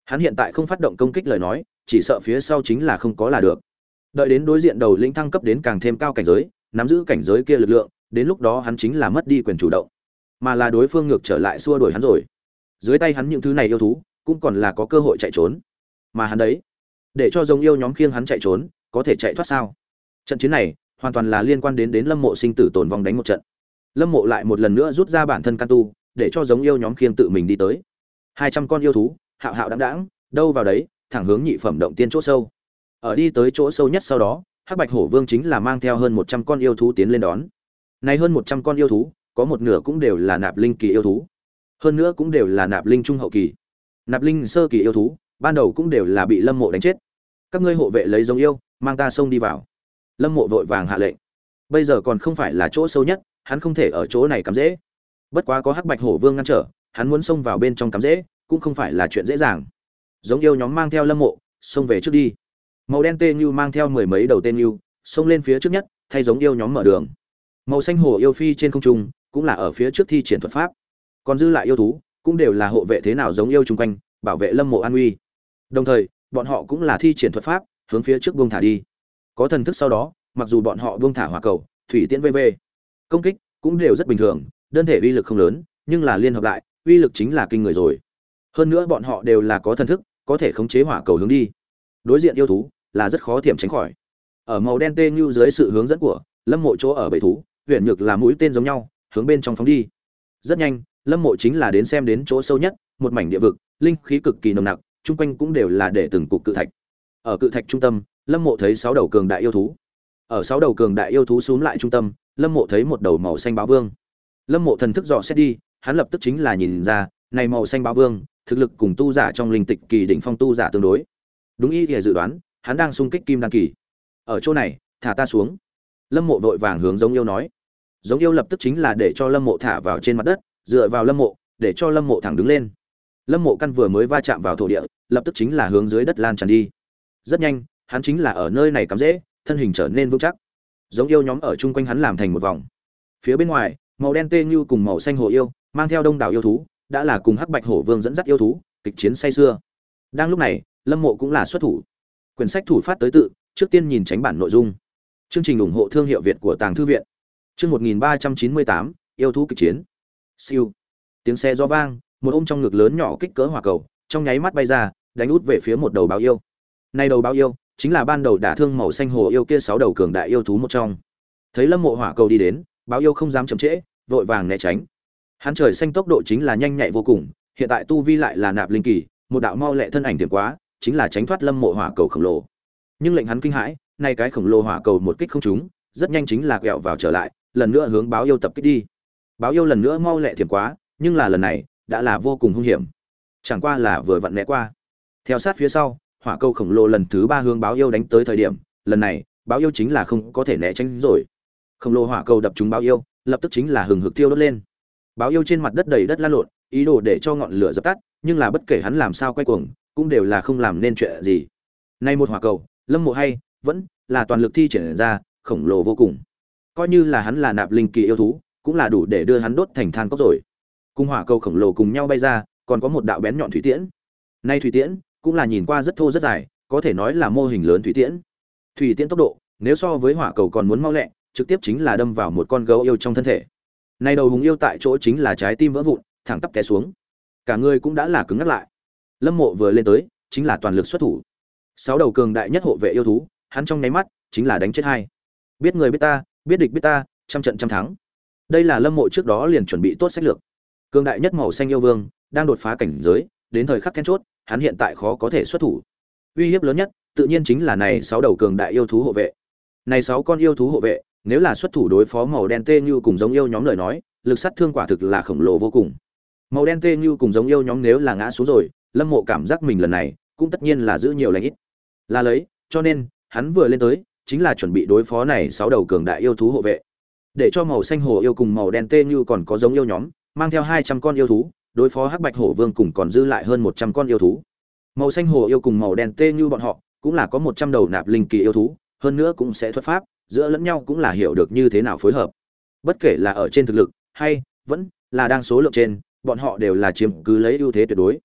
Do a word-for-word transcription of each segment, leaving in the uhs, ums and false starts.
Hắn hiện tại không phát động công kích lời nói, chỉ sợ phía sau chính là không có là được. Đợi đến đối diện đầu lĩnh thăng cấp đến càng thêm cao cảnh giới, nắm giữ cảnh giới kia lực lượng, đến lúc đó hắn chính là mất đi quyền chủ động, mà là đối phương ngược trở lại xua đuổi hắn rồi. Dưới tay hắn những thứ này yêu thú, cũng còn là có cơ hội chạy trốn. Mà hắn đấy, để cho giống yêu nhóm khiêng hắn chạy trốn, có thể chạy thoát sao? Trận chiến này, hoàn toàn là liên quan đến đến Lâm Mộ sinh tử tồn vong đánh một trận. Lâm Mộ lại một lần nữa rút ra bản thân can tu, để cho giống yêu nhóm khiêng tự mình đi tới. Hai trăm con yêu thú, hạo hạo đãng đãng, đâu vào đấy, thẳng hướng nhị phẩm động tiên chỗ sâu. Ở đi tới chỗ sâu nhất sau đó, Hắc Bạch Hổ Vương chính là mang theo hơn một trăm con yêu thú tiến lên đón. Này hơn một trăm con yêu thú, có một nửa cũng đều là nạp linh kỳ yêu thú. Hơn nữa cũng đều là nạp linh trung hậu kỳ. Nạp linh sơ kỳ yêu thú, ban đầu cũng đều là bị Lâm Mộ đánh chết. Các ngươi hộ vệ lấy giống yêu, mang ta xông đi vào. Lâm Mộ vội vàng hạ lệnh. Bây giờ còn không phải là chỗ sâu nhất, hắn không thể ở chỗ này cắm dễ. Bất quá có Hắc Bạch Hổ Vương ngăn trở, hắn muốn xông vào bên trong cắm dễ, cũng không phải là chuyện dễ dàng. Giống yêu nhóm mang theo Lâm Mộ, xông về trước đi. Màu đen tê như mang theo mười mấy đầu tên như, xông lên phía trước nhất, thay giống yêu nhóm mở đường. Màu xanh hổ yêu phi trên không trung, cũng là ở phía trước thi triển thuật pháp. Còn dư lại yêu thú, cũng đều là hộ vệ thế nào giống yêu chung quanh, bảo vệ Lâm Mộ an nguy. Đồng thời, bọn họ cũng là thi triển thuật pháp, hướng phía trước buông thả đi. Có thần thức sau đó, mặc dù bọn họ buông thả hỏa cầu, thủy tiễn vê vê, công kích cũng đều rất bình thường, đơn thể uy lực không lớn, nhưng là liên hợp lại, uy lực chính là kinh người rồi. Hơn nữa bọn họ đều là có thần thức, có thể khống chế hỏa cầu hướng đi. Đối diện yêu thú là rất khó tiềm tránh khỏi. Ở màu đen tê như dưới sự hướng dẫn của Lâm Mộ chỗ ở bầy thú, huyền nhược là mũi tên giống nhau, hướng bên trong phóng đi. Rất nhanh, Lâm Mộ chính là đến xem đến chỗ sâu nhất, một mảnh địa vực, linh khí cực kỳ nồng nặc, chung quanh cũng đều là để từng cục cự thạch. Ở cự thạch trung tâm, Lâm Mộ thấy sáu đầu cường đại yêu thú. Ở sáu đầu cường đại yêu thú xúm lại trung tâm, Lâm Mộ thấy một đầu màu xanh báo vương. Lâm Mộ thần thức dò xét đi, hắn lập tức chính là nhìn ra, này màu xanh báo vương, thực lực cùng tu giả trong linh tịch kỳ đỉnh phong tu giả tương đối. Đúng ý thì dự đoán, hắn đang xung kích kim đan kỳ. Ở chỗ này, thả ta xuống. Lâm Mộ vội vàng hướng giống yêu nói. Giống yêu lập tức chính là để cho Lâm Mộ thả vào trên mặt đất, dựa vào Lâm Mộ, để cho Lâm Mộ thẳng đứng lên. Lâm Mộ căn vừa mới va chạm vào thổ địa, lập tức chính là hướng dưới đất lan tràn đi. Rất nhanh, hắn chính là ở nơi này cắm rễ, thân hình trở nên vững chắc. Giống yêu nhóm ở chung quanh hắn làm thành một vòng. Phía bên ngoài, màu đen tê như cùng màu xanh hổ yêu, mang theo đông đảo yêu thú, đã là cùng Hắc Bạch Hổ Vương dẫn dắt yêu thú, kịch chiến say xưa. Đang lúc này, Lâm Mộ cũng là xuất thủ. Quyển sách thủ phát tới tự, trước tiên nhìn tránh bản nội dung. Chương trình ủng hộ thương hiệu Việt của Tàng Thư viện. Chương một nghìn ba trăm chín mươi tám, yêu thú kịch chiến. Siêu. Tiếng xe gió vang, một ôm trong ngực lớn nhỏ kích cỡ hỏa cầu, trong nháy mắt bay ra, đánh út về phía một đầu báo yêu. Này đầu báo yêu, chính là ban đầu đả thương màu xanh hồ yêu kia sáu đầu cường đại yêu thú một trong. Thấy Lâm Mộ hỏa cầu đi đến, báo yêu không dám chậm trễ, vội vàng né tránh. Hắn trời xanh tốc độ chính là nhanh nhạy vô cùng, hiện tại tu vi lại là nạp linh kỳ, một đạo mau lẹ thân ảnh tiềm quá, chính là tránh thoát Lâm Mộ hỏa cầu khổng lồ. Nhưng lệnh hắn kinh hãi, nay cái khổng lồ hỏa cầu một kích không trúng, rất nhanh chính là quẹo vào trở lại, lần nữa hướng báo yêu tập kích đi. Báo yêu lần nữa mau lẹ tiềm quá, nhưng là lần này đã là vô cùng hung hiểm. Chẳng qua là vừa vặn né qua. Theo sát phía sau, hỏa cầu khổng lồ lần thứ ba hướng báo yêu đánh tới thời điểm, lần này, báo yêu chính là không có thể né tránh rồi. Khổng lồ hỏa cầu đập trúng báo yêu, lập tức chính là hừng hực thiêu đốt lên. Báo yêu trên mặt đất đầy đất lan lộn, ý đồ để cho ngọn lửa dập tắt, nhưng là bất kể hắn làm sao quay cuồng, cũng đều là không làm nên chuyện gì. Nay một hỏa cầu, Lâm Mộ hay vẫn là toàn lực thi triển ra, khổng lồ vô cùng. Coi như là hắn là nạp linh kỳ yêu thú, cũng là đủ để đưa hắn đốt thành than cốc rồi. Cùng hỏa cầu khổng lồ cùng nhau bay ra, còn có một đạo bén nhọn thủy tiễn. Nay thủy tiễn cũng là nhìn qua rất thô rất dài, có thể nói là mô hình lớn thủy tiễn. Thủy tiễn tốc độ, nếu so với hỏa cầu còn muốn mau lẹ, trực tiếp chính là đâm vào một con gấu yêu trong thân thể. Nay đầu hùng yêu tại chỗ chính là trái tim vỡ vụn, thẳng tắp té xuống. Cả người cũng đã là cứng ngắc lại. Lâm Mộ vừa lên tới, chính là toàn lực xuất thủ. Sáu đầu cường đại nhất hộ vệ yêu thú, hắn trong nháy mắt chính là đánh chết hai. Biết người biết ta, biết địch biết ta, trăm trận trăm thắng. Đây là Lâm Mộ trước đó liền chuẩn bị tốt sách lược. Cường đại nhất màu xanh yêu vương đang đột phá cảnh giới, đến thời khắc then chốt, hắn hiện tại khó có thể xuất thủ. Uy hiếp lớn nhất, tự nhiên chính là này sáu đầu cường đại yêu thú hộ vệ. Này sáu con yêu thú hộ vệ, nếu là xuất thủ đối phó màu đen tê như cùng giống yêu nhóm lời nói, lực sát thương quả thực là khổng lồ vô cùng. Màu đen tê như cùng giống yêu nhóm nếu là ngã xuống rồi, Lâm Mộ cảm giác mình lần này cũng tất nhiên là giữ nhiều lành ít. Là lấy, cho nên, hắn vừa lên tới, chính là chuẩn bị đối phó này sáu đầu cường đại yêu thú hộ vệ. Để cho màu xanh hổ yêu cùng màu đen tê như còn có giống yêu nhóm, mang theo hai trăm con yêu thú, đối phó Hắc Bạch Hổ Vương cùng còn dư lại hơn một trăm con yêu thú. Màu xanh hổ yêu cùng màu đen tê như bọn họ, cũng là có một trăm đầu nạp linh kỳ yêu thú, hơn nữa cũng sẽ thuật pháp, giữa lẫn nhau cũng là hiểu được như thế nào phối hợp. Bất kể là ở trên thực lực hay vẫn là đang số lượng trên, bọn họ đều là chiếm cứ lấy ưu thế tuyệt đối.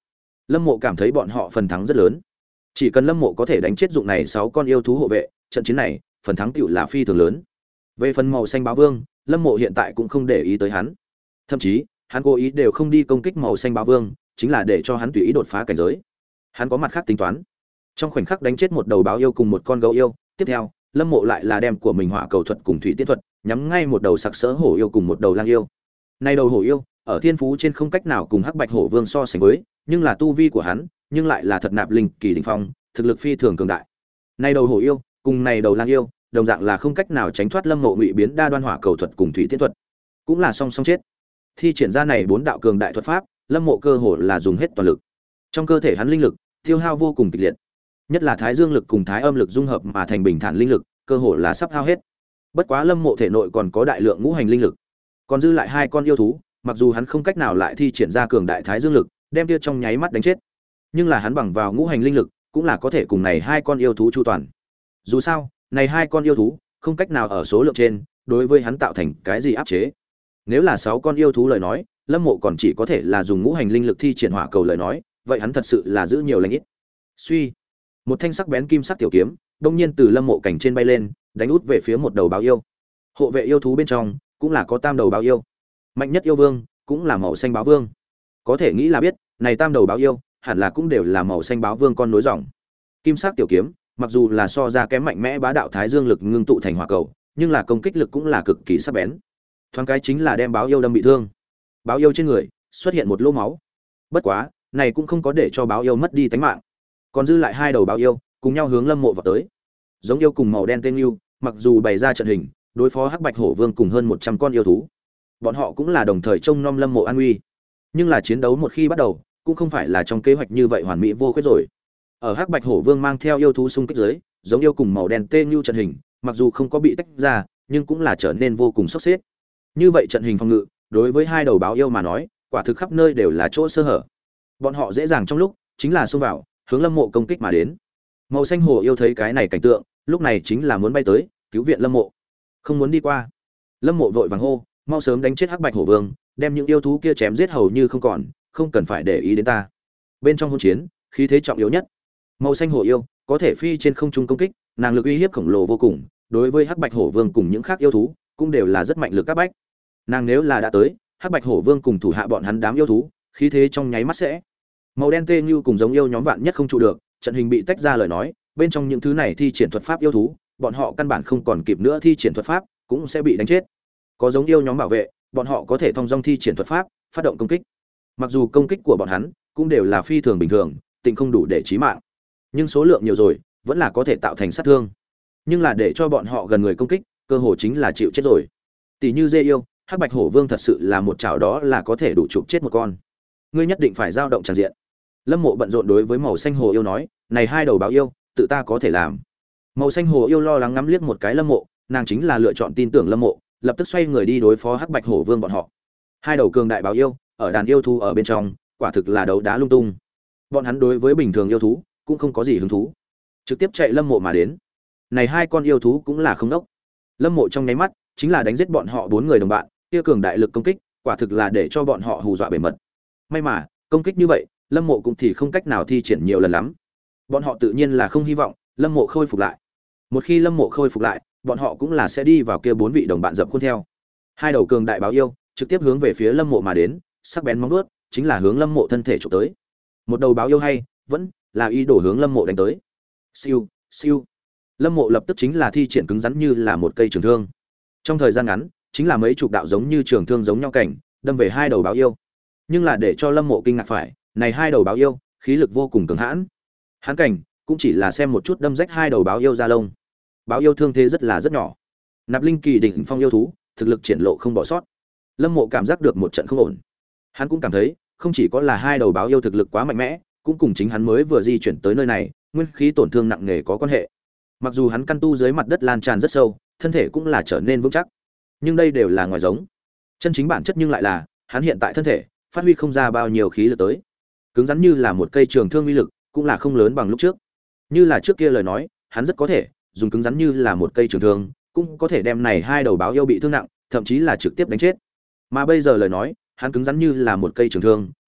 Lâm Mộ cảm thấy bọn họ phần thắng rất lớn. Chỉ cần Lâm Mộ có thể đánh chết dụng này sáu con yêu thú hộ vệ, trận chiến này, phần thắng tựu là phi thường lớn. Về phần màu xanh báo vương, Lâm Mộ hiện tại cũng không để ý tới hắn. Thậm chí, hắn cố ý đều không đi công kích màu xanh báo vương, chính là để cho hắn tùy ý đột phá cảnh giới. Hắn có mặt khác tính toán. Trong khoảnh khắc đánh chết một đầu báo yêu cùng một con gấu yêu, tiếp theo, Lâm Mộ lại là đem của mình hỏa cầu thuật cùng thủy tiên thuật, nhắm ngay một đầu sặc sỡ hổ yêu cùng một đầu lang yêu. Này đầu hổ yêu, ở thiên phú trên không cách nào cùng hắc bạch hổ vương so sánh với, nhưng là tu vi của hắn, nhưng lại là thật nạp linh kỳ đỉnh phong, thực lực phi thường cường đại. Này đầu hổ yêu, cùng này đầu lang yêu, đồng dạng là không cách nào tránh thoát Lâm Mộ ngụy biến đa đoan hỏa cầu thuật cùng thủy tiên thuật, cũng là song song chết. Thi triển ra này bốn đạo cường đại thuật pháp, Lâm Mộ cơ hồ là dùng hết toàn lực. Trong cơ thể hắn linh lực tiêu hao vô cùng kịch liệt, nhất là thái dương lực cùng thái âm lực dung hợp mà thành bình thản linh lực, cơ hồ là sắp hao hết. Bất quá Lâm Mộ thể nội còn có đại lượng ngũ hành linh lực, còn dư lại hai con yêu thú, mặc dù hắn không cách nào lại thi triển ra cường đại thái dương lực, đem kia trong nháy mắt đánh chết, nhưng là hắn bằng vào ngũ hành linh lực, cũng là có thể cùng này hai con yêu thú chu toàn. Dù sao, này hai con yêu thú không cách nào ở số lượng trên đối với hắn tạo thành cái gì áp chế. Nếu là sáu con yêu thú lời nói, Lâm Mộ còn chỉ có thể là dùng ngũ hành linh lực thi triển hỏa cầu lời nói, vậy hắn thật sự là giữ nhiều lành ít. Suy, một thanh sắc bén kim sắc tiểu kiếm, đột nhiên từ Lâm Mộ cảnh trên bay lên, đánh út về phía một đầu báo yêu. Hộ vệ yêu thú bên trong cũng là có tam đầu báo yêu. Mạnh nhất yêu vương cũng là màu xanh báo vương. Có thể nghĩ là biết, này tam đầu báo yêu hẳn là cũng đều là màu xanh báo vương con nối dòng. Kim sắc tiểu kiếm, mặc dù là so ra kém mạnh mẽ bá đạo thái dương lực ngưng tụ thành hỏa cầu, nhưng là công kích lực cũng là cực kỳ sắc bén. Thoáng cái chính là đem báo yêu đâm bị thương. Báo yêu trên người xuất hiện một lỗ máu. Bất quá, này cũng không có để cho báo yêu mất đi tính mạng. Còn dư lại hai đầu báo yêu, cùng nhau hướng Lâm Mộ vào tới. Giống yêu cùng màu đen tên yêu, mặc dù bày ra trận hình, đối phó hắc bạch hổ vương cùng hơn một trăm con yêu thú. Bọn họ cũng là đồng thời trông nom Lâm Mộ an nguy. Nhưng là chiến đấu một khi bắt đầu, cũng không phải là trong kế hoạch như vậy hoàn mỹ vô khuyết rồi. Ở hắc bạch hổ vương mang theo yêu thú xung kích dưới, giống yêu cùng màu đen tên yêu trận hình, mặc dù không có bị tách ra, nhưng cũng là trở nên vô cùng sốc xếp. Như vậy trận hình phòng ngự, đối với hai đầu báo yêu mà nói, quả thực khắp nơi đều là chỗ sơ hở. Bọn họ dễ dàng trong lúc chính là xông vào, hướng Lâm Mộ công kích mà đến. Màu xanh hổ yêu thấy cái này cảnh tượng, lúc này chính là muốn bay tới, cứu viện Lâm Mộ. Không muốn đi qua. Lâm Mộ vội vàng hô, mau sớm đánh chết hắc bạch hổ vương, đem những yêu thú kia chém giết hầu như không còn, không cần phải để ý đến ta. Bên trong hỗn chiến, khí thế trọng yếu nhất. Màu xanh hổ yêu có thể phi trên không trung công kích, nàng lực uy hiếp khổng lồ vô cùng, đối với hắc bạch hổ vương cùng những khác yêu thú, cũng đều là rất mạnh lực các bách. Nàng nếu là đã tới, hắc bạch hổ vương cùng thủ hạ bọn hắn đám yêu thú, khí thế trong nháy mắt sẽ. Màu đen tê như cùng giống yêu nhóm vạn nhất không trụ được, trận hình bị tách ra lời nói, bên trong những thứ này thi triển thuật pháp yêu thú, bọn họ căn bản không còn kịp nữa thi triển thuật pháp, cũng sẽ bị đánh chết. Có giống yêu nhóm bảo vệ, bọn họ có thể thông dong thi triển thuật pháp, phát động công kích. Mặc dù công kích của bọn hắn cũng đều là phi thường bình thường, tình không đủ để chí mạng, nhưng số lượng nhiều rồi, vẫn là có thể tạo thành sát thương. Nhưng là để cho bọn họ gần người công kích, cơ hội chính là chịu chết rồi. Tỷ như dê yêu, hắc bạch hổ vương thật sự là một chảo đó là có thể đủ chụp chết một con. Ngươi nhất định phải dao động tràn diện. Lâm Mộ bận rộn đối với màu xanh hồ yêu nói, này hai đầu báo yêu, tự ta có thể làm. Màu xanh hồ yêu lo lắng ngắm liếc một cái Lâm Mộ, nàng chính là lựa chọn tin tưởng Lâm Mộ, lập tức xoay người đi đối phó hắc bạch hổ vương bọn họ. Hai đầu cường đại báo yêu, ở đàn yêu thú ở bên trong, quả thực là đấu đá lung tung. Bọn hắn đối với bình thường yêu thú cũng không có gì hứng thú, trực tiếp chạy Lâm Mộ mà đến. Này hai con yêu thú cũng là không đốc. Lâm Mộ trong nháy mắt chính là đánh giết bọn họ bốn người đồng bạn, kia cường đại lực công kích, quả thực là để cho bọn họ hù dọa bề mật. May mà, công kích như vậy, Lâm Mộ cũng thì không cách nào thi triển nhiều lần lắm. Bọn họ tự nhiên là không hy vọng Lâm Mộ khôi phục lại. Một khi Lâm Mộ khôi phục lại, bọn họ cũng là sẽ đi vào kia bốn vị đồng bạn dập khuôn theo. Hai đầu cường đại báo yêu, trực tiếp hướng về phía Lâm Mộ mà đến, sắc bén móng vuốt, chính là hướng Lâm Mộ thân thể chụp tới. Một đầu báo yêu hay, vẫn là ý đồ hướng Lâm Mộ đánh tới. Siêu, siêu. Lâm Mộ lập tức chính là thi triển cứng rắn như là một cây trường thương. Trong thời gian ngắn, chính là mấy chục đạo giống như trường thương giống nhau cảnh, đâm về hai đầu báo yêu. Nhưng là để cho Lâm Mộ kinh ngạc phải, này hai đầu báo yêu, khí lực vô cùng cường hãn. Hắn cảnh cũng chỉ là xem một chút đâm rách hai đầu báo yêu ra lông. Báo yêu thương thế rất là rất nhỏ. Nạp linh kỳ đỉnh phong yêu thú, thực lực triển lộ không bỏ sót. Lâm Mộ cảm giác được một trận không ổn. Hắn cũng cảm thấy, không chỉ có là hai đầu báo yêu thực lực quá mạnh mẽ, cũng cùng chính hắn mới vừa di chuyển tới nơi này, nguyên khí tổn thương nặng nề có quan hệ. Mặc dù hắn căn tu dưới mặt đất lan tràn rất sâu, thân thể cũng là trở nên vững chắc, nhưng đây đều là ngoài giống. Chân chính bản chất nhưng lại là, hắn hiện tại thân thể phát huy không ra bao nhiêu khí lực tới. Cứng rắn như là một cây trường thương uy lực, cũng là không lớn bằng lúc trước. Như là trước kia lời nói, hắn rất có thể dùng cứng rắn như là một cây trường thương, cũng có thể đem này hai đầu báo yêu bị thương nặng, thậm chí là trực tiếp đánh chết. Mà bây giờ lời nói, hắn cứng rắn như là một cây trường thương,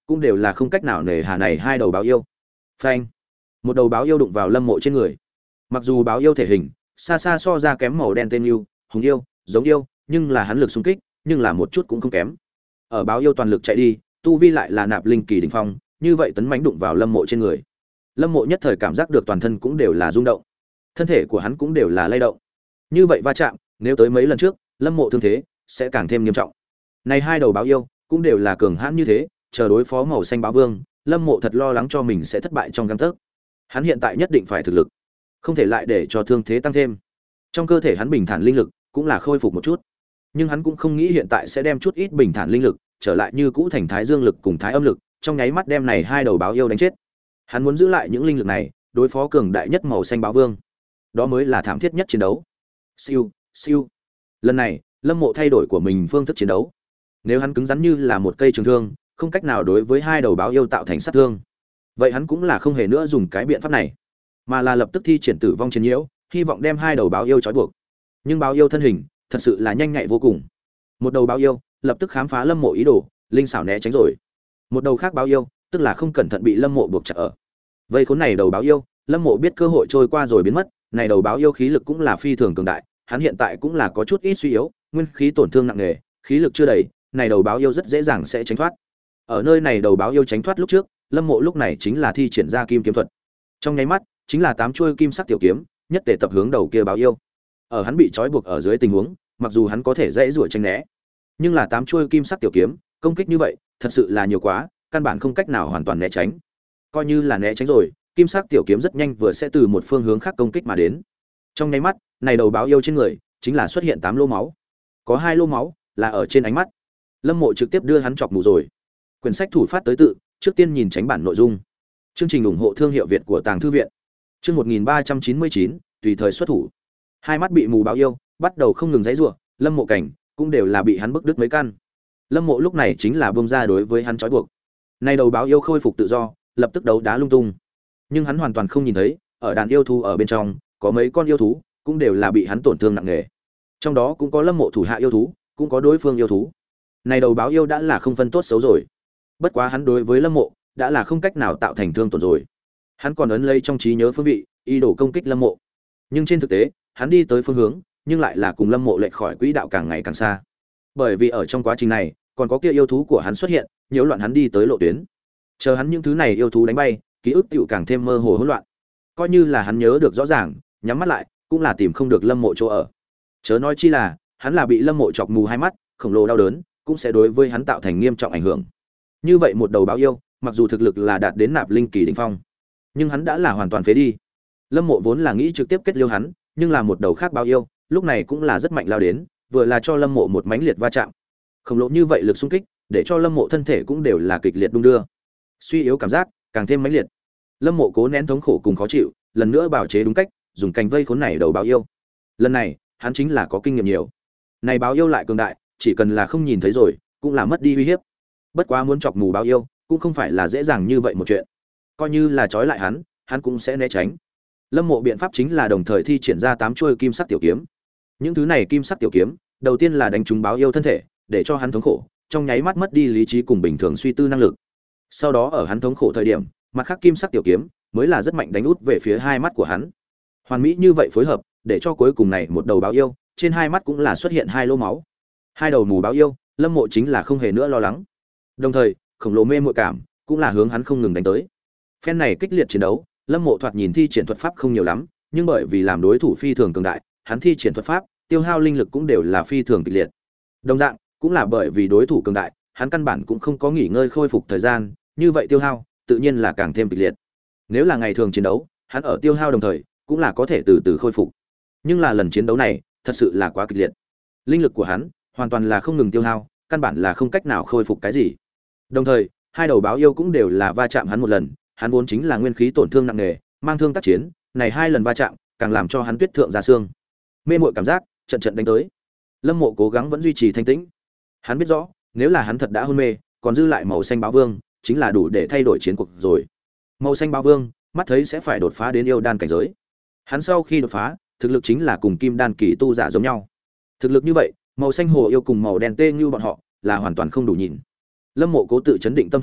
cũng đều là không cách nào nề hà này hai đầu báo yêu. Phanh! Một đầu báo yêu đụng vào Lâm Mộ trên người. Mặc dù báo yêu thể hình xa xa so ra kém màu đen tên yêu, hùng yêu, giống yêu, nhưng là hắn lực xung kích, nhưng là một chút cũng không kém. Ở báo yêu toàn lực chạy đi, tu vi lại là nạp linh kỳ đỉnh phong, như vậy tấn mãnh đụng vào Lâm Mộ trên người. Lâm Mộ nhất thời cảm giác được toàn thân cũng đều là rung động, thân thể của hắn cũng đều là lay động. Như vậy va chạm, nếu tới mấy lần trước, Lâm Mộ thương thế sẽ càng thêm nghiêm trọng. Này hai đầu báo yêu cũng đều là cường hãn như thế, chờ đối phó màu xanh báo vương, Lâm Mộ thật lo lắng cho mình sẽ thất bại trong gang tấc. Hắn hiện tại nhất định phải thực lực, không thể lại để cho thương thế tăng thêm. Trong cơ thể hắn bình thản linh lực cũng là khôi phục một chút, nhưng hắn cũng không nghĩ hiện tại sẽ đem chút ít bình thản linh lực trở lại như cũ thành thái dương lực cùng thái âm lực, trong nháy mắt đem này hai đầu báo yêu đánh chết. Hắn muốn giữ lại những linh lực này, đối phó cường đại nhất màu xanh báo vương. Đó mới là thảm thiết nhất chiến đấu. Siêu, siêu. Lần này, Lâm Mộ thay đổi của mình phương thức chiến đấu. Nếu hắn cứng rắn như là một cây trường thương, không cách nào đối với hai đầu báo yêu tạo thành sát thương, vậy hắn cũng là không hề nữa dùng cái biện pháp này, mà là lập tức thi triển tử vong chiến nhiễu, hy vọng đem hai đầu báo yêu trói buộc. Nhưng báo yêu thân hình thật sự là nhanh nhạy vô cùng. Một đầu báo yêu lập tức khám phá Lâm Mộ ý đồ, linh xảo né tránh rồi. Một đầu khác báo yêu, tức là không cẩn thận bị Lâm Mộ buộc chặt ở. Vây khốn này đầu báo yêu, Lâm Mộ biết cơ hội trôi qua rồi biến mất, này đầu báo yêu khí lực cũng là phi thường cường đại, hắn hiện tại cũng là có chút ít suy yếu, nguyên khí tổn thương nặng nề, khí lực chưa đầy, này đầu báo yêu rất dễ dàng sẽ tránh thoát. Ở nơi này đầu báo yêu tránh thoát lúc trước, Lâm Mộ lúc này chính là thi triển ra kim kiếm thuật. Trong nháy mắt, chính là tám chuôi kim sắc tiểu kiếm, nhất tề tập hướng đầu kia báo yêu. Ở hắn bị trói buộc ở dưới tình huống, mặc dù hắn có thể dễ rủa tránh né, nhưng là tám chuôi kim sắc tiểu kiếm, công kích như vậy, thật sự là nhiều quá, căn bản không cách nào hoàn toàn né tránh. Coi như là né tránh rồi, kim sắc tiểu kiếm rất nhanh vừa sẽ từ một phương hướng khác công kích mà đến. Trong nháy mắt, này đầu báo yêu trên người chính là xuất hiện tám lỗ máu. Có hai lỗ máu là ở trên ánh mắt. Lâm Mộ trực tiếp đưa hắn chọc mù rồi. Quyển sách thủ phát tới tự, trước tiên nhìn tránh bản nội dung. Chương trình ủng hộ thương hiệu Việt của Tàng thư viện. Chương một nghìn ba trăm chín mươi chín, tùy thời xuất thủ. Hai mắt bị mù báo yêu, bắt đầu không ngừng giãy giụa, Lâm Mộ cảnh cũng đều là bị hắn bức đứt mấy căn. Lâm Mộ lúc này chính là buông ra đối với hắn trói buộc. Nay đầu báo yêu khôi phục tự do, lập tức đấu đá lung tung. Nhưng hắn hoàn toàn không nhìn thấy, ở đàn yêu thú ở bên trong, có mấy con yêu thú cũng đều là bị hắn tổn thương nặng nề. Trong đó cũng có Lâm Mộ thủ hạ yêu thú, cũng có đối phương yêu thú. Này đầu báo yêu đã là không phân tốt xấu rồi. Bất quá hắn đối với Lâm Mộ đã là không cách nào tạo thành thương tổn rồi. Hắn còn ấn lấy trong trí nhớ phương vị, ý đồ công kích Lâm Mộ. Nhưng trên thực tế, hắn đi tới phương hướng, nhưng lại là cùng Lâm Mộ lệch khỏi quỹ đạo càng ngày càng xa. Bởi vì ở trong quá trình này, còn có kia yêu thú của hắn xuất hiện, nhiễu loạn hắn đi tới lộ tuyến. Chờ hắn những thứ này yêu thú đánh bay, ký ức tựu càng thêm mơ hồ hỗn loạn. Coi như là hắn nhớ được rõ ràng, nhắm mắt lại, cũng là tìm không được Lâm Mộ chỗ ở. Chớ nói chi là, hắn là bị Lâm Mộ chọc mù hai mắt, khổng lồ đau đớn, cũng sẽ đối với hắn tạo thành nghiêm trọng ảnh hưởng. Như vậy một đầu báo yêu, mặc dù thực lực là đạt đến nạp linh kỳ đỉnh phong, nhưng hắn đã là hoàn toàn phế đi. Lâm Mộ vốn là nghĩ trực tiếp kết liêu hắn, nhưng là một đầu khác báo yêu, lúc này cũng là rất mạnh lao đến, vừa là cho Lâm Mộ một mãnh liệt va chạm. Khổng lồ như vậy lực xung kích, để cho Lâm Mộ thân thể cũng đều là kịch liệt đung đưa. Suy yếu cảm giác càng thêm mãnh liệt. Lâm Mộ cố nén thống khổ cùng khó chịu, lần nữa bào chế đúng cách, dùng cành vây khốn này đầu báo yêu. Lần này, hắn chính là có kinh nghiệm nhiều. Này báo yêu lại cường đại, chỉ cần là không nhìn thấy rồi, cũng là mất đi uy hiếp. Bất quá muốn chọc mù báo yêu, cũng không phải là dễ dàng như vậy một chuyện. Coi như là trói lại hắn, hắn cũng sẽ né tránh. Lâm Mộ biện pháp chính là đồng thời thi triển ra tám chuôi kim sắc tiểu kiếm. Những thứ này kim sắc tiểu kiếm, đầu tiên là đánh trúng báo yêu thân thể, để cho hắn thống khổ, trong nháy mắt mất đi lý trí cùng bình thường suy tư năng lực. Sau đó ở hắn thống khổ thời điểm, mặt khác kim sắc tiểu kiếm mới là rất mạnh đánh út về phía hai mắt của hắn. Hoàn mỹ như vậy phối hợp, để cho cuối cùng này một đầu báo yêu, trên hai mắt cũng là xuất hiện hai lỗ máu. Hai đầu mù báo yêu, Lâm Mộ chính là không hề nữa lo lắng. Đồng thời, khổng lồ mê muội cảm cũng là hướng hắn không ngừng đánh tới. Phen này kích liệt chiến đấu, Lâm Mộ thoạt nhìn thi triển thuật pháp không nhiều lắm, nhưng bởi vì làm đối thủ phi thường cường đại, hắn thi triển thuật pháp, tiêu hao linh lực cũng đều là phi thường kịch liệt. Đồng dạng, cũng là bởi vì đối thủ cường đại, hắn căn bản cũng không có nghỉ ngơi khôi phục thời gian, như vậy tiêu hao tự nhiên là càng thêm kịch liệt. Nếu là ngày thường chiến đấu, hắn ở tiêu hao đồng thời, cũng là có thể từ từ khôi phục. Nhưng là lần chiến đấu này, thật sự là quá kịch liệt. Linh lực của hắn hoàn toàn là không ngừng tiêu hao, căn bản là không cách nào khôi phục cái gì. Đồng thời, hai đầu báo yêu cũng đều là va chạm hắn một lần, hắn vốn chính là nguyên khí tổn thương nặng nề, mang thương tác chiến, này hai lần va chạm, càng làm cho hắn tuyết thượng ra xương. Mê muội cảm giác, trận trận đánh tới. Lâm Mộ cố gắng vẫn duy trì thanh tĩnh. Hắn biết rõ, nếu là hắn thật đã hôn mê, còn dư lại màu xanh báo vương, chính là đủ để thay đổi chiến cuộc rồi. Màu xanh báo vương, mắt thấy sẽ phải đột phá đến yêu đan cảnh giới. Hắn sau khi đột phá, thực lực chính là cùng kim đan kỳ tu giả giống nhau. Thực lực như vậy, màu xanh hồ yêu cùng màu đen tê như bọn họ, là hoàn toàn không đủ nhìn. Lâm Mộ cố tự chấn định tâm thần,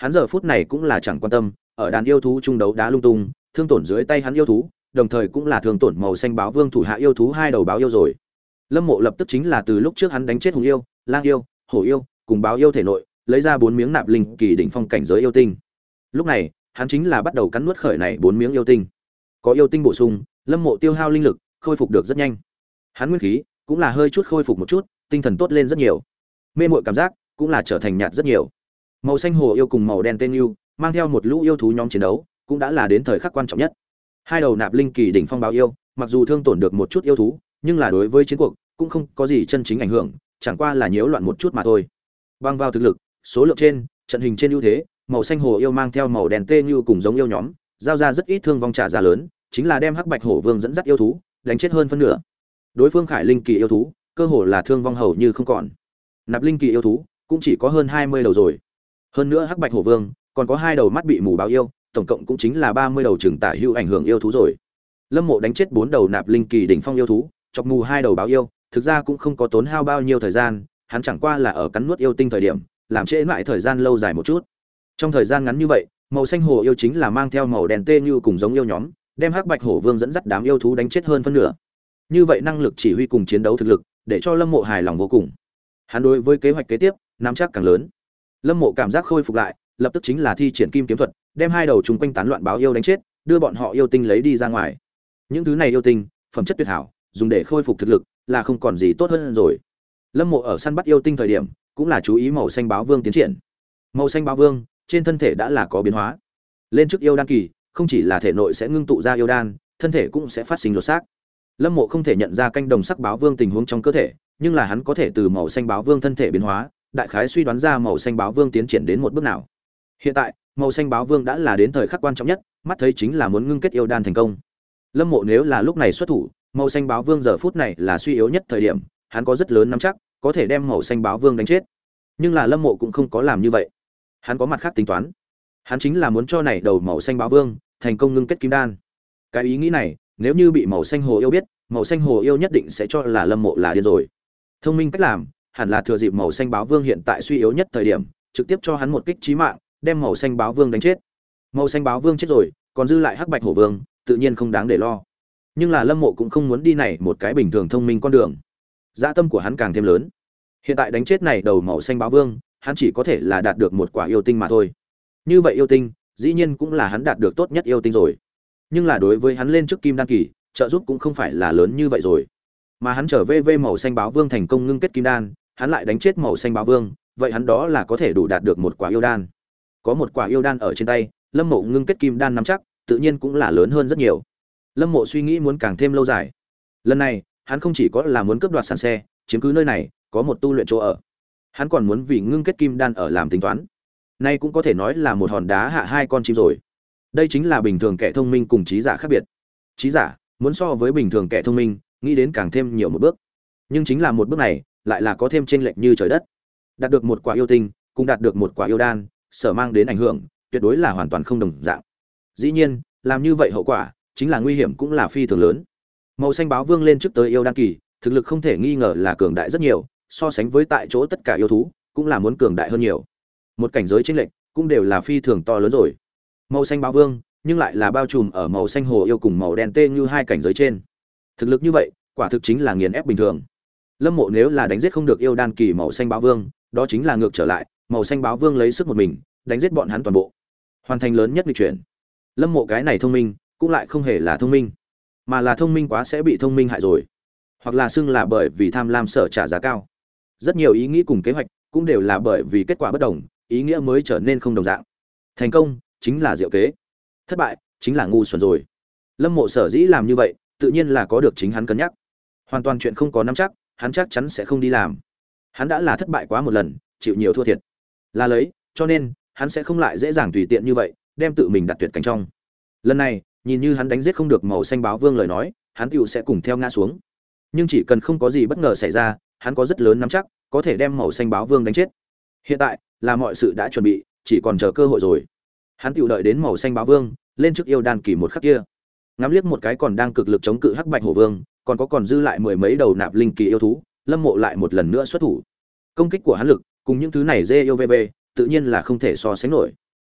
hắn giờ phút này cũng là chẳng quan tâm, ở đàn yêu thú trung đấu đá lung tung, thương tổn dưới tay hắn yêu thú, đồng thời cũng là thương tổn màu xanh báo vương thủ hạ yêu thú hai đầu báo yêu rồi. Lâm Mộ lập tức chính là từ lúc trước hắn đánh chết hùng yêu, lang yêu, hổ yêu, cùng báo yêu thể nội, lấy ra bốn miếng nạp linh kỳ đỉnh phong cảnh giới yêu tinh. Lúc này, hắn chính là bắt đầu cắn nuốt khởi này bốn miếng yêu tinh. Có yêu tinh bổ sung, Lâm Mộ tiêu hao linh lực, khôi phục được rất nhanh. Hắn nguyên khí cũng là hơi chút khôi phục một chút, tinh thần tốt lên rất nhiều. Mê muội cảm giác cũng là trở thành nhạt rất nhiều. Màu xanh hồ yêu cùng màu đen tên yêu, mang theo một lũ yêu thú nhóm chiến đấu, cũng đã là đến thời khắc quan trọng nhất. Hai đầu nạp linh kỳ đỉnh phong báo yêu, mặc dù thương tổn được một chút yêu thú, nhưng là đối với chiến cuộc cũng không có gì chân chính ảnh hưởng, chẳng qua là nhiễu loạn một chút mà thôi. Băng vào thực lực, số lượng trên, trận hình trên ưu thế, màu xanh hồ yêu mang theo màu đen tê như cùng giống yêu nhóm, giao ra rất ít thương vong trả giá lớn, chính là đem hắc bạch hổ vương dẫn dắt yêu thú, đánh chết hơn phân nửa. Đối phương khải linh kỳ yêu thú, cơ hồ là thương vong hầu như không còn. Nạp linh kỳ yêu thú cũng chỉ có hơn hai mươi đầu rồi. Hơn nữa hắc bạch hổ vương còn có hai đầu mắt bị mù báo yêu, tổng cộng cũng chính là ba mươi đầu trường tả hữu ảnh hưởng yêu thú rồi. Lâm Mộ đánh chết bốn đầu nạp linh kỳ đỉnh phong yêu thú, chọc mù hai đầu báo yêu, thực ra cũng không có tốn hao bao nhiêu thời gian, hắn chẳng qua là ở cắn nuốt yêu tinh thời điểm, làm trễ lại thời gian lâu dài một chút. Trong thời gian ngắn như vậy, màu xanh hổ yêu chính là mang theo màu đen tê như cùng giống yêu nhóm, đem hắc bạch hổ vương dẫn dắt đám yêu thú đánh chết hơn phân nửa. Như vậy năng lực chỉ huy cùng chiến đấu thực lực, để cho Lâm Mộ hài lòng vô cùng. Hắn đối với kế hoạch kế tiếp, nắm chắc càng lớn. Lâm Mộ cảm giác khôi phục lại, lập tức chính là thi triển kim kiếm thuật, đem hai đầu chúng quanh tán loạn báo yêu đánh chết, đưa bọn họ yêu tinh lấy đi ra ngoài. Những thứ này yêu tinh, phẩm chất tuyệt hảo, dùng để khôi phục thực lực, là không còn gì tốt hơn rồi. Lâm Mộ ở săn bắt yêu tinh thời điểm, cũng là chú ý màu xanh báo vương tiến triển. Màu xanh báo vương, trên thân thể đã là có biến hóa. Lên trước yêu đan kỳ, không chỉ là thể nội sẽ ngưng tụ ra yêu đan, thân thể cũng sẽ phát sinh lột xác. Lâm Mộ không thể nhận ra canh đồng sắc báo vương tình huống trong cơ thể, nhưng là hắn có thể từ màu xanh báo vương thân thể biến hóa, đại khái suy đoán ra màu xanh báo vương tiến triển đến một bước nào. Hiện tại, màu xanh báo vương đã là đến thời khắc quan trọng nhất, mắt thấy chính là muốn ngưng kết yêu đan thành công. Lâm Mộ nếu là lúc này xuất thủ, màu xanh báo vương giờ phút này là suy yếu nhất thời điểm, hắn có rất lớn nắm chắc có thể đem màu xanh báo vương đánh chết. Nhưng là Lâm Mộ cũng không có làm như vậy. Hắn có mặt khác tính toán. Hắn chính là muốn cho này đầu màu xanh báo vương thành công ngưng kết kim đan. Cái ý nghĩ này, nếu như bị màu xanh hồ yêu biết, màu xanh hồ yêu nhất định sẽ cho là Lâm Mộ là điên rồi. Thông minh cách làm, hẳn là thừa dịp màu xanh báo vương hiện tại suy yếu nhất thời điểm, trực tiếp cho hắn một kích chí mạng, đem màu xanh báo vương đánh chết. Màu xanh báo vương chết rồi, còn dư lại hắc bạch hổ vương, tự nhiên không đáng để lo. Nhưng là Lâm Mộ cũng không muốn đi này một cái bình thường thông minh con đường. Dã tâm của hắn càng thêm lớn. Hiện tại đánh chết này đầu màu xanh báo vương, hắn chỉ có thể là đạt được một quả yêu tinh mà thôi. Như vậy yêu tinh, dĩ nhiên cũng là hắn đạt được tốt nhất yêu tinh rồi. Nhưng là đối với hắn lên trước kim đan kỳ, trợ giúp cũng không phải là lớn như vậy rồi. Mà hắn trở về về màu xanh báo vương thành công ngưng kết kim đan, hắn lại đánh chết màu xanh báo vương, vậy hắn đó là có thể đủ đạt được một quả yêu đan. Có một quả yêu đan ở trên tay, Lâm Mộ ngưng kết kim đan nắm chắc, tự nhiên cũng là lớn hơn rất nhiều. Lâm Mộ suy nghĩ muốn càng thêm lâu dài. Lần này, hắn không chỉ có là muốn cướp đoạt sàn xe, chiếm cứ nơi này, có một tu luyện chỗ ở. Hắn còn muốn vì ngưng kết kim đan ở làm tính toán. Nay cũng có thể nói là một hòn đá hạ hai con chim rồi. Đây chính là bình thường kẻ thông minh cùng trí giả khác biệt. Trí giả muốn so với bình thường kẻ thông minh, nghĩ đến càng thêm nhiều một bước. Nhưng chính là một bước này, lại là có thêm chênh lệch như trời đất. Đạt được một quả yêu tinh, cùng đạt được một quả yêu đan, sở mang đến ảnh hưởng, tuyệt đối là hoàn toàn không đồng dạng. Dĩ nhiên, làm như vậy hậu quả chính là nguy hiểm cũng là phi thường lớn. Màu xanh báo vương lên trước tới yêu đan kỳ, thực lực không thể nghi ngờ là cường đại rất nhiều, so sánh với tại chỗ tất cả yêu thú, cũng là muốn cường đại hơn nhiều. Một cảnh giới chênh lệch cũng đều là phi thường to lớn rồi. Màu xanh báo vương, nhưng lại là bao trùm ở màu xanh hồ yêu cùng màu đen tê như hai cảnh giới trên. Thực lực như vậy, quả thực chính là nghiền ép bình thường. Lâm Mộ nếu là đánh giết không được yêu đan kỳ màu xanh báo vương, đó chính là ngược trở lại, màu xanh báo vương lấy sức một mình, đánh giết bọn hắn toàn bộ. Hoàn thành lớn nhất nghịch chuyển. Lâm Mộ cái này thông minh, cũng lại không hề là thông minh, mà là thông minh quá sẽ bị thông minh hại rồi. Hoặc là xưng là bởi vì tham lam sở trả giá cao. Rất nhiều ý nghĩ cùng kế hoạch, cũng đều là bởi vì kết quả bất đồng, ý nghĩa mới trở nên không đồng dạng. Thành công chính là diệu kế, thất bại chính là ngu xuẩn rồi. Lâm Mộ sở dĩ làm như vậy, tự nhiên là có được chính hắn cân nhắc. Hoàn toàn chuyện không có nắm chắc, hắn chắc chắn sẽ không đi làm. Hắn đã là thất bại quá một lần, chịu nhiều thua thiệt, là lấy, cho nên hắn sẽ không lại dễ dàng tùy tiện như vậy, đem tự mình đặt tuyệt cảnh trong. Lần này, nhìn như hắn đánh giết không được màu xanh báo vương lời nói, hắn tựu sẽ cùng theo ngã xuống. Nhưng chỉ cần không có gì bất ngờ xảy ra, hắn có rất lớn nắm chắc có thể đem màu xanh báo vương đánh chết. Hiện tại là mọi sự đã chuẩn bị, chỉ còn chờ cơ hội rồi. Hắn tựu đợi đến màu xanh báo vương lên trước yêu đan kỳ một khắc kia, ngắm liếc một cái còn đang cực lực chống cự hắc bạch hổ vương, còn có còn dư lại mười mấy đầu nạp linh kỳ yêu thú, Lâm Mộ lại một lần nữa xuất thủ. Công kích của hắn lực cùng những thứ này dê yêu vê vê, tự nhiên là không thể so sánh nổi.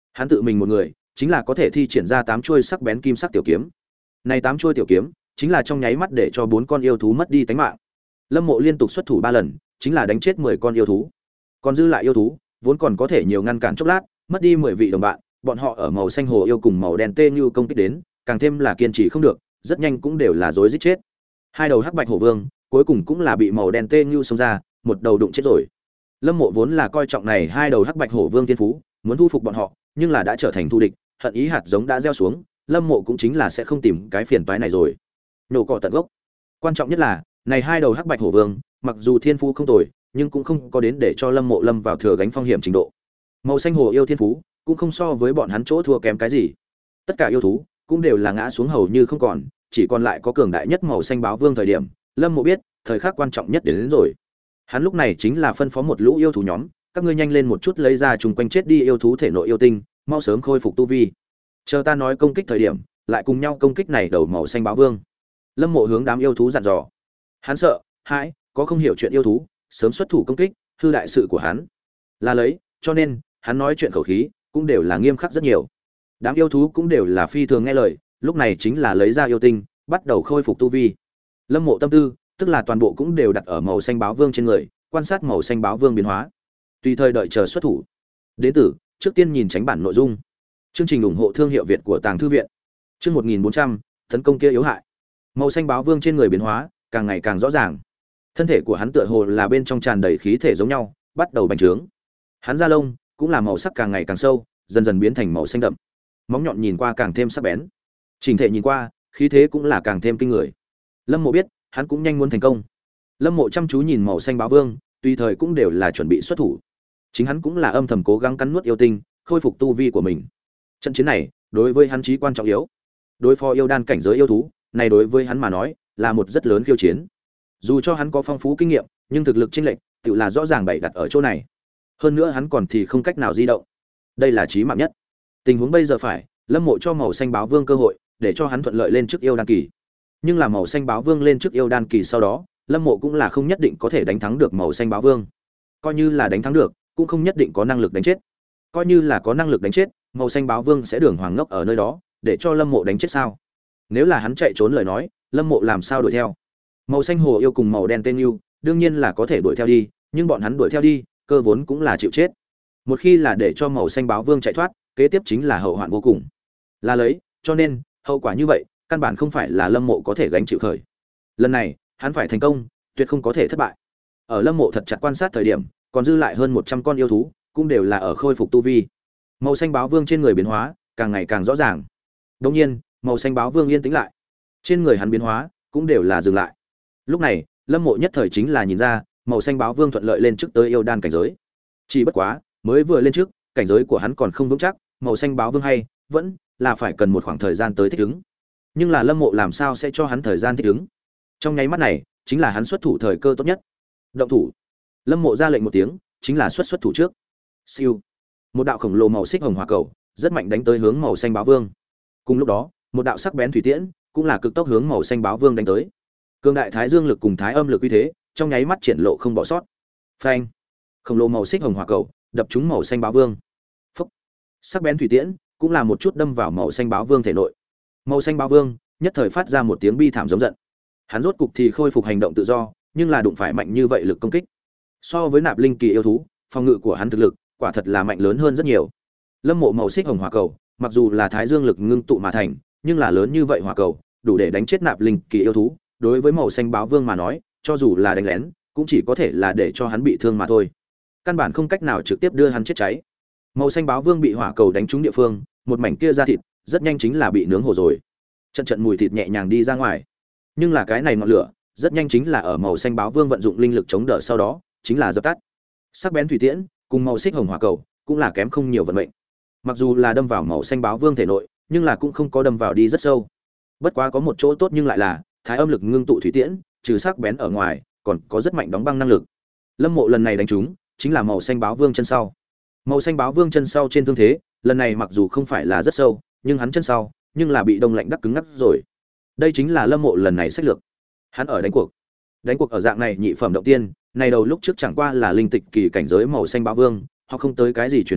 Hắn tự mình một người chính là có thể thi triển ra tám chuôi sắc bén kim sắc tiểu kiếm. Này tám chuôi tiểu kiếm chính là trong nháy mắt để cho bốn con yêu thú mất đi tính mạng. Lâm Mộ liên tục xuất thủ ba lần, chính là đánh chết mười con yêu thú. Còn dư lại yêu thú, vốn còn có thể nhiều ngăn cản chốc lát, mất đi mười vị đồng bạn, bọn họ ở màu xanh hồ yêu cùng màu đen tê như công kích đến, càng thêm là kiên trì không được, rất nhanh cũng đều là rối giết chết. Hai đầu hắc bạch hổ vương, cuối cùng cũng là bị màu đen tê như xông ra, một đầu đụng chết rồi. Lâm Mộ vốn là coi trọng này hai đầu hắc bạch hổ vương thiên phú, muốn thu phục bọn họ, nhưng là đã trở thành thù địch, hận ý hạt giống đã gieo xuống, Lâm Mộ cũng chính là sẽ không tìm cái phiền toái này rồi. Nổ cỏ tận gốc. Quan trọng nhất là, này hai đầu hắc bạch hổ vương, mặc dù thiên phú không tồi, nhưng cũng không có đến để cho Lâm Mộ lâm vào thừa gánh phong hiểm trình độ. Màu xanh hồ yêu thiên phú, cũng không so với bọn hắn chỗ thua kém cái gì. Tất cả yêu thú cũng đều là ngã xuống hầu như không còn, chỉ còn lại có cường đại nhất màu xanh báo vương thời điểm, Lâm Mộ biết, thời khắc quan trọng nhất đến, đến rồi. Hắn lúc này chính là phân phó một lũ yêu thú nhóm, các ngươi nhanh lên một chút lấy ra trùng quanh chết đi yêu thú thể nội yêu tinh, mau sớm khôi phục tu vi. Chờ ta nói công kích thời điểm, lại cùng nhau công kích này đầu màu xanh báo vương. Lâm Mộ hướng đám yêu thú dặn dò. Hắn sợ, hãi, có không hiểu chuyện yêu thú, sớm xuất thủ công kích, hư đại sự của hắn. Là lấy, cho nên, hắn nói chuyện khẩu khí cũng đều là nghiêm khắc rất nhiều. Đám yêu thú cũng đều là phi thường nghe lời, lúc này chính là lấy ra yêu tinh, bắt đầu khôi phục tu vi. Lâm Mộ tâm tư, tức là toàn bộ cũng đều đặt ở màu xanh báo vương trên người, quan sát màu xanh báo vương biến hóa. Tùy thời đợi chờ xuất thủ. Đến tử, trước tiên nhìn tránh bản nội dung. Chương trình ủng hộ thương hiệu Việt của Tàng Thư viện. Chương một nghìn bốn trăm, tấn công kia yếu hại. Màu xanh báo vương trên người biến hóa, càng ngày càng rõ ràng. Thân thể của hắn tựa hồ là bên trong tràn đầy khí thể giống nhau, bắt đầu bành trướng. Hắn da lông cũng là màu sắc càng ngày càng sâu, dần dần biến thành màu xanh đậm. Móng nhọn nhìn qua càng thêm sắc bén. Chỉnh thể nhìn qua, khí thế cũng là càng thêm kinh người. Lâm Mộ biết, hắn cũng nhanh muốn thành công. Lâm Mộ chăm chú nhìn màu xanh báo vương, tùy thời cũng đều là chuẩn bị xuất thủ. Chính hắn cũng là âm thầm cố gắng cắn nuốt yêu tinh, khôi phục tu vi của mình. Trận chiến này, đối với hắn chí quan trọng yếu. Đối phó yêu đan cảnh giới yêu thú, này đối với hắn mà nói, là một rất lớn khiêu chiến. Dù cho hắn có phong phú kinh nghiệm, nhưng thực lực chênh lệch, tự là rõ ràng bày đặt ở chỗ này. Hơn nữa hắn còn thì không cách nào di động. Đây là chí mạng nhất. Tình huống bây giờ phải, Lâm Mộ cho màu xanh báo vương cơ hội, để cho hắn thuận lợi lên trước yêu đan kỳ. Nhưng là màu xanh báo vương lên trước yêu đan kỳ sau đó, Lâm Mộ cũng là không nhất định có thể đánh thắng được màu xanh báo vương. Coi như là đánh thắng được, cũng không nhất định có năng lực đánh chết. Coi như là có năng lực đánh chết, màu xanh báo vương sẽ đường hoàng ngốc ở nơi đó, để cho Lâm Mộ đánh chết sao? Nếu là hắn chạy trốn lời nói, Lâm Mộ làm sao đuổi theo? Màu xanh hồ yêu cùng màu đen tên yêu, đương nhiên là có thể đuổi theo đi, nhưng bọn hắn đuổi theo đi, cơ vốn cũng là chịu chết. Một khi là để cho màu xanh báo vương chạy thoát, kế tiếp chính là hậu hoạn vô cùng. Là lấy, cho nên, hậu quả như vậy, căn bản không phải là Lâm Mộ có thể gánh chịu khởi. Lần này, hắn phải thành công, tuyệt không có thể thất bại. Ở Lâm Mộ thật chặt quan sát thời điểm, còn dư lại hơn một trăm con yêu thú, cũng đều là ở khôi phục tu vi. Màu xanh báo vương trên người biến hóa, càng ngày càng rõ ràng. Đương nhiên, màu xanh báo vương yên tĩnh lại. Trên người hắn biến hóa, cũng đều là dừng lại. Lúc này, Lâm Mộ nhất thời chính là nhìn ra, màu xanh báo vương thuận lợi lên trước tới yêu đan cảnh giới. Chỉ bất quá, mới vừa lên trước, cảnh giới của hắn còn không vững chắc, màu xanh báo vương hay vẫn là phải cần một khoảng thời gian tới thích ứng. Nhưng là Lâm Mộ làm sao sẽ cho hắn thời gian thích ứng? Trong nháy mắt này, chính là hắn xuất thủ thời cơ tốt nhất. Động thủ. Lâm Mộ ra lệnh một tiếng, chính là xuất xuất thủ trước. Siêu. Một đạo khổng lồ màu xích hồng hỏa cầu, rất mạnh đánh tới hướng màu xanh báo vương. Cùng lúc đó, một đạo sắc bén thủy tiễn, cũng là cực tốc hướng màu xanh báo vương đánh tới. Cương đại thái dương lực cùng thái âm lực uy thế, trong nháy mắt triển lộ không bỏ sót. Phanh. Khổng lồ màu xích hồng hỏa cầu, đập trúng màu xanh báo vương. Phốc. Sắc bén thủy tiễn, cũng là một chút đâm vào màu xanh báo vương thể nội. Màu xanh báo vương, nhất thời phát ra một tiếng bi thảm giống giận. Hắn rốt cục thì khôi phục hành động tự do, nhưng là đụng phải mạnh như vậy lực công kích. So với nạp linh kỳ yêu thú, phòng ngự của hắn thực lực, quả thật là mạnh lớn hơn rất nhiều. Lâm Mộ màu xích hồng hỏa cầu, mặc dù là thái dương lực ngưng tụ mà thành, nhưng là lớn như vậy hỏa cầu, đủ để đánh chết nạp linh kỳ yêu thú, đối với màu xanh báo vương mà nói, cho dù là đánh lén, cũng chỉ có thể là để cho hắn bị thương mà thôi. Căn bản không cách nào trực tiếp đưa hắn chết cháy. Màu xanh báo vương bị hỏa cầu đánh trúng địa phương, một mảnh kia da thịt, rất nhanh chính là bị nướng hồ rồi. Trận trận mùi thịt nhẹ nhàng đi ra ngoài. Nhưng là cái này ngọn lửa, rất nhanh chính là ở màu xanh báo vương vận dụng linh lực chống đỡ sau đó, chính là dập tắt. Sắc bén thủy tiễn, cùng màu xích hồng hỏa cầu, cũng là kém không nhiều vận mệnh. Mặc dù là đâm vào màu xanh báo vương thể nội, nhưng là cũng không có đâm vào đi rất sâu. Bất quá có một chỗ tốt nhưng lại là, thái âm lực ngưng tụ thủy tiễn, trừ sắc bén ở ngoài, còn có rất mạnh đóng băng năng lực. Lâm Mộ lần này đánh trúng, chính là màu xanh báo vương chân sau. Màu xanh báo vương chân sau trên thương thế, lần này mặc dù không phải là rất sâu, nhưng hắn chân sau, nhưng là bị đông lạnh đắc cứng ngắc rồi. Đây chính là Lâm Mộ lần này sách lược. Hắn ở đánh cuộc. Đánh cuộc ở dạng này nhị phẩm động tiên, này đầu lúc trước chẳng qua là linh tịch kỳ cảnh giới màu xanh báo vương, họ không tới cái gì truyền thừa,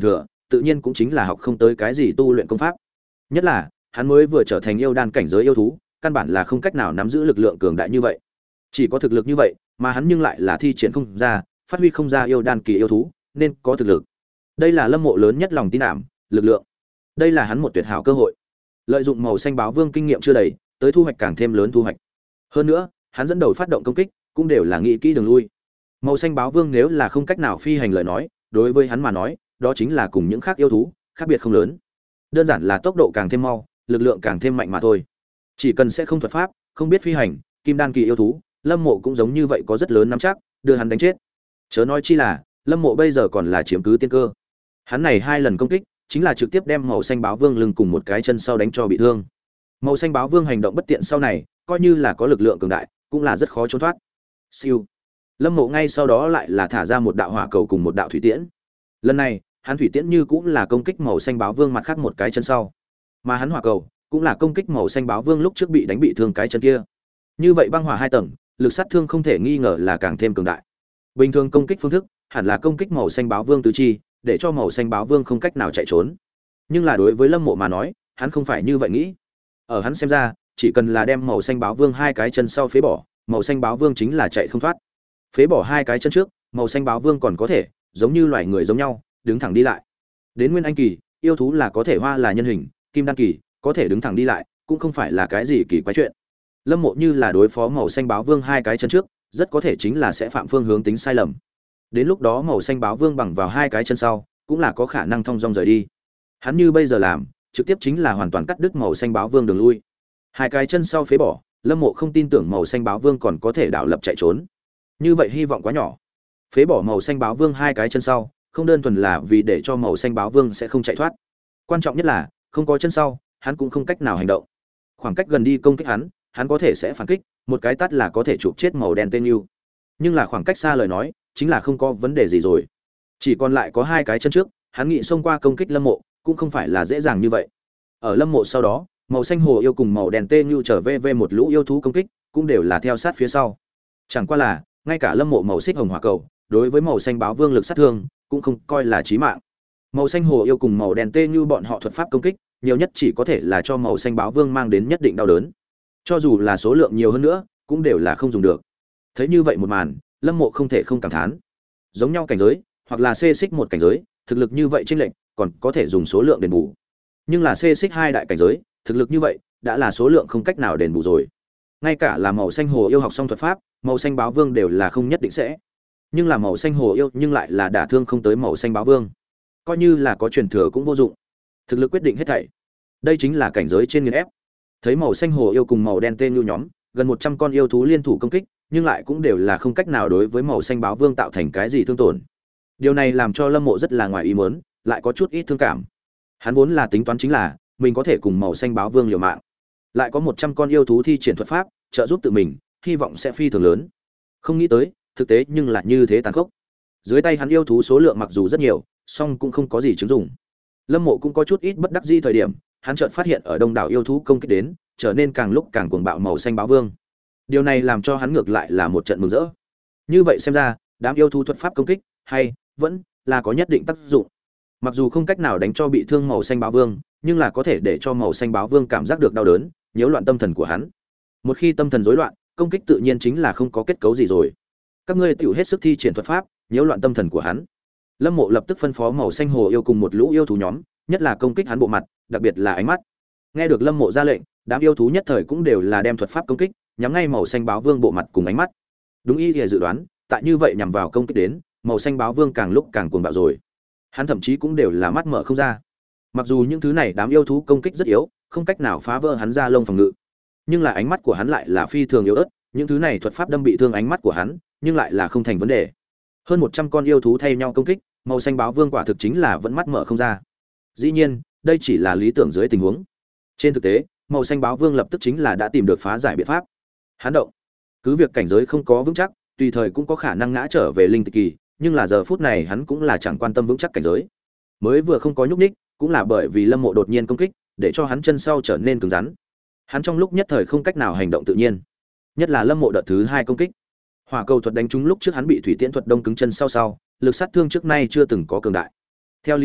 tự nhiên cũng chính là học không tới cái gì tu luyện công pháp. Nhất là, hắn mới vừa trở thành yêu đan cảnh giới yêu thú, căn bản là không cách nào nắm giữ lực lượng cường đại như vậy. Chỉ có thực lực như vậy, mà hắn nhưng lại là thi triển không ra, phát huy không ra yêu đan kỳ yêu thú, nên có thực lực. Đây là Lâm Mộ lớn nhất lòng tin ảm, lực lượng. Đây là hắn một tuyệt hảo cơ hội. Lợi dụng màu xanh báo vương kinh nghiệm chưa đầy, tới thu hoạch càng thêm lớn thu hoạch. Hơn nữa, hắn dẫn đầu phát động công kích, cũng đều là nghĩ kỹ đường lui. Màu xanh báo vương nếu là không cách nào phi hành lời nói, đối với hắn mà nói, đó chính là cùng những khác yêu thú, khác biệt không lớn. Đơn giản là tốc độ càng thêm mau, lực lượng càng thêm mạnh mà thôi. Chỉ cần sẽ không thuật pháp, không biết phi hành, kim đan kỳ yêu thú, Lâm Mộ cũng giống như vậy có rất lớn nắm chắc, đưa hắn đánh chết. Chớ nói chi là, Lâm Mộ bây giờ còn là chiếm cứ tiên cơ. Hắn này hai lần công kích, chính là trực tiếp đem màu xanh báo vương lưng cùng một cái chân sau đánh cho bị thương. Màu xanh báo vương hành động bất tiện sau này, coi như là có lực lượng cường đại, cũng là rất khó trốn thoát. Siêu. Lâm Mộ ngay sau đó lại là thả ra một đạo hỏa cầu cùng một đạo thủy tiễn. Lần này, hắn thủy tiễn như cũng là công kích màu xanh báo vương mặt khác một cái chân sau, mà hắn hỏa cầu cũng là công kích màu xanh báo vương lúc trước bị đánh bị thương cái chân kia. Như vậy băng hỏa hai tầng, lực sát thương không thể nghi ngờ là càng thêm cường đại. Bình thường công kích phương thức hẳn là công kích màu xanh báo vương tứ chi, để cho màu xanh báo vương không cách nào chạy trốn. Nhưng là đối với Lâm Mộ mà nói, hắn không phải như vậy nghĩ. Ở hắn xem ra, chỉ cần là đem màu xanh báo vương hai cái chân sau phế bỏ, màu xanh báo vương chính là chạy không thoát. Phế bỏ hai cái chân trước, màu xanh báo vương còn có thể giống như loài người giống nhau, đứng thẳng đi lại. Đến nguyên anh kỳ, yêu thú là có thể hoa là nhân hình, kim đan kỳ có thể đứng thẳng đi lại, cũng không phải là cái gì kỳ quái chuyện. Lâm Mộ như là đối phó màu xanh báo vương hai cái chân trước, rất có thể chính là sẽ phạm phương hướng tính sai lầm. Đến lúc đó màu xanh báo vương bằng vào hai cái chân sau, cũng là có khả năng thong dong rời đi. Hắn như bây giờ làm, trực tiếp chính là hoàn toàn cắt đứt màu xanh báo vương đường lui. Hai cái chân sau phế bỏ, Lâm Mộ không tin tưởng màu xanh báo vương còn có thể đảo lập chạy trốn. Như vậy hy vọng quá nhỏ. Phế bỏ màu xanh báo vương hai cái chân sau, không đơn thuần là vì để cho màu xanh báo vương sẽ không chạy thoát. Quan trọng nhất là, không có chân sau, hắn cũng không cách nào hành động. Khoảng cách gần đi công kích hắn, hắn có thể sẽ phản kích, một cái tát là có thể chụp chết màu đen tên yêu. Nhưng là khoảng cách xa lời nói, chính là không có vấn đề gì rồi. Chỉ còn lại có hai cái chân trước, hắn nghĩ xông qua công kích Lâm Mộ, cũng không phải là dễ dàng như vậy. Ở Lâm Mộ sau đó, màu xanh hồ yêu cùng màu đen tên yêu trở về về một lũ yêu thú công kích, cũng đều là theo sát phía sau. Chẳng qua là, ngay cả Lâm Mộ màu xích hồng hỏa cầu, đối với màu xanh báo vương lực sát thương, cũng không coi là chí mạng. Màu xanh hồ yêu cùng màu đen tê như bọn họ thuật pháp công kích, nhiều nhất chỉ có thể là cho màu xanh báo vương mang đến nhất định đau đớn. Cho dù là số lượng nhiều hơn nữa, cũng đều là không dùng được. Thấy như vậy một màn, Lâm Mộ không thể không cảm thán. Giống nhau cảnh giới, hoặc là xê xích một cảnh giới, thực lực như vậy chênh lệch, còn có thể dùng số lượng đền bù. Nhưng là xê xích hai đại cảnh giới, thực lực như vậy, đã là số lượng không cách nào đền bù rồi. Ngay cả là màu xanh hồ yêu học xong thuật pháp, màu xanh báo vương đều là không nhất định sẽ. Nhưng là màu xanh hồ yêu nhưng lại là đả thương không tới màu xanh báo vương. Coi như là có truyền thừa cũng vô dụng. Thực lực quyết định hết thảy. Đây chính là cảnh giới trên nghiền ép. Thấy màu xanh hồ yêu cùng màu đen tên như nhóm, gần một trăm con yêu thú liên thủ công kích, nhưng lại cũng đều là không cách nào đối với màu xanh báo vương tạo thành cái gì thương tổn. Điều này làm cho Lâm Mộ rất là ngoài ý muốn, lại có chút ít thương cảm. Hắn vốn là tính toán chính là mình có thể cùng màu xanh báo vương liều mạng, lại có một trăm con yêu thú thi triển thuật pháp trợ giúp tự mình, hy vọng sẽ phi thường lớn. Không nghĩ tới, thực tế nhưng lại như thế tàn khốc. Dưới tay hắn yêu thú số lượng mặc dù rất nhiều, song cũng không có gì chứng dụng. Lâm Mộ cũng có chút ít bất đắc dĩ thời điểm, hắn chợt phát hiện ở đông đảo yêu thú công kích đến, trở nên càng lúc càng cuồng bạo màu xanh báo vương. Điều này làm cho hắn ngược lại là một trận mừng rỡ. Như vậy xem ra, đám yêu thú thuật pháp công kích hay vẫn là có nhất định tác dụng. Mặc dù không cách nào đánh cho bị thương màu xanh báo vương, nhưng là có thể để cho màu xanh báo vương cảm giác được đau đớn, nhiễu loạn tâm thần của hắn. Một khi tâm thần rối loạn, công kích tự nhiên chính là không có kết cấu gì rồi. Các ngươi tiểu hết sức thi triển thuật pháp, nhiễu loạn tâm thần của hắn. Lâm Mộ lập tức phân phó màu xanh hồ yêu cùng một lũ yêu thú nhóm, nhất là công kích hắn bộ mặt, đặc biệt là ánh mắt. Nghe được Lâm Mộ ra lệnh, đám yêu thú nhất thời cũng đều là đem thuật pháp công kích, nhắm ngay màu xanh báo vương bộ mặt cùng ánh mắt. Đúng y lìa dự đoán, tại như vậy nhằm vào công kích đến, màu xanh báo vương càng lúc càng cuồng bạo rồi. Hắn thậm chí cũng đều là mắt mở không ra. Mặc dù những thứ này đám yêu thú công kích rất yếu, không cách nào phá vỡ hắn ra lông phòng ngự, nhưng là ánh mắt của hắn lại là phi thường yếu ớt, những thứ này thuật pháp đâm bị thương ánh mắt của hắn, nhưng lại là không thành vấn đề. Hơn một trăm con yêu thú thay nhau công kích, màu xanh báo vương quả thực chính là vẫn mắt mở không ra. Dĩ nhiên, đây chỉ là lý tưởng dưới tình huống. Trên thực tế, màu xanh báo vương lập tức chính là đã tìm được phá giải biện pháp. Hắn động. Cứ việc cảnh giới không có vững chắc, tùy thời cũng có khả năng ngã trở về linh tịch kỳ, nhưng là giờ phút này hắn cũng là chẳng quan tâm vững chắc cảnh giới. Mới vừa không có nhúc nhích, cũng là bởi vì Lâm Mộ đột nhiên công kích, để cho hắn chân sau trở nên cứng rắn. Hắn trong lúc nhất thời không cách nào hành động tự nhiên. Nhất là Lâm Mộ đợt thứ hai công kích. Hỏa cầu thuật đánh trúng lúc trước hắn bị thủy tiễn thuật đông cứng chân sau sau, lực sát thương trước nay chưa từng có cường đại. Theo lý thuyết,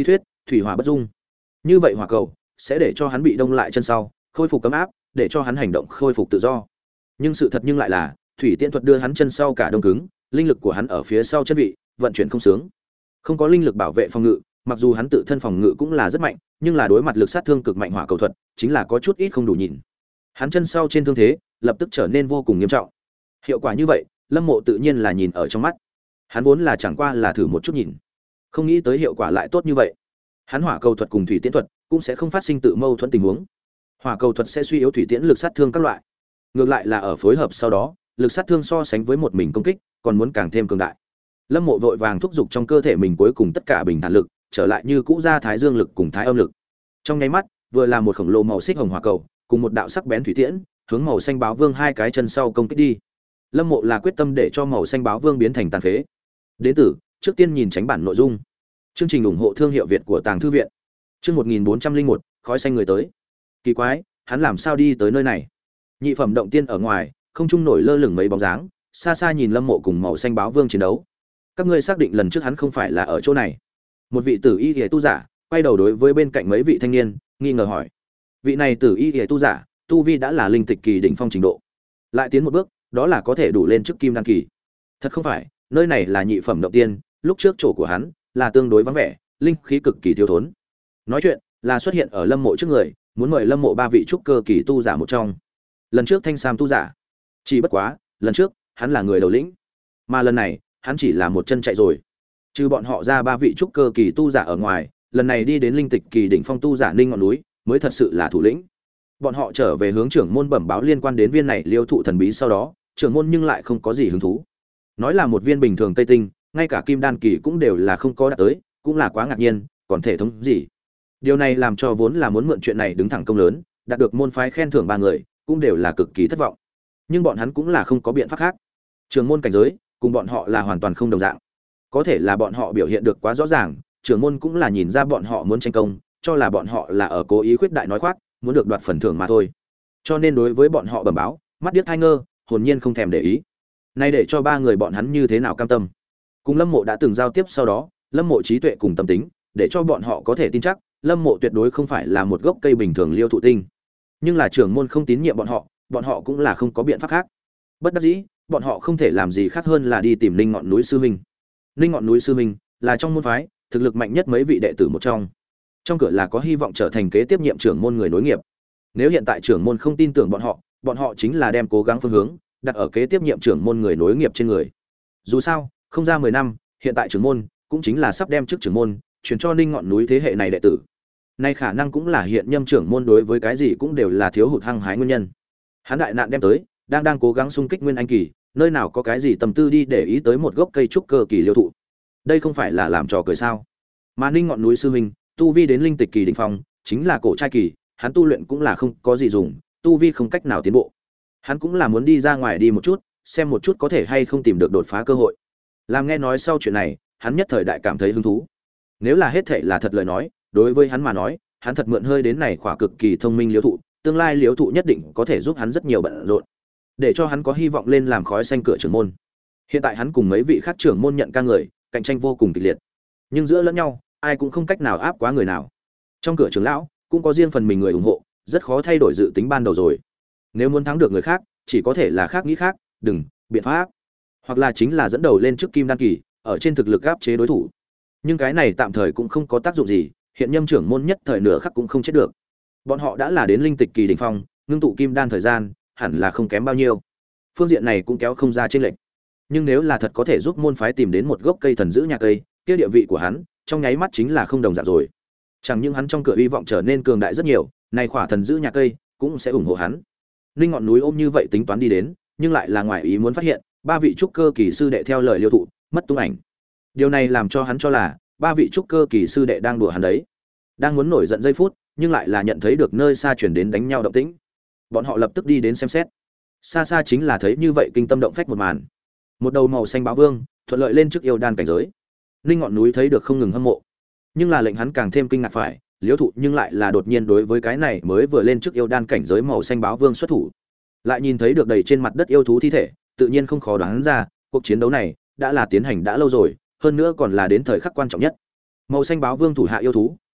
thủy hỏa bất dung. Như vậy hỏa cầu sẽ để cho hắn bị đông lại chân sau, khôi phục cấm áp, để cho hắn hành động khôi phục tự do. Nhưng sự thật nhưng lại là, thủy tiễn thuật đưa hắn chân sau cả đông cứng, linh lực của hắn ở phía sau chân vị, vận chuyển không sướng. Không có linh lực bảo vệ phòng ngự, mặc dù hắn tự thân phòng ngự cũng là rất mạnh, nhưng là đối mặt lực sát thương cực mạnh hỏa cầu thuật, chính là có chút ít không đủ nhìn. Hắn chân sau trên thương thế, lập tức trở nên vô cùng nghiêm trọng. Hiệu quả như vậy, Lâm Mộ tự nhiên là nhìn ở trong mắt. Hắn vốn là chẳng qua là thử một chút nhìn, không nghĩ tới hiệu quả lại tốt như vậy. Hắn hỏa cầu thuật cùng thủy tiễn thuật cũng sẽ không phát sinh tự mâu thuẫn tình huống. Hỏa cầu thuật sẽ suy yếu thủy tiễn lực sát thương các loại. Ngược lại là ở phối hợp sau đó, lực sát thương so sánh với một mình công kích, còn muốn càng thêm cường đại. Lâm Mộ vội vàng thúc giục trong cơ thể mình cuối cùng tất cả bình thản lực, trở lại như cũ ra thái dương lực cùng thái âm lực. Trong nháy mắt, vừa là một khổng lồ màu xích hồng hỏa cầu, cùng một đạo sắc bén thủy tiễn, hướng màu xanh báo vương hai cái chân sau công kích đi. Lâm Mộ là quyết tâm để cho màu xanh báo vương biến thành tàn phế. Đến tử, trước tiên nhìn tránh bản nội dung. Chương trình ủng hộ thương hiệu Việt của Tàng thư viện. Chương một nghìn bốn trăm lẻ một, khói xanh người tới. Kỳ quái, hắn làm sao đi tới nơi này? Nhị phẩm động tiên ở ngoài, không trung nổi lơ lửng mấy bóng dáng, xa xa nhìn Lâm Mộ cùng màu xanh báo vương chiến đấu. Các ngươi xác định lần trước hắn không phải là ở chỗ này? Một vị tử y y tu giả quay đầu đối với bên cạnh mấy vị thanh niên, nghi ngờ hỏi. Vị này tử y y tu giả, tu vi đã là linh tịch kỳ đỉnh phong trình độ. Lại tiến một bước, đó là có thể đủ lên trước kim đan kỳ. Thật không phải, nơi này là nhị phẩm động tiên, lúc trước chỗ của hắn là tương đối vắng vẻ, linh khí cực kỳ thiếu thốn. Nói chuyện là xuất hiện ở Lâm Mộ trước người, muốn mời Lâm Mộ ba vị trúc cơ kỳ tu giả một trong. Lần trước thanh sam tu giả, chỉ bất quá, lần trước hắn là người đầu lĩnh, mà lần này hắn chỉ là một chân chạy rồi. Trừ bọn họ ra ba vị trúc cơ kỳ tu giả ở ngoài, lần này đi đến linh tịch kỳ đỉnh phong tu giả Ninh ngọn núi mới thật sự là thủ lĩnh. Bọn họ trở về hướng trưởng môn bẩm báo liên quan đến viên này liêu thụ thần bí, sau đó trưởng môn nhưng lại không có gì hứng thú, nói là một viên bình thường tây tinh, ngay cả kim đan kỳ cũng đều là không có đạt tới, cũng là quá ngạc nhiên, còn thể thống gì. Điều này làm cho vốn là muốn mượn chuyện này đứng thẳng công lớn, đạt được môn phái khen thưởng ba người, cũng đều là cực kỳ thất vọng. Nhưng bọn hắn cũng là không có biện pháp khác. Trưởng môn cảnh giới cùng bọn họ là hoàn toàn không đồng dạng. Có thể là bọn họ biểu hiện được quá rõ ràng, trưởng môn cũng là nhìn ra bọn họ muốn tranh công, cho là bọn họ là ở cố ý khuyết đại nói khoác, muốn được đoạt phần thưởng mà thôi. Cho nên đối với bọn họ bẩm báo, mắt điếc hai ngơ, hồn nhiên không thèm để ý. Nay để cho ba người bọn hắn như thế nào cam tâm. Cùng Lâm Mộ đã từng giao tiếp sau đó, Lâm Mộ trí tuệ cùng tâm tính, để cho bọn họ có thể tin chắc, Lâm Mộ tuyệt đối không phải là một gốc cây bình thường liêu thụ tinh. Nhưng là trưởng môn không tín nhiệm bọn họ, bọn họ cũng là không có biện pháp khác. Bất đắc dĩ, bọn họ không thể làm gì khác hơn là đi tìm Linh Ngọn núi sư huynh. Linh Ngọn núi sư huynh là trong môn phái thực lực mạnh nhất mấy vị đệ tử một trong. Trong cửa là có hy vọng trở thành kế tiếp nhiệm trưởng môn người nối nghiệp. Nếu hiện tại trưởng môn không tin tưởng bọn họ, bọn họ chính là đem cố gắng phương hướng đặt ở kế tiếp nhiệm trưởng môn người nối nghiệp trên người. Dù sao, không ra mười năm, hiện tại trưởng môn cũng chính là sắp đem chức trưởng môn chuyển cho Ninh Ngọn núi thế hệ này đệ tử. Nay khả năng cũng là hiện nhâm trưởng môn đối với cái gì cũng đều là thiếu hụt hăng hái nguyên nhân. Hắn đại nạn đem tới, đang đang cố gắng xung kích nguyên anh kỳ, nơi nào có cái gì tầm tư đi để ý tới một gốc cây trúc cơ kỳ liêu thụ. Đây không phải là làm trò cười sao? Mà Ninh Ngọn núi sư huynh, tu vi đến linh tịch kỳ đỉnh phong, chính là cổ trai kỳ, hắn tu luyện cũng là không có gì dùng, tu vi không cách nào tiến bộ. Hắn cũng là muốn đi ra ngoài đi một chút, xem một chút có thể hay không tìm được đột phá cơ hội. Làm nghe nói sau chuyện này, hắn nhất thời đại cảm thấy hứng thú. Nếu là hết thảy là thật lời nói, đối với hắn mà nói, hắn thật mượn hơi đến này khỏa cực kỳ thông minh liễu thụ, tương lai liễu thụ nhất định có thể giúp hắn rất nhiều bận rộn, để cho hắn có hy vọng lên làm khói xanh cửa trưởng môn. Hiện tại hắn cùng mấy vị khác trưởng môn nhận ca người, cạnh tranh vô cùng kịch liệt. Nhưng giữa lẫn nhau, ai cũng không cách nào áp quá người nào. Trong cửa trưởng lão cũng có riêng phần mình người ủng hộ, rất khó thay đổi dự tính ban đầu rồi. Nếu muốn thắng được người khác, chỉ có thể là khác nghĩ khác, đừng, biện pháp. Hoặc là chính là dẫn đầu lên trước kim đan kỳ, ở trên thực lực áp chế đối thủ. Nhưng cái này tạm thời cũng không có tác dụng gì, hiện nhâm trưởng môn nhất thời nửa khắc cũng không chết được. Bọn họ đã là đến linh tịch kỳ đỉnh phong, ngưng tụ kim đan thời gian, hẳn là không kém bao nhiêu. Phương diện này cũng kéo không ra trên lệnh. Nhưng nếu là thật có thể giúp môn phái tìm đến một gốc cây thần giữ nhà cây, kia địa vị của hắn, trong nháy mắt chính là không đồng dạng rồi. Chẳng những hắn trong cửa hy vọng trở nên cường đại rất nhiều, này khỏa thần giữ nhà cây cũng sẽ ủng hộ hắn. Linh Ngọn núi ôm như vậy tính toán đi đến, nhưng lại là ngoài ý muốn phát hiện, ba vị trúc cơ kỳ sư đệ theo lời liêu thụ, mất tung ảnh. Điều này làm cho hắn cho là ba vị trúc cơ kỳ sư đệ đang đùa hắn đấy. Đang muốn nổi giận giây phút, nhưng lại là nhận thấy được nơi xa chuyển đến đánh nhau động tĩnh. Bọn họ lập tức đi đến xem xét. Xa xa chính là thấy như vậy kinh tâm động phách một màn. Một đầu màu xanh báo vương, thuận lợi lên trước yêu đan cảnh giới. Linh Ngọn núi thấy được không ngừng hâm mộ, nhưng là lệnh hắn càng thêm kinh ngạc phải, liễu thụ nhưng lại là đột nhiên đối với cái này mới vừa lên trước yêu đan cảnh giới màu xanh báo vương xuất thủ. Lại nhìn thấy được đầy trên mặt đất yêu thú thi thể, tự nhiên không khó đoán ra, cuộc chiến đấu này đã là tiến hành đã lâu rồi, hơn nữa còn là đến thời khắc quan trọng nhất. Màu xanh báo vương thủ hạ yêu thú,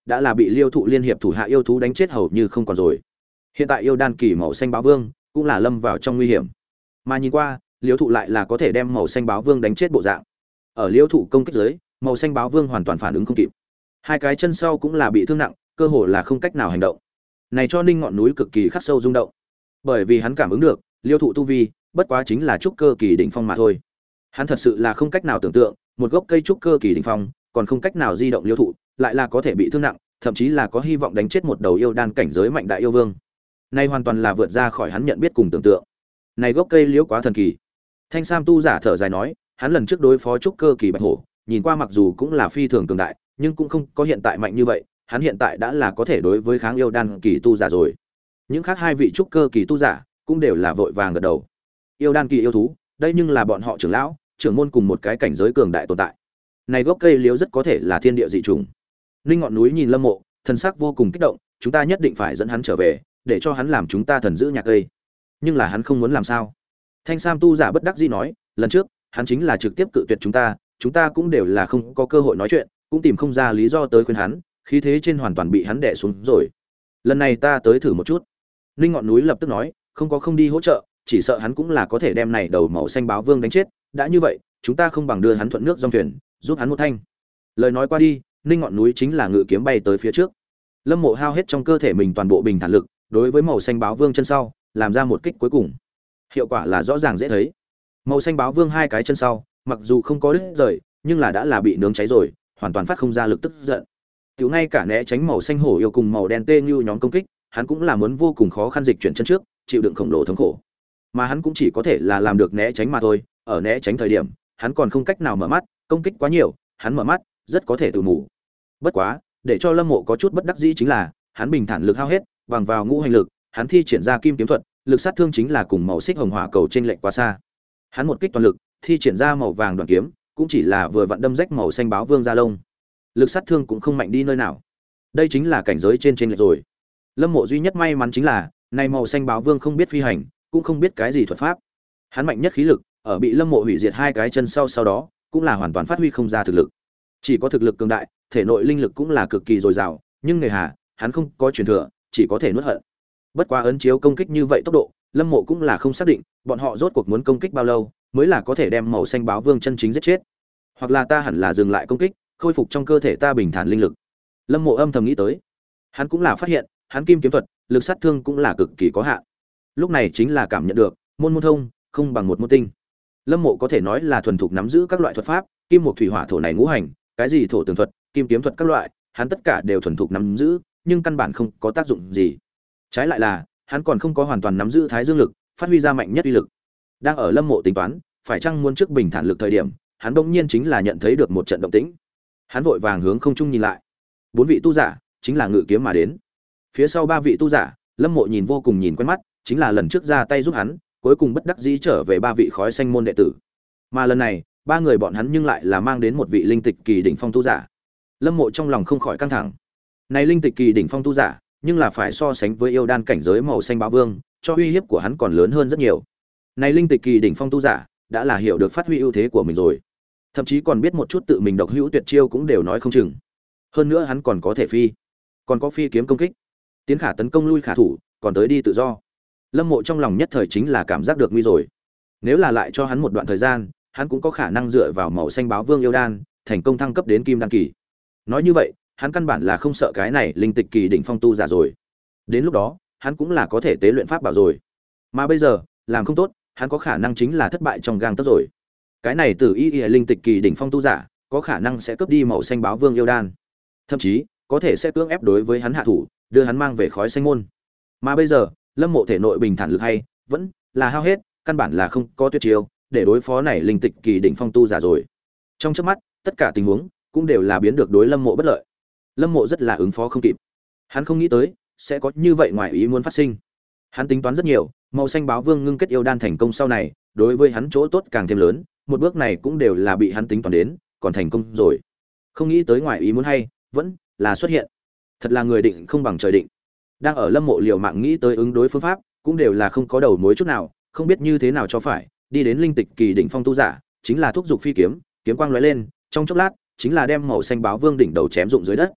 đã là bị Liêu Thụ liên hiệp thủ hạ yêu thú đánh chết hầu như không còn rồi. Hiện tại yêu đan kỳ màu xanh báo vương cũng là lâm vào trong nguy hiểm. Mà nhìn qua, Liêu Thụ lại là có thể đem màu xanh báo vương đánh chết bộ dạng. Ở Liêu Thụ công kích dưới, màu xanh báo vương hoàn toàn phản ứng không kịp. Hai cái chân sau cũng là bị thương nặng, cơ hồ là không cách nào hành động. Này cho Ninh ngọn núi cực kỳ khắc sâu rung động. Bởi vì hắn cảm ứng được, Liêu Thụ tu vi, bất quá chính là trúc cơ kỳ đỉnh phong mà thôi. Hắn thật sự là không cách nào tưởng tượng, một gốc cây trúc cơ kỳ đỉnh phong, còn không cách nào di động Liêu Thụ, lại là có thể bị thương nặng, thậm chí là có hy vọng đánh chết một đầu yêu đan cảnh giới mạnh đại yêu vương. Này hoàn toàn là vượt ra khỏi hắn nhận biết cùng tưởng tượng. Này gốc cây liễu quá thần kỳ. Thanh Sam tu giả thở dài nói, hắn lần trước đối phó trúc cơ kỳ bạch hổ, nhìn qua mặc dù cũng là phi thường cường đại, nhưng cũng không có hiện tại mạnh như vậy, hắn hiện tại đã là có thể đối với kháng yêu đan kỳ tu giả rồi. Những khác hai vị trúc cơ kỳ tu giả cũng đều là vội vàng gật đầu. Yêu đan kỳ yêu thú, đây nhưng là bọn họ trưởng lão, trưởng môn cùng một cái cảnh giới cường đại tồn tại. Này gốc cây liễu rất có thể là thiên địa dị trùng. Linh ngọn núi nhìn Lâm Mộ, thần sắc vô cùng kích động, chúng ta nhất định phải dẫn hắn trở về, để cho hắn làm chúng ta thần giữ nhà cây. Nhưng là hắn không muốn làm sao? Thanh Sam tu giả bất đắc dĩ nói, lần trước, hắn chính là trực tiếp cự tuyệt chúng ta, chúng ta cũng đều là không có cơ hội nói chuyện, cũng tìm không ra lý do tới khuyên hắn, khí thế trên hoàn toàn bị hắn đè xuống rồi. Lần này ta tới thử một chút. Linh ngọn núi lập tức nói, không có không đi hỗ trợ, chỉ sợ hắn cũng là có thể đem này đầu màu xanh báo vương đánh chết, đã như vậy, chúng ta không bằng đưa hắn thuận nước dòng thuyền, giúp hắn một thanh. Lời nói qua đi, Ninh ngọn núi chính là ngự kiếm bay tới phía trước. Lâm Mộ hao hết trong cơ thể mình toàn bộ bình thản lực, đối với màu xanh báo vương chân sau, làm ra một kích cuối cùng. Hiệu quả là rõ ràng dễ thấy. Màu xanh báo vương hai cái chân sau, mặc dù không có đứt rời, nhưng là đã là bị nướng cháy rồi, hoàn toàn phát không ra lực tức giận. Tiểu ngay cả né tránh màu xanh hổ yêu cùng màu đen tê như nhóm công kích, hắn cũng là muốn vô cùng khó khăn dịch chuyển chân trước, chịu đựng khổng lồ thống khổ. Mà hắn cũng chỉ có thể là làm được né tránh mà thôi, ở né tránh thời điểm, hắn còn không cách nào mở mắt, công kích quá nhiều, hắn mở mắt, rất có thể tự mù. Bất quá, để cho Lâm Mộ có chút bất đắc dĩ chính là, hắn bình thản lực hao hết, bằng vào ngũ hành lực, hắn thi triển ra kim kiếm thuật, lực sát thương chính là cùng màu xích hồng hỏa cầu trên lệnh quá xa. Hắn một kích toàn lực, thi triển ra màu vàng đoàn kiếm, cũng chỉ là vừa vặn đâm rách màu xanh báo vương da lông. Lực sát thương cũng không mạnh đi nơi nào. Đây chính là cảnh giới trên trên lệch rồi. Lâm Mộ duy nhất may mắn chính là, này màu xanh báo vương không biết phi hành, cũng không biết cái gì thuật pháp. Hắn mạnh nhất khí lực, ở bị Lâm Mộ hủy diệt hai cái chân sau sau đó, cũng là hoàn toàn phát huy không ra thực lực. Chỉ có thực lực cường đại, thể nội linh lực cũng là cực kỳ dồi dào, nhưng người hà, hắn không có truyền thừa, chỉ có thể nuốt hận. Bất quá ấn chiếu công kích như vậy tốc độ, Lâm Mộ cũng là không xác định, bọn họ rốt cuộc muốn công kích bao lâu, mới là có thể đem màu xanh báo vương chân chính giết chết. Hoặc là ta hẳn là dừng lại công kích, khôi phục trong cơ thể ta bình thản linh lực. Lâm Mộ âm thầm nghĩ tới. Hắn cũng là phát hiện, hắn kim kiếm thuật, lực sát thương cũng là cực kỳ có hạn. Lúc này chính là cảm nhận được, môn môn thông, không bằng một môn tinh. Lâm Mộ có thể nói là thuần thục nắm giữ các loại thuật pháp, kim một thủy hỏa thổ này ngũ hành, cái gì thổ tường thuật, kim kiếm thuật các loại, hắn tất cả đều thuần thục nắm giữ, nhưng căn bản không có tác dụng gì. Trái lại là, hắn còn không có hoàn toàn nắm giữ thái dương lực, phát huy ra mạnh nhất uy lực. Đang ở Lâm Mộ tính toán, phải chăng muốn trước bình thản lực thời điểm, hắn bỗng nhiên chính là nhận thấy được một trận động tĩnh. Hắn vội vàng hướng không trung nhìn lại. Bốn vị tu giả, chính là ngự kiếm mà đến. Phía sau ba vị tu giả, Lâm Mộ nhìn vô cùng nhìn quen mắt, chính là lần trước ra tay giúp hắn, cuối cùng bất đắc dĩ trở về ba vị khói xanh môn đệ tử. Mà lần này, ba người bọn hắn nhưng lại là mang đến một vị linh tịch kỳ đỉnh phong tu giả. Lâm Mộ trong lòng không khỏi căng thẳng. Này linh tịch kỳ đỉnh phong tu giả, nhưng là phải so sánh với yêu đan cảnh giới màu xanh báo vương, cho uy hiếp của hắn còn lớn hơn rất nhiều. Này linh tịch kỳ đỉnh phong tu giả, đã là hiểu được phát huy ưu thế của mình rồi. Thậm chí còn biết một chút tự mình độc hữu tuyệt chiêu cũng đều nói không chừng. Hơn nữa hắn còn có thể phi, còn có phi kiếm công kích. Tiến khả tấn công lui khả thủ, còn tới đi tự do. Lâm Mộ trong lòng nhất thời chính là cảm giác được nguy rồi. Nếu là lại cho hắn một đoạn thời gian, hắn cũng có khả năng dựa vào màu xanh báo vương yêu đan, thành công thăng cấp đến kim đan kỳ. Nói như vậy, hắn căn bản là không sợ cái này linh tịch kỳ đỉnh phong tu giả rồi. Đến lúc đó, hắn cũng là có thể tế luyện pháp bảo rồi. Mà bây giờ, làm không tốt, hắn có khả năng chính là thất bại trong gang tấc rồi. Cái này Tử Y Y linh tịch kỳ đỉnh phong tu giả, có khả năng sẽ cướp đi màu xanh báo vương yêu đan, thậm chí có thể sẽ cưỡng ép đối với hắn hạ thủ, đưa hắn mang về khói xanh môn. Mà bây giờ, Lâm Mộ thể nội bình thản lực hay vẫn là hao hết, căn bản là không có tuyệt chiêu để đối phó này linh tịch kỳ đỉnh phong tu giả rồi. Trong chớp mắt, tất cả tình huống cũng đều là biến được đối Lâm Mộ bất lợi. Lâm Mộ rất là ứng phó không kịp. Hắn không nghĩ tới sẽ có như vậy ngoài ý muốn phát sinh. Hắn tính toán rất nhiều, màu xanh báo vương ngưng kết yêu đan thành công sau này, đối với hắn chỗ tốt càng thêm lớn, một bước này cũng đều là bị hắn tính toán đến, còn thành công rồi. Không nghĩ tới ngoài ý muốn hay vẫn là xuất hiện. Thật là người định không bằng trời định. Đang ở Lâm Mộ liều mạng nghĩ tới ứng đối phương pháp, cũng đều là không có đầu mối chút nào, không biết như thế nào cho phải, đi đến linh tịch kỳ đỉnh phong tu giả, chính là thúc dục phi kiếm, kiếm quang lóe lên, trong chốc lát, chính là đem màu xanh báo vương đỉnh đầu chém rụng dưới đất.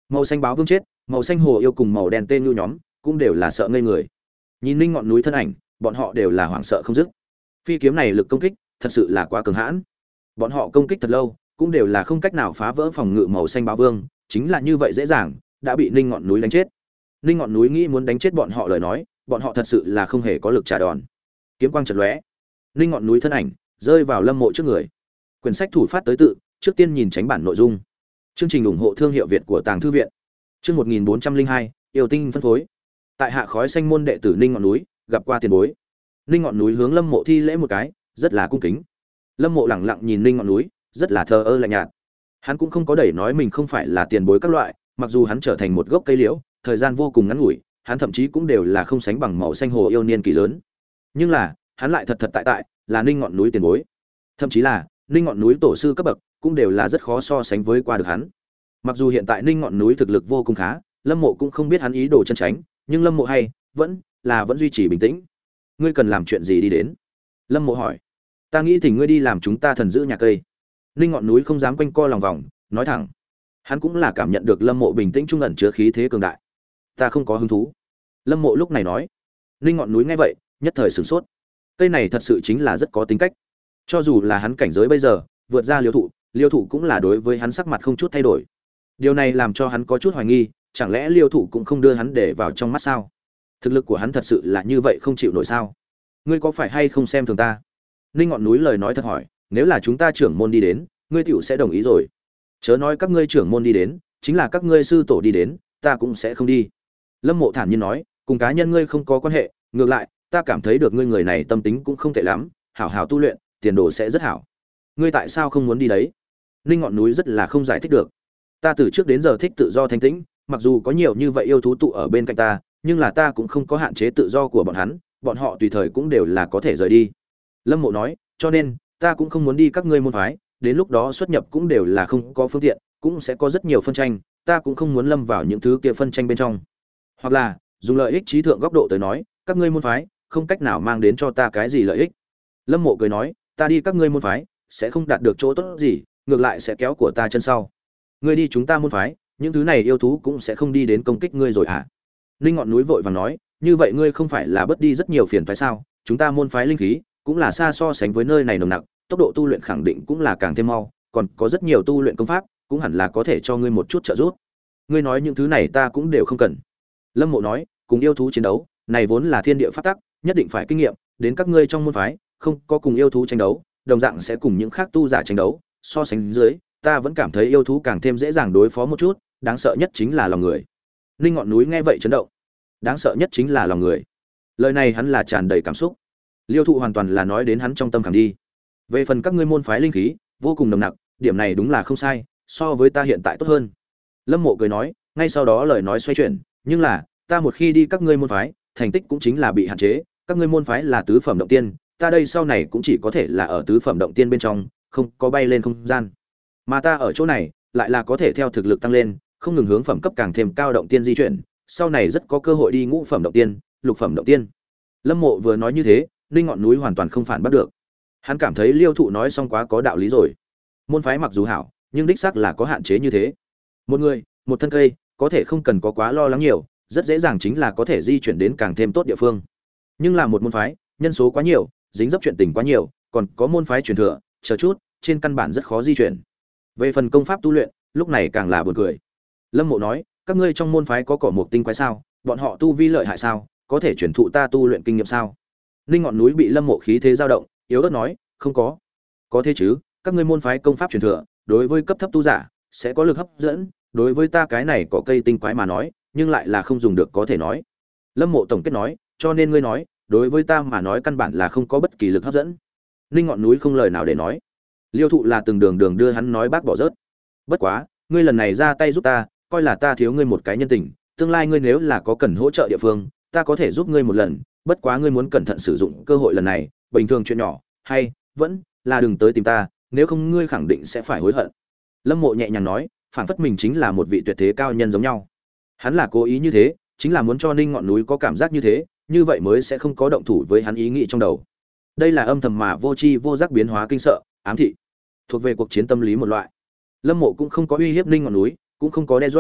Màu xanh báo vương chết, màu xanh hồ yêu cùng màu đen tên nhu nhóm cũng đều là sợ ngây người. Nhìn Ninh Ngọn Núi thân ảnh, bọn họ đều là hoảng sợ không dứt. Phi kiếm này lực công kích thật sự là quá cường hãn. Bọn họ công kích thật lâu, cũng đều là không cách nào phá vỡ phòng ngự màu xanh báo vương, chính là như vậy dễ dàng đã bị Ninh Ngọn Núi đánh chết. Ninh Ngọn Núi nghĩ muốn đánh chết bọn họ lời nói, bọn họ thật sự là không hề có lực trả đòn. Kiếm quang chợt lóe, Ninh Ngọn Núi thân ảnh rơi vào Lâm Mộ trước người. Quyển sách thủ phát tới tự, trước tiên nhìn tránh bản nội dung. Chương trình ủng hộ thương hiệu Việt của Tàng thư viện. Chương một nghìn bốn trăm linh hai, yêu tinh phân phối. Tại hạ khói xanh môn đệ tử Ninh Ngọn Núi, gặp qua tiền bối. Ninh Ngọn Núi hướng Lâm Mộ thi lễ một cái, rất là cung kính. Lâm Mộ lẳng lặng nhìn Ninh Ngọn Núi, rất là thờ ơ lạnh nhạt. Hắn cũng không có đẩy nói mình không phải là tiền bối các loại, mặc dù hắn trở thành một gốc cây liễu, thời gian vô cùng ngắn ngủi, hắn thậm chí cũng đều là không sánh bằng màu xanh hồ yêu niên kỳ lớn. Nhưng là, hắn lại thật thật tại tại là Ninh Ngọn Núi tiền bối. Thậm chí là Ninh Ngọn Núi tổ sư cấp bậc, cũng đều là rất khó so sánh với qua được hắn. Mặc dù hiện tại Ninh Ngọn Núi thực lực vô cùng khá, Lâm Mộ cũng không biết hắn ý đồ chân tránh, nhưng Lâm Mộ hay vẫn là vẫn duy trì bình tĩnh. Ngươi cần làm chuyện gì đi đến? Lâm Mộ hỏi. Ta nghĩ thỉnh ngươi đi làm chúng ta thần giữ nhà cây. Ninh Ngọn Núi không dám quanh co lòng vòng, nói thẳng. Hắn cũng là cảm nhận được Lâm Mộ bình tĩnh trung ẩn chứa khí thế cường đại. Ta không có hứng thú. Lâm Mộ lúc này nói. Ninh Ngọn Núi nghe vậy, nhất thời sửng sốt. Cây này thật sự chính là rất có tính cách. Cho dù là hắn cảnh giới bây giờ vượt ra Liêu Thụ, Liêu Thụ cũng là đối với hắn sắc mặt không chút thay đổi. Điều này làm cho hắn có chút hoài nghi, chẳng lẽ Liêu Thụ cũng không đưa hắn để vào trong mắt sao? Thực lực của hắn thật sự là như vậy không chịu nổi sao? Ngươi có phải hay không xem thường ta? Ninh Ngọn Núi lời nói thật hỏi, nếu là chúng ta trưởng môn đi đến, ngươi tiểu sẽ đồng ý rồi. Chớ nói các ngươi trưởng môn đi đến, chính là các ngươi sư tổ đi đến, ta cũng sẽ không đi. Lâm Mộ thản nhiên nói, cùng cá nhân ngươi không có quan hệ, ngược lại, ta cảm thấy được ngươi người này tâm tính cũng không tệ lắm, hảo hảo tu luyện, tiền đồ sẽ rất hảo. Ngươi tại sao không muốn đi đấy? Ninh Ngọn Núi rất là không giải thích được. Ta từ trước đến giờ thích tự do thanh tĩnh, mặc dù có nhiều như vậy yêu thú tụ ở bên cạnh ta, nhưng là ta cũng không có hạn chế tự do của bọn hắn, bọn họ tùy thời cũng đều là có thể rời đi. Lâm Mộ nói, cho nên ta cũng không muốn đi các ngươi môn phái, đến lúc đó xuất nhập cũng đều là không có phương tiện, cũng sẽ có rất nhiều phân tranh, ta cũng không muốn lâm vào những thứ kia phân tranh bên trong. Hoặc là, dùng lợi ích trí thượng góc độ tới nói, các ngươi môn phái không cách nào mang đến cho ta cái gì lợi ích. Lâm Mộ cười nói, ta đi các ngươi môn phái sẽ không đạt được chỗ tốt gì, ngược lại sẽ kéo của ta chân sau. Ngươi đi chúng ta môn phái, những thứ này yêu thú cũng sẽ không đi đến công kích ngươi rồi hả? Ninh Ngọn Núi vội vàng nói, như vậy ngươi không phải là bớt đi rất nhiều phiền phải sao? Chúng ta môn phái linh khí cũng là xa so sánh với nơi này nồng nặc, tốc độ tu luyện khẳng định cũng là càng thêm mau, còn có rất nhiều tu luyện công pháp, cũng hẳn là có thể cho ngươi một chút trợ giúp. Ngươi nói những thứ này ta cũng đều không cần. Lâm Mộ nói, cùng yêu thú chiến đấu, này vốn là thiên địa pháp tắc, nhất định phải kinh nghiệm, đến các ngươi trong môn phái, không có cùng yêu thú tranh đấu, đồng dạng sẽ cùng những khác tu giả tranh đấu, so sánh dưới, ta vẫn cảm thấy yêu thú càng thêm dễ dàng đối phó một chút, đáng sợ nhất chính là lòng người. Ninh Ngọn Núi nghe vậy chấn động. Đáng sợ nhất chính là lòng người. Lời này hắn là tràn đầy cảm xúc. Liêu Thụ hoàn toàn là nói đến hắn trong tâm khảm đi. Về phần các ngươi môn phái linh khí, vô cùng nồng nặc, điểm này đúng là không sai, so với ta hiện tại tốt hơn. Lâm Mộ cười nói, ngay sau đó lời nói xoay chuyển, nhưng là, ta một khi đi các ngươi môn phái, thành tích cũng chính là bị hạn chế, các ngươi môn phái là tứ phẩm động tiên, ta đây sau này cũng chỉ có thể là ở tứ phẩm động tiên bên trong, không có bay lên không gian. Mà ta ở chỗ này, lại là có thể theo thực lực tăng lên, không ngừng hướng phẩm cấp càng thêm cao động tiên di chuyển, sau này rất có cơ hội đi ngũ phẩm động tiên, lục phẩm động tiên. Lâm Mộ vừa nói như thế, Ninh Ngọn Núi hoàn toàn không phản bắt được. Hắn cảm thấy Liêu Thụ nói xong quá có đạo lý rồi. Môn phái mặc dù hảo, nhưng đích xác là có hạn chế như thế. Một người, một thân cây, có thể không cần có quá lo lắng nhiều, rất dễ dàng chính là có thể di chuyển đến càng thêm tốt địa phương. Nhưng là một môn phái, nhân số quá nhiều, dính dấp chuyện tình quá nhiều, còn có môn phái truyền thừa, chờ chút, trên căn bản rất khó di chuyển. Về phần công pháp tu luyện, lúc này càng là buồn cười. Lâm Mộ nói, các ngươi trong môn phái có cỏ mục tinh quái sao? Bọn họ tu vi lợi hại sao? Có thể truyền thụ ta tu luyện kinh nghiệm sao? Ninh Ngọn Núi bị Lâm Mộ khí thế dao động, yếu ớt nói, không có. Có thế chứ, các ngươi môn phái công pháp truyền thừa, đối với cấp thấp tu giả sẽ có lực hấp dẫn, đối với ta cái này có cây tinh quái mà nói, nhưng lại là không dùng được có thể nói. Lâm Mộ tổng kết nói, cho nên ngươi nói, đối với ta mà nói căn bản là không có bất kỳ lực hấp dẫn. Ninh Ngọn Núi không lời nào để nói. Liêu Thụ là từng đường đường đưa hắn nói bác bỏ rớt. Bất quá, ngươi lần này ra tay giúp ta, coi là ta thiếu ngươi một cái nhân tình, tương lai ngươi nếu là có cần hỗ trợ địa phương, ta có thể giúp ngươi một lần, bất quá ngươi muốn cẩn thận sử dụng cơ hội lần này, bình thường chuyện nhỏ, hay vẫn là đừng tới tìm ta, nếu không ngươi khẳng định sẽ phải hối hận. Lâm Mộ nhẹ nhàng nói, phảng phất mình chính là một vị tuyệt thế cao nhân giống nhau. Hắn là cố ý như thế, chính là muốn cho Ninh Ngọn Núi có cảm giác như thế, như vậy mới sẽ không có động thủ với hắn ý nghĩ trong đầu. Đây là âm thầm mà vô tri vô giác biến hóa kinh sợ, ám thị, thuộc về cuộc chiến tâm lý một loại. Lâm Mộ cũng không có uy hiếp Ninh Ngọn Núi, cũng không có đe dọa,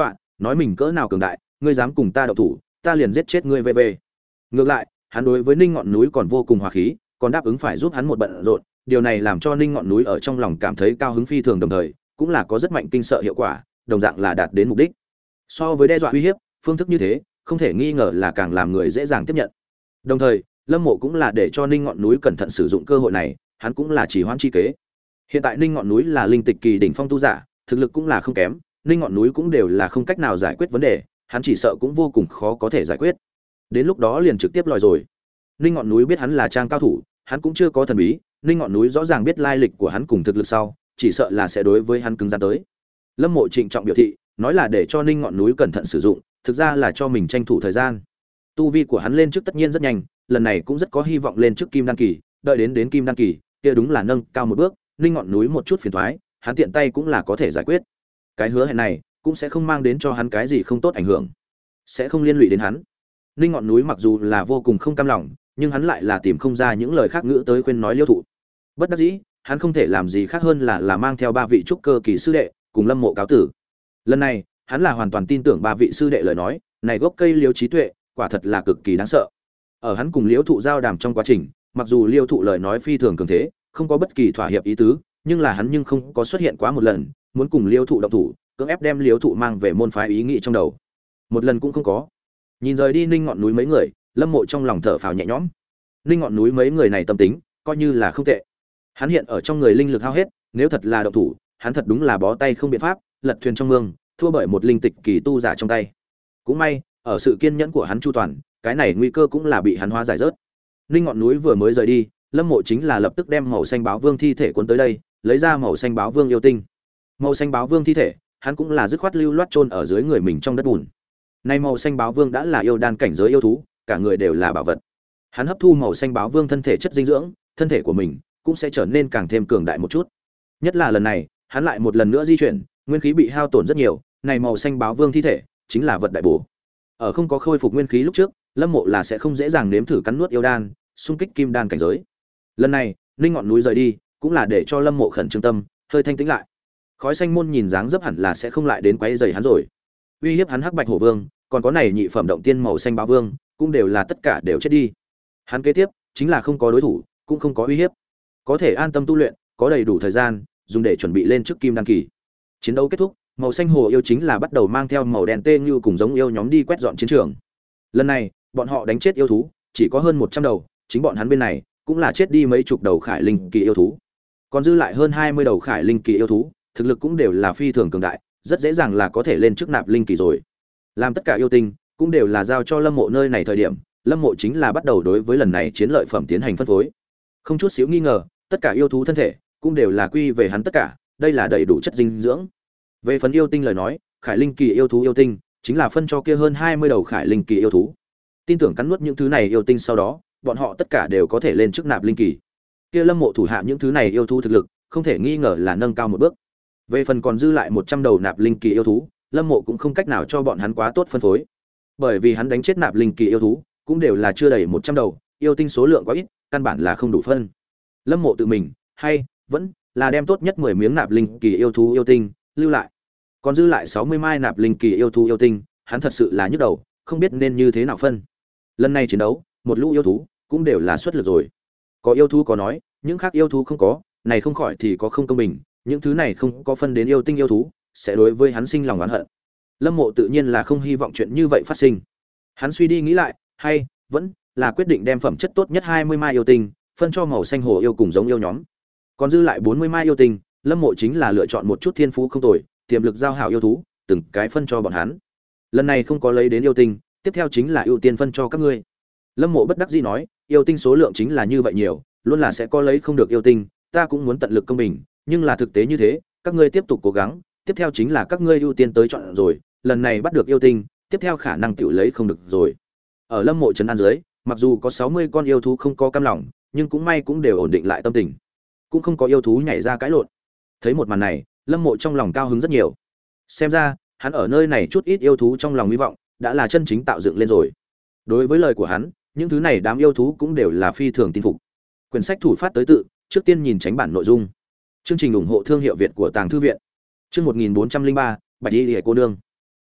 nói mình cỡ nào cường đại, ngươi dám cùng ta động thủ, ta liền giết chết ngươi về về. Ngược lại, hắn đối với Ninh Ngọn Núi còn vô cùng hòa khí, còn đáp ứng phải giúp hắn một bận rộn, điều này làm cho Ninh Ngọn Núi ở trong lòng cảm thấy cao hứng phi thường, đồng thời cũng là có rất mạnh kinh sợ hiệu quả, đồng dạng là đạt đến mục đích. So với đe dọa uy hiếp, phương thức như thế, không thể nghi ngờ là càng làm người dễ dàng tiếp nhận. Đồng thời, Lâm Mộ cũng là để cho Ninh Ngọn Núi cẩn thận sử dụng cơ hội này, hắn cũng là chỉ hoãn chi kế. Hiện tại Ninh Ngọn Núi là linh tịch kỳ đỉnh phong tu giả, thực lực cũng là không kém, Ninh Ngọn Núi cũng đều là không cách nào giải quyết vấn đề, hắn chỉ sợ cũng vô cùng khó có thể giải quyết. Đến lúc đó liền trực tiếp lòi rồi. Ninh Ngọn Núi biết hắn là trang cao thủ, hắn cũng chưa có thần bí, Ninh Ngọn Núi rõ ràng biết lai lịch của hắn cùng thực lực sau, chỉ sợ là sẽ đối với hắn cứng rắn tới. Lâm Mộ trịnh trọng biểu thị, nói là để cho Ninh Ngọn Núi cẩn thận sử dụng, thực ra là cho mình tranh thủ thời gian. Tu vi của hắn lên trước tất nhiên rất nhanh, lần này cũng rất có hy vọng lên trước kim đan kỳ, đợi đến đến kim đan kỳ, kia đúng là nâng cao một bước, Ninh Ngọn Núi một chút phiền toái, hắn tiện tay cũng là có thể giải quyết. Cái hứa hẹn này cũng sẽ không mang đến cho hắn cái gì không tốt ảnh hưởng, sẽ không liên lụy đến hắn. Ninh Ngọn Núi mặc dù là vô cùng không cam lòng, nhưng hắn lại là tìm không ra những lời khác ngữ tới khuyên nói Liêu Thụ. Bất đắc dĩ, hắn không thể làm gì khác hơn là là mang theo ba vị trúc cơ kỳ sư đệ, cùng Lâm Mộ cáo tử. Lần này, hắn là hoàn toàn tin tưởng ba vị sư đệ lời nói, này gốc cây Liêu trí tuệ, quả thật là cực kỳ đáng sợ. Ở hắn cùng Liêu Thụ giao đàm trong quá trình, mặc dù Liêu Thụ lời nói phi thường cường thế, không có bất kỳ thỏa hiệp ý tứ, nhưng là hắn nhưng không có xuất hiện quá một lần, muốn cùng Liêu Thụ động thủ, cưỡng ép đem Liêu Thụ mang về môn phái ý nghĩ trong đầu. Một lần cũng không có. Nhìn rời đi Ninh Ngọn Núi mấy người, Lâm Mộ trong lòng thở phào nhẹ nhõm. Ninh Ngọn Núi mấy người này tâm tính, coi như là không tệ. Hắn hiện ở trong người linh lực hao hết, nếu thật là động thủ, hắn thật đúng là bó tay không biện pháp, lật thuyền trong mương, thua bởi một linh tịch kỳ tu giả trong tay. Cũng may, ở sự kiên nhẫn của hắn chu toàn, cái này nguy cơ cũng là bị hắn hóa giải rớt. Ninh Ngọn Núi vừa mới rời đi, Lâm Mộ chính là lập tức đem màu xanh báo vương thi thể cuốn tới đây, lấy ra màu xanh báo vương yêu tinh. Màu xanh báo vương thi thể, hắn cũng là dứt khoát lưu loát chôn ở dưới người mình trong đất bùn. Nay màu xanh báo vương đã là yêu đan cảnh giới yêu thú, cả người đều là bảo vật. Hắn hấp thu màu xanh báo vương thân thể chất dinh dưỡng, thân thể của mình cũng sẽ trở nên càng thêm cường đại một chút. Nhất là lần này, hắn lại một lần nữa di chuyển, nguyên khí bị hao tổn rất nhiều, này màu xanh báo vương thi thể chính là vật đại bổ. Ở không có khôi phục nguyên khí lúc trước, Lâm Mộ là sẽ không dễ dàng nếm thử cắn nuốt yêu đan, xung kích kim đan cảnh giới. Lần này, Ninh Ngọn Núi rời đi, cũng là để cho Lâm Mộ khẩn trương tâm hơi thanh tĩnh lại. Khói xanh môn nhìn dáng dấp hẳn là sẽ không lại đến quấy rầy hắn rồi. Uy hiếp hắn Hắc Bạch Hổ Vương, còn có này nhị phẩm động tiên màu xanh báo vương, cũng đều là tất cả đều chết đi. Hắn kế tiếp chính là không có đối thủ, cũng không có uy hiếp, có thể an tâm tu luyện, có đầy đủ thời gian dùng để chuẩn bị lên trước kim đan kỳ. Chiến đấu kết thúc, màu xanh hồ yêu chính là bắt đầu mang theo màu đen tê như cùng giống yêu nhóm đi quét dọn chiến trường. Lần này, bọn họ đánh chết yêu thú, chỉ có hơn một trăm đầu, chính bọn hắn bên này cũng là chết đi mấy chục đầu khải linh kỳ yêu thú. Còn dư lại hơn hai mươi đầu khải linh kỳ yêu thú, thực lực cũng đều là phi thường cường đại, rất dễ dàng là có thể lên trước nạp linh kỳ rồi. Làm tất cả yêu tinh cũng đều là giao cho Lâm Mộ nơi này thời điểm, Lâm Mộ chính là bắt đầu đối với lần này chiến lợi phẩm tiến hành phân phối. Không chút xíu nghi ngờ, tất cả yêu thú thân thể cũng đều là quy về hắn tất cả, đây là đầy đủ chất dinh dưỡng. Về phần yêu tinh lời nói, khải linh kỳ yêu thú yêu tinh chính là phân cho kia hơn hai mươi đầu khải linh kỳ yêu thú. Tin tưởng cắn nuốt những thứ này yêu tinh sau đó, bọn họ tất cả đều có thể lên chức nạp linh kỳ. Kia Lâm Mộ thủ hạ những thứ này yêu thú thực lực, không thể nghi ngờ là nâng cao một bước. Về phần còn dư lại một trăm đầu nạp linh kỳ yêu thú, Lâm Mộ cũng không cách nào cho bọn hắn quá tốt phân phối. Bởi vì hắn đánh chết nạp linh kỳ yêu thú, cũng đều là chưa đầy một trăm đầu, yêu tinh số lượng quá ít, căn bản là không đủ phân. Lâm Mộ tự mình, hay vẫn là đem tốt nhất mười miếng nạp linh kỳ yêu thú yêu tinh lưu lại. Còn dư lại sáu mươi mai nạp linh kỳ yêu thú yêu tinh, hắn thật sự là nhức đầu, không biết nên như thế nào phân. Lần này chiến đấu, một lũ yêu thú cũng đều là xuất lực rồi. Có yêu thú có nói, những khác yêu thú không có, này không khỏi thì có không công bình, những thứ này không có phân đến yêu tinh yêu thú, sẽ đối với hắn sinh lòng oán hận. Lâm Mộ tự nhiên là không hy vọng chuyện như vậy phát sinh. Hắn suy đi nghĩ lại, hay vẫn là quyết định đem phẩm chất tốt nhất hai mươi mai yêu tinh phân cho màu xanh hồ yêu cùng giống yêu nhóm. Còn dư lại bốn mươi mai yêu tinh, Lâm Mộ chính là lựa chọn một chút thiên phú không tồi, tiềm lực giao hảo yêu thú, từng cái phân cho bọn hắn. Lần này không có lấy đến yêu tinh, tiếp theo chính là ưu tiên phân cho các ngươi. Lâm Mộ bất đắc dĩ nói, yêu tinh số lượng chính là như vậy nhiều, luôn là sẽ có lấy không được yêu tinh, ta cũng muốn tận lực công bình, nhưng là thực tế như thế, các ngươi tiếp tục cố gắng, tiếp theo chính là các ngươi ưu tiên tới chọn rồi, lần này bắt được yêu tinh, tiếp theo khả năng tiểu lấy không được rồi. Ở Lâm Mộ trấn an dưới, mặc dù có sáu mươi con yêu thú không có cam lòng, nhưng cũng may cũng đều ổn định lại tâm tình, cũng không có yêu thú nhảy ra cãi lộn. Thấy một màn này, Lâm Mộ trong lòng cao hứng rất nhiều. Xem ra, hắn ở nơi này chút ít yêu thú trong lòng hy vọng, đã là chân chính tạo dựng lên rồi. Đối với lời của hắn, những thứ này đám yêu thú cũng đều là phi thường tin phục. Quyển sách thủ phát tới tự, trước tiên nhìn tránh bản nội dung. Chương trình ủng hộ thương hiệu Việt của Tàng Thư viện. Chương một nghìn bốn trăm linh ba, Bạch Y Liễu cô nương.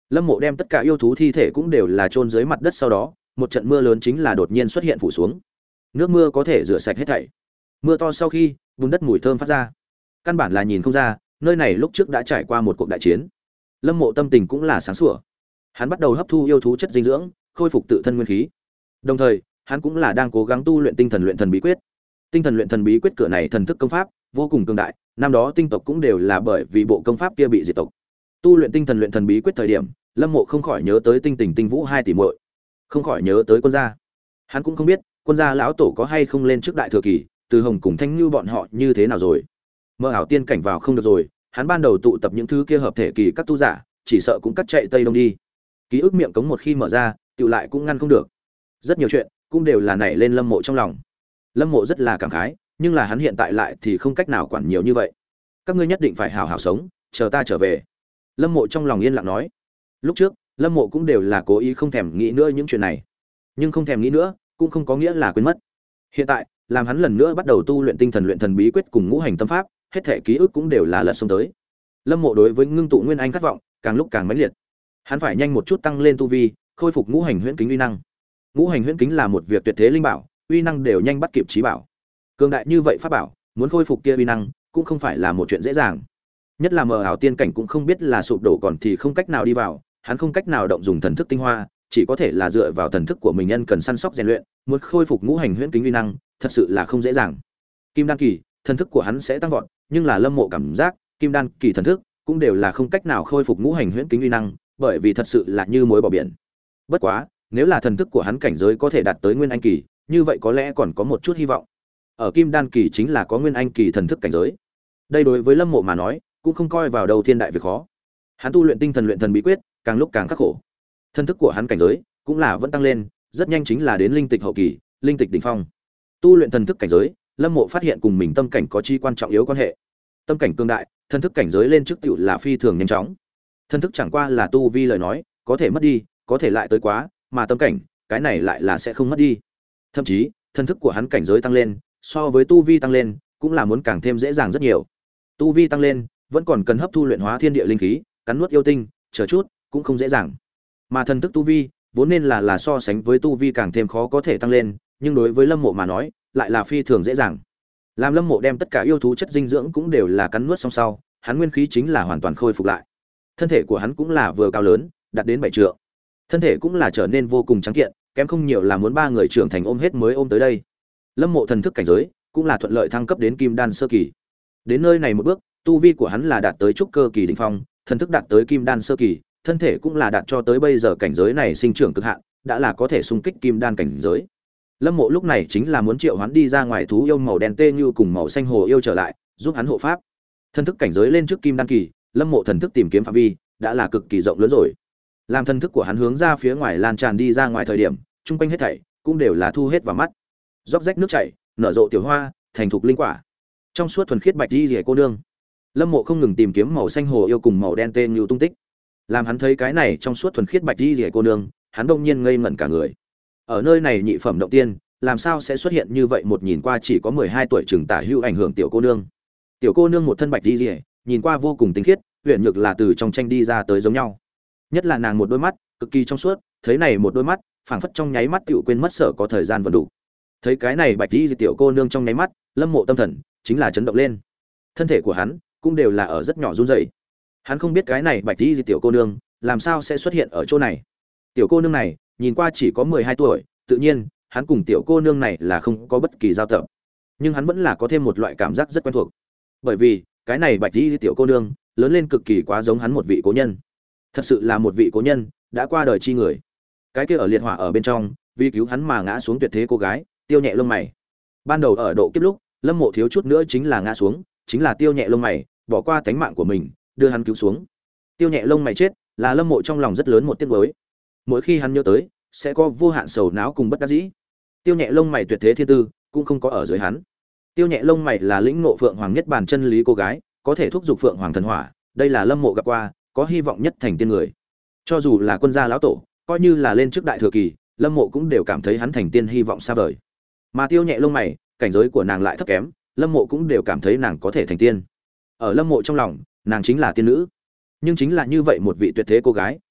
Lâm Mộ đem tất cả yêu thú thi thể cũng đều là chôn dưới mặt đất, sau đó một trận mưa lớn chính là đột nhiên xuất hiện phủ xuống. Nước mưa có thể rửa sạch hết thảy. Mưa to sau khi, bùn đất mùi thơm phát ra. Căn bản là nhìn không ra, nơi này lúc trước đã trải qua một cuộc đại chiến. Lâm Mộ tâm tình cũng là sáng sủa. Hắn bắt đầu hấp thu yêu thú chất dinh dưỡng, khôi phục tự thân nguyên khí. Đồng thời, hắn cũng là đang cố gắng tu luyện tinh thần luyện thần bí quyết. Tinh thần luyện thần bí quyết cửa này thần thức công pháp vô cùng cường đại, năm đó tinh tộc cũng đều là bởi vì bộ công pháp kia bị diệt tộc. Tu luyện tinh thần luyện thần bí quyết thời điểm, Lâm Mộ không khỏi nhớ tới Tinh Tình Tinh Vũ hai tỷ muội, không khỏi nhớ tới quân gia. Hắn cũng không biết, quân gia lão tổ có hay không lên trước đại thừa kỳ, Từ Hồng cùng Thanh Nhu bọn họ như thế nào rồi. Mơ ảo tiên cảnh vào không được rồi, hắn ban đầu tụ tập những thứ kia hợp thể kỳ các tu giả, chỉ sợ cũng cắt chạy tây đông đi. Ký ức miệng cống một khi mở ra, tựu lại cũng ngăn không được. Rất nhiều chuyện cũng đều là nảy lên Lâm Mộ trong lòng. Lâm Mộ rất là cảm khái, nhưng là hắn hiện tại lại thì không cách nào quản nhiều như vậy. Các ngươi nhất định phải hảo hảo sống, chờ ta trở về. Lâm Mộ trong lòng yên lặng nói. Lúc trước, Lâm Mộ cũng đều là cố ý không thèm nghĩ nữa những chuyện này. Nhưng không thèm nghĩ nữa, cũng không có nghĩa là quên mất. Hiện tại, làm hắn lần nữa bắt đầu tu luyện tinh thần luyện thần bí quyết cùng ngũ hành tâm pháp, hết thể ký ức cũng đều là lật xông tới. Lâm Mộ đối với ngưng tụ nguyên anh khát vọng, càng lúc càng mãnh liệt. Hắn phải nhanh một chút tăng lên tu vi, khôi phục ngũ hành huyễn kính uy năng. Ngũ hành huyễn kính là một việc tuyệt thế linh bảo, uy năng đều nhanh bắt kịp trí bảo. Cường đại như vậy pháp bảo, muốn khôi phục kia uy năng, cũng không phải là một chuyện dễ dàng. Nhất là mờ ảo tiên cảnh cũng không biết là sụp đổ còn thì không cách nào đi vào, hắn không cách nào động dùng thần thức tinh hoa, chỉ có thể là dựa vào thần thức của mình nhân cần săn sóc rèn luyện, muốn khôi phục ngũ hành huyễn kính uy năng, thật sự là không dễ dàng. Kim đan kỳ, thần thức của hắn sẽ tăng vọt, nhưng là Lâm Mộ cảm giác, kim đan kỳ thần thức cũng đều là không cách nào khôi phục ngũ hành huyễn kính uy năng, bởi vì thật sự là như muối bỏ biển. Bất quá, nếu là thần thức của hắn cảnh giới có thể đạt tới nguyên anh kỳ, như vậy có lẽ còn có một chút hy vọng. Ở kim đan kỳ chính là có nguyên anh kỳ thần thức cảnh giới. Đây đối với Lâm Mộ mà nói, cũng không coi vào đầu thiên đại việc khó. Hắn tu luyện tinh thần luyện thần bí quyết, càng lúc càng khắc khổ. Thần thức của hắn cảnh giới cũng là vẫn tăng lên, rất nhanh chính là đến linh tịch hậu kỳ, linh tịch đỉnh phong. Tu luyện thần thức cảnh giới, Lâm Mộ phát hiện cùng mình tâm cảnh có chi quan trọng yếu quan hệ. Tâm cảnh cương đại, thần thức cảnh giới lên trước tiểu là phi thường nhanh chóng. Thần thức chẳng qua là tu vi lời nói, có thể mất đi, có thể lại tới quá, mà tâm cảnh, cái này lại là sẽ không mất đi. Thậm chí, thần thức của hắn cảnh giới tăng lên, so với tu vi tăng lên, cũng là muốn càng thêm dễ dàng rất nhiều. Tu vi tăng lên, vẫn còn cần hấp thu luyện hóa thiên địa linh khí, cắn nuốt yêu tinh, chờ chút, cũng không dễ dàng. Mà thần thức tu vi, vốn nên là là so sánh với tu vi càng thêm khó có thể tăng lên, nhưng đối với Lâm Mộ mà nói, lại là phi thường dễ dàng. Làm Lâm Mộ đem tất cả yêu thú chất dinh dưỡng cũng đều là cắn nuốt xong sau, hắn nguyên khí chính là hoàn toàn khôi phục lại. Thân thể của hắn cũng là vừa cao lớn, đạt đến bảy trượng. Thân thể cũng là trở nên vô cùng trắng kiện, kém không nhiều là muốn ba người trưởng thành ôm hết mới ôm tới đây. Lâm Mộ thần thức cảnh giới cũng là thuận lợi thăng cấp đến kim đan sơ kỳ. Đến nơi này một bước, tu vi của hắn là đạt tới trúc cơ kỳ đỉnh phong, thần thức đạt tới kim đan sơ kỳ, thân thể cũng là đạt cho tới bây giờ cảnh giới này sinh trưởng cực hạn, đã là có thể xung kích kim đan cảnh giới. Lâm Mộ lúc này chính là muốn triệu hắn đi ra ngoài thú yêu màu đen tê như cùng màu xanh hồ yêu trở lại, giúp hắn hộ pháp. Thần thức cảnh giới lên trước kim đan kỳ, Lâm Mộ thần thức tìm kiếm phạm vi đã là cực kỳ rộng lớn rồi. Làm thần thức của hắn hướng ra phía ngoài lan tràn đi ra ngoài thời điểm, trung quanh hết thảy cũng đều là thu hết vào mắt. Róc rách nước chảy, nở rộ tiểu hoa, thành thục linh quả. Trong suốt thuần khiết bạch di rìa cô nương. Lâm Mộ không ngừng tìm kiếm màu xanh hồ yêu cùng màu đen tê như tung tích. Làm hắn thấy cái này trong suốt thuần khiết bạch di rìa cô nương, hắn đông nhiên ngây ngẩn cả người. Ở nơi này nhị phẩm động tiên, làm sao sẽ xuất hiện như vậy một nhìn qua chỉ có mười hai tuổi chừng tả hữu ảnh hưởng tiểu cô nương. Tiểu cô nương một thân bạch di rìa, nhìn qua vô cùng tinh khiết, huyền nhược là từ trong tranh đi ra tới giống nhau. Nhất là nàng một đôi mắt cực kỳ trong suốt, thấy này một đôi mắt, phảng phất trong nháy mắt tiểu quên mất sở có thời gian vẫn đủ. Thấy cái này bạch di tiểu cô nương trong nháy mắt, Lâm Mộ tâm thần chính là chấn động lên. Thân thể của hắn cũng đều là ở rất nhỏ run rẩy. Hắn không biết cái này bạch di tiểu cô nương làm sao sẽ xuất hiện ở chỗ này. Tiểu cô nương này nhìn qua chỉ có mười hai tuổi, tự nhiên hắn cùng tiểu cô nương này là không có bất kỳ giao tập, nhưng hắn vẫn là có thêm một loại cảm giác rất quen thuộc, bởi vì cái này bạch di tiểu cô nương lớn lên cực kỳ quá giống hắn một vị cố nhân, thật sự là một vị cố nhân đã qua đời chi người. Cái kia ở liệt hỏa ở bên trong vì cứu hắn mà ngã xuống tuyệt thế cô gái Tiêu Nhẹ lông mày. Ban đầu ở độ kiếp lúc, Lâm Mộ thiếu chút nữa chính là ngã xuống, chính là Tiêu Nhẹ lông mày bỏ qua tánh mạng của mình đưa hắn cứu xuống. Tiêu Nhẹ lông mày chết là Lâm Mộ trong lòng rất lớn một tiếc nuối, mỗi khi hắn nhớ tới sẽ có vô hạn sầu não cùng bất đắc dĩ. Tiêu Nhẹ lông mày tuyệt thế thiên tư cũng không có ở dưới hắn. Tiêu Nhẹ lông mày là lĩnh ngộ Phượng Hoàng nhất bản chân lý cô gái, có thể thúc giục Phượng Hoàng thần hỏa, đây là Lâm Mộ gặp qua có hy vọng nhất thành tiên người. Cho dù là quân gia lão tổ, coi như là lên trước đại thừa kỳ, Lâm Mộ cũng đều cảm thấy hắn thành tiên hy vọng xa vời. Mà Tiêu Nhẹ lông mày, cảnh giới của nàng lại thấp kém, Lâm Mộ cũng đều cảm thấy nàng có thể thành tiên. Ở Lâm Mộ trong lòng, nàng chính là tiên nữ. Nhưng chính là như vậy một vị tuyệt thế cô gái,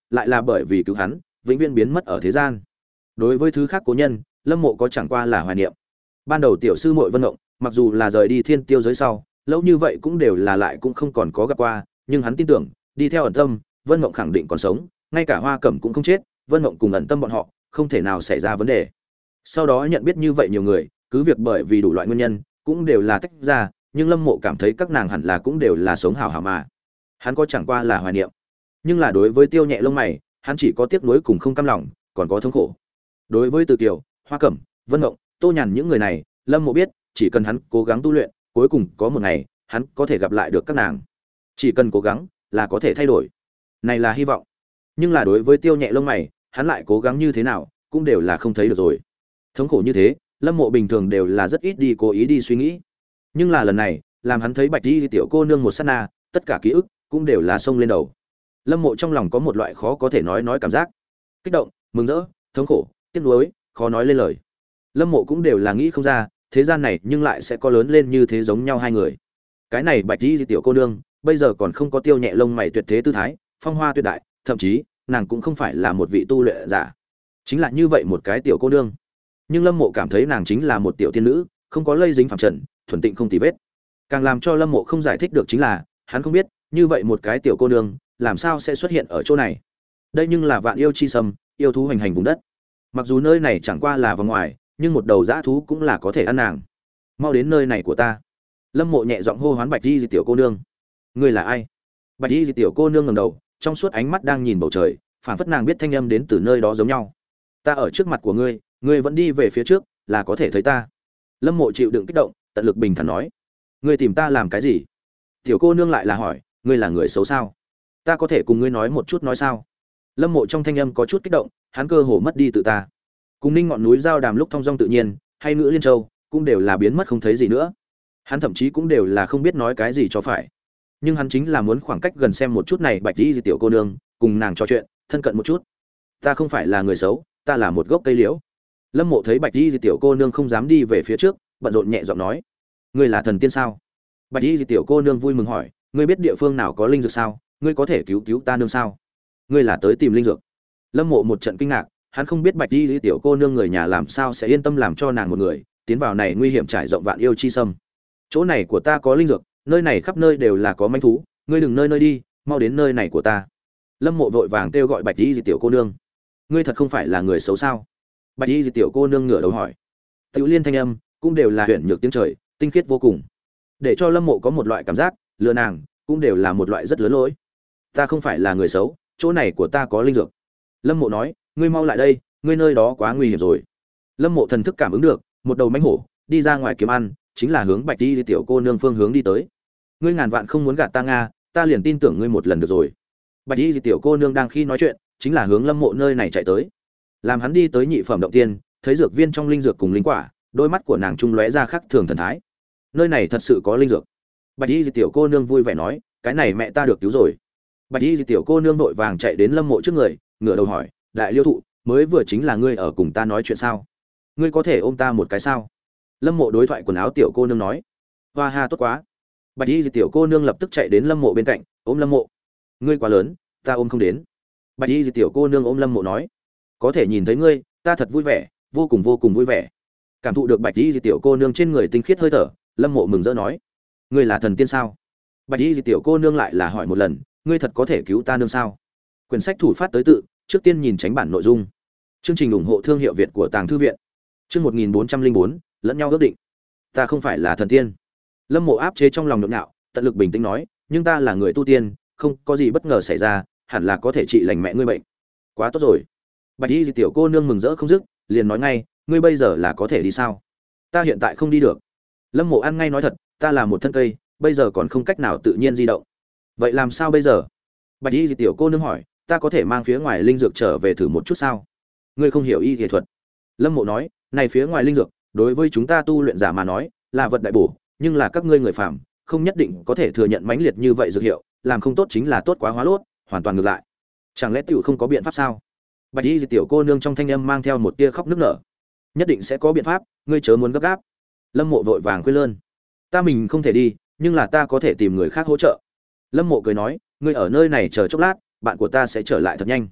lại là bởi vì cứu hắn vĩnh viễn biến mất ở thế gian. Đối với thứ khác cố nhân, Lâm Mộ có chẳng qua là hoài niệm. Ban đầu tiểu sư muội Vân Mộng, mặc dù là rời đi thiên tiêu giới sau, lâu như vậy cũng đều là lại cũng không còn có gặp qua, nhưng hắn tin tưởng, đi theo ẩn tâm, Vân Mộng khẳng định còn sống, ngay cả Hoa Cẩm cũng không chết, Vân Mộng cùng ẩn tâm bọn họ, không thể nào xảy ra vấn đề. Sau đó nhận biết như vậy nhiều người, cứ việc bởi vì đủ loại nguyên nhân, cũng đều là tách ra, nhưng Lâm Mộ cảm thấy các nàng hẳn là cũng đều là sống hảo hảo mà. Hắn có chẳng qua là hoài niệm, nhưng là đối với Tiêu Nhẹ lông mày, hắn chỉ có tiếc nuối cùng không cam lòng, còn có thống khổ. Đối với Từ Kiều, Hoa Cẩm, Vân Mộng, Tô Nhàn những người này, Lâm Mộ biết, chỉ cần hắn cố gắng tu luyện, cuối cùng có một ngày, hắn có thể gặp lại được các nàng. Chỉ cần cố gắng, là có thể thay đổi. Này là hy vọng. Nhưng là đối với Tiêu Nhẹ lông mày, hắn lại cố gắng như thế nào, cũng đều là không thấy được rồi. Thống khổ như thế, Lâm Mộ bình thường đều là rất ít đi cố ý đi suy nghĩ. Nhưng là lần này, làm hắn thấy Bạch Y tiểu cô nương một sát na, tất cả ký ức cũng đều là xông lên đầu. Lâm Mộ trong lòng có một loại khó có thể nói nói cảm giác. Kích động, mừng rỡ, thống khổ, tiếc nuối, khó nói lên lời. Lâm Mộ cũng đều là nghĩ không ra, thế gian này nhưng lại sẽ có lớn lên như thế giống nhau hai người. Cái này Bạch Y tiểu cô nương, bây giờ còn không có Tiêu Nhẹ lông mày tuyệt thế tư thái, phong hoa tuyệt đại, thậm chí, nàng cũng không phải là một vị tu luyện giả. Chính là như vậy một cái tiểu cô nương. Nhưng Lâm Mộ cảm thấy nàng chính là một tiểu tiên nữ, không có lây dính phàm trần, thuần tịnh không tì vết. Càng làm cho Lâm Mộ không giải thích được chính là, hắn không biết, như vậy một cái tiểu cô nương, làm sao sẽ xuất hiện ở chỗ này. Đây nhưng là Vạn Yêu chi sâm, yêu thú hành hành vùng đất. Mặc dù nơi này chẳng qua là vòng ngoài, nhưng một đầu dã thú cũng là có thể ăn nàng. Mau đến nơi này của ta. Lâm Mộ nhẹ giọng hô hoán Bạch Y tiểu cô nương. Ngươi là ai? Bạch Y tiểu cô nương ngẩng đầu, trong suốt ánh mắt đang nhìn bầu trời, phảng phất nàng biết thanh âm đến từ nơi đó giống nhau. Ta ở trước mặt của ngươi, ngươi vẫn đi về phía trước, là có thể thấy ta. Lâm Mộ chịu đựng kích động, tận lực bình thản nói. Ngươi tìm ta làm cái gì? Tiểu cô nương lại là hỏi, ngươi là người xấu sao? Ta có thể cùng ngươi nói một chút nói sao? Lâm Mộ trong thanh âm có chút kích động, hắn cơ hồ mất đi tự ta. Cùng Ninh ngọn núi giao đàm lúc thong dong tự nhiên, hay Ngữ Liên Châu, cũng đều là biến mất không thấy gì nữa. Hắn thậm chí cũng đều là không biết nói cái gì cho phải. Nhưng hắn chính là muốn khoảng cách gần xem một chút này Bạch Y tiểu cô nương, cùng nàng trò chuyện, thân cận một chút. Ta không phải là người xấu, ta là một gốc cây liễu. Lâm Mộ thấy Bạch Y tiểu cô nương không dám đi về phía trước, bận rộn nhẹ giọng nói: ngươi là thần tiên sao? Bạch Y tiểu cô nương vui mừng hỏi: ngươi biết địa phương nào có linh dược sao? Ngươi có thể cứu cứu ta nương sao? Ngươi là tới tìm linh dược? Lâm Mộ một trận kinh ngạc, hắn không biết Bạch Y tiểu cô nương người nhà làm sao sẽ yên tâm làm cho nàng một người tiến vào này nguy hiểm trải rộng Vạn Yêu chi sâm. Chỗ này của ta có linh dược, nơi này khắp nơi đều là có manh thú, ngươi đừng nơi nơi đi, mau đến nơi này của ta. Lâm Mộ vội vàng kêu gọi Bạch Y tiểu cô nương. Ngươi thật không phải là người xấu sao? Bạch Y tiểu cô nương ngửa đầu hỏi. Tiểu liên thanh âm cũng đều là huyền nhược tiếng trời, tinh khiết vô cùng, để cho Lâm Mộ có một loại cảm giác lừa nàng cũng đều là một loại rất lớn lỗi. Ta không phải là người xấu, chỗ này của ta có linh dược. Lâm Mộ nói, ngươi mau lại đây, ngươi nơi đó quá nguy hiểm rồi. Lâm Mộ thần thức cảm ứng được, một đầu mãnh hổ đi ra ngoài kiếm ăn, chính là hướng Bạch Y tiểu cô nương phương hướng đi tới. Ngươi ngàn vạn không muốn gạt ta nga, ta liền tin tưởng ngươi một lần được rồi. Bạch Y tiểu cô nương đang khi nói chuyện, chính là hướng Lâm Mộ nơi này chạy tới. Làm hắn đi tới nhị phẩm động tiên, thấy dược viên trong linh dược cùng linh quả, đôi mắt của nàng trung lóe ra khắc thường thần thái. Nơi này thật sự có linh dược. Bạch Y tiểu cô nương vui vẻ nói, cái này mẹ ta được cứu rồi. Bạch Y tiểu cô nương vội vàng chạy đến Lâm Mộ trước người, ngửa đầu hỏi, đại liêu thụ, mới vừa chính là ngươi ở cùng ta nói chuyện sao? Ngươi có thể ôm ta một cái sao? Lâm Mộ đối thoại quần áo tiểu cô nương nói. Hoa ha tốt quá. Bạch Y tiểu cô nương lập tức chạy đến Lâm Mộ bên cạnh, ôm Lâm Mộ. Ngươi quá lớn, ta ôm không đến. Bạch Y tiểu cô nương ôm Lâm Mộ nói, có thể nhìn thấy ngươi, ta thật vui vẻ, vô cùng vô cùng vui vẻ. Cảm thụ được Bạch Y tiểu cô nương trên người tinh khiết hơi thở, Lâm Mộ mừng rỡ nói, ngươi là thần tiên sao? Bạch Y tiểu cô nương lại là hỏi một lần, ngươi thật có thể cứu ta nương sao? Quyển sách thủ phát tới tự, trước tiên nhìn tránh bản nội dung. Chương trình ủng hộ thương hiệu Việt của Tàng thư viện. Chương một nghìn bốn trăm linh bốn, lẫn nhau ước định. Ta không phải là thần tiên. Lâm Mộ áp chế trong lòng nhộn nhạo, tận lực bình tĩnh nói, nhưng ta là người tu tiên, không có gì bất ngờ xảy ra, hẳn là có thể trị lành mẹ ngươi bệnh. Quá tốt rồi. Bạch Y tiểu cô nương mừng rỡ không dứt, liền nói ngay, ngươi bây giờ là có thể đi sao? Ta hiện tại không đi được. Lâm Mộ ăn ngay nói thật, ta là một thân cây, bây giờ còn không cách nào tự nhiên di động. Vậy làm sao bây giờ? Bạch Y tiểu cô nương hỏi, ta có thể mang phía ngoài linh dược trở về thử một chút sao? Ngươi không hiểu y y thuật. Lâm Mộ nói, này phía ngoài linh dược, đối với chúng ta tu luyện giả mà nói, là vật đại bổ, nhưng là các ngươi người phàm, không nhất định có thể thừa nhận mãnh liệt như vậy dược hiệu, làm không tốt chính là tốt quá hóa lốt, hoàn toàn ngược lại. Chẳng lẽ tiểu không có biện pháp sao? Bạch Y tiểu cô nương trong thanh âm mang theo một tia khóc nức nở. Nhất định sẽ có biện pháp, ngươi chớ muốn gấp gáp. Lâm Mộ vội vàng khuyên lơn. Ta mình không thể đi, nhưng là ta có thể tìm người khác hỗ trợ. Lâm Mộ cười nói, ngươi ở nơi này chờ chốc lát, bạn của ta sẽ trở lại thật nhanh.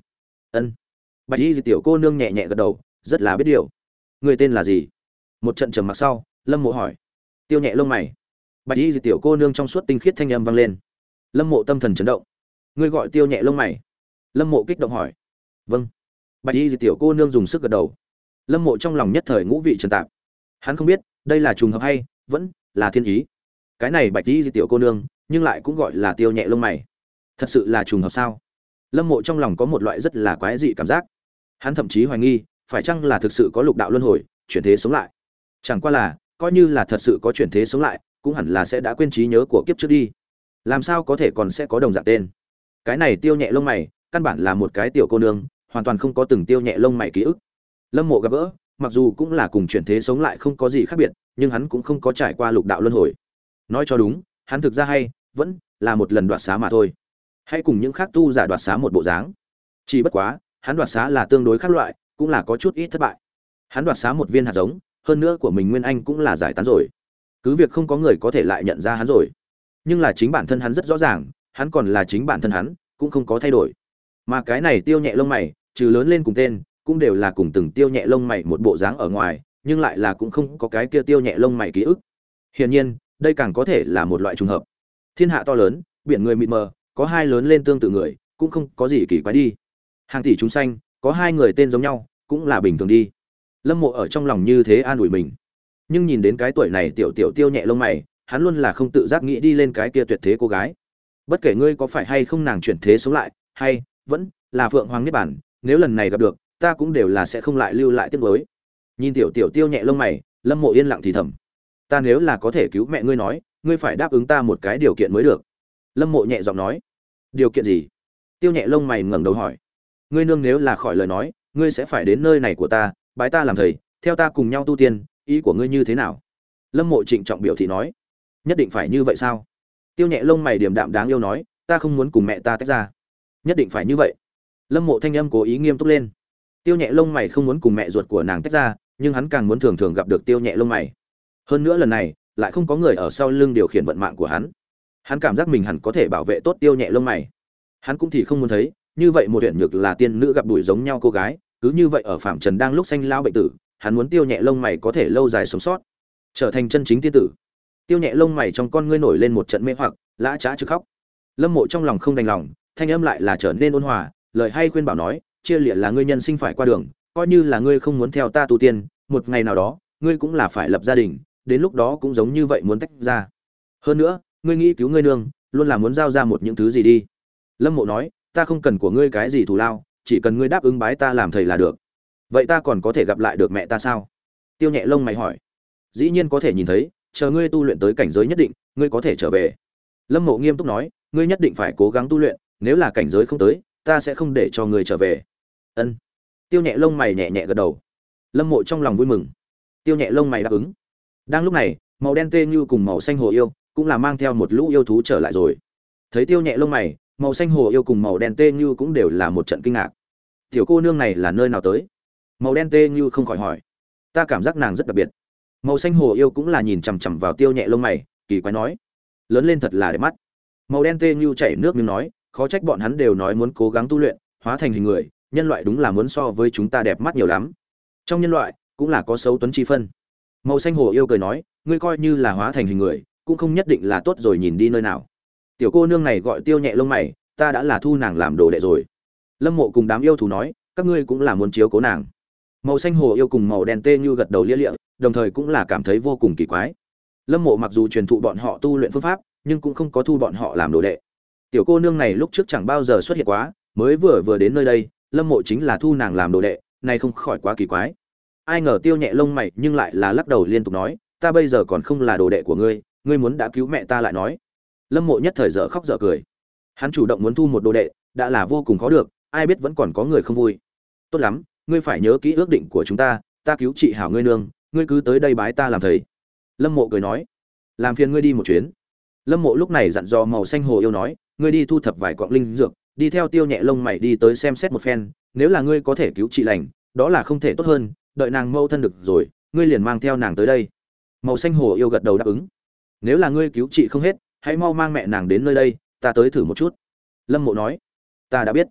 Ân. Bạch y tiểu cô nương nhẹ nhẹ gật đầu, rất là biết điều. Người tên là gì? Một trận trầm mặc sau, Lâm Mộ hỏi. Tiêu nhẹ lông mày. Bạch y tiểu cô nương trong suốt tinh khiết thanh âm vang lên. Lâm Mộ tâm thần chấn động. Ngươi gọi Tiêu nhẹ lông mày? Lâm Mộ kích động hỏi. Vâng. Bạch y tiểu cô nương dùng sức gật đầu. Lâm Mộ trong lòng nhất thời ngũ vị trần tạp. Hắn không biết, đây là trùng hợp hay vẫn là thiên ý. Cái này Bạch y tiểu cô nương, nhưng lại cũng gọi là Tiêu nhẹ lông mày. Thật sự là trùng hợp sao? Lâm Mộ trong lòng có một loại rất là quái dị cảm giác. Hắn thậm chí hoài nghi, phải chăng là thực sự có lục đạo luân hồi, chuyển thế sống lại. Chẳng qua là, coi như là thật sự có chuyển thế sống lại, cũng hẳn là sẽ đã quên trí nhớ của kiếp trước đi. Làm sao có thể còn sẽ có đồng dạng tên? Cái này Tiêu nhẹ lông mày, căn bản là một cái tiểu cô nương, hoàn toàn không có từng tiêu nhẹ lông mày ký ức. Lâm Mộ gặp gỡ, mặc dù cũng là cùng chuyển thế sống lại không có gì khác biệt, nhưng hắn cũng không có trải qua lục đạo luân hồi. Nói cho đúng, hắn thực ra hay vẫn là một lần đoạt xá mà thôi. Hay cùng những khác tu giả đoạt xá một bộ dáng. Chỉ bất quá, hắn đoạt xá là tương đối khác loại, cũng là có chút ít thất bại. Hắn đoạt xá một viên hạt giống, hơn nữa của mình nguyên anh cũng là giải tán rồi. Cứ việc không có người có thể lại nhận ra hắn rồi, nhưng là chính bản thân hắn rất rõ ràng, hắn còn là chính bản thân hắn, cũng không có thay đổi. Mà cái này tiêu nhẹ lông mày, trừ lớn lên cùng tên, cũng đều là cùng từng tiêu nhẹ lông mày một bộ dáng ở ngoài, nhưng lại là cũng không có cái kia tiêu nhẹ lông mày ký ức. Hiển nhiên, đây càng có thể là một loại trùng hợp. Thiên hạ to lớn, biển người mịt mờ, có hai lớn lên tương tự người, cũng không có gì kỳ quái đi. Hàng tỷ chúng sanh, có hai người tên giống nhau, cũng là bình thường đi. Lâm Mộ ở trong lòng như thế an ủi mình. Nhưng nhìn đến cái tuổi này tiểu tiểu tiêu nhẹ lông mày, hắn luôn là không tự giác nghĩ đi lên cái kia tuyệt thế cô gái. Bất kể ngươi có phải hay không nàng chuyển thế sống lại, hay vẫn là Phượng Hoàng Niết Bản, nếu lần này gặp được, ta cũng đều là sẽ không lại lưu lại tiếc nuối. Nhìn tiểu tiểu tiêu nhẹ lông mày, Lâm Mộ yên lặng thì thầm. Ta nếu là có thể cứu mẹ ngươi nói, ngươi phải đáp ứng ta một cái điều kiện mới được. Lâm Mộ nhẹ giọng nói. Điều kiện gì? Tiêu nhẹ lông mày ngẩng đầu hỏi. Ngươi nương nếu là khỏi lời nói, ngươi sẽ phải đến nơi này của ta, bái ta làm thầy, theo ta cùng nhau tu tiên, ý của ngươi như thế nào? Lâm Mộ trịnh trọng biểu thị nói. Nhất định phải như vậy sao? Tiêu nhẹ lông mày điềm đạm đáng yêu nói, ta không muốn cùng mẹ ta tách ra. Nhất định phải như vậy. Lâm Mộ thanh âm cố ý nghiêm túc lên. Tiêu nhẹ lông mày không muốn cùng mẹ ruột của nàng tách ra, nhưng hắn càng muốn thường thường gặp được Tiêu nhẹ lông mày. Hơn nữa lần này, lại không có người ở sau lưng điều khiển vận mạng của hắn. Hắn cảm giác mình hẳn có thể bảo vệ tốt Tiêu nhẹ lông mày. Hắn cũng thì không muốn thấy, như vậy một huyện nhược là tiên nữ gặp đuổi giống nhau cô gái, cứ như vậy ở phạm trần đang lúc sanh lao bệnh tử, hắn muốn Tiêu nhẹ lông mày có thể lâu dài sống sót, trở thành chân chính tiên tử. Tiêu nhẹ lông mày trong con ngươi nổi lên một trận mê hoặc, lã chã chứ khóc. Lâm Mộ trong lòng không đành lòng, thanh âm lại là trở nên ôn hòa, lời hay khuyên bảo nói, chia liệt là ngươi nhân sinh phải qua đường, coi như là ngươi không muốn theo ta tu tiên, một ngày nào đó, ngươi cũng là phải lập gia đình, đến lúc đó cũng giống như vậy muốn tách ra. Hơn nữa, ngươi nghĩ cứu ngươi nương, luôn là muốn giao ra một những thứ gì đi. Lâm Mộ nói, ta không cần của ngươi cái gì thù lao, chỉ cần ngươi đáp ứng bái ta làm thầy là được. Vậy ta còn có thể gặp lại được mẹ ta sao? Tiêu nhẹ lông mày hỏi. Dĩ nhiên có thể nhìn thấy, chờ ngươi tu luyện tới cảnh giới nhất định, ngươi có thể trở về. Lâm Mộ nghiêm túc nói, ngươi nhất định phải cố gắng tu luyện, nếu là cảnh giới không tới, ta sẽ không để cho ngươi trở về. Ân. Tiêu nhẹ lông mày nhẹ nhẹ gật đầu. Lâm Mộ trong lòng vui mừng. Tiêu nhẹ lông mày đáp ứng. Đang lúc này, màu đen tê như cùng màu xanh hồ yêu cũng là mang theo một lũ yêu thú trở lại rồi. Thấy Tiêu nhẹ lông mày, màu xanh hồ yêu cùng màu đen tê như cũng đều là một trận kinh ngạc. Tiểu cô nương này là nơi nào tới? Màu đen tê như không khỏi hỏi. Ta cảm giác nàng rất đặc biệt. Màu xanh hồ yêu cũng là nhìn chằm chằm vào Tiêu nhẹ lông mày, kỳ quái nói, lớn lên thật là đẹp mắt. Màu đen tê như chảy nước miếng nói, khó trách bọn hắn đều nói muốn cố gắng tu luyện, hóa thành hình người, nhân loại đúng là muốn so với chúng ta đẹp mắt nhiều lắm. Trong nhân loại cũng là có xấu tuấn chi phân. Màu xanh hồ yêu cười nói, ngươi coi như là hóa thành hình người, cũng không nhất định là tốt rồi, nhìn đi nơi nào. Tiểu cô nương này gọi Tiêu nhẹ lông mày, ta đã là thu nàng làm đồ đệ rồi. Lâm Mộ cùng đám yêu thú nói, các ngươi cũng là muốn chiếu cố nàng. Màu xanh hồ yêu cùng màu đen tê như gật đầu lia lịa, đồng thời cũng là cảm thấy vô cùng kỳ quái. Lâm Mộ mặc dù truyền thụ bọn họ tu luyện phương pháp, nhưng cũng không có thu bọn họ làm đồ đệ. Tiểu cô nương này lúc trước chẳng bao giờ xuất hiện quá, mới vừa vừa đến nơi đây, Lâm Mộ chính là thu nàng làm đồ đệ, này không khỏi quá kỳ quái. Ai ngờ Tiêu nhẹ lông mày nhưng lại là lắc đầu liên tục nói, ta bây giờ còn không là đồ đệ của ngươi, ngươi muốn đã cứu mẹ ta lại nói. Lâm Mộ nhất thời dở khóc dở cười. Hắn chủ động muốn thu một đồ đệ, đã là vô cùng khó được, ai biết vẫn còn có người không vui. Tốt lắm, ngươi phải nhớ kỹ ước định của chúng ta, ta cứu chị hảo ngươi nương, ngươi cứ tới đây bái ta làm thầy. Lâm Mộ cười nói, làm phiền ngươi đi một chuyến. Lâm Mộ lúc này dặn dò màu xanh hồ yêu nói, ngươi đi thu thập vài quặng linh dược, đi theo Tiêu nhẹ lông mày đi tới xem xét một phen, nếu là ngươi có thể cứu chị lành, đó là không thể tốt hơn, đợi nàng mâu thân được rồi, ngươi liền mang theo nàng tới đây. Màu xanh hồ yêu gật đầu đáp ứng. Nếu là ngươi cứu chị không hết, hãy mau mang mẹ nàng đến nơi đây, ta tới thử một chút. Lâm Mộ nói, ta đã biết.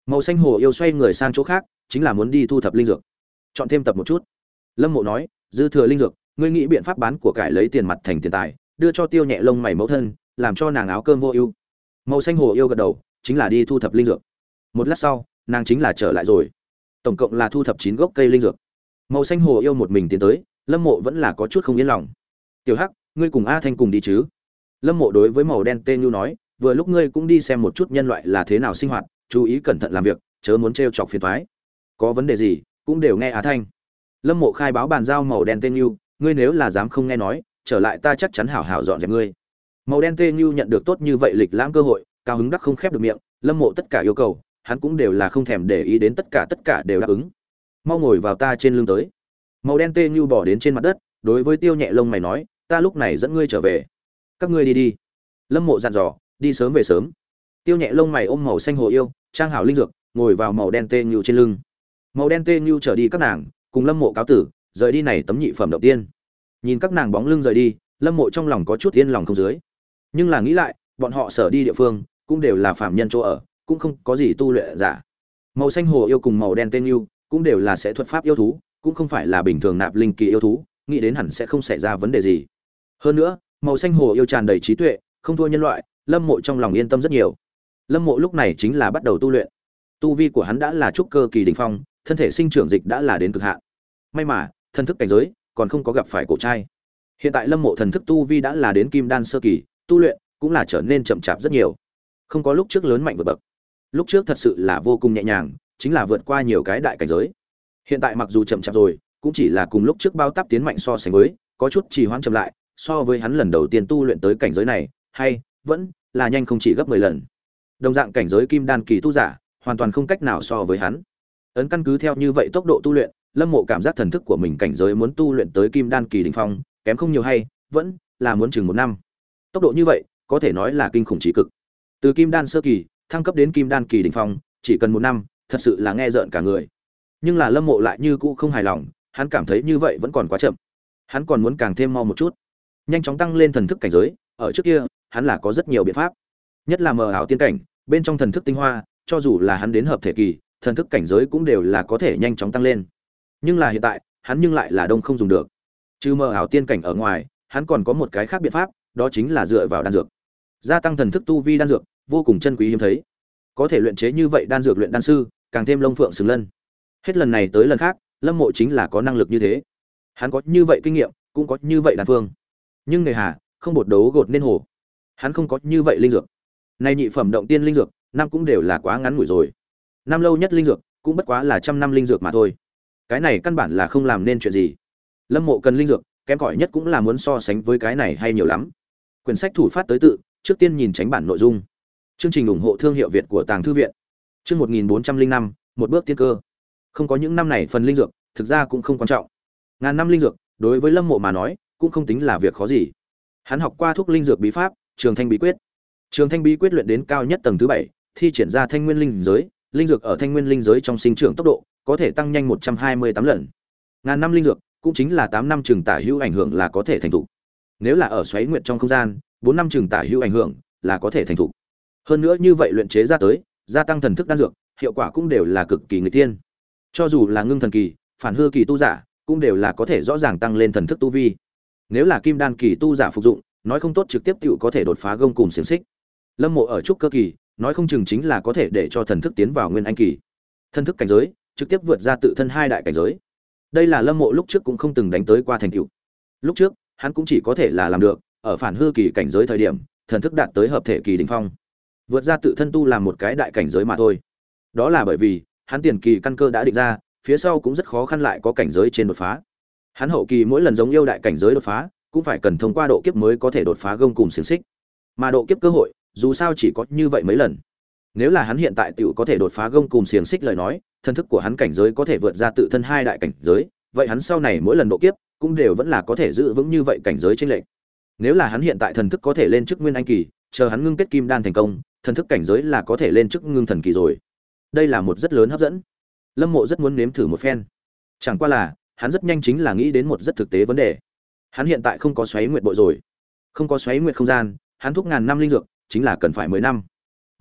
Màu xanh hồ yêu xoay người sang chỗ khác, chính là muốn đi thu thập linh dược. Chọn thêm tập một chút. Lâm Mộ nói, dư thừa linh dược, ngươi nghĩ biện pháp bán của cải lấy tiền mặt thành tiền tài, đưa cho Tiêu Nhẹ Lông mày mẫu thân, làm cho nàng áo cơm vô ưu. Màu xanh hồ yêu gật đầu, chính là đi thu thập linh dược. Một lát sau, nàng chính là trở lại rồi. Tổng cộng là thu thập chín gốc cây linh dược. Màu xanh hồ yêu một mình tiến tới, Lâm Mộ vẫn là có chút không yên lòng. Tiểu Hắc, ngươi cùng A Thanh cùng đi chứ? Lâm Mộ đối với màu đen tên Nhu nói, vừa lúc ngươi cũng đi xem một chút nhân loại là thế nào sinh hoạt, chú ý cẩn thận làm việc, chớ muốn trêu chọc phiền toái. Có vấn đề gì, cũng đều nghe A Thanh. Lâm Mộ khai báo bàn giao màu đen tên Nhu, ngươi nếu là dám không nghe nói, trở lại ta chắc chắn hảo hảo dọn dẹp ngươi. Màu đen tên Nhu nhận được tốt như vậy lịch lãm cơ hội, cao hứng đắc không khép được miệng, Lâm Mộ tất cả yêu cầu, hắn cũng đều là không thèm để ý đến, tất cả tất cả đều đáp ứng. Mau ngồi vào ta trên lưng tới. Màu đen tê như bỏ đến trên mặt đất, đối với Tiêu Nhẹ Lông mày nói, ta lúc này dẫn ngươi trở về. Các ngươi đi đi. Lâm Mộ dặn dò, đi sớm về sớm. Tiêu Nhẹ Lông mày ôm màu xanh hồ yêu, trang hảo linh dược, ngồi vào màu đen tê như trên lưng. Màu đen tê như trở đi các nàng, cùng Lâm Mộ cáo tử, rời đi này tấm nhị phẩm đầu tiên. Nhìn các nàng bóng lưng rời đi, Lâm Mộ trong lòng có chút yên lòng không dưới. Nhưng là nghĩ lại, bọn họ sở đi địa phương, cũng đều là phàm nhân chỗ ở, cũng không có gì tu luyện giả. Màu xanh hồ yêu cùng màu đen tên yêu cũng đều là sẽ thuật pháp yêu thú, cũng không phải là bình thường nạp linh kỳ yêu thú, nghĩ đến hẳn sẽ không xảy ra vấn đề gì. Hơn nữa, màu xanh hồ yêu tràn đầy trí tuệ, không thua nhân loại, Lâm Mộ trong lòng yên tâm rất nhiều. Lâm Mộ lúc này chính là bắt đầu tu luyện. Tu vi của hắn đã là trúc cơ kỳ đỉnh phong, thân thể sinh trưởng dịch đã là đến cực hạn. May mà, thần thức cảnh giới còn không có gặp phải cổ trai. Hiện tại Lâm Mộ thần thức tu vi đã là đến kim đan sơ kỳ, tu luyện cũng là trở nên chậm chạp rất nhiều. Không có lúc trước lớn mạnh vượt bậc. Lúc trước thật sự là vô cùng nhẹ nhàng, chính là vượt qua nhiều cái đại cảnh giới. Hiện tại mặc dù chậm chạp rồi, cũng chỉ là cùng lúc trước bao táp tiến mạnh so sánh với, có chút trì hoãn chậm lại, so với hắn lần đầu tiên tu luyện tới cảnh giới này, hay vẫn là nhanh không chỉ gấp mười lần. Đồng dạng cảnh giới kim đan kỳ tu giả, hoàn toàn không cách nào so với hắn. Ấn căn cứ theo như vậy tốc độ tu luyện, Lâm Mộ cảm giác thần thức của mình cảnh giới muốn tu luyện tới kim đan kỳ đỉnh phong, kém không nhiều hay vẫn là muốn chừng một năm. Tốc độ như vậy, có thể nói là kinh khủng chí cực. Từ kim đan sơ kỳ thăng cấp đến kim đan kỳ đỉnh phong, chỉ cần một năm, thật sự là nghe rợn cả người. Nhưng là Lâm Mộ lại như cũ không hài lòng, hắn cảm thấy như vậy vẫn còn quá chậm. Hắn còn muốn càng thêm mau một chút, nhanh chóng tăng lên thần thức cảnh giới. Ở trước kia, hắn là có rất nhiều biện pháp, nhất là mờ ảo tiên cảnh, bên trong thần thức tinh hoa, cho dù là hắn đến hợp thể kỳ, thần thức cảnh giới cũng đều là có thể nhanh chóng tăng lên. Nhưng là hiện tại, hắn nhưng lại là đông không dùng được. Trừ mờ ảo tiên cảnh ở ngoài, hắn còn có một cái khác biện pháp, đó chính là dựa vào đan dược. Gia tăng thần thức tu vi đan dược, vô cùng chân quý hiếm thấy. Có thể luyện chế như vậy đan dược luyện đan sư, càng thêm lông phượng xứng lân. Hết lần này tới lần khác, Lâm Mộ chính là có năng lực như thế. Hắn có như vậy kinh nghiệm, cũng có như vậy đan phương. Nhưng nghề hà, không bột đấu gột nên hồ. Hắn không có như vậy linh dược. Nay nhị phẩm động tiên linh dược, năm cũng đều là quá ngắn ngủi rồi. Năm lâu nhất linh dược, cũng bất quá là trăm năm linh dược mà thôi. Cái này căn bản là không làm nên chuyện gì. Lâm Mộ cần linh dược, kém cỏi nhất cũng là muốn so sánh với cái này hay nhiều lắm. Quyển sách thủ phát tới tự, trước tiên nhìn tránh bản nội dung. Chương trình ủng hộ thương hiệu Việt của Tàng thư viện. Chương một nghìn bốn trăm lẻ năm, một bước tiên cơ. Không có những năm này phần linh dược, thực ra cũng không quan trọng. Ngàn năm linh dược, đối với Lâm Mộ mà nói, cũng không tính là việc khó gì. Hắn học qua thuốc linh dược bí pháp, Trường Thanh bí quyết. Trường Thanh bí quyết luyện đến cao nhất tầng thứ bảy, thi triển ra Thanh Nguyên linh giới, linh dược ở Thanh Nguyên linh giới trong sinh trưởng tốc độ, có thể tăng nhanh một trăm hai mươi tám lần. Ngàn năm linh dược, cũng chính là tám năm trường tả hữu ảnh hưởng là có thể thành thục. Nếu là ở xoáy nguyệt trong không gian, bốn năm trường tả hữu ảnh hưởng là có thể thành thục. Hơn nữa như vậy luyện chế ra tới, gia tăng thần thức đan dược, hiệu quả cũng đều là cực kỳ người tiên. Cho dù là ngưng thần kỳ, phản hư kỳ tu giả, cũng đều là có thể rõ ràng tăng lên thần thức tu vi. Nếu là kim đan kỳ tu giả phục dụng, nói không tốt trực tiếp tựu có thể đột phá gông cùm xiển xích. Lâm Mộ ở trúc cơ kỳ, nói không chừng chính là có thể để cho thần thức tiến vào nguyên anh kỳ. Thần thức cảnh giới, trực tiếp vượt ra tự thân hai đại cảnh giới. Đây là Lâm Mộ lúc trước cũng không từng đánh tới qua thành tựu. Lúc trước, hắn cũng chỉ có thể là làm được, ở phản hư kỳ cảnh giới thời điểm, thần thức đạt tới hợp thể kỳ đỉnh phong. Vượt ra tự thân tu làm một cái đại cảnh giới mà thôi. Đó là bởi vì, hắn tiền kỳ căn cơ đã định ra, phía sau cũng rất khó khăn lại có cảnh giới trên đột phá. Hắn hậu kỳ mỗi lần giống yêu đại cảnh giới đột phá, cũng phải cần thông qua độ kiếp mới có thể đột phá gông cùm xiển xích. Mà độ kiếp cơ hội, dù sao chỉ có như vậy mấy lần. Nếu là hắn hiện tại tiểu có thể đột phá gông cùm xiển xích lời nói, thân thức của hắn cảnh giới có thể vượt ra tự thân hai đại cảnh giới, vậy hắn sau này mỗi lần độ kiếp cũng đều vẫn là có thể giữ vững như vậy cảnh giới trên lệnh. Nếu là hắn hiện tại thần thức có thể lên chức nguyên anh kỳ, chờ hắn ngưng kết kim đan thành công, thần thức cảnh giới là có thể lên chức ngưng thần kỳ rồi. Đây là một rất lớn hấp dẫn. Lâm Mộ rất muốn nếm thử một phen. Chẳng qua là, hắn rất nhanh chính là nghĩ đến một rất thực tế vấn đề. Hắn hiện tại không có xoáy nguyệt bội rồi, không có xoáy nguyệt không gian, hắn thúc ngàn năm linh dược, chính là cần phải mười năm.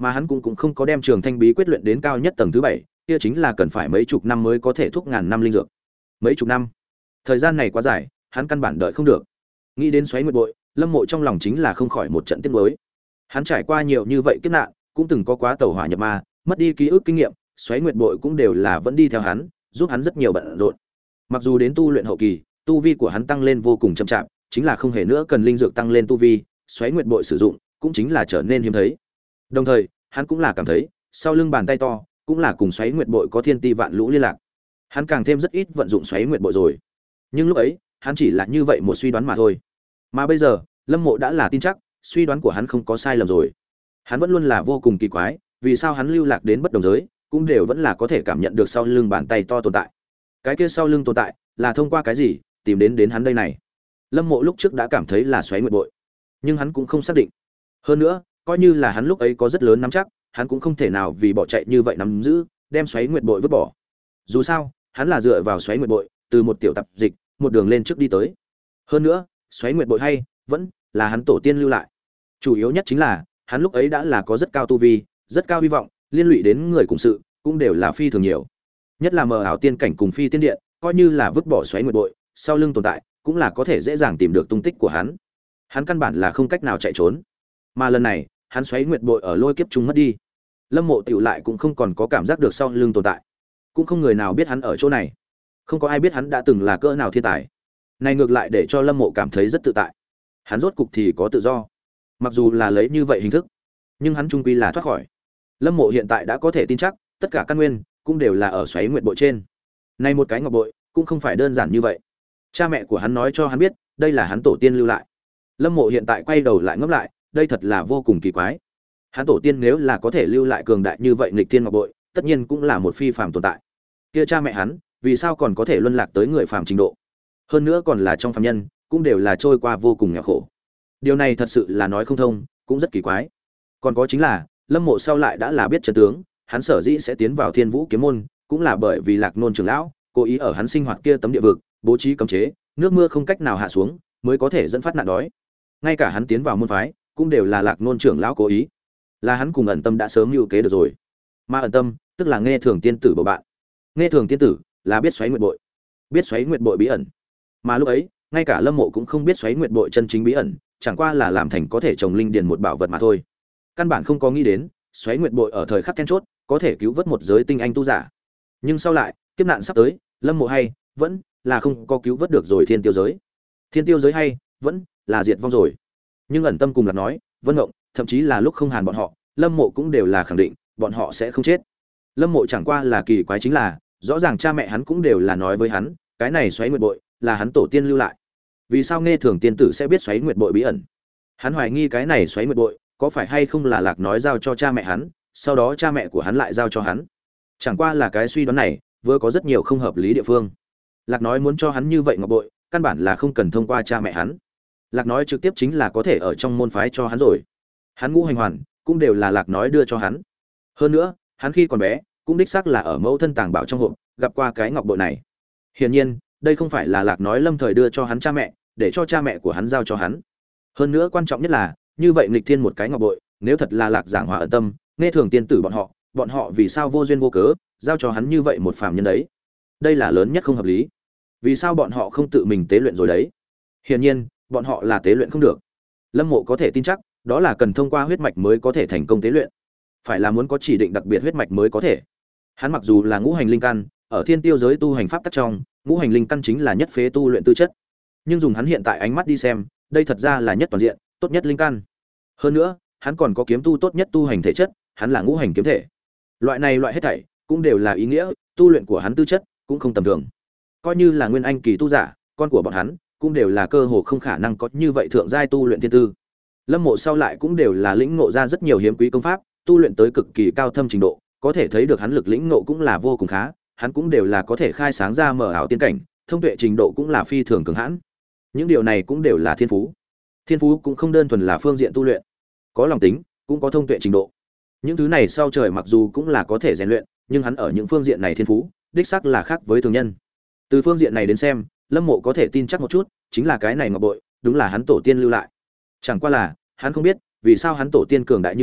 mà hắn cũng cũng không có đem Trường Thanh bí quyết luyện đến cao nhất tầng thứ bảy, kia chính là cần phải mấy chục năm mới có thể thúc ngàn năm linh dược. Mấy chục năm, thời gian này quá dài, hắn căn bản đợi không được. Nghĩ đến Xoáy Nguyệt Bội, Lâm Mộ trong lòng chính là không khỏi một trận tiếc nuối. Hắn trải qua nhiều như vậy kiếp nạn, cũng từng có quá tẩu hỏa nhập ma, mất đi ký ức kinh nghiệm, Xoáy Nguyệt Bội cũng đều là vẫn đi theo hắn, giúp hắn rất nhiều bận rộn. Mặc dù đến tu luyện hậu kỳ, tu vi của hắn tăng lên vô cùng chậm chạp, chính là không hề nữa cần linh dược tăng lên tu vi, Xoáy Nguyệt Bội sử dụng cũng chính là trở nên hiếm thấy. Đồng thời, hắn cũng là cảm thấy, sau lưng bàn tay to, cũng là cùng Xoáy Nguyệt Bội có thiên ti vạn lũ liên lạc. Hắn càng thêm rất ít vận dụng Xoáy Nguyệt Bội rồi. Nhưng lúc ấy, hắn chỉ là như vậy một suy đoán mà thôi. Mà bây giờ, Lâm Mộ đã là tin chắc, suy đoán của hắn không có sai lầm rồi. Hắn vẫn luôn là vô cùng kỳ quái, vì sao hắn lưu lạc đến bất đồng giới, cũng đều vẫn là có thể cảm nhận được sau lưng bàn tay to tồn tại. Cái kia sau lưng tồn tại, là thông qua cái gì tìm đến đến hắn đây này? Lâm Mộ lúc trước đã cảm thấy là Xoáy Nguyệt Bội, nhưng hắn cũng không xác định. Hơn nữa, coi như là hắn lúc ấy có rất lớn nắm chắc, hắn cũng không thể nào vì bỏ chạy như vậy nắm giữ, đem Xoáy Nguyệt Bội vứt bỏ. Dù sao, hắn là dựa vào Xoáy Nguyệt Bội, từ một tiểu tập dịch, một đường lên trước đi tới. Hơn nữa, Xoáy Nguyệt Bội hay vẫn là hắn tổ tiên lưu lại. Chủ yếu nhất chính là, hắn lúc ấy đã là có rất cao tu vi, rất cao hy vọng, liên lụy đến người cùng sự, cũng đều là phi thường nhiều. Nhất là mờ ảo tiên cảnh cùng phi tiên điện, coi như là vứt bỏ Xoáy Nguyệt Bội, sau lưng tồn tại, cũng là có thể dễ dàng tìm được tung tích của hắn. Hắn căn bản là không cách nào chạy trốn. Mà lần này, hắn Xoáy Nguyệt Bội ở lôi kiếp trung mất đi. Lâm Mộ tiểu lại cũng không còn có cảm giác được sau lưng tồn tại. Cũng không người nào biết hắn ở chỗ này. Không có ai biết hắn đã từng là cỡ nào thiên tài. Này ngược lại để cho Lâm Mộ cảm thấy rất tự tại. Hắn rốt cục thì có tự do. Mặc dù là lấy như vậy hình thức, nhưng hắn trung quy là thoát khỏi. Lâm Mộ hiện tại đã có thể tin chắc, tất cả căn nguyên cũng đều là ở Xoáy Nguyệt Bội trên. Này một cái ngọc bội, cũng không phải đơn giản như vậy. Cha mẹ của hắn nói cho hắn biết, đây là hắn tổ tiên lưu lại. Lâm Mộ hiện tại quay đầu lại ngẫm lại, đây thật là vô cùng kỳ quái. Hắn tổ tiên nếu là có thể lưu lại cường đại như vậy nghịch thiên ngọc bội, tất nhiên cũng là một phi phàm tồn tại. Kia cha mẹ hắn, vì sao còn có thể luân lạc tới người phàm trình độ? Hơn nữa còn là trong phàm nhân, cũng đều là trôi qua vô cùng nghèo khổ. Điều này thật sự là nói không thông, cũng rất kỳ quái. Còn có chính là, Lâm Mộ sau lại đã là biết chân tướng, hắn sở dĩ sẽ tiến vào Thiên Vũ kiếm môn, cũng là bởi vì Lạc Nôn trưởng lão cố ý ở hắn sinh hoạt kia tấm địa vực, bố trí cấm chế, nước mưa không cách nào hạ xuống, mới có thể dẫn phát nạn đói. Ngay cả hắn tiến vào môn phái, cũng đều là Lạc Nôn trưởng lão cố ý. Là hắn cùng Ẩn Tâm đã sớm mưu kế được rồi. Mà Ẩn Tâm, tức là Nghe Thường tiên tử bầu bạn. Nghe Thường tiên tử là biết Xoáy Nguyệt Bội, biết Xoáy Nguyệt Bội bí ẩn. Mà lúc ấy, ngay cả Lâm Mộ cũng không biết Xoáy Nguyệt Bội chân chính bí ẩn, chẳng qua là làm thành có thể trồng linh điền một bảo vật mà thôi. Căn bản không có nghĩ đến, Xoáy Nguyệt Bội ở thời khắc then chốt, có thể cứu vớt một giới tinh anh tu giả. Nhưng sau lại, kiếp nạn sắp tới, Lâm Mộ hay vẫn là không có cứu vớt được rồi Thiên Tiêu giới. Thiên Tiêu giới hay vẫn là diệt vong rồi. Nhưng Ẩn Tâm cùng là nói, Vân Ngộng, thậm chí là lúc không hàn bọn họ, Lâm Mộ cũng đều là khẳng định, bọn họ sẽ không chết. Lâm Mộ chẳng qua là kỳ quái chính là, rõ ràng cha mẹ hắn cũng đều là nói với hắn, cái này Xoáy Nguyệt Bội là hắn tổ tiên lưu lại. Vì sao Nghe Thường tiên tử sẽ biết Xoáy Nguyệt Bội bí ẩn? Hắn hoài nghi cái này Xoáy Nguyệt Bội có phải hay không là Lạc nói giao cho cha mẹ hắn, sau đó cha mẹ của hắn lại giao cho hắn. Chẳng qua là cái suy đoán này, vừa có rất nhiều không hợp lý địa phương. Lạc nói muốn cho hắn như vậy ngọc bội, căn bản là không cần thông qua cha mẹ hắn. Lạc nói trực tiếp chính là có thể ở trong môn phái cho hắn rồi. Hắn ngũ hành hoàn cũng đều là Lạc nói đưa cho hắn. Hơn nữa, hắn khi còn bé cũng đích xác là ở mẫu thân tàng bảo trong hộp gặp qua cái ngọc bội này. Hiển nhiên, đây không phải là Lạc nói lâm thời đưa cho hắn cha mẹ, để cho cha mẹ của hắn giao cho hắn. Hơn nữa quan trọng nhất là, như vậy nghịch thiên một cái ngọc bội, nếu thật là Lạc giảng hòa ẩn tâm, Nghe Thường tiên tử bọn họ, bọn họ vì sao vô duyên vô cớ giao cho hắn như vậy một phàm nhân đấy? Đây là lớn nhất không hợp lý. Vì sao bọn họ không tự mình tế luyện rồi đấy? Hiển nhiên, bọn họ là tế luyện không được. Lâm Mộ có thể tin chắc, đó là cần thông qua huyết mạch mới có thể thành công tế luyện. Phải là muốn có chỉ định đặc biệt huyết mạch mới có thể. Hắn mặc dù là ngũ hành linh căn, ở Thiên Tiêu giới tu hành pháp tắc trong, ngũ hành linh căn chính là nhất phế tu luyện tư chất. Nhưng dùng hắn hiện tại ánh mắt đi xem, đây thật ra là nhất toàn diện, tốt nhất linh căn. Hơn nữa, hắn còn có kiếm tu tốt nhất tu hành thể chất, hắn là ngũ hành kiếm thể. Loại này loại hết thảy cũng đều là ý nghĩa, tu luyện của hắn tư chất cũng không tầm thường. Coi như là nguyên anh kỳ tu giả, con của bọn hắn cũng đều là cơ hồ không khả năng có như vậy thượng giai tu luyện thiên tư. Lâm Mộ sau lại cũng đều là lĩnh ngộ ra rất nhiều hiếm quý công pháp, tu luyện tới cực kỳ cao thâm trình độ, có thể thấy được hắn lực lĩnh ngộ cũng là vô cùng khá, hắn cũng đều là có thể khai sáng ra mở ảo tiên cảnh, thông tuệ trình độ cũng là phi thường cường hãn. Những điều này cũng đều là thiên phú. Thiên phú cũng không đơn thuần là phương diện tu luyện, có lòng tính, cũng có thông tuệ trình độ. Những thứ này sau trời mặc dù cũng là có thể rèn luyện, nhưng hắn ở những phương diện này thiên phú, đích xác là khác với thường nhân. Từ phương diện này đến xem, Lâm Mộ có thể tin chắc một chút, chính là cái này ngọc bội, đúng là hắn tổ tiên lưu lại. Chẳng qua là, hắn không biết, vì sao hắn tổ tiên cường đại như vậy,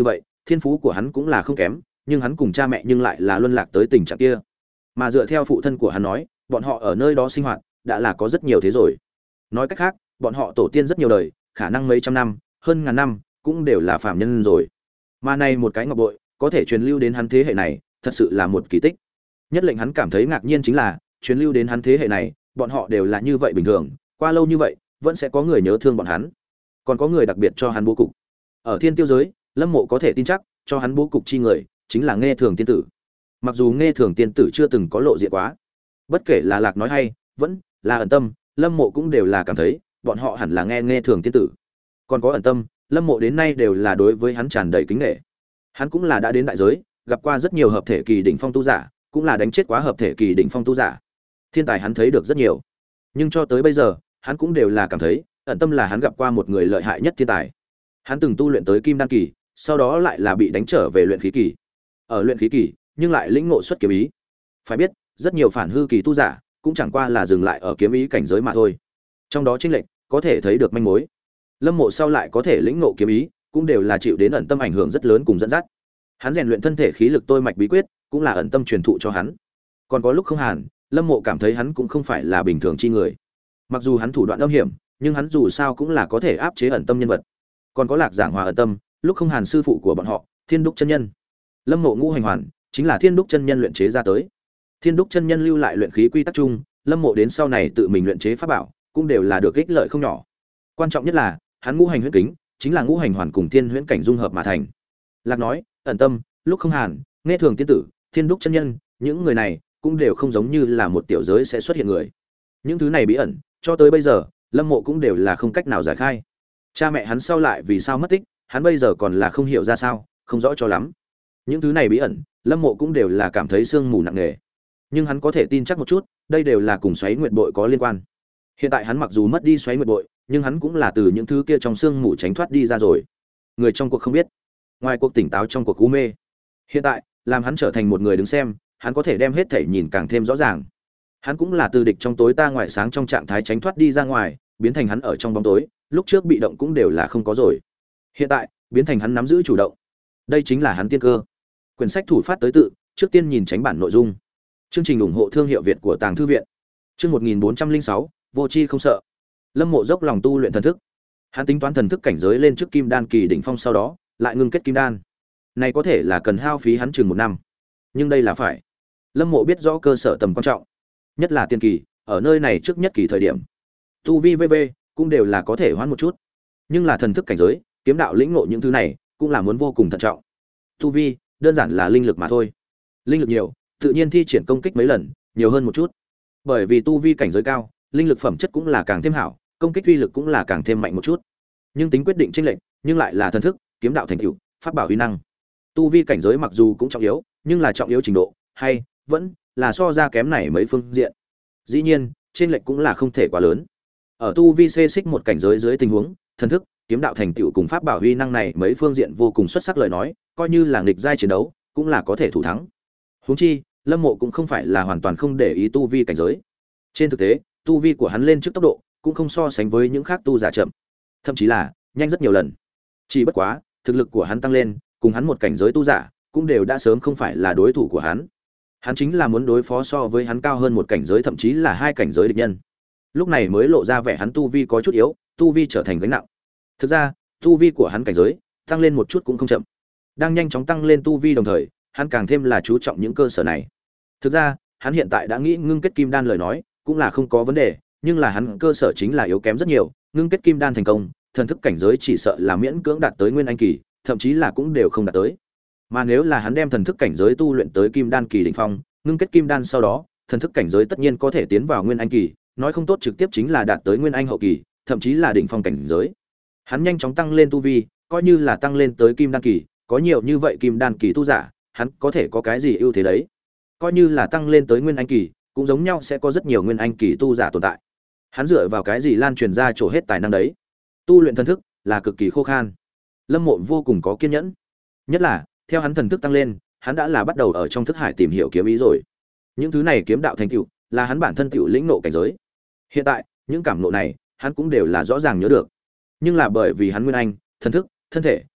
thiên phú của hắn cũng là không kém, nhưng hắn cùng cha mẹ nhưng lại là luân lạc tới tình trạng kia. Mà dựa theo phụ thân của hắn nói, bọn họ ở nơi đó sinh hoạt đã là có rất nhiều thế rồi. Nói cách khác, bọn họ tổ tiên rất nhiều đời, khả năng mấy trăm năm, hơn ngàn năm, cũng đều là phàm nhân rồi. Mà này một cái ngọc bội, có thể truyền lưu đến hắn thế hệ này, thật sự là một kỳ tích. Nhất lệnh hắn cảm thấy ngạc nhiên chính là, truyền lưu đến hắn thế hệ này, bọn họ đều là như vậy bình thường, qua lâu như vậy, vẫn sẽ có người nhớ thương bọn hắn. Còn có người đặc biệt cho hắn bố cục. Ở Thiên Tiêu giới, Lâm Mộ có thể tin chắc, cho hắn bố cục chi người, chính là Nghe Thường tiên tử. Mặc dù Nghe Thường tiên tử chưa từng có lộ diện quá, bất kể là Lạc nói hay, vẫn là ẩn tâm, Lâm Mộ cũng đều là cảm thấy, bọn họ hẳn là nghe Nghe Thường tiên tử. Còn có ẩn tâm, Lâm Mộ đến nay đều là đối với hắn tràn đầy kính nể. Hắn cũng là đã đến đại giới, gặp qua rất nhiều hợp thể kỳ đỉnh phong tu giả, cũng là đánh chết quá hợp thể kỳ đỉnh phong tu giả. Thiên tài hắn thấy được rất nhiều, nhưng cho tới bây giờ, hắn cũng đều là cảm thấy, ẩn tâm là hắn gặp qua một người lợi hại nhất thiên tài. Hắn từng tu luyện tới kim đan kỳ, sau đó lại là bị đánh trở về luyện khí kỳ. Ở luyện khí kỳ, nhưng lại lĩnh ngộ xuất kiếm ý. Phải biết, rất nhiều phản hư kỳ tu giả, cũng chẳng qua là dừng lại ở kiếm ý cảnh giới mà thôi. Trong đó chênh lệch, có thể thấy được manh mối. Lâm Mộ sau lại có thể lĩnh ngộ kiếm ý, cũng đều là chịu đến ẩn tâm ảnh hưởng rất lớn cùng dẫn dắt. Hắn rèn luyện thân thể khí lực tôi mạch bí quyết, cũng là ẩn tâm truyền thụ cho hắn. Còn có lúc không hàn, Lâm Mộ cảm thấy hắn cũng không phải là bình thường chi người. Mặc dù hắn thủ đoạn âm hiểm, nhưng hắn dù sao cũng là có thể áp chế ẩn tâm nhân vật. Còn có Lạc Giảng Hòa ẩn tâm, lúc không hàn sư phụ của bọn họ, Thiên Đúc chân nhân. Lâm Mộ ngũ hành hoàn chính là Thiên Đúc chân nhân luyện chế ra tới. Thiên Đúc chân nhân lưu lại luyện khí quy tắc chung, Lâm Mộ đến sau này tự mình luyện chế pháp bảo, cũng đều là được ích lợi không nhỏ. Quan trọng nhất là, hắn ngũ hành huyễn kính, chính là ngũ hành hoàn cùng thiên huyễn cảnh dung hợp mà thành. Lạc nói, ẩn tâm, lúc không hàn, Nghe Thường tiên tử, Thiên Đúc chân nhân, những người này cũng đều không giống như là một tiểu giới sẽ xuất hiện người. Những thứ này bí ẩn, cho tới bây giờ, Lâm Mộ cũng đều là không cách nào giải khai. Cha mẹ hắn sau lại vì sao mất tích, hắn bây giờ còn là không hiểu ra sao, không rõ cho lắm. Những thứ này bí ẩn, Lâm Mộ cũng đều là cảm thấy sương mù nặng nề. Nhưng hắn có thể tin chắc một chút, đây đều là cùng xoáy nguyệt bội có liên quan. Hiện tại hắn mặc dù mất đi xoáy nguyệt bội, nhưng hắn cũng là từ những thứ kia trong sương mù tránh thoát đi ra rồi. Người trong cuộc không biết, ngoài cuộc tỉnh táo trong cuộc u mê. Hiện tại, làm hắn trở thành một người đứng xem, hắn có thể đem hết thể nhìn càng thêm rõ ràng. Hắn cũng là từ địch trong tối ta ngoài sáng trong trạng thái tránh thoát đi ra ngoài, biến thành hắn ở trong bóng tối, lúc trước bị động cũng đều là không có rồi. Hiện tại, biến thành hắn nắm giữ chủ động. Đây chính là hắn tiên cơ. Quyển sách thủ phát tới tự, trước tiên nhìn tránh bản nội dung. Chương trình ủng hộ thương hiệu Việt của Tàng thư viện. Chương một nghìn bốn trăm lẻ sáu, vô tri không sợ. Lâm Mộ dốc lòng tu luyện thần thức. Hắn tính toán thần thức cảnh giới lên trước kim đan kỳ đỉnh phong, sau đó lại ngưng kết kim đan. Này có thể là cần hao phí hắn chừng một năm. Nhưng đây là phải. Lâm Mộ biết rõ cơ sở tầm quan trọng, nhất là tiên kỳ, ở nơi này trước nhất kỳ thời điểm. Tu vi vê vê cũng đều là có thể hoãn một chút. Nhưng là thần thức cảnh giới, kiếm đạo lĩnh ngộ những thứ này, cũng là muốn vô cùng thận trọng. Tu vi, đơn giản là linh lực mà thôi. Linh lực nhiều, tự nhiên thi triển công kích mấy lần, nhiều hơn một chút. Bởi vì tu vi cảnh giới cao, linh lực phẩm chất cũng là càng thêm hảo, công kích uy lực cũng là càng thêm mạnh một chút. Nhưng tính quyết định chênh lệch, nhưng lại là thần thức, kiếm đạo thành tựu, pháp bảo uy năng. Tu vi cảnh giới mặc dù cũng trọng yếu, nhưng là trọng yếu trình độ, hay vẫn là so ra kém này mấy phương diện. Dĩ nhiên, chênh lệch cũng là không thể quá lớn. Ở tu vi xê xích một cảnh giới dưới tình huống, thần thức, kiếm đạo thành tựu cùng pháp bảo uy năng này mấy phương diện vô cùng xuất sắc lời nói, coi như là nghịch giai chiến đấu, cũng là có thể thủ thắng. Huống chi, Lâm Mộ cũng không phải là hoàn toàn không để ý tu vi cảnh giới. Trên thực tế, tu vi của hắn lên trước tốc độ, cũng không so sánh với những khác tu giả chậm, thậm chí là nhanh rất nhiều lần. Chỉ bất quá, thực lực của hắn tăng lên, cùng hắn một cảnh giới tu giả, cũng đều đã sớm không phải là đối thủ của hắn. Hắn chính là muốn đối phó so với hắn cao hơn một cảnh giới, thậm chí là hai cảnh giới địch nhân. Lúc này mới lộ ra vẻ hắn tu vi có chút yếu, tu vi trở thành gánh nặng. Thực ra, tu vi của hắn cảnh giới tăng lên một chút cũng không chậm. Đang nhanh chóng tăng lên tu vi đồng thời, hắn càng thêm là chú trọng những cơ sở này. Thực ra, hắn hiện tại đã nghĩ ngưng kết kim đan lời nói, cũng là không có vấn đề, nhưng là hắn cơ sở chính là yếu kém rất nhiều, ngưng kết kim đan thành công, thần thức cảnh giới chỉ sợ là miễn cưỡng đạt tới nguyên anh kỳ, thậm chí là cũng đều không đạt tới. Mà nếu là hắn đem thần thức cảnh giới tu luyện tới kim đan kỳ đỉnh phong, ngưng kết kim đan sau đó, thần thức cảnh giới tất nhiên có thể tiến vào nguyên anh kỳ, nói không tốt trực tiếp chính là đạt tới nguyên anh hậu kỳ, thậm chí là đỉnh phong cảnh giới. Hắn nhanh chóng tăng lên tu vi, coi như là tăng lên tới kim đan kỳ, có nhiều như vậy kim đan kỳ tu giả, hắn có thể có cái gì ưu thế đấy? Coi như là tăng lên tới nguyên anh kỳ, cũng giống nhau sẽ có rất nhiều nguyên anh kỳ tu giả tồn tại. Hắn dựa vào cái gì lan truyền ra chỗ hết tài năng đấy? Tu luyện thần thức là cực kỳ khô khan. Lâm Mộ vô cùng có kiên nhẫn. Nhất là, theo hắn thần thức tăng lên, hắn đã là bắt đầu ở trong thức hải tìm hiểu kiếm ý rồi. Những thứ này kiếm đạo thành tựu, là hắn bản thân tựu lĩnh ngộ cảnh giới. Hiện tại, những cảm ngộ này, hắn cũng đều là rõ ràng nhớ được. Nhưng là bởi vì hắn nguyên anh, thần thức, thân thể,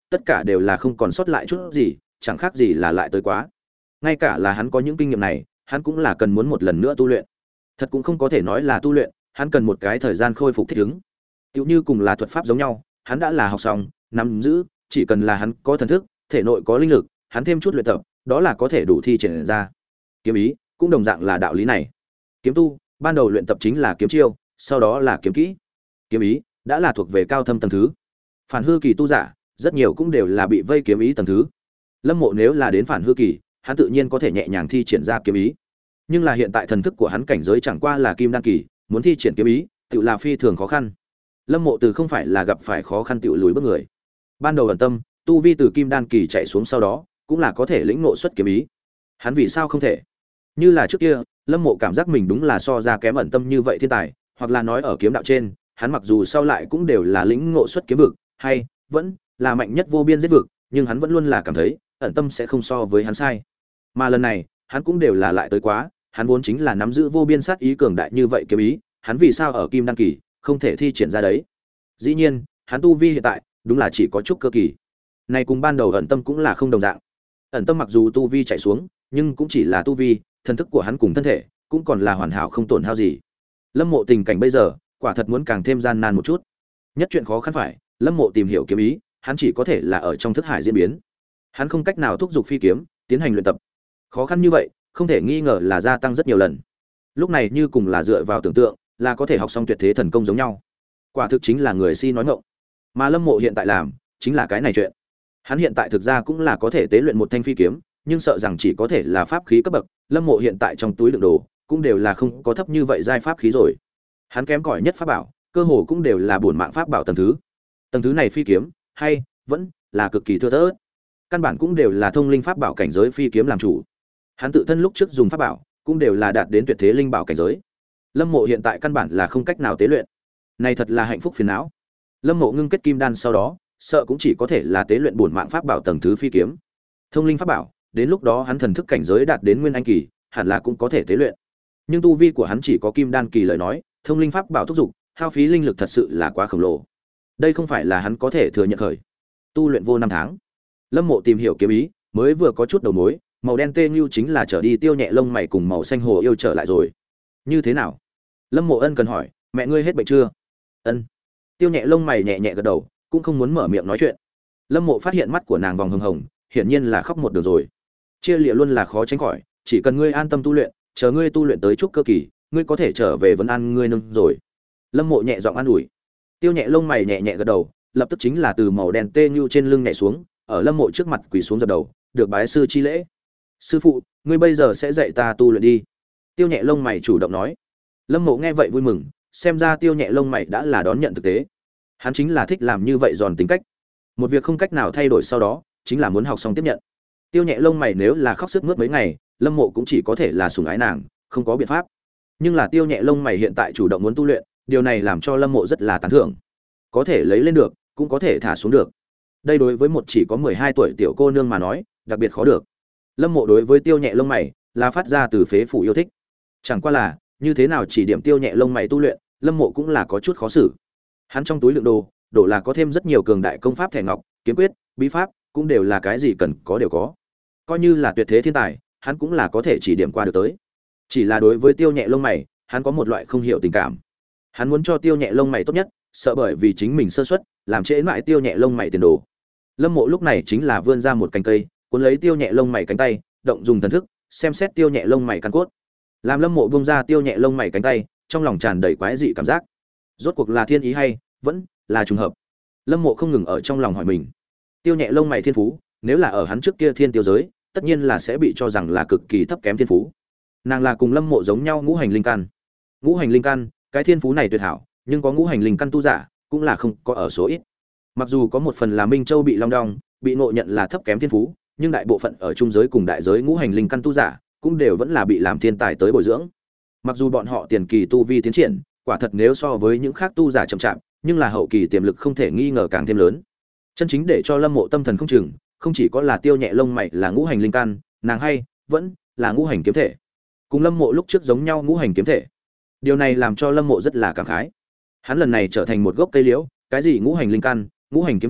tất cả đều là không còn sót lại chút gì, chẳng khác gì là lại tới quá. Ngay cả là hắn có những kinh nghiệm này, hắn cũng là cần muốn một lần nữa tu luyện. Thật cũng không có thể nói là tu luyện, hắn cần một cái thời gian khôi phục thích ứng. Tựu như cùng là thuật pháp giống nhau, hắn đã là học xong, nắm giữ, chỉ cần là hắn có thần thức, thể nội có linh lực, hắn thêm chút luyện tập, đó là có thể đủ thi triển ra. Kiếm ý cũng đồng dạng là đạo lý này. Kiếm tu, ban đầu luyện tập chính là kiếm chiêu, sau đó là kiếm kỹ. Kiếm ý đã là thuộc về cao thâm tầng thứ. Phản hư kỳ tu giả, rất nhiều cũng đều là bị vây kiếm ý tầng thứ. Lâm Mộ nếu là đến phản hư kỳ, hắn tự nhiên có thể nhẹ nhàng thi triển ra kiếm ý. Nhưng là hiện tại thần thức của hắn cảnh giới chẳng qua là kim đan kỳ, muốn thi triển kiếm ý, tự là phi thường khó khăn. Lâm Mộ từ không phải là gặp phải khó khăn tiểu lùi bước người. Ban đầu ẩn tâm, tu vi từ kim đan kỳ chạy xuống sau đó, cũng là có thể lĩnh ngộ xuất kiếm ý. Hắn vì sao không thể? Như là trước kia, Lâm Mộ cảm giác mình đúng là so ra kém ẩn tâm như vậy thiên tài, hoặc là nói ở kiếm đạo trên, hắn mặc dù sau lại cũng đều là lĩnh ngộ xuất kiếm vực, hay vẫn là mạnh nhất vô biên giết vực, nhưng hắn vẫn luôn là cảm thấy, ẩn tâm sẽ không so với hắn sai. Mà lần này, hắn cũng đều là lại tới quá, hắn vốn chính là nắm giữ vô biên sát ý cường đại như vậy kiếm ý, hắn vì sao ở kim đan kỳ không thể thi triển ra đấy? Dĩ nhiên, hắn tu vi hiện tại đúng là chỉ có chút cơ kỳ. Này cùng ban đầu ẩn tâm cũng là không đồng dạng. Ẩn tâm mặc dù tu vi chạy xuống, nhưng cũng chỉ là tu vi, thần thức của hắn cùng thân thể cũng còn là hoàn hảo không tổn hao gì. Lâm Mộ tình cảnh bây giờ, quả thật muốn càng thêm gian nan một chút. Nhất chuyện khó khăn phải, Lâm Mộ tìm hiểu kiếm ý, hắn chỉ có thể là ở trong thức hải diễn biến. Hắn không cách nào thúc giục phi kiếm, tiến hành luyện tập. Khó khăn như vậy, không thể nghi ngờ là gia tăng rất nhiều lần. Lúc này như cùng là dựa vào tưởng tượng, là có thể học xong tuyệt thế thần công giống nhau. Quả thực chính là người si nói ngọng. Mà Lâm Mộ hiện tại làm, chính là cái này chuyện. Hắn hiện tại thực ra cũng là có thể tế luyện một thanh phi kiếm, nhưng sợ rằng chỉ có thể là pháp khí cấp bậc, Lâm Mộ hiện tại trong túi đựng đồ cũng đều là không có thấp như vậy giai pháp khí rồi. Hắn kém cỏi nhất pháp bảo, cơ hồ cũng đều là bổn mạng pháp bảo tầng thứ. Tầng thứ này phi kiếm, hay vẫn là cực kỳ thưa thớt. Căn bản cũng đều là thông linh pháp bảo cảnh giới phi kiếm làm chủ. Hắn tự thân lúc trước dùng pháp bảo, cũng đều là đạt đến tuyệt thế linh bảo cảnh giới. Lâm Mộ hiện tại căn bản là không cách nào tế luyện. Này thật là hạnh phúc phiền não. Lâm Mộ ngưng kết kim đan sau đó, sợ cũng chỉ có thể là tế luyện bổn mạng pháp bảo tầng thứ phi kiếm. Thông linh pháp bảo, đến lúc đó hắn thần thức cảnh giới đạt đến nguyên anh kỳ, hẳn là cũng có thể tế luyện. Nhưng tu vi của hắn chỉ có kim đan kỳ lời nói, thông linh pháp bảo thúc dục, hao phí linh lực thật sự là quá khổng lồ. Đây không phải là hắn có thể thừa nhận khởi. Tu luyện vô năm tháng. Lâm Mộ tìm hiểu kiếm ý, mới vừa có chút đầu mối, màu đen tê như chính là trở đi tiêu nhẹ lông mày cùng màu xanh hồ yêu trở lại rồi. Như thế nào? Lâm Mộ ân cần hỏi, mẹ ngươi hết bệnh chưa? Ân. Tiêu nhẹ lông mày nhẹ nhẹ gật đầu, cũng không muốn mở miệng nói chuyện. Lâm Mộ phát hiện mắt của nàng vòng hồng hồng, hiển nhiên là khóc một đường rồi. Chia lịa luôn là khó tránh khỏi, chỉ cần ngươi an tâm tu luyện, chờ ngươi tu luyện tới chút cơ kỳ, ngươi có thể trở về vấn an ngươi nương rồi. Lâm Mộ nhẹ giọng an ủi. Tiêu nhẹ lông mày nhẹ nhẹ gật đầu, lập tức chính là từ màu đen tê như trên lưng nhảy xuống, ở Lâm Mộ trước mặt quỳ xuống dập đầu, được bái sư chi lễ. Sư phụ, ngươi bây giờ sẽ dạy ta tu luyện đi. Tiêu nhẹ lông mày chủ động nói. Lâm Mộ nghe vậy vui mừng, xem ra Tiêu nhẹ lông mày đã là đón nhận thực tế. Hắn chính là thích làm như vậy giòn tính cách. Một việc không cách nào thay đổi sau đó, chính là muốn học xong tiếp nhận. Tiêu nhẹ lông mày nếu là khóc sướt mướt mấy ngày, Lâm Mộ cũng chỉ có thể là sủng ái nàng, không có biện pháp. Nhưng là Tiêu nhẹ lông mày hiện tại chủ động muốn tu luyện, điều này làm cho Lâm Mộ rất là tán thưởng. Có thể lấy lên được, cũng có thể thả xuống được. Đây đối với một chỉ có mười hai tuổi tiểu cô nương mà nói, đặc biệt khó được. Lâm Mộ đối với Tiêu nhẹ lông mày là phát ra từ phế phủ yêu thích. Chẳng qua là, như thế nào chỉ điểm Tiêu nhẹ lông mày tu luyện, Lâm Mộ cũng là có chút khó xử. Hắn trong túi đựng đồ, đổ là có thêm rất nhiều cường đại công pháp thẻ ngọc, kiếm quyết, bí pháp, cũng đều là cái gì cần có đều có. Coi như là tuyệt thế thiên tài, hắn cũng là có thể chỉ điểm qua được tới. Chỉ là đối với Tiêu nhẹ lông mày, hắn có một loại không hiểu tình cảm. Hắn muốn cho Tiêu nhẹ lông mày tốt nhất, sợ bởi vì chính mình sơ suất, làm trễ mãi Tiêu nhẹ lông mày tiền đồ. Lâm Mộ lúc này chính là vươn ra một cành cây, cuốn lấy Tiêu nhẹ lông mày cánh tay, động dùng thần thức, xem xét Tiêu nhẹ lông mày căn cốt. Làm Lâm Mộ buông ra Tiêu nhẹ lông mày cánh tay, trong lòng tràn đầy quái dị cảm giác. Rốt cuộc là thiên ý hay vẫn là trùng hợp? Lâm Mộ không ngừng ở trong lòng hỏi mình. Tiêu nhẹ lông mày thiên phú, nếu là ở hắn trước kia thiên tiêu giới, tất nhiên là sẽ bị cho rằng là cực kỳ thấp kém thiên phú. Nàng là cùng Lâm Mộ giống nhau ngũ hành linh căn. Ngũ hành linh căn, cái thiên phú này tuyệt hảo, nhưng có ngũ hành linh căn tu giả, cũng là không có ở số ít. Mặc dù có một phần là Minh Châu bị long đong, bị ngộ nhận là thấp kém thiên phú, nhưng đại bộ phận ở trung giới cùng đại giới ngũ hành linh căn tu giả, cũng đều vẫn là bị làm thiên tài tới bồi dưỡng. Mặc dù bọn họ tiền kỳ tu vi tiến triển, quả thật nếu so với những khác tu giả chậm chạp, nhưng là hậu kỳ tiềm lực không thể nghi ngờ càng thêm lớn. Chân chính để cho Lâm Mộ tâm thần không chừng, không chỉ có là Tiêu nhẹ lông mày là ngũ hành linh căn, nàng hay vẫn là ngũ hành kiếm thể. Cùng Lâm Mộ lúc trước giống nhau ngũ hành kiếm thể. Điều này làm cho Lâm Mộ rất là cảm khái. Hắn lần này trở thành một gốc cây liễu, cái gì ngũ hành linh căn, ngũ hành kiếm thể,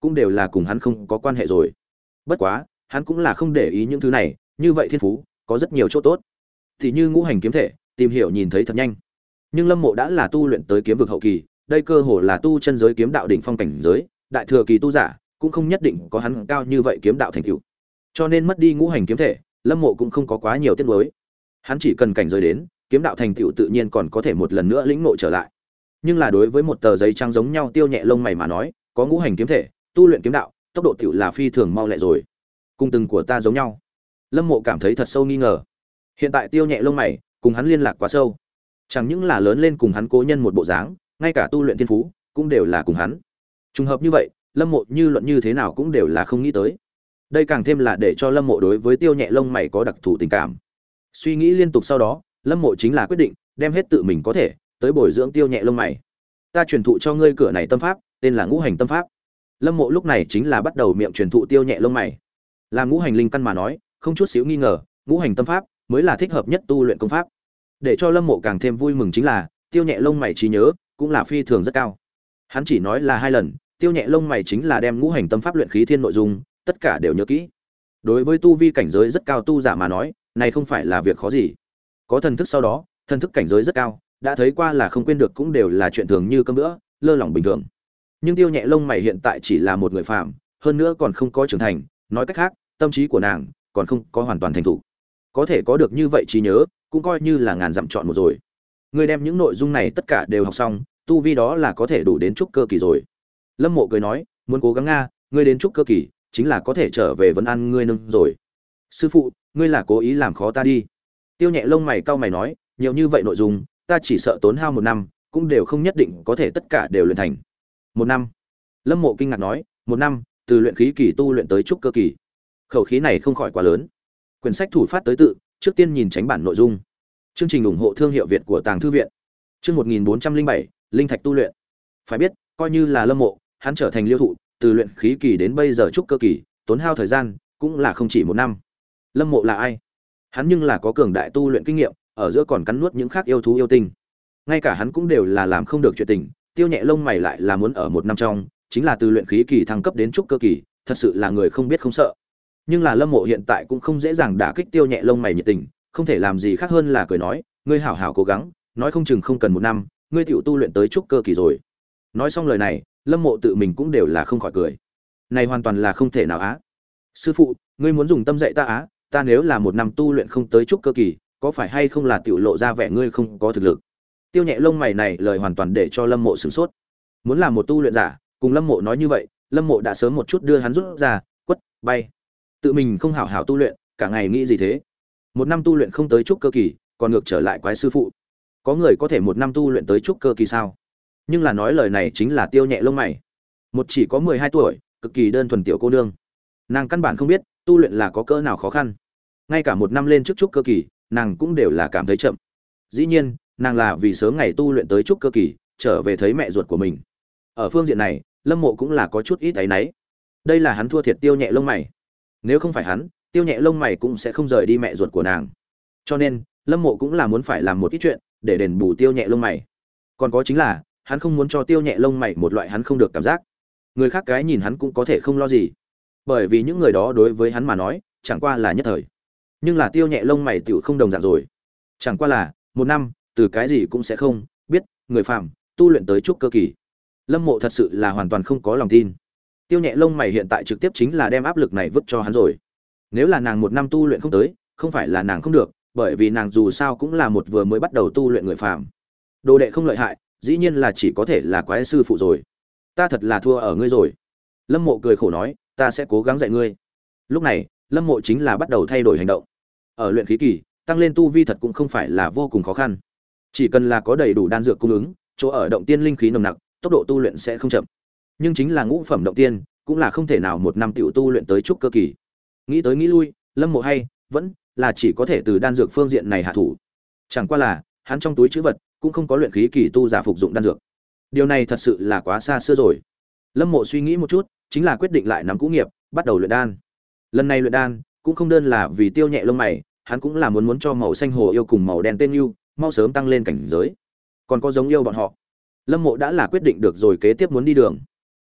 cũng đều là cùng hắn không có quan hệ rồi. Bất quá, hắn cũng là không để ý những thứ này, như vậy thiên phú có rất nhiều chỗ tốt. Thì như ngũ hành kiếm thể, tìm hiểu nhìn thấy thật nhanh. Nhưng Lâm Mộ đã là tu luyện tới kiếm vực hậu kỳ, đây cơ hồ là tu chân giới kiếm đạo đỉnh phong cảnh giới, đại thừa kỳ tu giả cũng không nhất định có hắn cao như vậy kiếm đạo thành tựu. Cho nên mất đi ngũ hành kiếm thể, Lâm Mộ cũng không có quá nhiều tiếc nuối. Hắn chỉ cần cảnh giới đến, kiếm đạo thành tựu tự nhiên còn có thể một lần nữa lĩnh ngộ trở lại. Nhưng là đối với một tờ giấy trắng giống nhau tiêu nhẹ lông mày mà nói, có ngũ hành kiếm thể, tu luyện kiếm đạo, tốc độ tiểu là phi thường mau lẹ rồi. Cung từng của ta giống nhau. Lâm Mộ cảm thấy thật sâu nghi ngờ. Hiện tại tiêu nhẹ lông mày, cùng hắn liên lạc quá sâu. Chẳng những là lớn lên cùng hắn cố nhân một bộ dáng, ngay cả tu luyện thiên phú cũng đều là cùng hắn. Trùng hợp như vậy, Lâm Mộ như luận như thế nào cũng đều là không nghĩ tới. Đây càng thêm là để cho Lâm Mộ đối với tiêu nhẹ lông mày có đặc thù tình cảm. Suy nghĩ liên tục sau đó, Lâm Mộ chính là quyết định đem hết tự mình có thể tới bồi dưỡng tiêu nhẹ lông mày. Ta truyền thụ cho ngươi cửa này tâm pháp, tên là ngũ hành tâm pháp. Lâm Mộ lúc này chính là bắt đầu miệng truyền thụ tiêu nhẹ lông mày. Làm ngũ hành linh căn mà nói, không chút xíu nghi ngờ, ngũ hành tâm pháp mới là thích hợp nhất tu luyện công pháp. Để cho Lâm Mộ càng thêm vui mừng chính là, tiêu nhẹ lông mày trí nhớ cũng là phi thường rất cao. Hắn chỉ nói là hai lần, tiêu nhẹ lông mày chính là đem ngũ hành tâm pháp luyện khí thiên nội dung, tất cả đều nhớ kỹ. Đối với tu vi cảnh giới rất cao tu giả mà nói, này không phải là việc khó gì. Có thần thức sau đó, thần thức cảnh giới rất cao, đã thấy qua là không quên được cũng đều là chuyện thường như cơm bữa, lơ lỏng bình thường. Nhưng tiêu nhẹ lông mày hiện tại chỉ là một người phàm, hơn nữa còn không có trưởng thành, nói cách khác, tâm trí của nàng còn không có hoàn toàn thành thủ. Có thể có được như vậy trí nhớ, cũng coi như là ngàn dặm chọn một rồi. Ngươi đem những nội dung này tất cả đều học xong, tu vi đó là có thể đủ đến trúc cơ kỳ rồi. Lâm Mộ cười nói, muốn cố gắng nga, ngươi đến trúc cơ kỳ, chính là có thể trở về vấn an ngươi nương rồi. Sư phụ, ngươi là cố ý làm khó ta đi. Tiêu nhẹ lông mày cau mày nói, nhiều như vậy nội dung, ta chỉ sợ tốn hao một năm, cũng đều không nhất định có thể tất cả đều luyện thành. Một năm? Lâm Mộ kinh ngạc nói, một năm, từ luyện khí kỳ tu luyện tới trúc cơ kỳ. Khẩu khí này không khỏi quá lớn. Quyển sách thủ phát tới tự, trước tiên nhìn tránh bản nội dung. Chương trình ủng hộ thương hiệu Việt của Tàng thư viện. Chương một nghìn bốn trăm linh bảy, linh thạch tu luyện. Phải biết, coi như là Lâm Mộ, hắn trở thành liêu thụ, từ luyện khí kỳ đến bây giờ trúc cơ kỳ, tốn hao thời gian cũng là không chỉ một năm. Lâm Mộ là ai? Hắn nhưng là có cường đại tu luyện kinh nghiệm, ở giữa còn cắn nuốt những khác yêu thú yêu tinh. Ngay cả hắn cũng đều là làm không được chuyện tình, tiêu nhẹ lông mày lại là muốn ở một năm trong, chính là từ luyện khí kỳ thăng cấp đến trúc cơ kỳ, thật sự là người không biết không sợ. Nhưng là Lâm Mộ hiện tại cũng không dễ dàng đả kích tiêu nhẹ lông mày nhiệt tình, không thể làm gì khác hơn là cười nói, ngươi hảo hảo cố gắng, nói không chừng không cần một năm, ngươi tiểu tu luyện tới trúc cơ kỳ rồi. Nói xong lời này, Lâm Mộ tự mình cũng đều là không khỏi cười. Này hoàn toàn là không thể nào á. Sư phụ, ngươi muốn dùng tâm dạy ta á, ta nếu là một năm tu luyện không tới trúc cơ kỳ, có phải hay không là tiểu lộ ra vẻ ngươi không có thực lực. Tiêu nhẹ lông mày này lời hoàn toàn để cho Lâm Mộ sửng sốt. Muốn làm một tu luyện giả, cùng Lâm Mộ nói như vậy, Lâm Mộ đã sớm một chút đưa hắn rút ra, quất, bay. Tự mình không hảo hảo tu luyện, cả ngày nghĩ gì thế? Một năm tu luyện không tới trúc cơ kỳ, còn ngược trở lại quái sư phụ. Có người có thể một năm tu luyện tới trúc cơ kỳ sao? Nhưng là nói lời này chính là tiêu nhẹ lông mày. Một chỉ có mười hai tuổi, cực kỳ đơn thuần tiểu cô nương. Nàng căn bản không biết, tu luyện là có cỡ nào khó khăn. Ngay cả một năm lên trước trúc cơ kỳ, nàng cũng đều là cảm thấy chậm. Dĩ nhiên, nàng là vì sớm ngày tu luyện tới trúc cơ kỳ, trở về thấy mẹ ruột của mình. Ở phương diện này, Lâm Mộ cũng là có chút ít áy náy. Đây là hắn thua thiệt tiêu nhẹ lông mày. Nếu không phải hắn, tiêu nhẹ lông mày cũng sẽ không rời đi mẹ ruột của nàng. Cho nên, Lâm Mộ cũng là muốn phải làm một ít chuyện để đền bù tiêu nhẹ lông mày. Còn có chính là, hắn không muốn cho tiêu nhẹ lông mày một loại hắn không được cảm giác. Người khác cái nhìn hắn cũng có thể không lo gì, bởi vì những người đó đối với hắn mà nói, chẳng qua là nhất thời. Nhưng là tiêu nhẹ lông mày tiểu không đồng dạng rồi. Chẳng qua là, một năm, từ cái gì cũng sẽ không biết, người phàm tu luyện tới trúc cơ kỳ. Lâm Mộ thật sự là hoàn toàn không có lòng tin. Tiêu nhẹ lông mày hiện tại trực tiếp chính là đem áp lực này vứt cho hắn rồi. Nếu là nàng một năm tu luyện không tới, không phải là nàng không được, bởi vì nàng dù sao cũng là một vừa mới bắt đầu tu luyện người phàm. Đồ đệ không lợi hại, dĩ nhiên là chỉ có thể là quái sư phụ rồi. Ta thật là thua ở ngươi rồi. Lâm Mộ cười khổ nói, ta sẽ cố gắng dạy ngươi. Lúc này, Lâm Mộ chính là bắt đầu thay đổi hành động. Ở luyện khí kỳ, tăng lên tu vi thật cũng không phải là vô cùng khó khăn. Chỉ cần là có đầy đủ đan dược cung ứng, chỗ ở động tiên linh khí nồng nặc, tốc độ tu luyện sẽ không chậm. Nhưng chính là ngũ phẩm động tiên, cũng là không thể nào một năm tiểu tu luyện tới trúc cơ kỳ. Nghĩ tới nghĩ lui, Lâm Mộ hay vẫn là chỉ có thể từ đan dược phương diện này hạ thủ. Chẳng qua là, hắn trong túi trữ vật cũng không có luyện khí kỳ tu giả phục dụng đan dược. Điều này thật sự là quá xa xưa rồi. Lâm Mộ suy nghĩ một chút, chính là quyết định lại nắm cũ nghiệp, bắt đầu luyện đan. Lần này luyện đan, cũng không đơn là vì tiêu nhẹ lông mày, hắn cũng là muốn muốn cho màu xanh hồ yêu cùng màu đen tên yêu mau sớm tăng lên cảnh giới. Còn có giống yêu bọn họ. Lâm Mộ đã là quyết định được rồi kế tiếp muốn đi đường.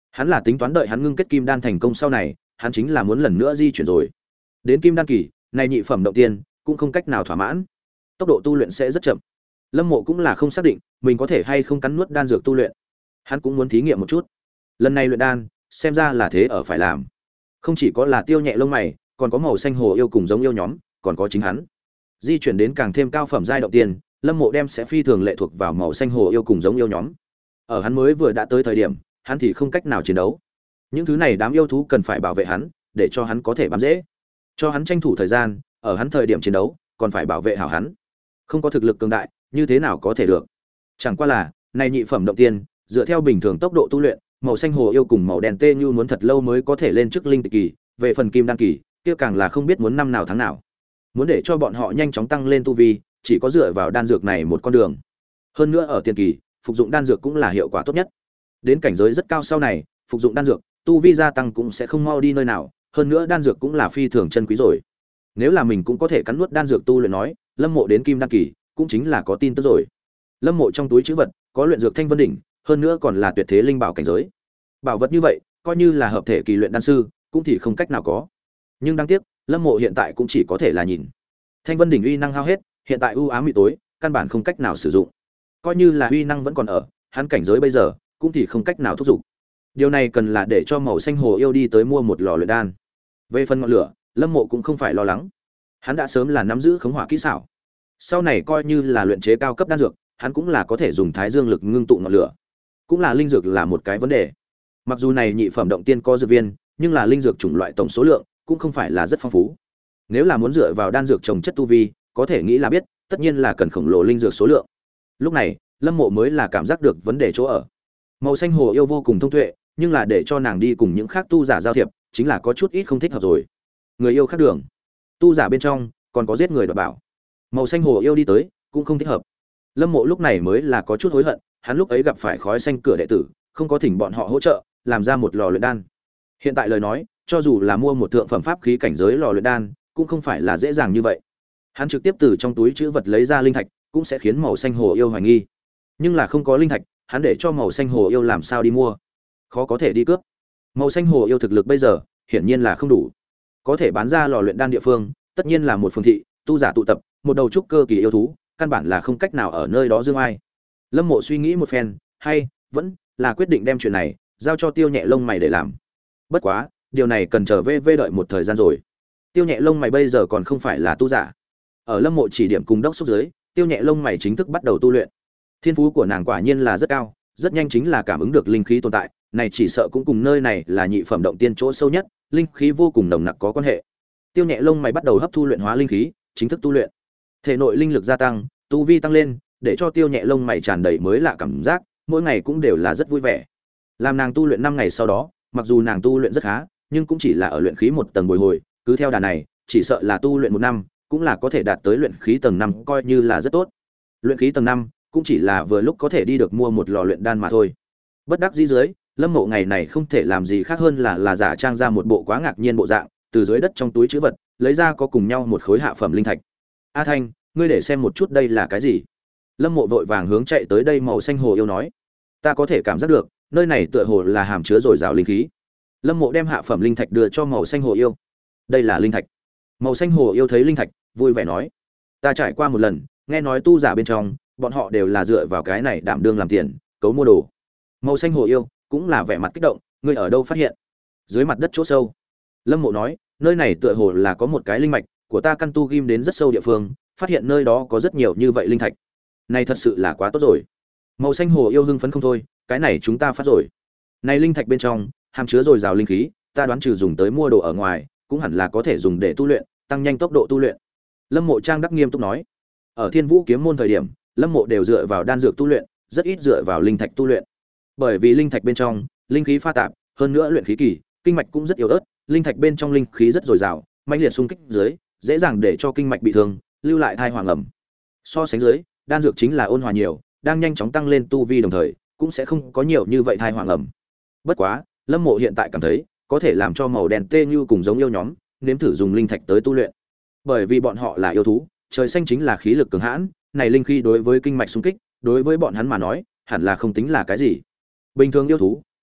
Hắn là tính toán đợi hắn ngưng kết kim đan thành công sau này, hắn chính là muốn lần nữa di chuyển rồi. Đến kim đan kỳ, này nhị phẩm động tiên cũng không cách nào thỏa mãn, tốc độ tu luyện sẽ rất chậm. Lâm Mộ cũng là không xác định mình có thể hay không cắn nuốt đan dược tu luyện. Hắn cũng muốn thí nghiệm một chút. Lần này luyện đan, xem ra là thế ở phải làm. Không chỉ có là Tiêu Nhẹ lông mày, còn có màu xanh hồ yêu cùng giống yêu nhóm, còn có chính hắn. Di chuyển đến càng thêm cao phẩm giai động tiên, Lâm Mộ đem sẽ phi thường lệ thuộc vào màu xanh hồ yêu cùng giống yêu nhóm. Ở hắn mới vừa đã tới thời điểm, hắn thì không cách nào chiến đấu. Những thứ này đám yêu thú cần phải bảo vệ hắn, để cho hắn có thể bám dễ. Cho hắn tranh thủ thời gian, ở hắn thời điểm chiến đấu, còn phải bảo vệ hảo hắn. Không có thực lực cường đại, như thế nào có thể được? Chẳng qua là, này nhị phẩm động tiên, dựa theo bình thường tốc độ tu luyện, màu xanh hồ yêu cùng màu đen tê như muốn thật lâu mới có thể lên trước linh kỳ, về phần kim đan kỳ, kia càng là không biết muốn năm nào tháng nào. Muốn để cho bọn họ nhanh chóng tăng lên tu vi, chỉ có dựa vào đan dược này một con đường. Hơn nữa ở tiền kỳ, phục dụng đan dược cũng là hiệu quả tốt nhất. Đến cảnh giới rất cao sau này, phục dụng đan dược, tu vi gia tăng cũng sẽ không mau đi nơi nào, hơn nữa đan dược cũng là phi thường chân quý rồi. Nếu là mình cũng có thể cắn nuốt đan dược tu luyện nói, Lâm Mộ đến kim đan kỳ, cũng chính là có tin tức rồi. Lâm Mộ trong túi trữ vật có luyện dược Thanh Vân đỉnh, hơn nữa còn là tuyệt thế linh bảo cảnh giới. Bảo vật như vậy, coi như là hợp thể kỳ luyện đan sư, cũng thì không cách nào có. Nhưng đáng tiếc, Lâm Mộ hiện tại cũng chỉ có thể là nhìn. Thanh Vân đỉnh uy năng hao hết, hiện tại u ám mị tối, căn bản không cách nào sử dụng. Coi như là uy năng vẫn còn ở, hắn cảnh giới bây giờ cũng thì không cách nào thúc giục. Điều này cần là để cho màu xanh hồ yêu đi tới mua một lò luyện đan. Về phần ngọn lửa, Lâm Mộ cũng không phải lo lắng. Hắn đã sớm là nắm giữ khống hỏa kỹ xảo. Sau này coi như là luyện chế cao cấp đan dược, hắn cũng là có thể dùng thái dương lực ngưng tụ ngọn lửa. Cũng là linh dược là một cái vấn đề. Mặc dù này nhị phẩm động tiên có dược viên, nhưng là linh dược chủng loại tổng số lượng cũng không phải là rất phong phú. Nếu là muốn dựa vào đan dược trồng chất tu vi, có thể nghĩ là biết, tất nhiên là cần khổng lồ linh dược số lượng. Lúc này, Lâm Mộ mới là cảm giác được vấn đề chỗ ở. Màu xanh hồ yêu vô cùng thông tuệ, nhưng là để cho nàng đi cùng những khác tu giả giao thiệp, chính là có chút ít không thích hợp rồi. Người yêu khác đường, tu giả bên trong còn có giết người đoạt bảo. Màu xanh hồ yêu đi tới, cũng không thích hợp. Lâm Mộ lúc này mới là có chút hối hận, hắn lúc ấy gặp phải khói xanh cửa đệ tử, không có thỉnh bọn họ hỗ trợ, làm ra một lò luyện đan. Hiện tại lời nói, cho dù là mua một thượng phẩm pháp khí cảnh giới lò luyện đan, cũng không phải là dễ dàng như vậy. Hắn trực tiếp từ trong túi trữ vật lấy ra linh thạch, cũng sẽ khiến màu xanh hồ yêu hoài nghi. Nhưng là không có linh thạch, hắn để cho màu xanh hồ yêu làm sao đi mua? Khó có thể đi cướp. Màu xanh hồ yêu thực lực bây giờ, hiển nhiên là không đủ. Có thể bán ra lò luyện đan địa phương, tất nhiên là một phương thị, tu giả tụ tập, một đầu trúc cơ kỳ yêu thú, căn bản là không cách nào ở nơi đó dương ai. Lâm Mộ suy nghĩ một phen, hay vẫn là quyết định đem chuyện này giao cho Tiêu Nhẹ lông mày để làm. Bất quá, điều này cần chờ vê vê đợi một thời gian rồi. Tiêu Nhẹ lông mày bây giờ còn không phải là tu giả. Ở Lâm Mộ chỉ điểm cùng đốc xúc dưới, Tiêu Nhẹ lông mày chính thức bắt đầu tu luyện. Thiên phú của nàng quả nhiên là rất cao, rất nhanh chính là cảm ứng được linh khí tồn tại, này chỉ sợ cũng cùng nơi này là nhị phẩm động tiên chỗ sâu nhất, linh khí vô cùng nồng nặc có quan hệ. Tiêu Nhẹ lông mày bắt đầu hấp thu luyện hóa linh khí, chính thức tu luyện. Thể nội linh lực gia tăng, tu vi tăng lên, để cho Tiêu Nhẹ lông mày tràn đầy mới lạ cảm giác, mỗi ngày cũng đều là rất vui vẻ. Làm nàng tu luyện năm ngày sau đó, mặc dù nàng tu luyện rất khá, nhưng cũng chỉ là ở luyện khí một tầng bồi hồi, cứ theo đà này, chỉ sợ là tu luyện một năm, cũng là có thể đạt tới luyện khí tầng năm, coi như là rất tốt. Luyện khí tầng năm cũng chỉ là vừa lúc có thể đi được mua một lò luyện đan mà thôi. Bất đắc dĩ dưới, Lâm Mộ ngày này không thể làm gì khác hơn là là giả trang ra một bộ quá ngạc nhiên bộ dạng, từ dưới đất trong túi trữ vật, lấy ra có cùng nhau một khối hạ phẩm linh thạch. "A Thanh, ngươi để xem một chút đây là cái gì?" Lâm Mộ vội vàng hướng chạy tới đây màu xanh hồ yêu nói. "Ta có thể cảm giác được, nơi này tựa hồ là hàm chứa dồi dào linh khí." Lâm Mộ đem hạ phẩm linh thạch đưa cho màu xanh hồ yêu. "Đây là linh thạch." Màu xanh hồ yêu thấy linh thạch, vui vẻ nói: "Ta trải qua một lần, nghe nói tu giả bên trong, bọn họ đều là dựa vào cái này đảm đương làm tiền, cấu mua đồ." Màu xanh hồ yêu cũng là vẻ mặt kích động: "Ngươi ở đâu phát hiện?" "Dưới mặt đất chỗ sâu." Lâm Mộ nói: "Nơi này tựa hồ là có một cái linh mạch, của ta căn tu ghim đến rất sâu địa phương, phát hiện nơi đó có rất nhiều như vậy linh thạch. Này thật sự là quá tốt rồi." Màu xanh hồ yêu hưng phấn không thôi: "Cái này chúng ta phát rồi. Này linh thạch bên trong hàm chứa dồi dào linh khí, ta đoán trừ dùng tới mua đồ ở ngoài, cũng hẳn là có thể dùng để tu luyện, tăng nhanh tốc độ tu luyện." Lâm Mộ trang đắc nghiêm túc nói. Ở Thiên Vũ kiếm môn thời điểm, Lâm Mộ đều dựa vào đan dược tu luyện, rất ít dựa vào linh thạch tu luyện. Bởi vì linh thạch bên trong, linh khí pha tạp, hơn nữa luyện khí kỳ, kinh mạch cũng rất yếu ớt, linh thạch bên trong linh khí rất dồi dào, mãnh liệt xung kích dưới, dễ dàng để cho kinh mạch bị thương, lưu lại thai hoàng ẩm. So sánh dưới, đan dược chính là ôn hòa nhiều, đang nhanh chóng tăng lên tu vi đồng thời, cũng sẽ không có nhiều như vậy thai hoàng ẩm. Bất quá, Lâm Mộ hiện tại cảm thấy, có thể làm cho màu đen tê như cùng giống yêu nhóm, nếm thử dùng linh thạch tới tu luyện. Bởi vì bọn họ là yêu thú, trời xanh chính là khí lực cường hãn, này linh khí đối với kinh mạch xung kích, đối với bọn hắn mà nói, hẳn là không tính là cái gì. Bình thường yêu thú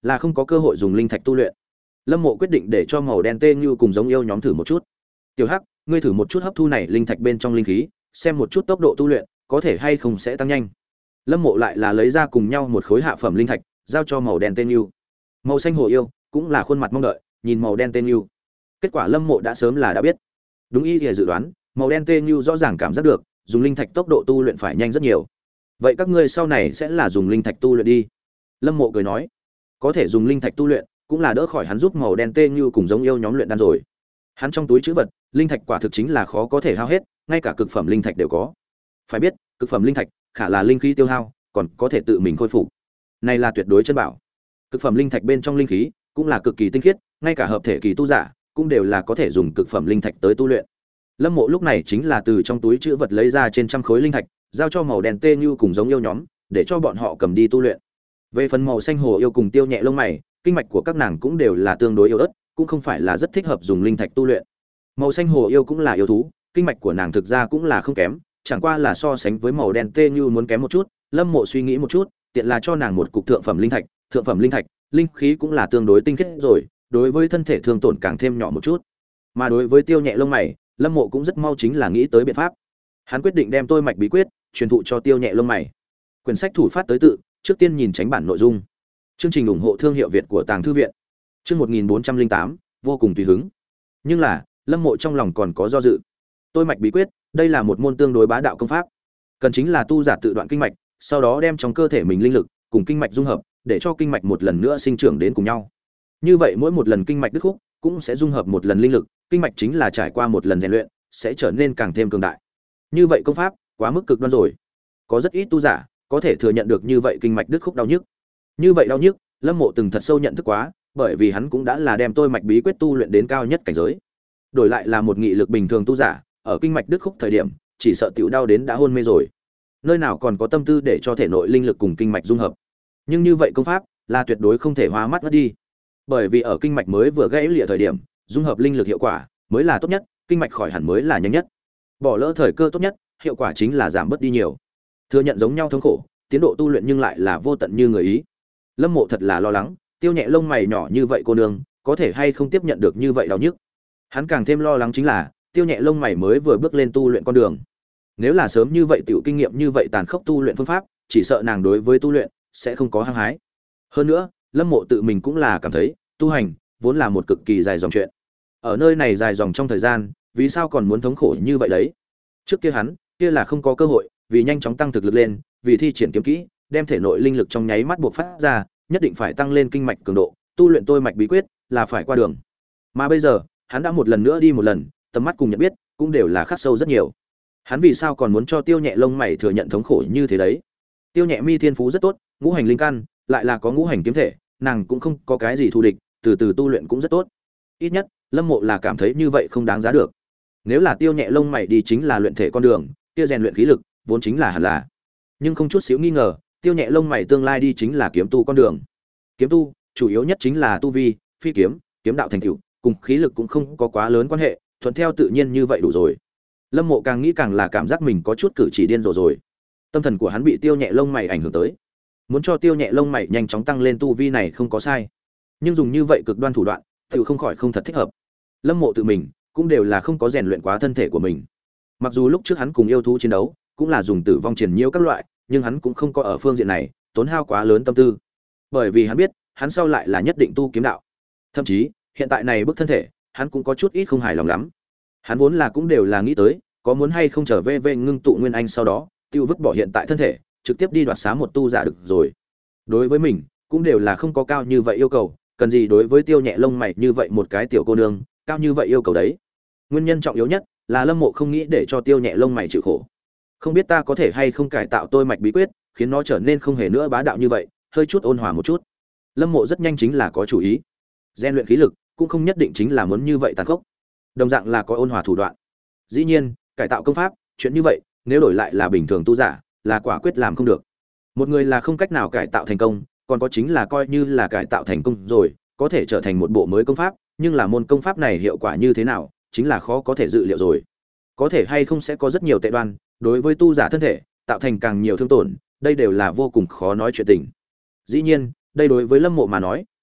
là không có cơ hội dùng linh thạch tu luyện. Lâm Mộ quyết định để cho màu đen tê như cùng giống yêu nhóm thử một chút. Tiểu Hắc, ngươi thử một chút hấp thu này linh thạch bên trong linh khí, xem một chút tốc độ tu luyện có thể hay không sẽ tăng nhanh. Lâm Mộ lại là lấy ra cùng nhau một khối hạ phẩm linh thạch, giao cho màu đen tê như. Màu xanh hồ yêu cũng là khuôn mặt mong đợi, nhìn màu đen tê như. Kết quả Lâm Mộ đã sớm là đã biết. Đúng y thì dự đoán, màu đen tê như rõ ràng cảm giác được, dùng linh thạch tốc độ tu luyện phải nhanh rất nhiều. Vậy các ngươi sau này sẽ là dùng linh thạch tu luyện đi. Lâm Mộ cười nói, có thể dùng linh thạch tu luyện, cũng là đỡ khỏi hắn giúp màu đen tê như cùng giống yêu nhóm luyện đan rồi. Hắn trong túi trữ vật, linh thạch quả thực chính là khó có thể hao hết, ngay cả cực phẩm linh thạch đều có. Phải biết, cực phẩm linh thạch khả là linh khí tiêu hao, còn có thể tự mình khôi phục. Này là tuyệt đối chân bảo. Cực phẩm linh thạch bên trong linh khí cũng là cực kỳ tinh khiết, ngay cả hợp thể kỳ tu giả cũng đều là có thể dùng cực phẩm linh thạch tới tu luyện. Lâm Mộ lúc này chính là từ trong túi trữ vật lấy ra trên trăm khối linh thạch, giao cho màu đen tê như cùng giống yêu nhóm, để cho bọn họ cầm đi tu luyện. Về phần màu xanh hồ yêu cùng tiêu nhẹ lông mày, kinh mạch của các nàng cũng đều là tương đối yếu ớt, cũng không phải là rất thích hợp dùng linh thạch tu luyện. Màu xanh hồ yêu cũng là yêu thú, kinh mạch của nàng thực ra cũng là không kém, chẳng qua là so sánh với màu đen tê như muốn kém một chút. Lâm Mộ suy nghĩ một chút, tiện là cho nàng một cục thượng phẩm linh thạch, thượng phẩm linh thạch, linh khí cũng là tương đối tinh khiết rồi, đối với thân thể thương tổn càng thêm nhỏ một chút. Mà đối với tiêu nhẹ lông mày, Lâm Mộ cũng rất mau chính là nghĩ tới biện pháp. Hắn quyết định đem tôi mạch bí quyết truyền thụ cho tiêu nhẹ lông mày. Quyển sách thủ phát tới tự, trước tiên nhìn tránh bản nội dung. Chương trình ủng hộ thương hiệu Việt của Tàng thư viện. Chương một nghìn bốn trăm lẻ tám, vô cùng tùy hứng. Nhưng là, Lâm Mộ trong lòng còn có do dự. Tôi mạch bí quyết, đây là một môn tương đối bá đạo công pháp, cần chính là tu giả tự đoạn kinh mạch, sau đó đem trong cơ thể mình linh lực cùng kinh mạch dung hợp, để cho kinh mạch một lần nữa sinh trưởng đến cùng nhau. Như vậy mỗi một lần kinh mạch đứt khúc cũng sẽ dung hợp một lần linh lực, kinh mạch chính là trải qua một lần rèn luyện, sẽ trở nên càng thêm cường đại. Như vậy công pháp quá mức cực đoan rồi. Có rất ít tu giả có thể thừa nhận được như vậy kinh mạch đứt khúc đau nhức. Như vậy đau nhức, Lâm Mộ từng thật sâu nhận thức quá, bởi vì hắn cũng đã là đem tôi mạch bí quyết tu luyện đến cao nhất cảnh giới. Đổi lại là một nghị lực bình thường tu giả, ở kinh mạch đứt khúc thời điểm, chỉ sợ tiểu đau đến đã hôn mê rồi. Nơi nào còn có tâm tư để cho thể nội linh lực cùng kinh mạch dung hợp. Nhưng như vậy công pháp là tuyệt đối không thể hóa mắt mất đi. Bởi vì ở kinh mạch mới vừa gãy lìa thời điểm, dung hợp linh lực hiệu quả mới là tốt nhất, kinh mạch khỏi hẳn mới là nhanh nhất. Bỏ lỡ thời cơ tốt nhất, hiệu quả chính là giảm bớt đi nhiều. Thừa nhận giống nhau thống khổ, tiến độ tu luyện nhưng lại là vô tận như người ý. Lâm Mộ thật là lo lắng, tiêu nhẹ lông mày nhỏ như vậy cô nương, có thể hay không tiếp nhận được như vậy đau nhức. Hắn càng thêm lo lắng chính là, tiêu nhẹ lông mày mới vừa bước lên tu luyện con đường. Nếu là sớm như vậy tiểu kinh nghiệm như vậy tàn khốc tu luyện phương pháp, chỉ sợ nàng đối với tu luyện sẽ không có hăng hái. Hơn nữa, Lâm Mộ tự mình cũng là cảm thấy, tu hành vốn là một cực kỳ dài dòng chuyện. Ở nơi này dài dòng trong thời gian, vì sao còn muốn thống khổ như vậy đấy? Trước kia hắn, kia là không có cơ hội, vì nhanh chóng tăng thực lực lên, vì thi triển kiếm kỹ, đem thể nội linh lực trong nháy mắt buộc phát ra, nhất định phải tăng lên kinh mạch cường độ, tu luyện tôi mạch bí quyết là phải qua đường. Mà bây giờ, hắn đã một lần nữa đi một lần, tầm mắt cùng nhận biết cũng đều là khắc sâu rất nhiều. Hắn vì sao còn muốn cho tiêu nhẹ lông mày thừa nhận thống khổ như thế đấy? Tiêu nhẹ mi thiên phú rất tốt, ngũ hành linh căn, lại là có ngũ hành kiếm thể, nàng cũng không có cái gì thù địch, từ từ tu luyện cũng rất tốt. Ít nhất, Lâm Mộ là cảm thấy như vậy không đáng giá được. Nếu là tiêu nhẹ lông mày đi chính là luyện thể con đường, kia rèn luyện khí lực, vốn chính là hẳn là. Nhưng không chút xíu nghi ngờ, tiêu nhẹ lông mày tương lai đi chính là kiếm tu con đường. Kiếm tu, chủ yếu nhất chính là tu vi, phi kiếm, kiếm đạo thành tựu, cùng khí lực cũng không có quá lớn quan hệ, thuận theo tự nhiên như vậy đủ rồi. Lâm Mộ càng nghĩ càng là cảm giác mình có chút cử chỉ điên rồ rồi. Tâm thần của hắn bị tiêu nhẹ lông mày ảnh hưởng tới. Muốn cho tiêu nhẹ lông mày nhanh chóng tăng lên tu vi này không có sai, nhưng dùng như vậy cực đoan thủ đoạn, tự không khỏi không thật thích hợp. Lâm Mộ tự mình cũng đều là không có rèn luyện quá thân thể của mình. Mặc dù lúc trước hắn cùng yêu thú chiến đấu, cũng là dùng tử vong triển nhiễu các loại, nhưng hắn cũng không có ở phương diện này tốn hao quá lớn tâm tư. Bởi vì hắn biết, hắn sau lại là nhất định tu kiếm đạo. Thậm chí, hiện tại này bức thân thể, hắn cũng có chút ít không hài lòng lắm. Hắn vốn là cũng đều là nghĩ tới, có muốn hay không trở về về ngưng tụ nguyên anh sau đó, tiêu vứt bỏ hiện tại thân thể, trực tiếp đi đoạt xá một tu giả được rồi. Đối với mình, cũng đều là không có cao như vậy yêu cầu, cần gì đối với tiêu nhẹ lông mày như vậy một cái tiểu cô nương, cao như vậy yêu cầu đấy. Nguyên nhân trọng yếu nhất là Lâm Mộ không nghĩ để cho tiêu nhẹ lông mày chịu khổ. Không biết ta có thể hay không cải tạo tôi mạch bí quyết, khiến nó trở nên không hề nữa bá đạo như vậy, hơi chút ôn hòa một chút. Lâm Mộ rất nhanh chính là có chủ ý. Gen luyện khí lực cũng không nhất định chính là muốn như vậy tàn khốc, đồng dạng là có ôn hòa thủ đoạn. Dĩ nhiên, cải tạo công pháp, chuyện như vậy, nếu đổi lại là bình thường tu giả, là quả quyết làm không được. Một người là không cách nào cải tạo thành công, còn có chính là coi như là cải tạo thành công rồi, có thể trở thành một bộ mới công pháp, nhưng là môn công pháp này hiệu quả như thế nào, chính là khó có thể dự liệu rồi. Có thể hay không sẽ có rất nhiều tệ đoan, đối với tu giả thân thể, tạo thành càng nhiều thương tổn, đây đều là vô cùng khó nói chuyện tình. Dĩ nhiên, đây đối với Lâm Mộ mà nói,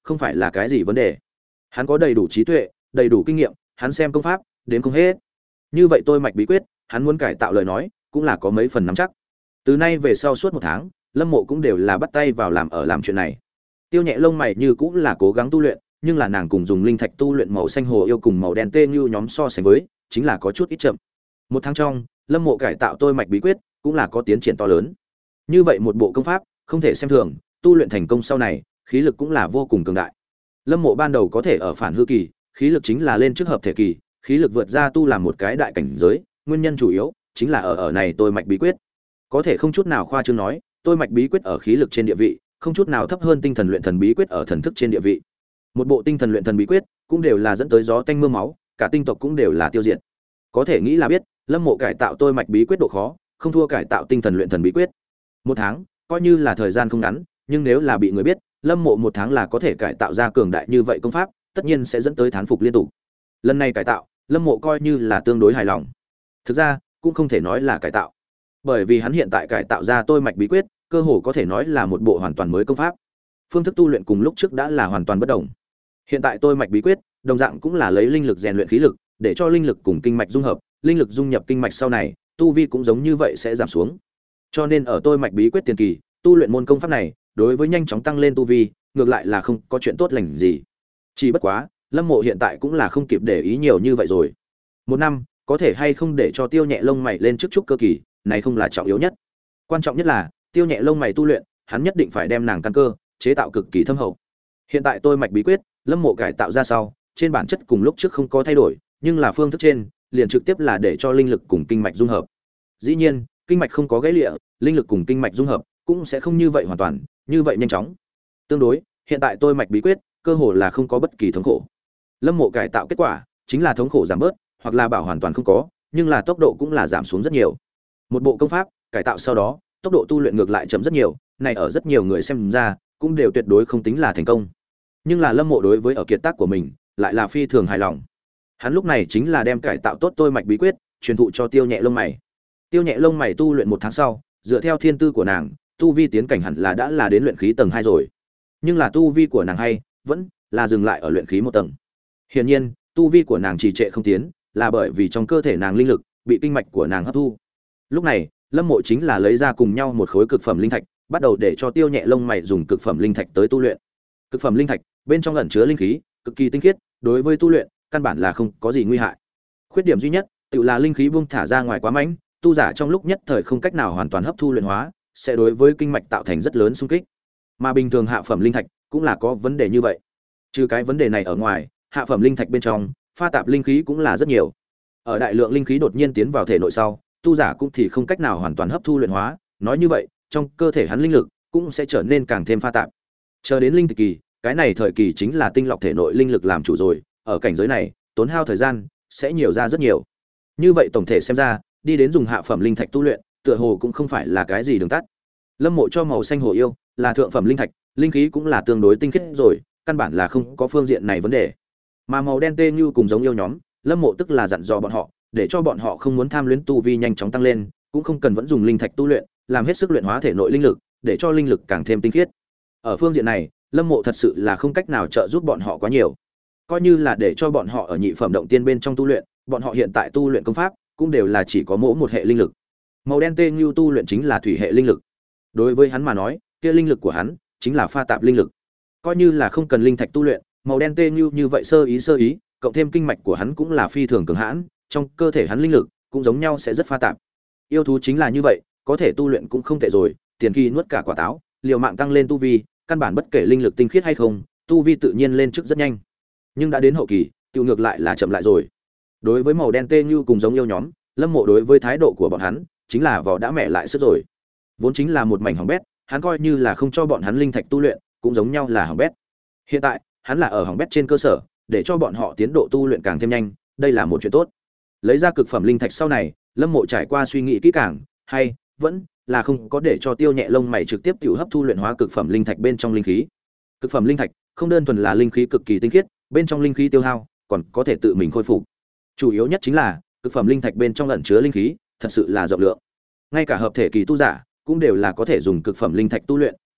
không phải là cái gì vấn đề. Hắn có đầy đủ trí tuệ, đầy đủ kinh nghiệm, hắn xem công pháp đến không hết. Như vậy tôi mạch bí quyết, hắn muốn cải tạo lời nói, cũng là có mấy phần nắm chắc. Từ nay về sau suốt một tháng, Lâm Mộ cũng đều là bắt tay vào làm ở làm chuyện này. Tiêu Nhẹ lông mày như cũng là cố gắng tu luyện, nhưng là nàng cùng dùng linh thạch tu luyện màu xanh hồ yêu cùng màu đen tê như nhóm so sánh với, chính là có chút ít chậm. Một tháng trong, Lâm Mộ cải tạo tôi mạch bí quyết, cũng là có tiến triển to lớn. Như vậy một bộ công pháp, không thể xem thường, tu luyện thành công sau này, khí lực cũng là vô cùng cường đại. Lâm Mộ ban đầu có thể ở phản hư kỳ, khí lực chính là lên trước hợp thể kỳ, khí lực vượt ra tu làm một cái đại cảnh giới, nguyên nhân chủ yếu chính là ở ở này tôi mạch bí quyết. Có thể không chút nào khoa trương nói, tôi mạch bí quyết ở khí lực trên địa vị, không chút nào thấp hơn tinh thần luyện thần bí quyết ở thần thức trên địa vị. Một bộ tinh thần luyện thần bí quyết, cũng đều là dẫn tới gió tanh mưa máu, cả tinh tộc cũng đều là tiêu diệt. Có thể nghĩ là biết, Lâm Mộ cải tạo tôi mạch bí quyết độ khó, không thua cải tạo tinh thần luyện thần bí quyết. Một tháng, coi như là thời gian không ngắn, nhưng nếu là bị người biết, Lâm Mộ một tháng là có thể cải tạo ra cường đại như vậy công pháp, tất nhiên sẽ dẫn tới thán phục liên tục. Lần này cải tạo, Lâm Mộ coi như là tương đối hài lòng. Thực ra, cũng không thể nói là cải tạo, bởi vì hắn hiện tại cải tạo ra tôi mạch bí quyết, cơ hồ có thể nói là một bộ hoàn toàn mới công pháp. Phương thức tu luyện cùng lúc trước đã là hoàn toàn bất đồng. Hiện tại tôi mạch bí quyết, đồng dạng cũng là lấy linh lực rèn luyện khí lực, để cho linh lực cùng kinh mạch dung hợp, linh lực dung nhập kinh mạch sau này, tu vi cũng giống như vậy sẽ giảm xuống. Cho nên ở tôi mạch bí quyết tiền kỳ, tu luyện môn công pháp này, đối với nhanh chóng tăng lên tu vi, ngược lại là không có chuyện tốt lành gì. Chỉ bất quá, Lâm Mộ hiện tại cũng là không kịp để ý nhiều như vậy rồi. Một năm, có thể hay không để cho Tiêu Nhẹ lông mày lên trước trúc cơ kỳ, này không là trọng yếu nhất. Quan trọng nhất là, Tiêu Nhẹ lông mày tu luyện, hắn nhất định phải đem nàng căn cơ chế tạo cực kỳ thâm hậu. Hiện tại tôi mạch bí quyết, Lâm Mộ cải tạo ra sau, trên bản chất cùng lúc trước không có thay đổi, nhưng là phương thức trên, liền trực tiếp là để cho linh lực cùng kinh mạch dung hợp. Dĩ nhiên, kinh mạch không có gãy lịa, linh lực cùng kinh mạch dung hợp cũng sẽ không như vậy hoàn toàn, như vậy nhanh chóng. Tương đối, hiện tại tôi mạch bí quyết, cơ hồ là không có bất kỳ thống khổ. Lâm Mộ cải tạo kết quả, chính là thống khổ giảm bớt, hoặc là bảo hoàn toàn không có, nhưng là tốc độ cũng là giảm xuống rất nhiều. Một bộ công pháp, cải tạo sau đó, tốc độ tu luyện ngược lại chậm rất nhiều, này ở rất nhiều người xem ra, cũng đều tuyệt đối không tính là thành công. Nhưng là Lâm Mộ đối với ở kiệt tác của mình, lại là phi thường hài lòng. Hắn lúc này chính là đem cải tạo tốt tôi mạch bí quyết, truyền thụ cho Tiêu Nhẹ lông mày. Tiêu Nhẹ lông mày tu luyện một tháng sau, dựa theo thiên tư của nàng, tu vi tiến cảnh hẳn là đã là đến luyện khí tầng hai rồi. Nhưng là tu vi của nàng hay vẫn là dừng lại ở luyện khí một tầng. Hiển nhiên, tu vi của nàng trì trệ không tiến, là bởi vì trong cơ thể nàng linh lực bị kinh mạch của nàng hấp thu. Lúc này, Lâm Mộ chính là lấy ra cùng nhau một khối cực phẩm linh thạch, bắt đầu để cho Tiêu Nhẹ lông mày dùng cực phẩm linh thạch tới tu luyện. Cực phẩm linh thạch, bên trong ẩn chứa linh khí, cực kỳ tinh khiết, đối với tu luyện, căn bản là không có gì nguy hại. Khuyết điểm duy nhất, tự là linh khí buông thả ra ngoài quá mạnh, tu giả trong lúc nhất thời không cách nào hoàn toàn hấp thu luyện hóa, sẽ đối với kinh mạch tạo thành rất lớn xung kích. Mà bình thường hạ phẩm linh thạch cũng là có vấn đề như vậy. Trừ cái vấn đề này ở ngoài, hạ phẩm linh thạch bên trong pha tạp linh khí cũng là rất nhiều. Ở đại lượng linh khí đột nhiên tiến vào thể nội sau, tu giả cũng thì không cách nào hoàn toàn hấp thu luyện hóa, nói như vậy, trong cơ thể hắn linh lực cũng sẽ trở nên càng thêm pha tạp. Chờ đến linh kỳ, cái này thời kỳ chính là tinh lọc thể nội linh lực làm chủ rồi, ở cảnh giới này, tốn hao thời gian sẽ nhiều ra rất nhiều. Như vậy tổng thể xem ra, đi đến dùng hạ phẩm linh thạch tu luyện, tựa hồ cũng không phải là cái gì đường tắt. Lâm Mộ cho màu xanh hồ yêu là thượng phẩm linh thạch, linh khí cũng là tương đối tinh khiết rồi, căn bản là không có phương diện này vấn đề. Mà màu đen tê như cùng giống yêu nhóm, Lâm Mộ tức là dặn dò bọn họ, để cho bọn họ không muốn tham luyến tu vi nhanh chóng tăng lên, cũng không cần vẫn dùng linh thạch tu luyện, làm hết sức luyện hóa thể nội linh lực, để cho linh lực càng thêm tinh khiết. Ở phương diện này, Lâm Mộ thật sự là không cách nào trợ giúp bọn họ quá nhiều. Coi như là để cho bọn họ ở nhị phẩm động tiên bên trong tu luyện, bọn họ hiện tại tu luyện công pháp cũng đều là chỉ có mỗi một hệ linh lực. Màu đen tê như tu luyện chính là thủy hệ linh lực. Đối với hắn mà nói, kia linh lực của hắn chính là pha tạp linh lực. Coi như là không cần linh thạch tu luyện, màu đen tê như như vậy sơ ý sơ ý, cộng thêm kinh mạch của hắn cũng là phi thường cường hãn, trong cơ thể hắn linh lực cũng giống nhau sẽ rất pha tạp. Yêu thú chính là như vậy, có thể tu luyện cũng không tệ rồi, tiền kỳ nuốt cả quả táo, liều mạng tăng lên tu vi, căn bản bất kể linh lực tinh khiết hay không, tu vi tự nhiên lên trước rất nhanh. Nhưng đã đến hậu kỳ, tiêu ngược lại là chậm lại rồi. Đối với màu đen tê như cùng giống yêu nhóm, Lâm Mộ đối với thái độ của bọn hắn chính là vỏ đã mẹ lại sức rồi. Vốn chính là một mảnh hỏng bét, hắn coi như là không cho bọn hắn linh thạch tu luyện, cũng giống nhau là hỏng bét. Hiện tại, hắn là ở hỏng bét trên cơ sở, để cho bọn họ tiến độ tu luyện càng thêm nhanh, đây là một chuyện tốt. Lấy ra cực phẩm linh thạch sau này, Lâm Mộ trải qua suy nghĩ kỹ càng, hay vẫn là không có để cho Tiêu Nhẹ lông mày trực tiếp tiểu hấp thu luyện hóa cực phẩm linh thạch bên trong linh khí. Cực phẩm linh thạch không đơn thuần là linh khí cực kỳ tinh khiết, bên trong linh khí tiêu hao còn có thể tự mình khôi phục. Chủ yếu nhất chính là cực phẩm linh thạch bên trong ẩn chứa linh khí thật sự là rộng lượng. Ngay cả hợp thể kỳ tu giả cũng đều là có thể dùng cực phẩm linh thạch tu luyện,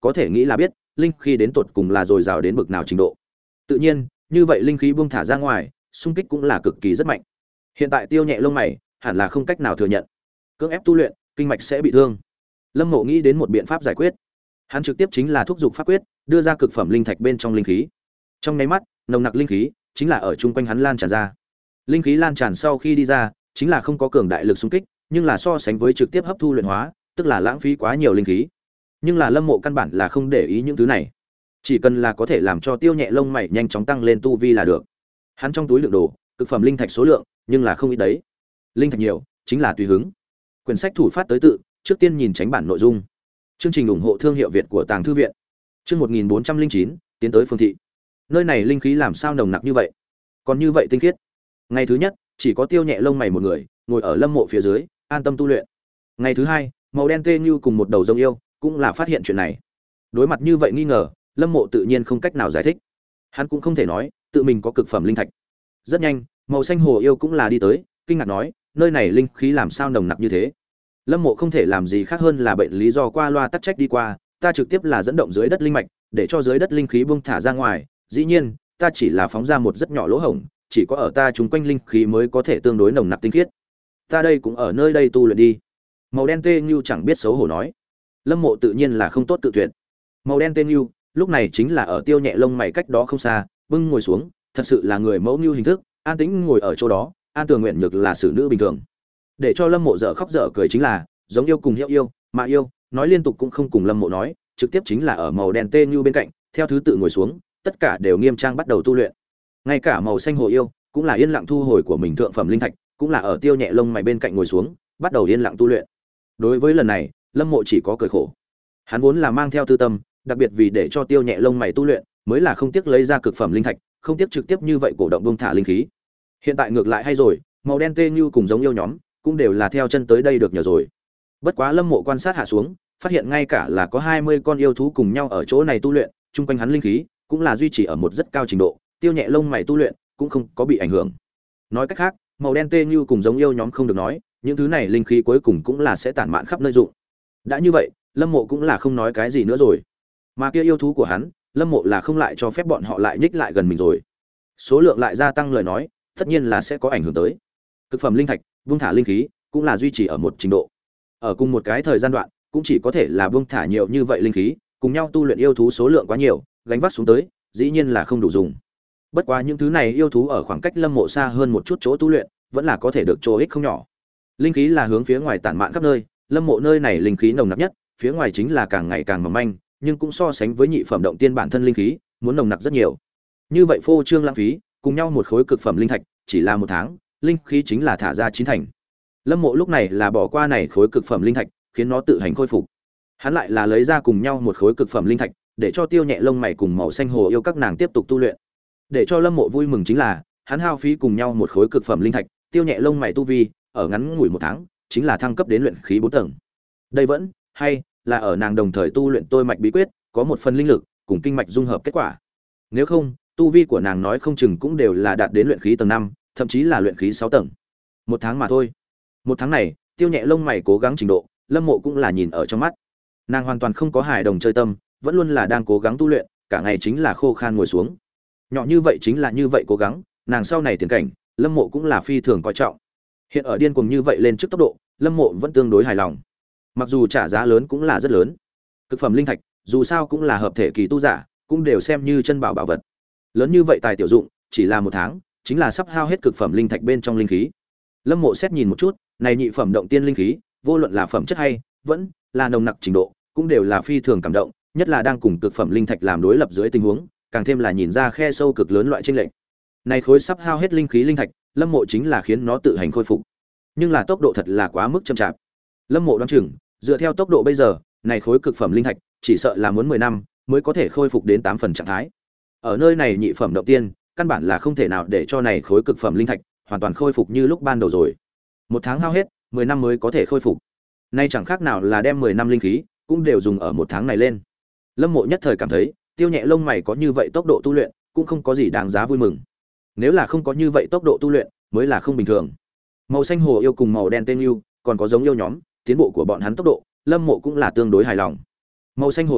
có thể nghĩ là biết linh khí đến tột cùng là dồi dào đến bực nào trình độ. Tự nhiên, như vậy linh khí buông thả ra ngoài, xung kích cũng là cực kỳ rất mạnh. Hiện tại Tiêu Nhẹ lông mày, hẳn là không cách nào thừa nhận. Cưỡng ép tu luyện, kinh mạch sẽ bị thương. Lâm Mộ nghĩ đến một biện pháp giải quyết. Hắn trực tiếp chính là thúc giục pháp quyết, đưa ra cực phẩm linh thạch bên trong linh khí. Trong nháy mắt, nồng nặc linh khí chính là ở chung quanh hắn lan tràn ra. Linh khí lan tràn sau khi đi ra, chính là không có cường đại lực xung kích, nhưng là so sánh với trực tiếp hấp thu luyện hóa, tức là lãng phí quá nhiều linh khí. Nhưng là Lâm Mộ căn bản là không để ý những thứ này, chỉ cần là có thể làm cho Tiêu Nhẹ lông mày nhanh chóng tăng lên tu vi là được. Hắn trong túi lượng đồ, cực phẩm linh thạch số lượng, nhưng là không ít đấy. Linh thạch nhiều, chính là tùy hứng. Quyển sách thủ phát tới tự, trước tiên nhìn tránh bản nội dung. Chương trình ủng hộ thương hiệu Việt của Tàng thư viện. Chương một nghìn bốn trăm linh chín, tiến tới phương thị. Nơi này linh khí làm sao nồng nặc như vậy? Còn như vậy tinh khiết. Ngày thứ nhất, chỉ có Tiêu Nhẹ lông mày một người, ngồi ở Lâm Mộ phía dưới, an tâm tu luyện. Ngày thứ hai, màu đen tê như cùng một đầu rồng yêu, cũng là phát hiện chuyện này. Đối mặt như vậy nghi ngờ, Lâm Mộ tự nhiên không cách nào giải thích. Hắn cũng không thể nói, tự mình có cực phẩm linh thạch. Rất nhanh, màu xanh hồ yêu cũng là đi tới, kinh ngạc nói, nơi này linh khí làm sao nồng nặc như thế? Lâm Mộ không thể làm gì khác hơn là bệnh lý do qua loa tắc trách đi qua, ta trực tiếp là dẫn động dưới đất linh mạch, để cho dưới đất linh khí buông thả ra ngoài, dĩ nhiên, ta chỉ là phóng ra một rất nhỏ lỗ hổng, chỉ có ở ta chúng quanh linh khí mới có thể tương đối nồng nặc tinh khiết. Ta đây cũng ở nơi đây tu luyện đi. Màu đen tê như chẳng biết xấu hổ nói. Lâm Mộ tự nhiên là không tốt tự tuyệt. Màu đen tê như, lúc này chính là ở Tiêu Nhẹ lông mày cách đó không xa, bưng ngồi xuống, thật sự là người mẫu như hình thức, an tĩnh ngồi ở chỗ đó, an tường nguyện nhược là xử nữ bình thường. Để cho Lâm Mộ dở khóc dở cười chính là, giống yêu cùng hiệu yêu, mà yêu, nói liên tục cũng không cùng Lâm Mộ nói, trực tiếp chính là ở màu đen tê như bên cạnh, theo thứ tự ngồi xuống, tất cả đều nghiêm trang bắt đầu tu luyện. Ngay cả màu xanh hồ yêu, cũng là yên lặng thu hồi của mình thượng phẩm linh thạch, cũng là ở Tiêu Nhẹ lông mày bên cạnh ngồi xuống, bắt đầu yên lặng tu luyện. Đối với lần này, Lâm Mộ chỉ có cười khổ. Hắn vốn là mang theo tư tâm, đặc biệt vì để cho Tiêu Nhẹ lông mày tu luyện, mới là không tiếc lấy ra cực phẩm linh thạch, không tiếc trực tiếp như vậy cổ động buông thả linh khí. Hiện tại ngược lại hay rồi, màu đen tê như cùng giống yêu nhóm, cũng đều là theo chân tới đây được nhờ rồi. Bất quá Lâm Mộ quan sát hạ xuống, phát hiện ngay cả là có hai mươi con yêu thú cùng nhau ở chỗ này tu luyện, chung quanh hắn linh khí cũng là duy trì ở một rất cao trình độ, Tiêu Nhẹ lông mày tu luyện cũng không có bị ảnh hưởng. Nói cách khác, màu đen tê như cùng giống yêu nhóm không được nói, những thứ này linh khí cuối cùng cũng là sẽ tản mạn khắp nơi dụng. Đã như vậy, Lâm Mộ cũng là không nói cái gì nữa rồi. Mà kia yêu thú của hắn, Lâm Mộ là không lại cho phép bọn họ lại nhích lại gần mình rồi. Số lượng lại gia tăng lời nói, tất nhiên là sẽ có ảnh hưởng tới. Cực phẩm linh thạch, buông thả linh khí, cũng là duy trì ở một trình độ. Ở cùng một cái thời gian đoạn, cũng chỉ có thể là buông thả nhiều như vậy linh khí, cùng nhau tu luyện yêu thú số lượng quá nhiều, gánh vác xuống tới, dĩ nhiên là không đủ dùng. Bất quá những thứ này yêu thú ở khoảng cách Lâm Mộ xa hơn một chút chỗ tu luyện, vẫn là có thể được chỗ ích không nhỏ. Linh khí là hướng phía ngoài tản mạn khắp nơi, Lâm Mộ nơi này linh khí nồng nặc nhất, phía ngoài chính là càng ngày càng mỏng manh, nhưng cũng so sánh với nhị phẩm động tiên bản thân linh khí, muốn nồng nặc rất nhiều. Như vậy phô trương lãng phí, cùng nhau một khối cực phẩm linh thạch, chỉ là một tháng, linh khí chính là thả ra chín thành. Lâm Mộ lúc này là bỏ qua này khối cực phẩm linh thạch, khiến nó tự hành khôi phục. Hắn lại là lấy ra cùng nhau một khối cực phẩm linh thạch, để cho Tiêu Nhẹ lông mày cùng màu xanh hồ yêu các nàng tiếp tục tu luyện. Để cho Lâm Mộ vui mừng chính là, hắn hao phí cùng nhau một khối cực phẩm linh thạch, Tiêu Nhẹ lông mày tu vi, ở ngắn ngủi một tháng, chính là thăng cấp đến luyện khí bốn tầng. Đây vẫn hay là ở nàng đồng thời tu luyện tôi mạch bí quyết, có một phần linh lực cùng kinh mạch dung hợp kết quả. Nếu không, tu vi của nàng nói không chừng cũng đều là đạt đến luyện khí tầng năm, thậm chí là luyện khí sáu tầng. Một tháng mà thôi. Một tháng này, Tiêu Nhẹ lông mày cố gắng trình độ, Lâm Mộ cũng là nhìn ở trong mắt. Nàng hoàn toàn không có hài đồng chơi tâm, vẫn luôn là đang cố gắng tu luyện, cả ngày chính là khô khan ngồi xuống. Nhỏ như vậy chính là như vậy cố gắng, nàng sau này tiền cảnh, Lâm Mộ cũng là phi thường coi trọng. Hiện ở điên cuồng như vậy lên trước tốc độ, Lâm Mộ vẫn tương đối hài lòng. Mặc dù trả giá lớn cũng là rất lớn. Cực phẩm linh thạch, dù sao cũng là hợp thể kỳ tu giả, cũng đều xem như chân bảo bảo vật. Lớn như vậy tài tiểu dụng, chỉ là một tháng, chính là sắp hao hết cực phẩm linh thạch bên trong linh khí. Lâm Mộ xét nhìn một chút, này nhị phẩm động tiên linh khí, vô luận là phẩm chất hay, vẫn là nồng nặc trình độ, cũng đều là phi thường cảm động, nhất là đang cùng cực phẩm linh thạch làm đối lập dưới tình huống, càng thêm là nhìn ra khe sâu cực lớn loại chênh lệch. Này khối sắp hao hết linh khí linh thạch, Lâm Mộ chính là khiến nó tự hành khôi phục. Nhưng là tốc độ thật là quá mức chậm chạp. Lâm Mộ đoán chừng, dựa theo tốc độ bây giờ, này khối cực phẩm linh thạch, chỉ sợ là muốn mười năm mới có thể khôi phục đến tám phần trạng thái. Ở nơi này nhị phẩm động tiên, căn bản là không thể nào để cho này khối cực phẩm linh thạch hoàn toàn khôi phục như lúc ban đầu rồi. Một tháng hao hết, mười năm mới có thể khôi phục. Nay chẳng khác nào là đem mười năm linh khí cũng đều dùng ở một tháng này lên. Lâm Mộ nhất thời cảm thấy, Tiêu Nhẹ lông mày có như vậy tốc độ tu luyện, cũng không có gì đáng giá vui mừng. Nếu là không có như vậy tốc độ tu luyện, mới là không bình thường. Màu xanh hồ yêu cùng màu đen tên yêu, còn có giống yêu nhóm, tiến bộ của bọn hắn tốc độ, Lâm Mộ cũng là tương đối hài lòng. Màu xanh hồ yêu,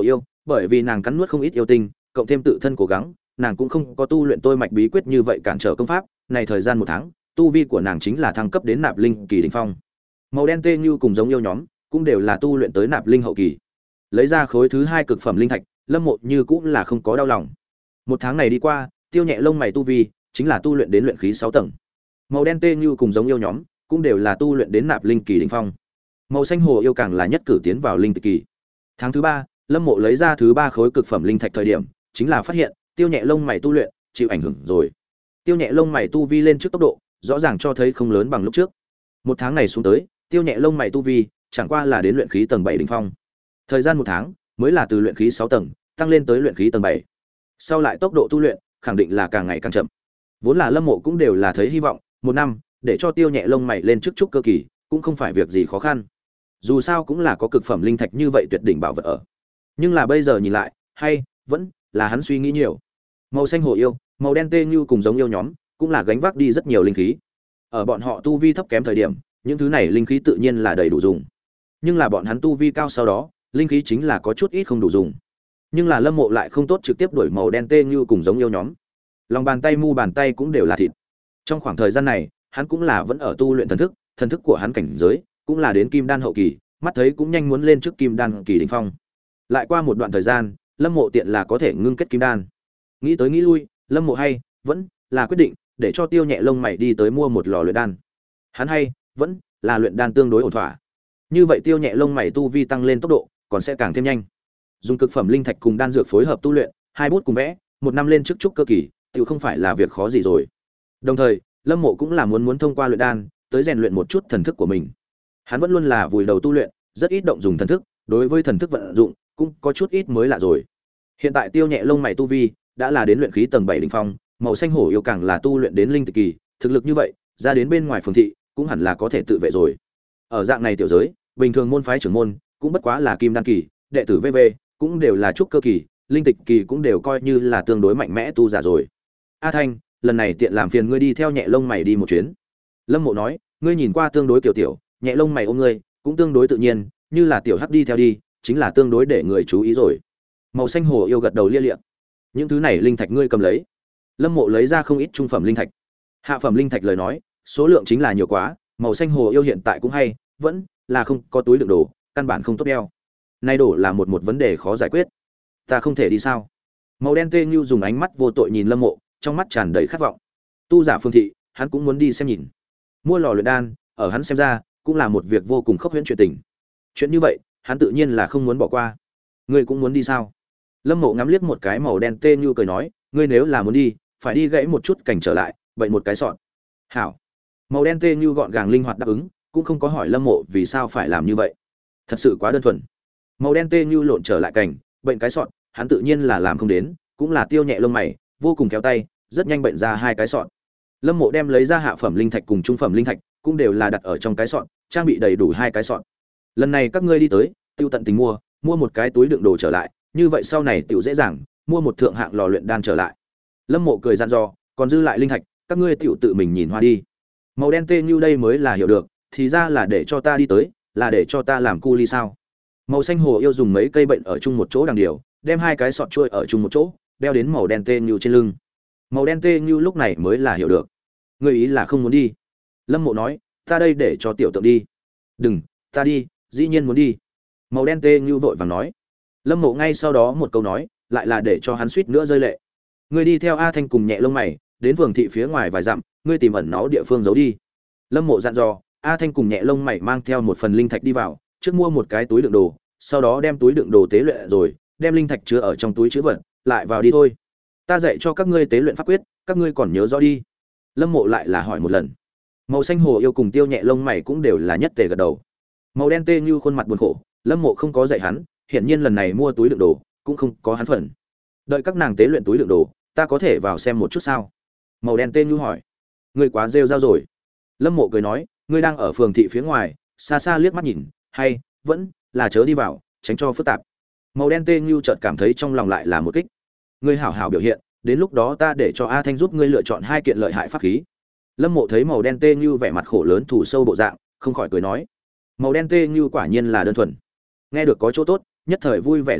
Bởi vì nàng cắn nuốt không ít yêu tinh, cộng thêm tự thân cố gắng, nàng cũng không có tu luyện tôi mạch bí quyết như vậy cản trở công pháp, này thời gian một tháng, tu vi của nàng chính là thăng cấp đến nạp linh kỳ đỉnh phong. Màu đen tê như cùng giống yêu nhóm, cũng đều là tu luyện tới nạp linh hậu kỳ. Lấy ra khối thứ hai cực phẩm linh thạch, Lâm Mộ như cũng là không có đau lòng. Một tháng này đi qua, Tiêu Nhẹ lông mày tu vi chính là tu luyện đến luyện khí sáu tầng. Màu đen tê như cùng giống yêu nhóm, cũng đều là tu luyện đến nạp linh kỳ đỉnh phong. Màu xanh hồ yêu càng là nhất cử tiến vào linh kỳ. Tháng thứ ba, Lâm Mộ lấy ra thứ ba khối cực phẩm linh thạch thời điểm, chính là phát hiện, Tiêu Nhẹ lông mày tu luyện chịu ảnh hưởng rồi. Tiêu Nhẹ lông mày tu vi lên trước tốc độ, rõ ràng cho thấy không lớn bằng lúc trước. Một tháng này xuống tới, Tiêu Nhẹ lông mày tu vi chẳng qua là đến luyện khí tầng bảy đỉnh phong. Thời gian một tháng, mới là từ luyện khí sáu tầng tăng lên tới luyện khí tầng bảy. Sau lại tốc độ tu luyện khẳng định là càng ngày càng chậm. Vốn là Lâm Mộ cũng đều là thấy hy vọng, một năm để cho Tiêu Nhẹ lông mày lên trước trúc cơ kỳ, cũng không phải việc gì khó khăn. Dù sao cũng là có cực phẩm linh thạch như vậy tuyệt đỉnh bảo vật ở. Nhưng là bây giờ nhìn lại, hay vẫn là hắn suy nghĩ nhiều. Màu xanh hồ yêu, màu đen tê như cùng giống yêu nhóm, cũng là gánh vác đi rất nhiều linh khí. Ở bọn họ tu vi thấp kém thời điểm, những thứ này linh khí tự nhiên là đầy đủ dùng. Nhưng là bọn hắn tu vi cao sau đó, linh khí chính là có chút ít không đủ dùng. Nhưng là Lâm Mộ lại không tốt trực tiếp đuổi màu đen tê như cùng giống yêu nhóm. Lòng bàn tay mu bàn tay cũng đều là thịt. Trong khoảng thời gian này, hắn cũng là vẫn ở tu luyện thần thức, thần thức của hắn cảnh giới cũng là đến kim đan hậu kỳ, mắt thấy cũng nhanh muốn lên trước kim đan kỳ đỉnh phong. Lại qua một đoạn thời gian, Lâm Mộ tiện là có thể ngưng kết kim đan. Nghĩ tới nghĩ lui, Lâm Mộ hay vẫn là quyết định để cho Tiêu Nhẹ lông mày đi tới mua một lò luyện đan. Hắn hay vẫn là luyện đan tương đối ổn thỏa. Như vậy Tiêu Nhẹ lông mày tu vi tăng lên tốc độ còn sẽ càng thêm nhanh. Dùng cực phẩm linh thạch cùng đan dược phối hợp tu luyện, hai bút cùng vẽ, một năm lên trước trúc cơ kỳ, tự không phải là việc khó gì rồi. Đồng thời, Lâm Mộ cũng là muốn muốn thông qua luyện đan, tới rèn luyện một chút thần thức của mình. Hắn vẫn luôn là vùi đầu tu luyện, rất ít động dùng thần thức, đối với thần thức vận dụng cũng có chút ít mới lạ rồi. Hiện tại Tiêu Nhẹ lông mày tu vi đã là đến luyện khí tầng bảy đỉnh phong, màu xanh hổ yêu càng là tu luyện đến linh kỳ, thực lực như vậy, ra đến bên ngoài phường thị cũng hẳn là có thể tự vệ rồi. Ở dạng này tiểu giới, bình thường môn phái trưởng môn cũng bất quá là kim đan kỳ, đệ tử vê vê cũng đều là trúc cơ kỳ, linh tịch kỳ cũng đều coi như là tương đối mạnh mẽ tu giả rồi. A Thanh, lần này tiện làm phiền ngươi đi theo Nhẹ lông mày đi một chuyến. Lâm Mộ nói, ngươi nhìn qua tương đối kiểu tiểu, Nhẹ lông mày ôm ngươi, cũng tương đối tự nhiên, như là tiểu hắc đi theo đi, chính là tương đối để người chú ý rồi. Màu xanh hồ yêu gật đầu lia lịa. Những thứ này linh thạch ngươi cầm lấy. Lâm Mộ lấy ra không ít trung phẩm linh thạch. Hạ phẩm linh thạch lời nói, số lượng chính là nhiều quá, màu xanh hồ yêu hiện tại cũng hay, vẫn là không có túi đựng đồ, căn bản không tốt đeo. Nay đổ là một một vấn đề khó giải quyết. Ta không thể đi sao? Màu đen tê như dùng ánh mắt vô tội nhìn Lâm Mộ, trong mắt tràn đầy khát vọng. Tu giả phương thị, hắn cũng muốn đi xem nhìn. Mua lò luyện đan, ở hắn xem ra, cũng là một việc vô cùng khốc huyễn chuyện tình. Chuyện như vậy, hắn tự nhiên là không muốn bỏ qua. Ngươi cũng muốn đi sao? Lâm Mộ ngắm liếc một cái màu đen tê như cười nói, ngươi nếu là muốn đi, phải đi gãy một chút cảnh trở lại, bệnh một cái sọn. Hảo. Màu đen tê như gọn gàng linh hoạt đáp ứng, cũng không có hỏi Lâm Mộ vì sao phải làm như vậy. Thật sự quá đơn thuần. Màu đen tê như lộn trở lại cảnh, bệnh cái sọn, hắn tự nhiên là làm không đến, cũng là Tiêu Nhẹ lông mày, vô cùng kéo tay, rất nhanh bệnh ra hai cái sọn. Lâm Mộ đem lấy ra hạ phẩm linh thạch cùng trung phẩm linh thạch, cũng đều là đặt ở trong cái sọn, trang bị đầy đủ hai cái sọn. Lần này các ngươi đi tới, tiêu tận tình mua, mua một cái túi đựng đồ trở lại, như vậy sau này tiểu dễ dàng mua một thượng hạng lò luyện đan trở lại. Lâm Mộ cười dặn dò, còn dư lại linh thạch, các ngươi tiểu tự mình nhìn hoa đi. Màu đen tê như đây mới là hiểu được, thì ra là để cho ta đi tới, là để cho ta làm cu ly sao? Màu xanh hồ yêu dùng mấy cây bệnh ở chung một chỗ đằng điều, đem hai cái sọt trôi ở chung một chỗ, đeo đến màu đen tê như trên lưng. Màu đen tê như lúc này mới là hiểu được. Ngươi ý là không muốn đi? Lâm Mộ nói, ta đây để cho tiểu tượng đi. Đừng, ta đi, dĩ nhiên muốn đi. Màu đen tê như vội vàng nói. Lâm Mộ ngay sau đó một câu nói, lại là để cho hắn suýt nữa rơi lệ. Ngươi đi theo A Thanh cùng Nhẹ lông mày, đến phường thị phía ngoài vài dặm, ngươi tìm ẩn náu địa phương giấu đi. Lâm Mộ dặn dò, A Thanh cùng Nhẹ lông mày mang theo một phần linh thạch đi vào, trước mua một cái túi đựng đồ, sau đó đem túi đựng đồ tế luyện rồi, đem linh thạch chứa ở trong túi trữ vật, lại vào đi thôi. Ta dạy cho các ngươi tế luyện pháp quyết, các ngươi còn nhớ rõ đi. Lâm Mộ lại là hỏi một lần. Màu xanh hồ yêu cùng Tiêu Nhẹ lông mày cũng đều là nhất tề gật đầu. Màu đen tê như khuôn mặt buồn khổ, Lâm Mộ không có dạy hắn, hiển nhiên lần này mua túi đựng đồ cũng không có hắn phần. Đợi các nàng tế luyện túi đựng đồ, ta có thể vào xem một chút sao? Màu đen tê như hỏi. Ngươi quá rêu rao rồi. Lâm Mộ cười nói, ngươi đang ở phường thị phía ngoài, xa xa liếc mắt nhìn, hay vẫn là chớ đi vào, tránh cho phức tạp. Màu đen tê như chợt cảm thấy trong lòng lại là một kích. Ngươi hảo hảo biểu hiện, đến lúc đó ta để cho A Thanh giúp ngươi lựa chọn hai kiện lợi hại pháp khí. Lâm Mộ thấy màu đen tê như vẻ mặt khổ lớn thủ sâu bộ dạng, không khỏi cười nói, màu đen tê như quả nhiên là đơn thuần. Nghe được có chỗ tốt, nhất thời vui vẻ ra mặt,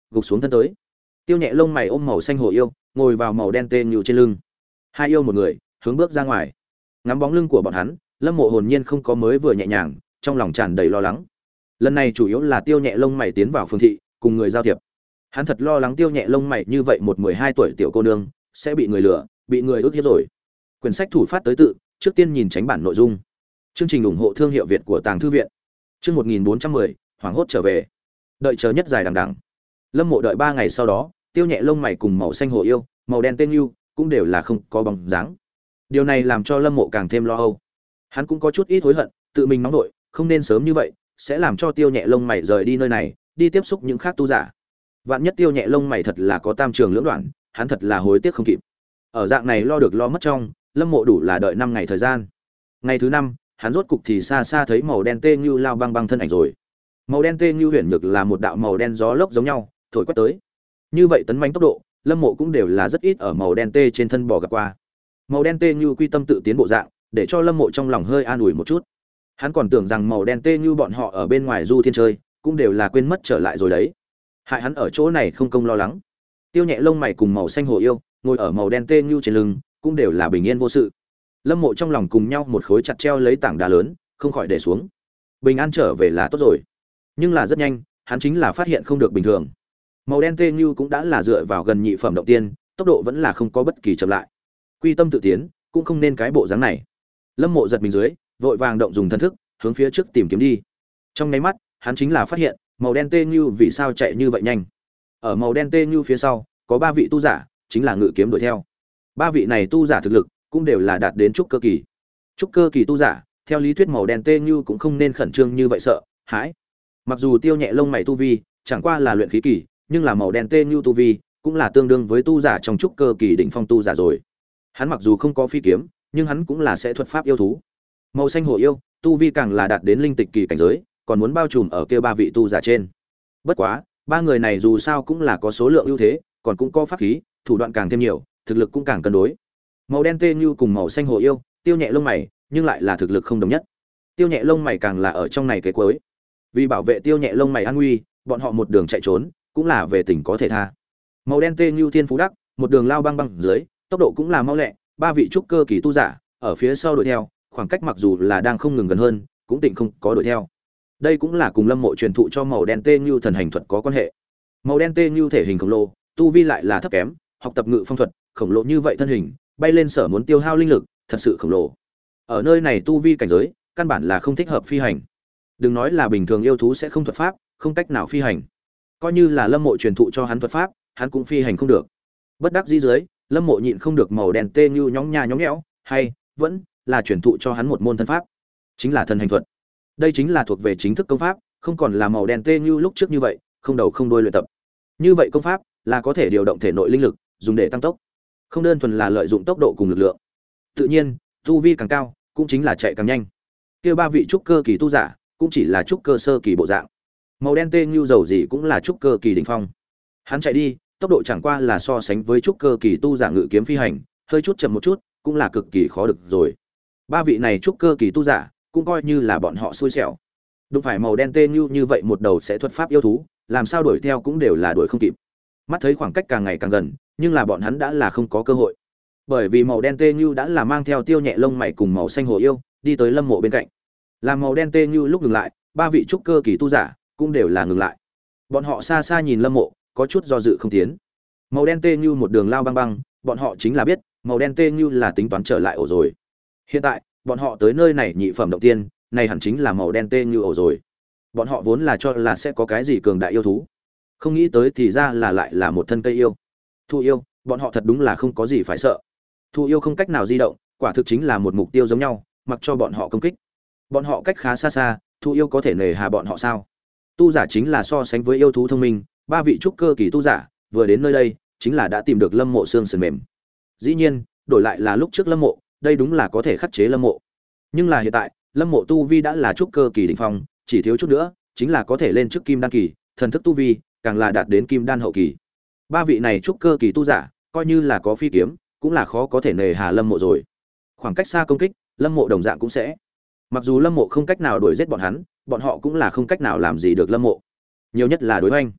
gục xuống thân tới. Tiêu Nhẹ lông mày ôm màu xanh hồ yêu, ngồi vào màu đen tê như trên lưng. Hai yêu một người, hướng bước ra ngoài. Ngắm bóng lưng của bọn hắn, Lâm Mộ hồn nhiên không có mới vừa nhẹ nhàng, trong lòng tràn đầy lo lắng. Lần này chủ yếu là Tiêu Nhẹ lông mày tiến vào phường thị, cùng người giao thiệp. Hắn thật lo lắng Tiêu Nhẹ lông mày như vậy một mười hai tuổi tiểu cô nương sẽ bị người lừa, bị người ức hiếp rồi. Quyển sách thủ phát tới tự, trước tiên nhìn tránh bản nội dung. Chương trình ủng hộ thương hiệu Việt của Tàng thư viện. Chương một nghìn bốn trăm mười, hoảng hốt trở về. Đợi chờ nhất dài đằng đẵng. Lâm Mộ đợi ba ngày sau đó, Tiêu Nhẹ lông mày cùng màu xanh hồ yêu, màu đen tên yêu cũng đều là không có bóng dáng. Điều này làm cho Lâm Mộ càng thêm lo âu. Hắn cũng có chút ít hối hận, tự mình nóng vội, không nên sớm như vậy, sẽ làm cho Tiêu Nhẹ lông mày rời đi nơi này, đi tiếp xúc những khác tu giả. Vạn nhất Tiêu Nhẹ lông mày thật là có tam trường lưỡng đoạn, hắn thật là hối tiếc không kịp. Ở dạng này lo được lo mất trong, Lâm Mộ đủ là đợi năm ngày thời gian. Ngày thứ năm, hắn rốt cục thì xa xa thấy màu đen tê như lao băng băng thân ảnh rồi. Màu đen tê như huyền nhược là một đạo màu đen gió lốc giống nhau, thổi quét tới. Như vậy tấn mãnh tốc độ, Lâm Mộ cũng đều là rất ít ở màu đen tê trên thân bò gặp qua. Màu đen tê như quy tâm tự tiến bộ dạng, để cho Lâm Mộ trong lòng hơi an ủi một chút. Hắn còn tưởng rằng màu đen tê như bọn họ ở bên ngoài du thiên chơi, cũng đều là quên mất trở lại rồi đấy. Hại hắn ở chỗ này không công lo lắng. Tiêu Nhẹ lông mày cùng màu xanh hồ yêu, ngồi ở màu đen tê như trên lưng, cũng đều là bình yên vô sự. Lâm Mộ trong lòng cùng nhau một khối chặt treo lấy tảng đá lớn, không khỏi để xuống. Bình an trở về là tốt rồi. Nhưng là rất nhanh, hắn chính là phát hiện không được bình thường. Màu đen tê như cũng đã là dựa vào gần nhị phẩm động tiên, tốc độ vẫn là không có bất kỳ chậm lại. Quy tâm tự tiến, cũng không nên cái bộ dáng này. Lâm Mộ giật mình dưới, vội vàng động dùng thân thức, hướng phía trước tìm kiếm đi. Trong nháy mắt, hắn chính là phát hiện, màu đen tê như vì sao chạy như vậy nhanh. Ở màu đen tê như phía sau, có ba vị tu giả, chính là ngự kiếm đuổi theo. Ba vị này tu giả thực lực cũng đều là đạt đến trúc cơ kỳ. Trúc cơ kỳ tu giả, theo lý thuyết màu đen tê như cũng không nên khẩn trương như vậy sợ, hãi. Mặc dù Tiêu Nhẹ lông mày tu vi, chẳng qua là luyện khí kỳ, nhưng là màu đen tê như tu vi, cũng là tương đương với tu giả trong trúc cơ kỳ đỉnh phong tu giả rồi. Hắn mặc dù không có phi kiếm, nhưng hắn cũng là sẽ thuật pháp yêu thú. Màu xanh hồ yêu, tu vi càng là đạt đến linh tịch kỳ cảnh giới, còn muốn bao trùm ở kia ba vị tu giả trên. Bất quá, ba người này dù sao cũng là có số lượng ưu thế, còn cũng có pháp khí, thủ đoạn càng thêm nhiều, thực lực cũng càng cân đối. Màu đen tê như cùng màu xanh hồ yêu, Tiêu Nhẹ lông mày, nhưng lại là thực lực không đồng nhất. Tiêu Nhẹ lông mày càng là ở trong này cái cuối. Vì bảo vệ Tiêu Nhẹ lông mày an nguy, bọn họ một đường chạy trốn, cũng là về tình có thể tha. Màu đen tê như thiên phú đắc, một đường lao băng băng dưới, tốc độ cũng là mau lẹ, ba vị trúc cơ kỳ tu giả ở phía sau đuổi theo, khoảng cách mặc dù là đang không ngừng gần hơn, cũng tỉnh không có đuổi theo. Đây cũng là cùng Lâm Mộ truyền thụ cho màu đen tê như thần hành thuật có quan hệ. Màu đen tê như thể hình khổng lồ, tu vi lại là thấp kém, học tập ngự phong thuật, khổng lồ như vậy thân hình, bay lên sở muốn tiêu hao linh lực, thật sự khổng lồ. Ở nơi này tu vi cảnh giới, căn bản là không thích hợp phi hành. Đừng nói là bình thường yêu thú sẽ không thuật pháp, không cách nào phi hành. Coi như là Lâm Mộ truyền thụ cho hắn thuật pháp, hắn cũng phi hành không được. Bất đắc dĩ dưới, Lâm Mộ nhịn không được màu đen tê như nhóng nha nhóng nhẽo, hay vẫn là truyền thụ cho hắn một môn thân pháp, chính là thần hành thuật. Đây chính là thuộc về chính thức công pháp, không còn là màu đen tê như lúc trước như vậy, không đầu không đuôi luyện tập. Như vậy công pháp là có thể điều động thể nội linh lực, dùng để tăng tốc, không đơn thuần là lợi dụng tốc độ cùng lực lượng. Tự nhiên, tu vi càng cao, cũng chính là chạy càng nhanh. Kia ba vị trúc cơ kỳ tu giả, cũng chỉ là trúc cơ sơ kỳ bộ dạng. Màu đen tê như dầu gì cũng là trúc cơ kỳ đỉnh phong. Hắn chạy đi, tốc độ chẳng qua là so sánh với trúc cơ kỳ tu giả ngự kiếm phi hành, hơi chút chậm một chút, cũng là cực kỳ khó được rồi. Ba vị này trúc cơ kỳ tu giả, cũng coi như là bọn họ xui xẻo. Đúng phải màu đen tê như như vậy một đầu sẽ thuật pháp yêu thú, làm sao đuổi theo cũng đều là đuổi không kịp. Mắt thấy khoảng cách càng ngày càng gần, nhưng là bọn hắn đã là không có cơ hội. Bởi vì màu đen tê như đã là mang theo Tiêu Nhẹ lông mày cùng màu xanh hồ yêu, đi tới Lâm Mộ bên cạnh. Làm màu đen tê như lúc ngừng lại, ba vị trúc cơ kỳ tu giả cũng đều là ngừng lại. Bọn họ xa xa nhìn Lâm Mộ, có chút do dự không tiến. Màu đen tê như một đường lao băng băng, bọn họ chính là biết, màu đen tê như là tính toán trở lại ổ rồi. Hiện tại, bọn họ tới nơi này nhị phẩm động tiên, này hẳn chính là màu đen tê như ổ rồi. Bọn họ vốn là cho là sẽ có cái gì cường đại yêu thú, không nghĩ tới thì ra là lại là một thân cây yêu. Thu yêu, bọn họ thật đúng là không có gì phải sợ. Thu yêu không cách nào di động, quả thực chính là một mục tiêu giống nhau, mặc cho bọn họ công kích. Bọn họ cách khá xa xa, thu yêu có thể nề hà bọn họ sao? Tu giả chính là so sánh với yêu thú thông minh, ba vị trúc cơ kỳ tu giả vừa đến nơi đây, chính là đã tìm được Lâm Mộ xương sườn mềm. Dĩ nhiên, đổi lại là lúc trước Lâm Mộ, đây đúng là có thể khắc chế Lâm Mộ. Nhưng là hiện tại, Lâm Mộ tu vi đã là trúc cơ kỳ đỉnh phong, chỉ thiếu chút nữa, chính là có thể lên trước kim đan kỳ, thần thức tu vi càng là đạt đến kim đan hậu kỳ. Ba vị này trúc cơ kỳ tu giả, coi như là có phi kiếm, cũng là khó có thể nề hà Lâm Mộ rồi. Khoảng cách xa công kích, Lâm Mộ đồng dạng cũng sẽ. Mặc dù Lâm Mộ không cách nào đuổi giết bọn hắn, bọn họ cũng là không cách nào làm gì được Lâm Mộ. Nhiều nhất là đối hoành.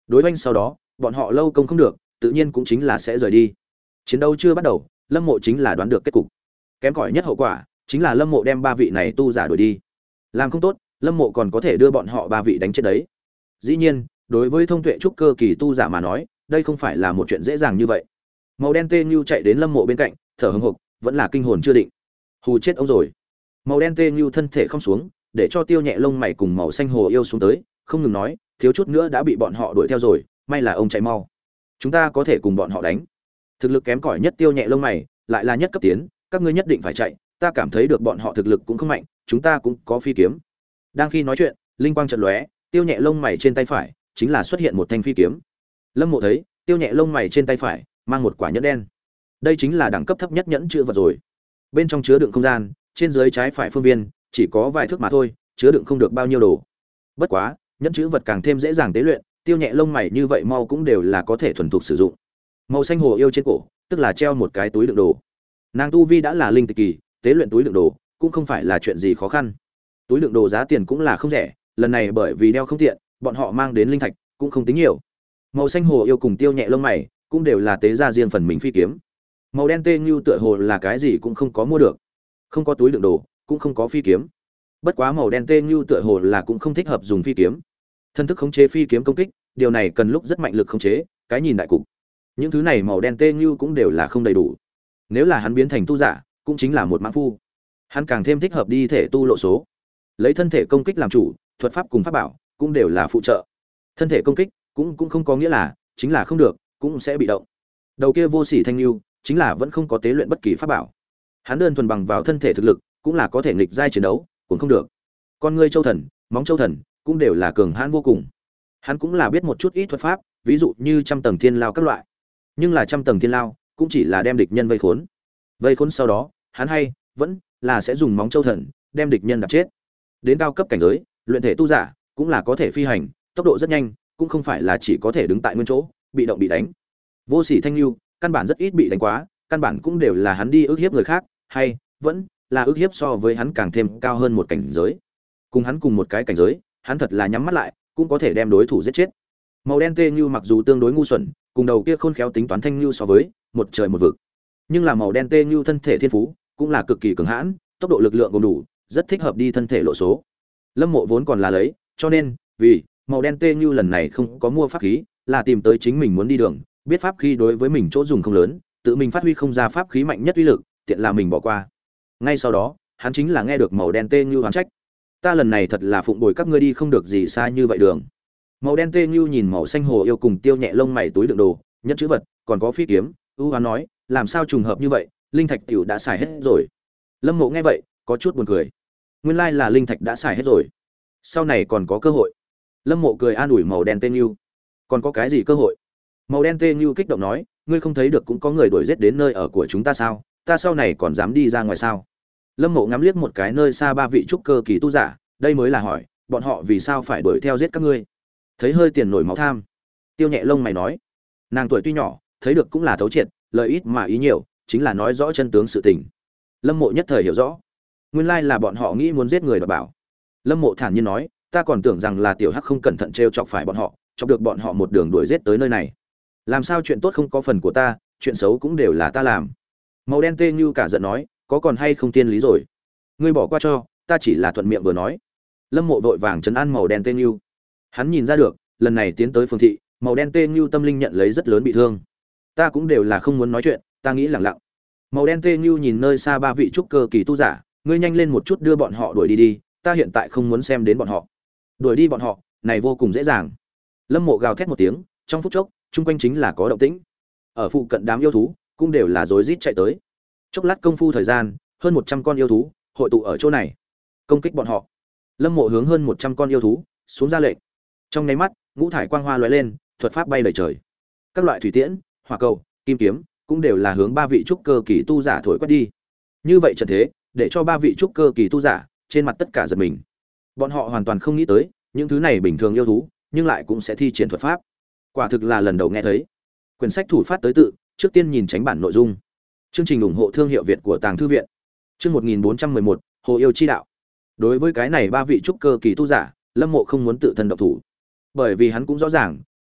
Đối oanh sau đó, bọn họ lâu công không được, tự nhiên cũng chính là sẽ rời đi. Chiến đấu chưa bắt đầu, Lâm Mộ chính là đoán được kết cục. Kém cỏi nhất hậu quả, chính là Lâm Mộ đem ba vị này tu giả đuổi đi. Làm không tốt, Lâm Mộ còn có thể đưa bọn họ ba vị đánh chết đấy. Dĩ nhiên, đối với thông tuệ trúc cơ kỳ tu giả mà nói, đây không phải là một chuyện dễ dàng như vậy. Màu đen tê như chạy đến Lâm Mộ bên cạnh, thở hổn hộc, vẫn là kinh hồn chưa định. Hù chết ông rồi. Màu đen tê như thân thể không xuống, để cho Tiêu Nhẹ lông mày cùng màu xanh hồ yêu xuống tới, không ngừng nói, thiếu chút nữa đã bị bọn họ đuổi theo rồi, may là ông chạy mau. Chúng ta có thể cùng bọn họ đánh. Thực lực kém cỏi nhất Tiêu Nhẹ lông mày, lại là nhất cấp tiến, các ngươi nhất định phải chạy, ta cảm thấy được bọn họ thực lực cũng không mạnh, chúng ta cũng có phi kiếm. Đang khi nói chuyện, linh quang chợt lóe, Tiêu Nhẹ lông mày trên tay phải chính là xuất hiện một thanh phi kiếm. Lâm Mộ thấy, Tiêu Nhẹ lông mày trên tay phải mang một quả nhẫn đen. Đây chính là đẳng cấp thấp nhất nhẫn chứa vật rồi. Bên trong chứa đựng không gian, trên dưới trái phải phương viên chỉ có vài thước mà thôi, chứa đựng không được bao nhiêu đồ. Bất quá, nhẫn chứa vật càng thêm dễ dàng tế luyện, Tiêu Nhẹ lông mày như vậy mau cũng đều là có thể thuần thục sử dụng. Màu xanh hồ yêu trên cổ, tức là treo một cái túi đựng đồ. Nàng tu vi đã là linh tịch kỳ, tế luyện túi đựng đồ cũng không phải là chuyện gì khó khăn. Túi đựng đồ giá tiền cũng là không rẻ, lần này bởi vì đeo không tiện, bọn họ mang đến linh thạch cũng không tính nhiều. Màu xanh hồ yêu cùng Tiêu Nhẹ lông mày cũng đều là tế ra riêng phần mình phi kiếm. Màu đen tê như tựa hồ là cái gì cũng không có mua được, không có túi đựng đồ, cũng không có phi kiếm. Bất quá màu đen tê như tựa hồ là cũng không thích hợp dùng phi kiếm. Thân thức khống chế phi kiếm công kích, điều này cần lúc rất mạnh lực khống chế, cái nhìn đại cục. Những thứ này màu đen tê như cũng đều là không đầy đủ. Nếu là hắn biến thành tu giả, cũng chính là một mãng phu. Hắn càng thêm thích hợp đi thể tu lộ số. Lấy thân thể công kích làm chủ, thuật pháp cùng pháp bảo cũng đều là phụ trợ. Thân thể công kích cũng cũng không có nghĩa là chính là không được, cũng sẽ bị động. Đầu kia vô sỉ thanh lưu, chính là vẫn không có tế luyện bất kỳ pháp bảo. Hắn đơn thuần bằng vào thân thể thực lực, cũng là có thể nghịch giai chiến đấu, cũng không được. Con ngươi châu thần, móng châu thần, cũng đều là cường hãn vô cùng. Hắn cũng là biết một chút ít thuật pháp, ví dụ như trăm tầng thiên lao các loại. Nhưng là trăm tầng thiên lao, cũng chỉ là đem địch nhân vây khốn. Vây khốn sau đó, hắn hay vẫn là sẽ dùng móng châu thần đem địch nhân đập chết. Đến cao cấp cảnh giới, luyện thể tu giả cũng là có thể phi hành, tốc độ rất nhanh, cũng không phải là chỉ có thể đứng tại nguyên chỗ, bị động bị đánh. Vô sỉ thanh lưu, căn bản rất ít bị đánh quá, căn bản cũng đều là hắn đi ức hiếp người khác, hay vẫn là ức hiếp so với hắn càng thêm cao hơn một cảnh giới. Cùng hắn cùng một cái cảnh giới, hắn thật là nhắm mắt lại, cũng có thể đem đối thủ giết chết. Màu đen tê như mặc dù tương đối ngu xuẩn, cùng đầu kia khôn khéo tính toán thanh như so với một trời một vực, nhưng là màu đen tê như thân thể thiên phú cũng là cực kỳ cường hãn, tốc độ lực lượng gồm đủ, rất thích hợp đi thân thể lộ số. Lâm Mộ vốn còn là lấy, cho nên vì màu đen tê như lần này không có mua pháp khí, là tìm tới chính mình muốn đi đường, biết pháp khí đối với mình chỗ dùng không lớn, tự mình phát huy không ra pháp khí mạnh nhất uy lực, tiện là mình bỏ qua. Ngay sau đó, hắn chính là nghe được màu đen tê như oán trách. Ta lần này thật là phụng bồi các ngươi đi không được gì xa như vậy đường. Màu đen tê như nhìn màu xanh hồ yêu cùng Tiêu Nhẹ lông mày túi đựng đồ, nhất chữ vật, còn có phi kiếm, ưu hoán nói, làm sao trùng hợp như vậy, linh thạch tiểu đã xài hết rồi. Lâm Mộ nghe vậy, có chút buồn cười. Nguyên lai là linh thạch đã xài hết rồi. Sau này còn có cơ hội. Lâm Mộ cười an ủi màu đen tê như. Còn có cái gì cơ hội? Màu đen tê như kích động nói, ngươi không thấy được cũng có người đuổi giết đến nơi ở của chúng ta sao? Ta sau này còn dám đi ra ngoài sao? Lâm Mộ ngắm liếc một cái nơi xa ba vị trúc cơ kỳ tu giả, đây mới là hỏi, bọn họ vì sao phải đuổi theo giết các ngươi? Thấy hơi tiền nổi máu tham. Tiêu Nhẹ lông mày nói, nàng tuổi tuy nhỏ, thấy được cũng là thấu triệt, lời ít mà ý nhiều, chính là nói rõ chân tướng sự tình. Lâm Mộ nhất thời hiểu rõ, nguyên lai là bọn họ nghĩ muốn giết người đoạt bảo. Lâm Mộ thản nhiên nói, ta còn tưởng rằng là tiểu hắc không cẩn thận trêu chọc phải bọn họ, chọc được bọn họ một đường đuổi giết tới nơi này. Làm sao chuyện tốt không có phần của ta, chuyện xấu cũng đều là ta làm. Màu đen tê như cả giận nói, có còn hay không tiên lý rồi? Ngươi bỏ qua cho, ta chỉ là thuận miệng vừa nói. Lâm Mộ vội vàng trấn an màu đen tê như. Hắn nhìn ra được, lần này tiến tới phường thị, màu đen tê như tâm linh nhận lấy rất lớn bị thương. Ta cũng đều là không muốn nói chuyện, ta nghĩ lẳng lặng. Màu đen tê như nhìn nơi xa ba vị trúc cơ kỳ tu giả, ngươi nhanh lên một chút đưa bọn họ đuổi đi đi, ta hiện tại không muốn xem đến bọn họ. Đuổi đi bọn họ, này vô cùng dễ dàng. Lâm Mộ gào thét một tiếng, trong phút chốc, chung quanh chính là có động tĩnh. Ở phụ cận đám yêu thú, cũng đều là rối rít chạy tới. Chốc lát công phu thời gian, hơn một trăm con yêu thú hội tụ ở chỗ này, công kích bọn họ. Lâm Mộ hướng hơn một trăm con yêu thú xuống ra lệnh. Trong nháy mắt, ngũ thải quang hoa lóe lên, thuật pháp bay đầy trời. Các loại thủy tiễn, hỏa cầu, kim kiếm cũng đều là hướng ba vị trúc cơ kỳ tu giả thổi quét đi. Như vậy trận thế, để cho ba vị trúc cơ kỳ tu giả trên mặt tất cả giật mình. Bọn họ hoàn toàn không nghĩ tới, những thứ này bình thường yêu thú, nhưng lại cũng sẽ thi triển thuật pháp. Quả thực là lần đầu nghe thấy. Quyển sách thủ phát tới tự, trước tiên nhìn tránh bản nội dung. Chương trình ủng hộ thương hiệu Việt của Tàng thư viện. Chương một nghìn bốn trăm mười một, Hồ yêu chi đạo. Đối với cái này ba vị trúc cơ kỳ tu giả, Lâm Mộ không muốn tự thân động thủ, bởi vì hắn cũng rõ ràng,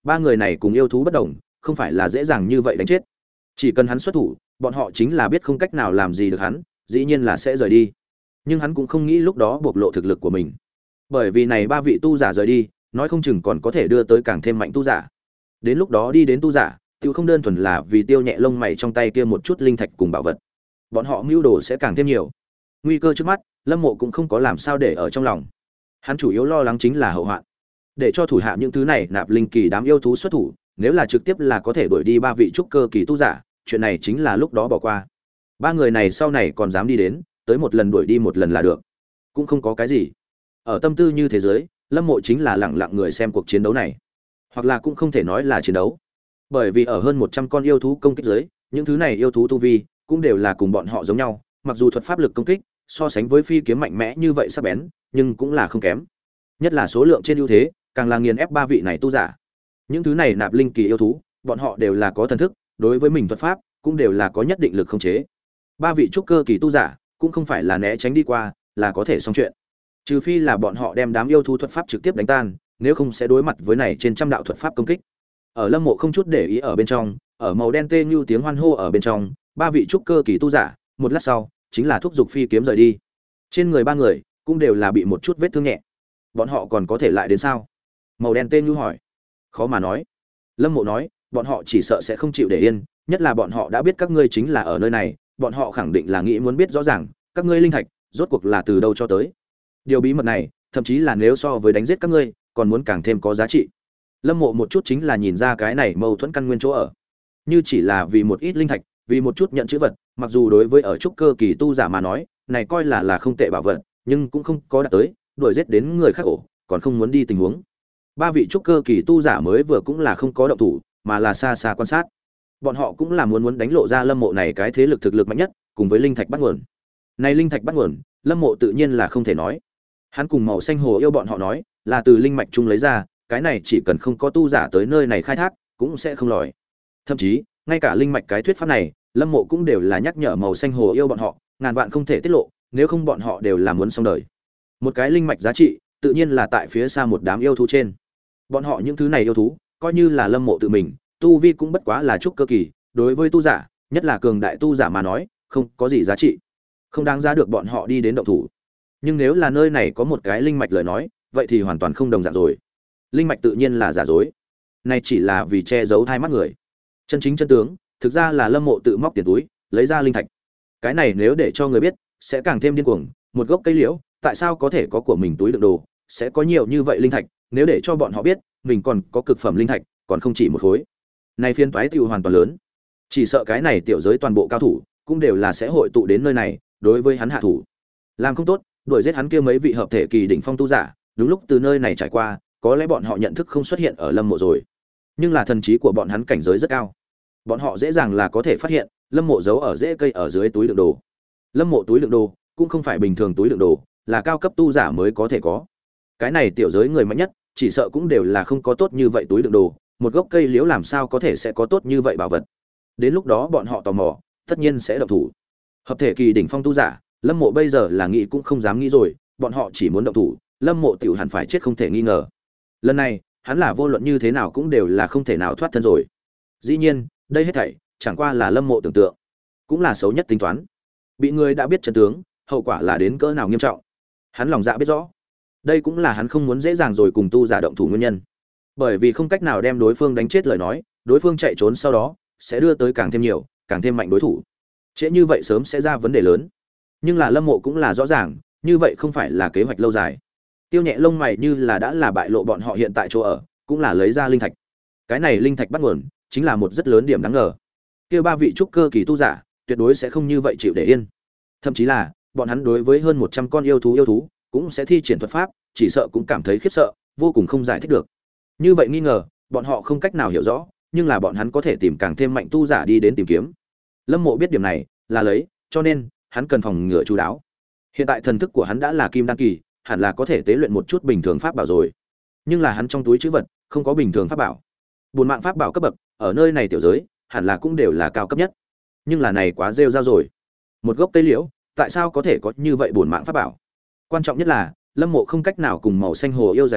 ba người này cùng yêu thú bất đồng, không phải là dễ dàng như vậy đánh chết. Chỉ cần hắn xuất thủ, bọn họ chính là biết không cách nào làm gì được hắn, dĩ nhiên là sẽ rời đi. Nhưng hắn cũng không nghĩ lúc đó bộc lộ thực lực của mình. Bởi vì này ba vị tu giả rời đi, nói không chừng còn có thể đưa tới càng thêm mạnh tu giả. Đến lúc đó đi đến tu giả, tiêu không đơn thuần là vì tiêu nhẹ lông mày trong tay kia một chút linh thạch cùng bảo vật. Bọn họ mưu đồ sẽ càng thêm nhiều. Nguy cơ trước mắt, Lâm Mộ cũng không có làm sao để ở trong lòng. Hắn chủ yếu lo lắng chính là hậu hoạn. Để cho thủ hạ những thứ này nạp linh kỳ đám yêu thú xuất thủ, nếu là trực tiếp là có thể đuổi đi ba vị trúc cơ kỳ tu giả, chuyện này chính là lúc đó bỏ qua. Ba người này sau này còn dám đi đến, tới một lần đuổi đi một lần là được, cũng không có cái gì. Ở tâm tư như thế giới, Lâm Mộ chính là lẳng lặng người xem cuộc chiến đấu này, hoặc là cũng không thể nói là chiến đấu, bởi vì ở hơn một trăm con yêu thú công kích dưới, những thứ này yêu thú tu vi cũng đều là cùng bọn họ giống nhau, mặc dù thuật pháp lực công kích so sánh với phi kiếm mạnh mẽ như vậy sắc bén, nhưng cũng là không kém. Nhất là số lượng trên ưu thế, càng là nghiền ép ba vị này tu giả. Những thứ này nạp linh kỳ yêu thú, bọn họ đều là có thần thức, đối với mình thuật pháp cũng đều là có nhất định lực khống chế. Ba vị trúc cơ kỳ tu giả cũng không phải là né tránh đi qua, là có thể xong chuyện. Trừ phi là bọn họ đem đám yêu thú thuật pháp trực tiếp đánh tan, nếu không sẽ đối mặt với này trên trăm đạo thuật pháp công kích. Ở Lâm Mộ không chút để ý ở bên trong, ở màu đen tê như tiếng hoan hô ở bên trong, ba vị trúc cơ kỳ tu giả, một lát sau, chính là thúc giục phi kiếm rời đi. Trên người ba người cũng đều là bị một chút vết thương nhẹ. Bọn họ còn có thể lại đến sao? Màu đen tê như hỏi. Khó mà nói. Lâm Mộ nói, bọn họ chỉ sợ sẽ không chịu để yên, nhất là bọn họ đã biết các ngươi chính là ở nơi này, bọn họ khẳng định là nghĩ muốn biết rõ ràng, các ngươi linh thạch rốt cuộc là từ đâu cho tới. Điều bí mật này, thậm chí là nếu so với đánh giết các ngươi, còn muốn càng thêm có giá trị. Lâm Mộ một chút chính là nhìn ra cái này mâu thuẫn căn nguyên chỗ ở. Như chỉ là vì một ít linh thạch, vì một chút nhận chữ vật, mặc dù đối với ở trúc cơ kỳ tu giả mà nói, này coi là là không tệ bảo vật, nhưng cũng không có đạt tới đuổi giết đến người khác ổ, còn không muốn đi tình huống. Ba vị trúc cơ kỳ tu giả mới vừa cũng là không có động thủ, mà là xa xa quan sát. Bọn họ cũng là muốn muốn đánh lộ ra Lâm Mộ này cái thế lực thực lực mạnh nhất, cùng với linh thạch bắt nguồn. Này linh thạch bắt nguồn, Lâm Mộ tự nhiên là không thể nói. Hắn cùng màu xanh hồ yêu bọn họ nói, là từ linh mạch chung lấy ra, cái này chỉ cần không có tu giả tới nơi này khai thác, cũng sẽ không lòi. Thậm chí, ngay cả linh mạch cái thuyết pháp này, Lâm Mộ cũng đều là nhắc nhở màu xanh hồ yêu bọn họ, ngàn vạn không thể tiết lộ, nếu không bọn họ đều là muốn xong đời. Một cái linh mạch giá trị, tự nhiên là tại phía xa một đám yêu thú trên. Bọn họ những thứ này yêu thú, coi như là Lâm Mộ tự mình, tu vi cũng bất quá là trúc cơ kỳ, đối với tu giả, nhất là cường đại tu giả mà nói, không có gì giá trị, không đáng giá được bọn họ đi đến động thủ. Nhưng nếu là nơi này có một cái linh mạch lời nói, vậy thì hoàn toàn không đồng dạng rồi. Linh mạch tự nhiên là giả dối, này chỉ là vì che giấu hai mắt người. Chân chính chân tướng, thực ra là Lâm Mộ tự móc tiền túi, lấy ra linh thạch. Cái này nếu để cho người biết, sẽ càng thêm điên cuồng. Một gốc cây liễu, tại sao có thể có của mình túi đựng đồ, sẽ có nhiều như vậy linh thạch? Nếu để cho bọn họ biết, mình còn có cực phẩm linh thạch, còn không chỉ một khối. Này phiên toái tiêu hoàn toàn lớn. Chỉ sợ cái này tiểu giới toàn bộ cao thủ, cũng đều là sẽ hội tụ đến nơi này, đối với hắn hạ thủ. Làm không tốt, đuổi giết hắn kia mấy vị hợp thể kỳ đỉnh phong tu giả, đúng lúc từ nơi này trải qua, có lẽ bọn họ nhận thức không xuất hiện ở Lâm Mộ rồi. Nhưng là thần trí của bọn hắn cảnh giới rất cao. Bọn họ dễ dàng là có thể phát hiện, Lâm Mộ giấu ở rễ cây ở dưới túi đựng đồ. Lâm Mộ túi đựng đồ cũng không phải bình thường túi đựng đồ, là cao cấp tu giả mới có thể có. Cái này tiểu giới người mạnh nhất, chỉ sợ cũng đều là không có tốt như vậy túi đựng đồ, một gốc cây liễu làm sao có thể sẽ có tốt như vậy bảo vật. Đến lúc đó bọn họ tò mò, tất nhiên sẽ động thủ. Hợp thể kỳ đỉnh phong tu giả, Lâm Mộ bây giờ là nghĩ cũng không dám nghĩ rồi, bọn họ chỉ muốn động thủ, Lâm Mộ tiểu hẳn phải chết không thể nghi ngờ. Lần này, hắn là vô luận như thế nào cũng đều là không thể nào thoát thân rồi. Dĩ nhiên, đây hết thảy chẳng qua là Lâm Mộ tưởng tượng, cũng là xấu nhất tính toán. Bị người đã biết chân tướng, hậu quả là đến cỡ nào nghiêm trọng. Hắn lòng dạ biết rõ. Đây cũng là hắn không muốn dễ dàng rồi cùng tu giả động thủ nguyên nhân. Bởi vì không cách nào đem đối phương đánh chết lời nói, đối phương chạy trốn sau đó sẽ đưa tới càng thêm nhiều, càng thêm mạnh đối thủ. Trễ như vậy sớm sẽ ra vấn đề lớn. Nhưng là Lâm Mộ cũng là rõ ràng, như vậy không phải là kế hoạch lâu dài. Tiêu nhẹ lông mày như là đã là bại lộ bọn họ hiện tại chỗ ở, cũng là lấy ra linh thạch. Cái này linh thạch bắt nguồn, chính là một rất lớn điểm đáng ngờ. Kia ba vị trúc cơ kỳ tu giả, tuyệt đối sẽ không như vậy chịu để yên. Thậm chí là, bọn hắn đối với hơn một trăm con yêu thú yêu thú, cũng sẽ thi triển thuật pháp, chỉ sợ cũng cảm thấy khiếp sợ, vô cùng không giải thích được. Như vậy nghi ngờ, bọn họ không cách nào hiểu rõ, nhưng là bọn hắn có thể tìm càng thêm mạnh tu giả đi đến tìm kiếm. Lâm Mộ biết điểm này, là lấy, cho nên hắn cần phòng ngừa chú đáo. Hiện tại thần thức của hắn đã là kim đan kỳ, hẳn là có thể tế luyện một chút bình thường pháp bảo rồi. Nhưng là hắn trong túi trữ vật không có bình thường pháp bảo. Buồn mạng pháp bảo cấp bậc, ở nơi này tiểu giới, hẳn là cũng đều là cao cấp nhất. Nhưng là này quá rêu rao rồi. Một gốc cây liễu, tại sao có thể có như vậy buồn mạng pháp bảo? Quan trọng nhất là, Lâm Mộ không cách nào cùng màu xanh hồ yêu giải thích,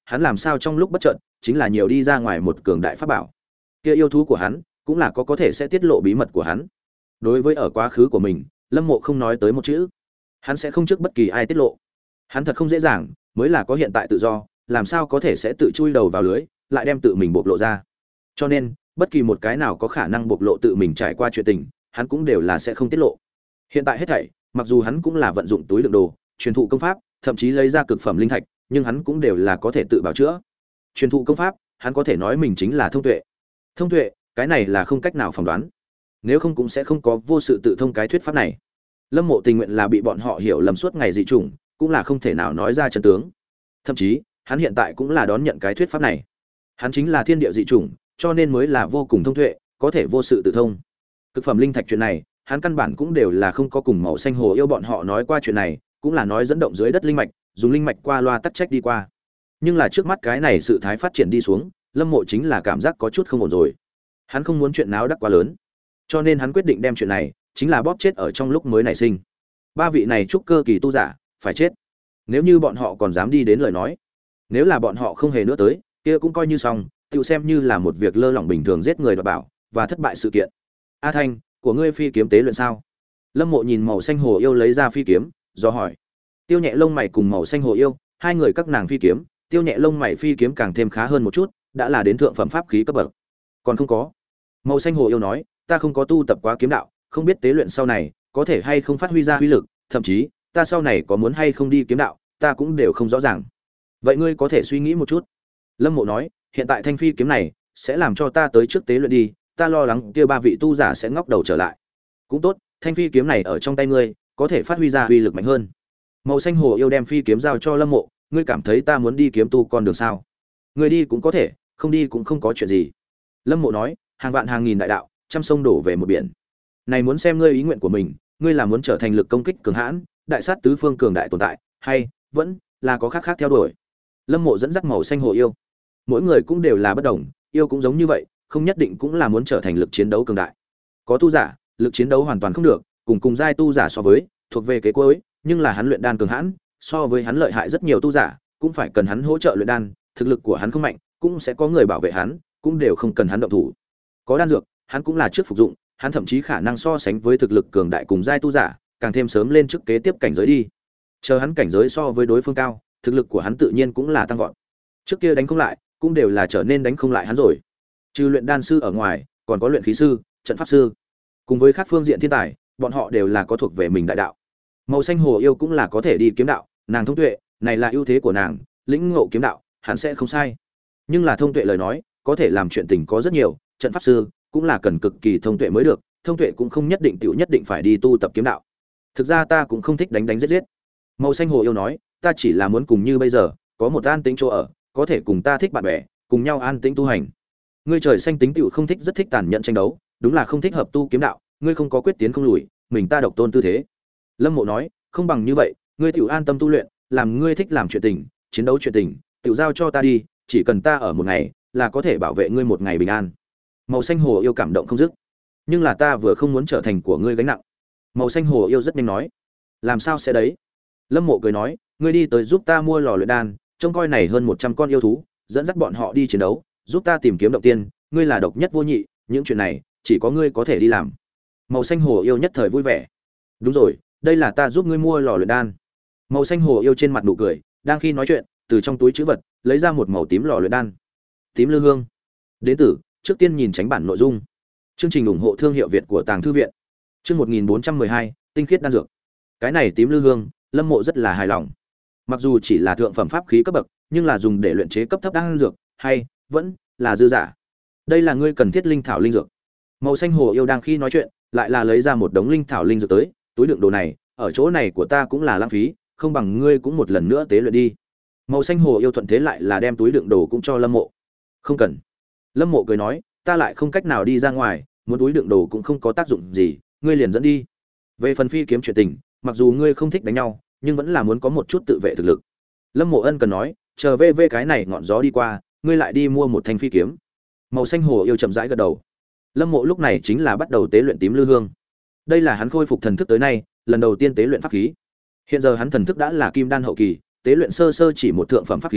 hắn làm sao trong lúc bất chợt chính là nhiều đi ra ngoài một cường đại pháp bảo. Kia yêu thú của hắn cũng là có có thể sẽ tiết lộ bí mật của hắn. Đối với ở quá khứ của mình, Lâm Mộ không nói tới một chữ. Hắn sẽ không trước bất kỳ ai tiết lộ. Hắn thật không dễ dàng, mới là có hiện tại tự do, làm sao có thể sẽ tự chui đầu vào lưới, lại đem tự mình bộc lộ ra. Cho nên, bất kỳ một cái nào có khả năng bộc lộ tự mình trải qua chuyện tình, hắn cũng đều là sẽ không tiết lộ. Hiện tại hết thảy, mặc dù hắn cũng là vận dụng túi đựng đồ, truyền thụ công pháp, thậm chí lấy ra cực phẩm linh thạch, nhưng hắn cũng đều là có thể tự bảo chữa. Truyền thụ công pháp, hắn có thể nói mình chính là thông tuệ. Thông tuệ, cái này là không cách nào phỏng đoán. Nếu không cũng sẽ không có vô sự tự thông cái thuyết pháp này. Lâm Mộ tình nguyện là bị bọn họ hiểu lầm suốt ngày dị chủng, cũng là không thể nào nói ra chân tướng. Thậm chí, hắn hiện tại cũng là đón nhận cái thuyết pháp này. Hắn chính là thiên địa dị chủng, cho nên mới là vô cùng thông tuệ, có thể vô sự tự thông. Cực phẩm linh thạch chuyện này, hắn căn bản cũng đều là không có cùng màu xanh hồ yêu bọn họ nói qua chuyện này, cũng là nói dẫn động dưới đất linh mạch, dùng linh mạch qua loa tắc trách đi qua. Nhưng là trước mắt cái này sự thái phát triển đi xuống, Lâm Mộ chính là cảm giác có chút không ổn rồi. Hắn không muốn chuyện náo đắc quá lớn, cho nên hắn quyết định đem chuyện này chính là bóp chết ở trong lúc mới nảy sinh. Ba vị này trúc cơ kỳ tu giả phải chết. Nếu như bọn họ còn dám đi đến lời nói, nếu là bọn họ không hề nữa tới, kia cũng coi như xong, tự xem như là một việc lơ lỏng bình thường giết người đoạt bảo và thất bại sự kiện. A Thanh, của ngươi phi kiếm tế luyện sao? Lâm Mộ nhìn màu xanh hồ yêu lấy ra phi kiếm, do hỏi. Tiêu Nhẹ lông mày cùng màu xanh hồ yêu, hai người các nàng phi kiếm, Tiêu Nhẹ lông mày phi kiếm càng thêm khá hơn một chút, đã là đến thượng phẩm pháp khí cấp bậc. Còn không có. Màu xanh hồ yêu nói, ta không có tu tập quá kiếm đạo, không biết tế luyện sau này có thể hay không phát huy ra uy lực, thậm chí, ta sau này có muốn hay không đi kiếm đạo, ta cũng đều không rõ ràng. Vậy ngươi có thể suy nghĩ một chút. Lâm Mộ nói, hiện tại thanh phi kiếm này sẽ làm cho ta tới trước tế luyện đi, ta lo lắng kia ba vị tu giả sẽ ngóc đầu trở lại. Cũng tốt, thanh phi kiếm này ở trong tay ngươi, có thể phát huy ra uy lực mạnh hơn. Màu xanh hồ yêu đem phi kiếm giao cho Lâm Mộ, ngươi cảm thấy ta muốn đi kiếm tu con đường sao? Ngươi đi cũng có thể, không đi cũng không có chuyện gì. Lâm Mộ nói, hàng vạn hàng nghìn đại đạo, trăm sông đổ về một biển. Này muốn xem ngươi ý nguyện của mình, ngươi là muốn trở thành lực công kích cường hãn, đại sát tứ phương cường đại tồn tại, hay vẫn là có khác khác theo đuổi. Lâm Mộ dẫn dắt màu xanh hồ yêu. Mỗi người cũng đều là bất đồng, yêu cũng giống như vậy, không nhất định cũng là muốn trở thành lực chiến đấu cường đại. Có tu giả, lực chiến đấu hoàn toàn không được, cùng cùng giai tu giả so với, thuộc về kế cuối, nhưng là hắn luyện đan cường hãn, so với hắn lợi hại rất nhiều tu giả, cũng phải cần hắn hỗ trợ luyện đan, thực lực của hắn không mạnh, cũng sẽ có người bảo vệ hắn, cũng đều không cần hắn động thủ. Có đan dược, hắn cũng là trước phục dụng, hắn thậm chí khả năng so sánh với thực lực cường đại cùng giai tu giả, càng thêm sớm lên trước kế tiếp cảnh giới đi. Chờ hắn cảnh giới so với đối phương cao, thực lực của hắn tự nhiên cũng là tăng vọt. Trước kia đánh không lại, cũng đều là trở nên đánh không lại hắn rồi. Trừ luyện đan sư ở ngoài, còn có luyện khí sư, trận pháp sư, cùng với các phương diện thiên tài, bọn họ đều là có thuộc về mình đại đạo. Màu xanh hồ yêu cũng là có thể đi kiếm đạo, nàng thông tuệ, này là ưu thế của nàng, lĩnh ngộ kiếm đạo, hắn sẽ không sai. Nhưng là thông tuệ lời nói, có thể làm chuyện tình có rất nhiều, trận pháp sư cũng là cần cực kỳ thông tuệ mới được, thông tuệ cũng không nhất định tiểu nhất định phải đi tu tập kiếm đạo. Thực ra ta cũng không thích đánh đánh giết giết. Màu xanh hồ yêu nói, ta chỉ là muốn cùng như bây giờ, có một an tĩnh chỗ ở, có thể cùng ta thích bạn bè, cùng nhau an tĩnh tu hành. Ngươi trời xanh tính tiểu không thích rất thích tàn nhẫn tranh đấu, đúng là không thích hợp tu kiếm đạo, ngươi không có quyết tiến không lùi, mình ta độc tôn tư thế. Lâm Mộ nói, không bằng như vậy, ngươi tiểu an tâm tu luyện, làm ngươi thích làm chuyện tình, chiến đấu chuyện tình, tiểu giao cho ta đi, chỉ cần ta ở một ngày, là có thể bảo vệ ngươi một ngày bình an. Màu xanh hồ yêu cảm động không dứt. Nhưng là ta vừa không muốn trở thành của ngươi gánh nặng. Màu xanh hồ yêu rất nhanh nói, làm sao sẽ đấy? Lâm Mộ cười nói, ngươi đi tới giúp ta mua lò luyện đan, trông coi này hơn một trăm con yêu thú, dẫn dắt bọn họ đi chiến đấu, giúp ta tìm kiếm động tiên, ngươi là độc nhất vô nhị, những chuyện này chỉ có ngươi có thể đi làm. Màu xanh hồ yêu nhất thời vui vẻ. Đúng rồi, đây là ta giúp ngươi mua lò luyện đan. Màu xanh hồ yêu trên mặt nụ cười, đang khi nói chuyện, từ trong túi trữ vật lấy ra một màu tím lò luyện đan. Tím lư hương. Đến từ, trước tiên nhìn tránh bản nội dung. Chương trình ủng hộ thương hiệu Việt của Tàng thư viện. Chương một nghìn bốn trăm mười hai, tinh khiết đan dược. Cái này tím lư hương, Lâm Mộ rất là hài lòng. Mặc dù chỉ là thượng phẩm pháp khí cấp bậc, nhưng là dùng để luyện chế cấp thấp đan dược, hay vẫn là dư giả. Đây là ngươi cần thiết linh thảo linh dược. Màu xanh hồ yêu đang khi nói chuyện, lại là lấy ra một đống linh thảo linh dược tới, túi đựng đồ này, ở chỗ này của ta cũng là lãng phí, không bằng ngươi cũng một lần nữa tế luyện đi. Màu xanh hồ yêu thuận thế lại là đem túi đựng đồ cũng cho Lâm Mộ. Không cần. Lâm Mộ cười nói, ta lại không cách nào đi ra ngoài, muốn túi đựng đồ cũng không có tác dụng gì, ngươi liền dẫn đi. Về phần phi kiếm chuyện tình, mặc dù ngươi không thích đánh nhau, nhưng vẫn là muốn có một chút tự vệ thực lực. Lâm Mộ ân cần nói, chờ về về cái này ngọn gió đi qua, ngươi lại đi mua một thanh phi kiếm. Màu xanh hồ yêu chậm rãi gật đầu. Lâm Mộ lúc này chính là bắt đầu tế luyện tím lư hương. Đây là hắn khôi phục thần thức tới nay, lần đầu tiên tế luyện pháp khí. Hiện giờ hắn thần thức đã là kim đan hậu kỳ, tế luyện sơ sơ chỉ một thượng phẩm pháp khí,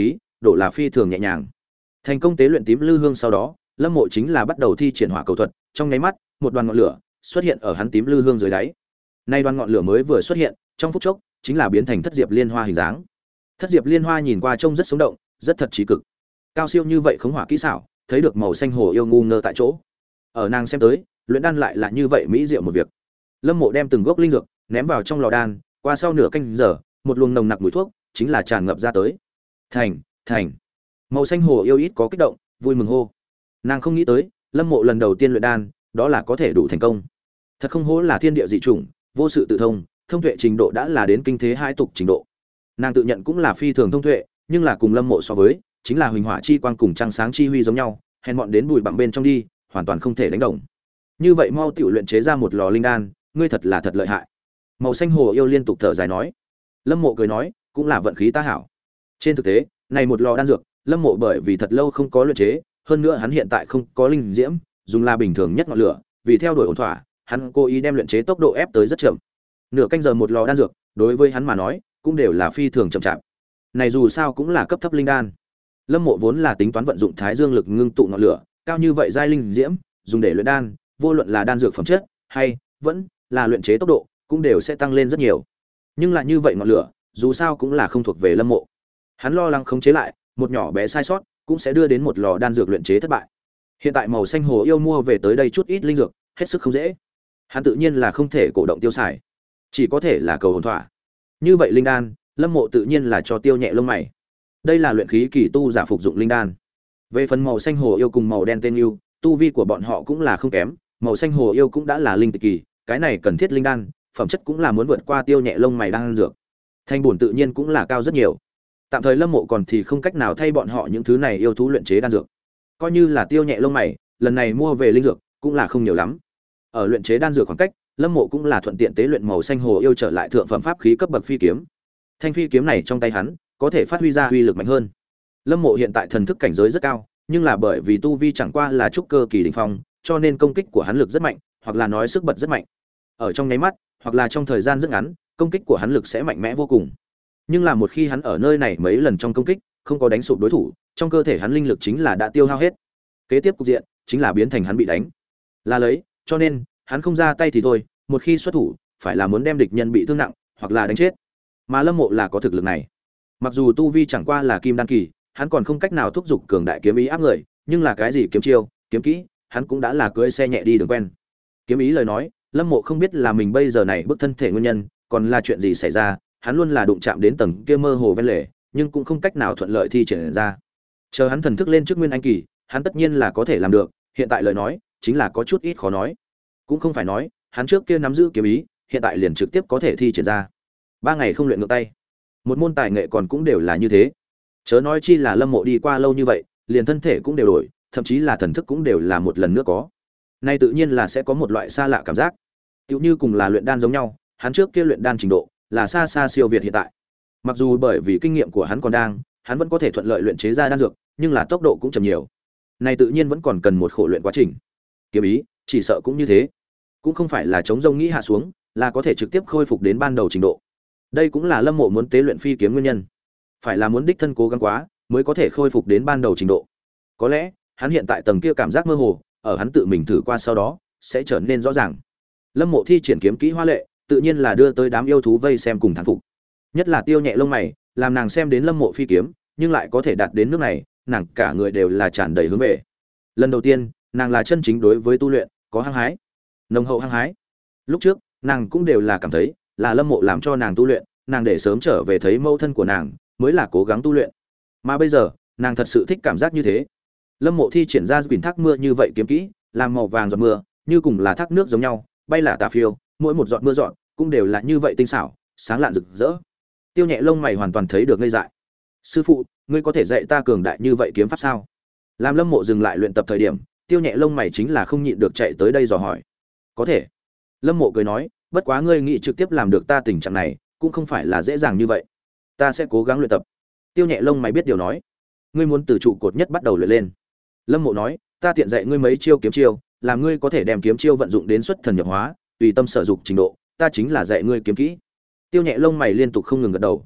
đổ là phi thường nhẹ nhàng. Thành công tế luyện tím lư hương sau đó, Lâm Mộ chính là bắt đầu thi triển hỏa cầu thuật, trong nháy mắt, một đoàn ngọn lửa xuất hiện ở hắn tím lư hương dưới đáy. Nay đoàn ngọn lửa mới vừa xuất hiện, trong phút chốc, chính là biến thành thất diệp liên hoa hình dáng. Thất diệp liên hoa nhìn qua trông rất sống động, rất thật trí cực. Cao siêu như vậy khống hỏa kỹ xảo, thấy được màu xanh hồ yêu ngu ngơ tại chỗ. Ở nàng xem tới, luyện đan lại là như vậy mỹ diệu một việc. Lâm Mộ đem từng gốc linh dược ném vào trong lò đan, qua sau nửa canh giờ, một luồng nồng nặc mùi thuốc chính là tràn ngập ra tới. Thành, thành. Màu xanh hồ yêu ít có kích động, vui mừng hô. Nàng không nghĩ tới, Lâm Mộ lần đầu tiên luyện đan, đó là có thể đủ thành công. Thật không hổ là thiên địa dị chủng, vô sự tự thông, thông tuệ trình độ đã là đến kinh thế hai tục trình độ. Nàng tự nhận cũng là phi thường thông tuệ, nhưng là cùng Lâm Mộ so với, chính là huỳnh hỏa chi quang cùng trăng sáng chi huy giống nhau, hèn mọn đến bụi bặm bên trong đi, hoàn toàn không thể đánh đồng. Như vậy mau tiểu luyện chế ra một lò linh đan, ngươi thật là thật lợi hại. Màu xanh hồ yêu liên tục thở dài nói. Lâm Mộ cười nói, cũng là vận khí ta hảo. Trên thực tế, này một lò đan dược, Lâm Mộ bởi vì thật lâu không có luyện chế, hơn nữa hắn hiện tại không có linh diễm, dùng là bình thường nhất ngọn lửa, vì theo đuổi ổn thỏa, hắn cố ý đem luyện chế tốc độ ép tới rất chậm. Nửa canh giờ một lò đan dược, đối với hắn mà nói, cũng đều là phi thường chậm chạp. Này dù sao cũng là cấp thấp linh đan. Lâm Mộ vốn là tính toán vận dụng Thái Dương lực ngưng tụ ngọn lửa, cao như vậy giai linh diễm, dùng để luyện đan, vô luận là đan dược phẩm chất hay vẫn là luyện chế tốc độ, cũng đều sẽ tăng lên rất nhiều. Nhưng lại như vậy ngọn lửa, dù sao cũng là không thuộc về Lâm Mộ. Hắn lo lắng khống chế lại, một nhỏ bé sai sót, cũng sẽ đưa đến một lò đan dược luyện chế thất bại. Hiện tại màu xanh hồ yêu mua về tới đây chút ít linh dược, hết sức không dễ. Hắn tự nhiên là không thể cổ động tiêu xài, chỉ có thể là cầu hồn thỏa. Như vậy linh đan, Lâm Mộ tự nhiên là cho tiêu nhẹ lông mày. Đây là luyện khí kỳ tu giả phục dụng linh đan. Về phần màu xanh hồ yêu cùng màu đen tên yêu, tu vi của bọn họ cũng là không kém, màu xanh hồ yêu cũng đã là linh tịch kỳ, cái này cần thiết linh đan, phẩm chất cũng là muốn vượt qua tiêu nhẹ lông mày đang dược. Thanh bổn tự nhiên cũng là cao rất nhiều. Tạm thời Lâm Mộ còn thì không cách nào thay bọn họ những thứ này yêu thú luyện chế đan dược. Coi như là tiêu nhẹ lông mày, lần này mua về linh dược cũng là không nhiều lắm. Ở luyện chế đan dược khoảng cách, Lâm Mộ cũng là thuận tiện tế luyện màu xanh hồ yêu trở lại thượng phẩm pháp khí cấp bậc phi kiếm. Thanh phi kiếm này trong tay hắn, có thể phát huy ra uy lực mạnh hơn. Lâm Mộ hiện tại thần thức cảnh giới rất cao, nhưng là bởi vì tu vi chẳng qua là trúc cơ kỳ đỉnh phong, cho nên công kích của hắn lực rất mạnh, hoặc là nói sức bật rất mạnh. Ở trong nháy mắt, hoặc là trong thời gian rất ngắn, công kích của hắn lực sẽ mạnh mẽ vô cùng. Nhưng là một khi hắn ở nơi này mấy lần trong công kích, không có đánh sụp đối thủ, trong cơ thể hắn linh lực chính là đã tiêu hao hết. Kế tiếp cục diện chính là biến thành hắn bị đánh. Là lấy, cho nên, hắn không ra tay thì thôi, một khi xuất thủ, phải là muốn đem địch nhân bị thương nặng, hoặc là đánh chết. Mà Lâm Mộ là có thực lực này. Mặc dù tu vi chẳng qua là kim đan kỳ, hắn còn không cách nào thúc giục cường đại kiếm ý áp người, nhưng là cái gì kiếm chiêu, kiếm kỹ, hắn cũng đã là cưỡi xe nhẹ đi đường quen. Kiếm ý lời nói, Lâm Mộ không biết là mình bây giờ này bức thân thể nguyên nhân, còn là chuyện gì xảy ra, hắn luôn là đụng chạm đến tầng kia mơ hồ ven lề, nhưng cũng không cách nào thuận lợi thi triển ra. Chờ hắn thần thức lên trước nguyên anh kỳ, hắn tất nhiên là có thể làm được, hiện tại lời nói, chính là có chút ít khó nói. Cũng không phải nói, hắn trước kia nắm giữ kiếm ý, hiện tại liền trực tiếp có thể thi triển ra. Ba ngày không luyện ngược tay. Một môn tài nghệ còn cũng đều là như thế. Chớ nói chi là Lâm Mộ đi qua lâu như vậy, liền thân thể cũng đều đổi, thậm chí là thần thức cũng đều là một lần nữa có. Nay tự nhiên là sẽ có một loại xa lạ cảm giác. Tựu như cùng là luyện đan giống nhau, hắn trước kia luyện đan trình độ là xa xa siêu việt hiện tại. Mặc dù bởi vì kinh nghiệm của hắn còn đang, hắn vẫn có thể thuận lợi luyện chế ra đan dược, nhưng là tốc độ cũng chậm nhiều. Này tự nhiên vẫn còn cần một khổ luyện quá trình. Kiếm ý, chỉ sợ cũng như thế. Cũng không phải là chống rông nghĩ hạ xuống, là có thể trực tiếp khôi phục đến ban đầu trình độ. Đây cũng là Lâm Mộ muốn tế luyện phi kiếm nguyên nhân. Phải là muốn đích thân cố gắng quá, mới có thể khôi phục đến ban đầu trình độ. Có lẽ, hắn hiện tại tầng kia cảm giác mơ hồ, ở hắn tự mình thử qua sau đó, sẽ trở nên rõ ràng. Lâm Mộ thi triển kiếm kỹ hoa lệ, tự nhiên là đưa tới đám yêu thú vây xem cùng thán phục. Nhất là Tiêu Nhẹ lông mày, làm nàng xem đến Lâm Mộ phi kiếm, nhưng lại có thể đạt đến nước này, nàng cả người đều là tràn đầy hướng về. Lần đầu tiên, nàng là chân chính đối với tu luyện có hăng hái, nồng hậu hăng hái. Lúc trước, nàng cũng đều là cảm thấy là Lâm Mộ làm cho nàng tu luyện, nàng để sớm trở về thấy mẫu thân của nàng, mới là cố gắng tu luyện. Mà bây giờ, nàng thật sự thích cảm giác như thế. Lâm Mộ thi triển ra quỳnh thác mưa như vậy kiếm kỹ, làm màu vàng giọt mưa, như cùng là thác nước giống nhau, bay là tà phiêu, mỗi một giọt mưa giọt cũng đều là như vậy tinh xảo, sáng lạn rực rỡ. Tiêu Nhẹ lông mày hoàn toàn thấy được ngây dại. Sư phụ, ngươi có thể dạy ta cường đại như vậy kiếm pháp sao? Làm Lâm Mộ dừng lại luyện tập thời điểm, Tiêu Nhẹ lông mày chính là không nhịn được chạy tới đây dò hỏi. Có thể. Lâm Mộ cười nói, bất quá ngươi nghĩ trực tiếp làm được ta tình trạng này, cũng không phải là dễ dàng như vậy. Ta sẽ cố gắng luyện tập. Tiêu Nhẹ lông mày biết điều nói, ngươi muốn từ trụ cột nhất bắt đầu luyện lên. Lâm Mộ nói, ta tiện dạy ngươi mấy chiêu kiếm chiêu, làm ngươi có thể đem kiếm chiêu vận dụng đến xuất thần nhập hóa, tùy tâm sở dục trình độ, ta chính là dạy ngươi kiếm kỹ. Tiêu Nhẹ lông mày liên tục không ngừng gật đầu.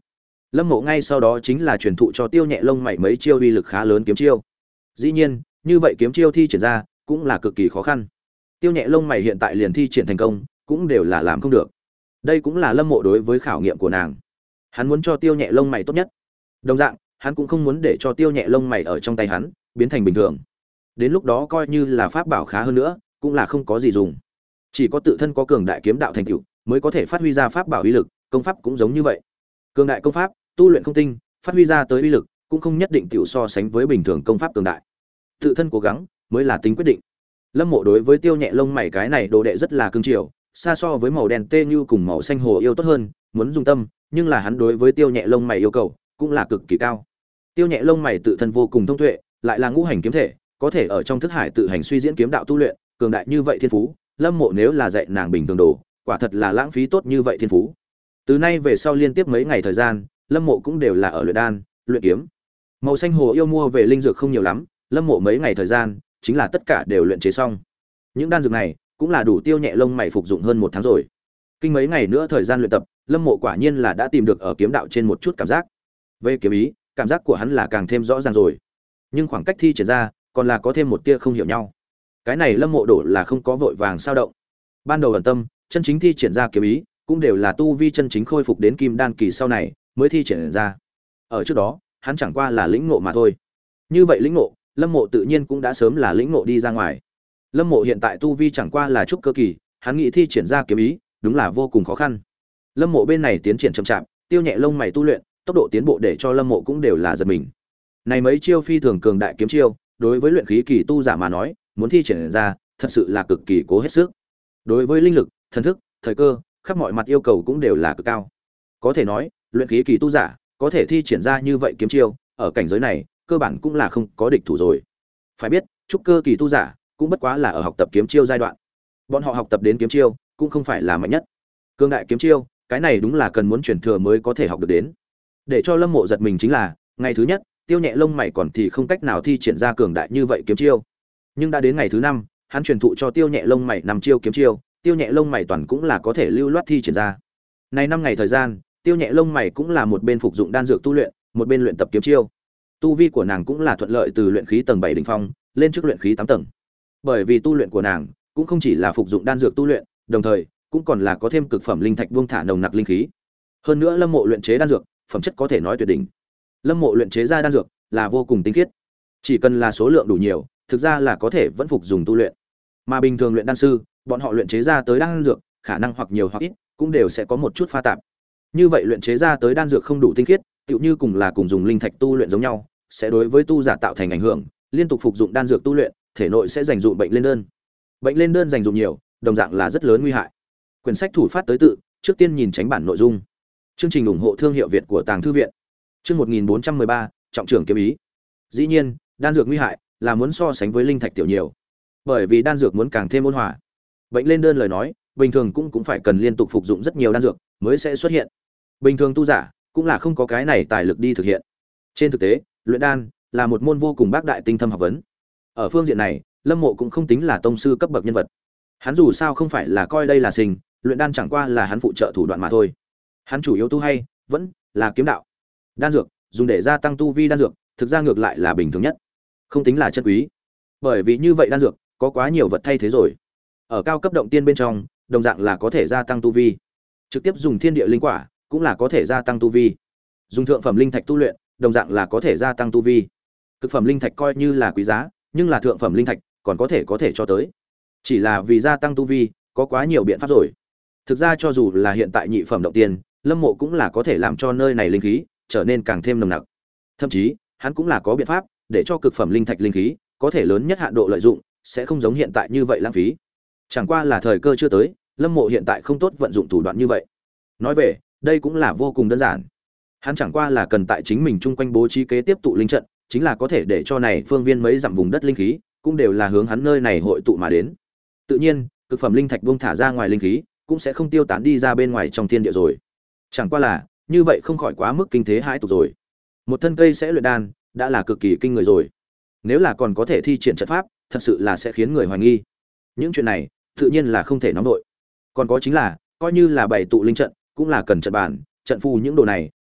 Lâm Mộ ngay sau đó chính là truyền thụ cho Tiêu Nhẹ Lông Mày mấy chiêu uy lực khá lớn kiếm chiêu. Dĩ nhiên, như vậy kiếm chiêu thi triển ra cũng là cực kỳ khó khăn. Tiêu Nhẹ Lông Mày hiện tại liền thi triển thành công, cũng đều là làm không được. Đây cũng là Lâm Mộ đối với khảo nghiệm của nàng. Hắn muốn cho Tiêu Nhẹ Lông Mày tốt nhất. Đồng dạng, hắn cũng không muốn để cho Tiêu Nhẹ Lông Mày ở trong tay hắn biến thành bình thường. Đến lúc đó coi như là pháp bảo khá hơn nữa, cũng là không có gì dùng. Chỉ có tự thân có cường đại kiếm đạo thành tựu, mới có thể phát huy ra pháp bảo uy lực, công pháp cũng giống như vậy. Cường đại công pháp, tu luyện không tinh, phát huy ra tới uy lực, cũng không nhất định tiểu so sánh với bình thường công pháp cường đại. Tự thân cố gắng mới là tính quyết định. Lâm Mộ đối với Tiêu Nhẹ Lông Mày cái này đồ đệ rất là cưng chiều, xa so với màu đen tê như cùng màu xanh hồ yêu tốt hơn, muốn dùng tâm, nhưng là hắn đối với Tiêu Nhẹ Lông Mày yêu cầu cũng là cực kỳ cao. Tiêu Nhẹ Lông Mày tự thân vô cùng thông tuệ, lại là ngũ hành kiếm thể, có thể ở trong thức hải tự hành suy diễn kiếm đạo tu luyện, cường đại như vậy thiên phú, Lâm Mộ nếu là dạy nàng bình thường đồ, quả thật là lãng phí tốt như vậy thiên phú. Từ nay về sau liên tiếp mấy ngày thời gian, Lâm Mộ cũng đều là ở luyện đan, luyện kiếm. Màu xanh hồ yêu mua về linh dược không nhiều lắm, Lâm Mộ mấy ngày thời gian, chính là tất cả đều luyện chế xong. Những đan dược này cũng là đủ Tiêu Nhẹ Lông Mày phục dụng hơn một tháng rồi. Kinh mấy ngày nữa thời gian luyện tập, Lâm Mộ quả nhiên là đã tìm được ở kiếm đạo trên một chút cảm giác. Về kiếm ý, cảm giác của hắn là càng thêm rõ ràng rồi. Nhưng khoảng cách thi triển ra, còn là có thêm một tia không hiểu nhau. Cái này Lâm Mộ đổ là không có vội vàng sao động. Ban đầu ẩn tâm, chân chính thi triển ra kiếm ý, cũng đều là tu vi chân chính khôi phục đến kim đan kỳ sau này mới thi triển ra. Ở trước đó, hắn chẳng qua là lĩnh ngộ mà thôi. Như vậy lĩnh ngộ, Lâm Mộ tự nhiên cũng đã sớm là lĩnh ngộ đi ra ngoài. Lâm Mộ hiện tại tu vi chẳng qua là trúc cơ kỳ, hắn nghĩ thi triển ra kiếm ý, đúng là vô cùng khó khăn. Lâm Mộ bên này tiến triển chậm chạp, Tiêu Nhẹ Lông Mày tu luyện, tốc độ tiến bộ để cho Lâm Mộ cũng đều là giật mình. Này mấy chiêu phi thường cường đại kiếm chiêu, đối với luyện khí kỳ tu giả mà nói, muốn thi triển ra, thật sự là cực kỳ cố hết sức. Đối với linh lực, thần thức, thời cơ, khắp mọi mặt yêu cầu cũng đều là cực cao. Có thể nói, luyện khí kỳ tu giả có thể thi triển ra như vậy kiếm chiêu, ở cảnh giới này, cơ bản cũng là không có địch thủ rồi. Phải biết, trúc cơ kỳ tu giả cũng bất quá là ở học tập kiếm chiêu giai đoạn. Bọn họ học tập đến kiếm chiêu cũng không phải là mạnh nhất. Cương đại kiếm chiêu, cái này đúng là cần muốn truyền thừa mới có thể học được đến. Để cho Lâm Mộ giật mình chính là, ngày thứ nhất, Tiêu Nhẹ Lông Mày còn thì không cách nào thi triển ra cường đại như vậy kiếm chiêu. Nhưng đã đến ngày thứ năm, hắn truyền thụ cho Tiêu Nhẹ Lông Mày năm chiêu kiếm chiêu, Tiêu Nhẹ Lông Mày toàn cũng là có thể lưu loát thi triển ra. Này năm ngày thời gian, Tiêu Nhẹ Lông Mày cũng là một bên phục dụng đan dược tu luyện, một bên luyện tập kiếm chiêu. Tu vi của nàng cũng là thuận lợi từ luyện khí tầng bảy đỉnh phong lên trước luyện khí tám tầng. Bởi vì tu luyện của nàng cũng không chỉ là phục dụng đan dược tu luyện, đồng thời cũng còn là có thêm cực phẩm linh thạch buông thả nồng nặc linh khí. Hơn nữa Lâm Mộ luyện chế đan dược, phẩm chất có thể nói tuyệt đỉnh. Lâm Mộ luyện chế ra đan dược là vô cùng tinh khiết. Chỉ cần là số lượng đủ nhiều, thực ra là có thể vẫn phục dùng tu luyện. Mà bình thường luyện đan sư, bọn họ luyện chế ra tới đan dược, khả năng hoặc nhiều hoặc ít cũng đều sẽ có một chút pha tạp. Như vậy luyện chế ra tới đan dược không đủ tinh khiết, tựu như cùng là cùng dùng linh thạch tu luyện giống nhau, sẽ đối với tu giả tạo thành ảnh hưởng, liên tục phục dụng đan dược tu luyện, thể nội sẽ dành dụm bệnh lên đơn. Bệnh lên đơn dành dụm nhiều, đồng dạng là rất lớn nguy hại. Quyển sách thủ phát tới tự, trước tiên nhìn tránh bản nội dung. Chương trình ủng hộ thương hiệu Việt của Tàng thư viện. Chương một nghìn bốn trăm mười ba, trọng trưởng kiếm ý. Dĩ nhiên, đan dược nguy hại là muốn so sánh với linh thạch tiểu nhiều. Bởi vì đan dược muốn càng thêm ôn hòa. Bệnh lên đơn lời nói, bình thường cũng cũng phải cần liên tục phục dụng rất nhiều đan dược mới sẽ xuất hiện. Bình thường tu giả cũng là không có cái này tài lực đi thực hiện. Trên thực tế, luyện đan là một môn vô cùng bác đại tinh thâm học vấn. Ở phương diện này, Lâm Mộ cũng không tính là tông sư cấp bậc nhân vật. Hắn dù sao không phải là coi đây là sinh, luyện đan chẳng qua là hắn phụ trợ thủ đoạn mà thôi. Hắn chủ yếu tu hay vẫn là kiếm đạo. Đan dược dùng để gia tăng tu vi đan dược, thực ra ngược lại là bình thường nhất, không tính là chân quý. Bởi vì như vậy đan dược có quá nhiều vật thay thế rồi. Ở cao cấp động tiên bên trong, đồng dạng là có thể gia tăng tu vi. Trực tiếp dùng thiên địa linh quả cũng là có thể gia tăng tu vi. Dùng thượng phẩm linh thạch tu luyện, đồng dạng là có thể gia tăng tu vi. Cực phẩm linh thạch coi như là quý giá, nhưng là thượng phẩm linh thạch còn có thể có thể cho tới. Chỉ là vì gia tăng tu vi, có quá nhiều biện pháp rồi. Thực ra cho dù là hiện tại nhị phẩm động tiên, Lâm Mộ cũng là có thể làm cho nơi này linh khí trở nên càng thêm nồng nặc. Thậm chí, hắn cũng là có biện pháp để cho cực phẩm linh thạch linh khí có thể lớn nhất hạn độ lợi dụng, sẽ không giống hiện tại như vậy lãng phí. Chẳng qua là thời cơ chưa tới, Lâm Mộ hiện tại không tốt vận dụng thủ đoạn như vậy. Nói về, đây cũng là vô cùng đơn giản. Hắn chẳng qua là cần tại chính mình chung quanh bố trí kế tiếp tụ linh trận, chính là có thể để cho này phương viên mấy dặm vùng đất linh khí cũng đều là hướng hắn nơi này hội tụ mà đến. Tự nhiên, cực phẩm linh thạch buông thả ra ngoài linh khí cũng sẽ không tiêu tán đi ra bên ngoài trong thiên địa rồi. Chẳng qua là, như vậy không khỏi quá mức kinh thế hãi tục rồi. Một thân cây sẽ luyện đan, đã là cực kỳ kinh người rồi. Nếu là còn có thể thi triển trận pháp, thật sự là sẽ khiến người hoài nghi. Những chuyện này, tự nhiên là không thể nóng đội. Còn có chính là, coi như là bày tụ linh trận, cũng là cần trận bản, trận phù những đồ này,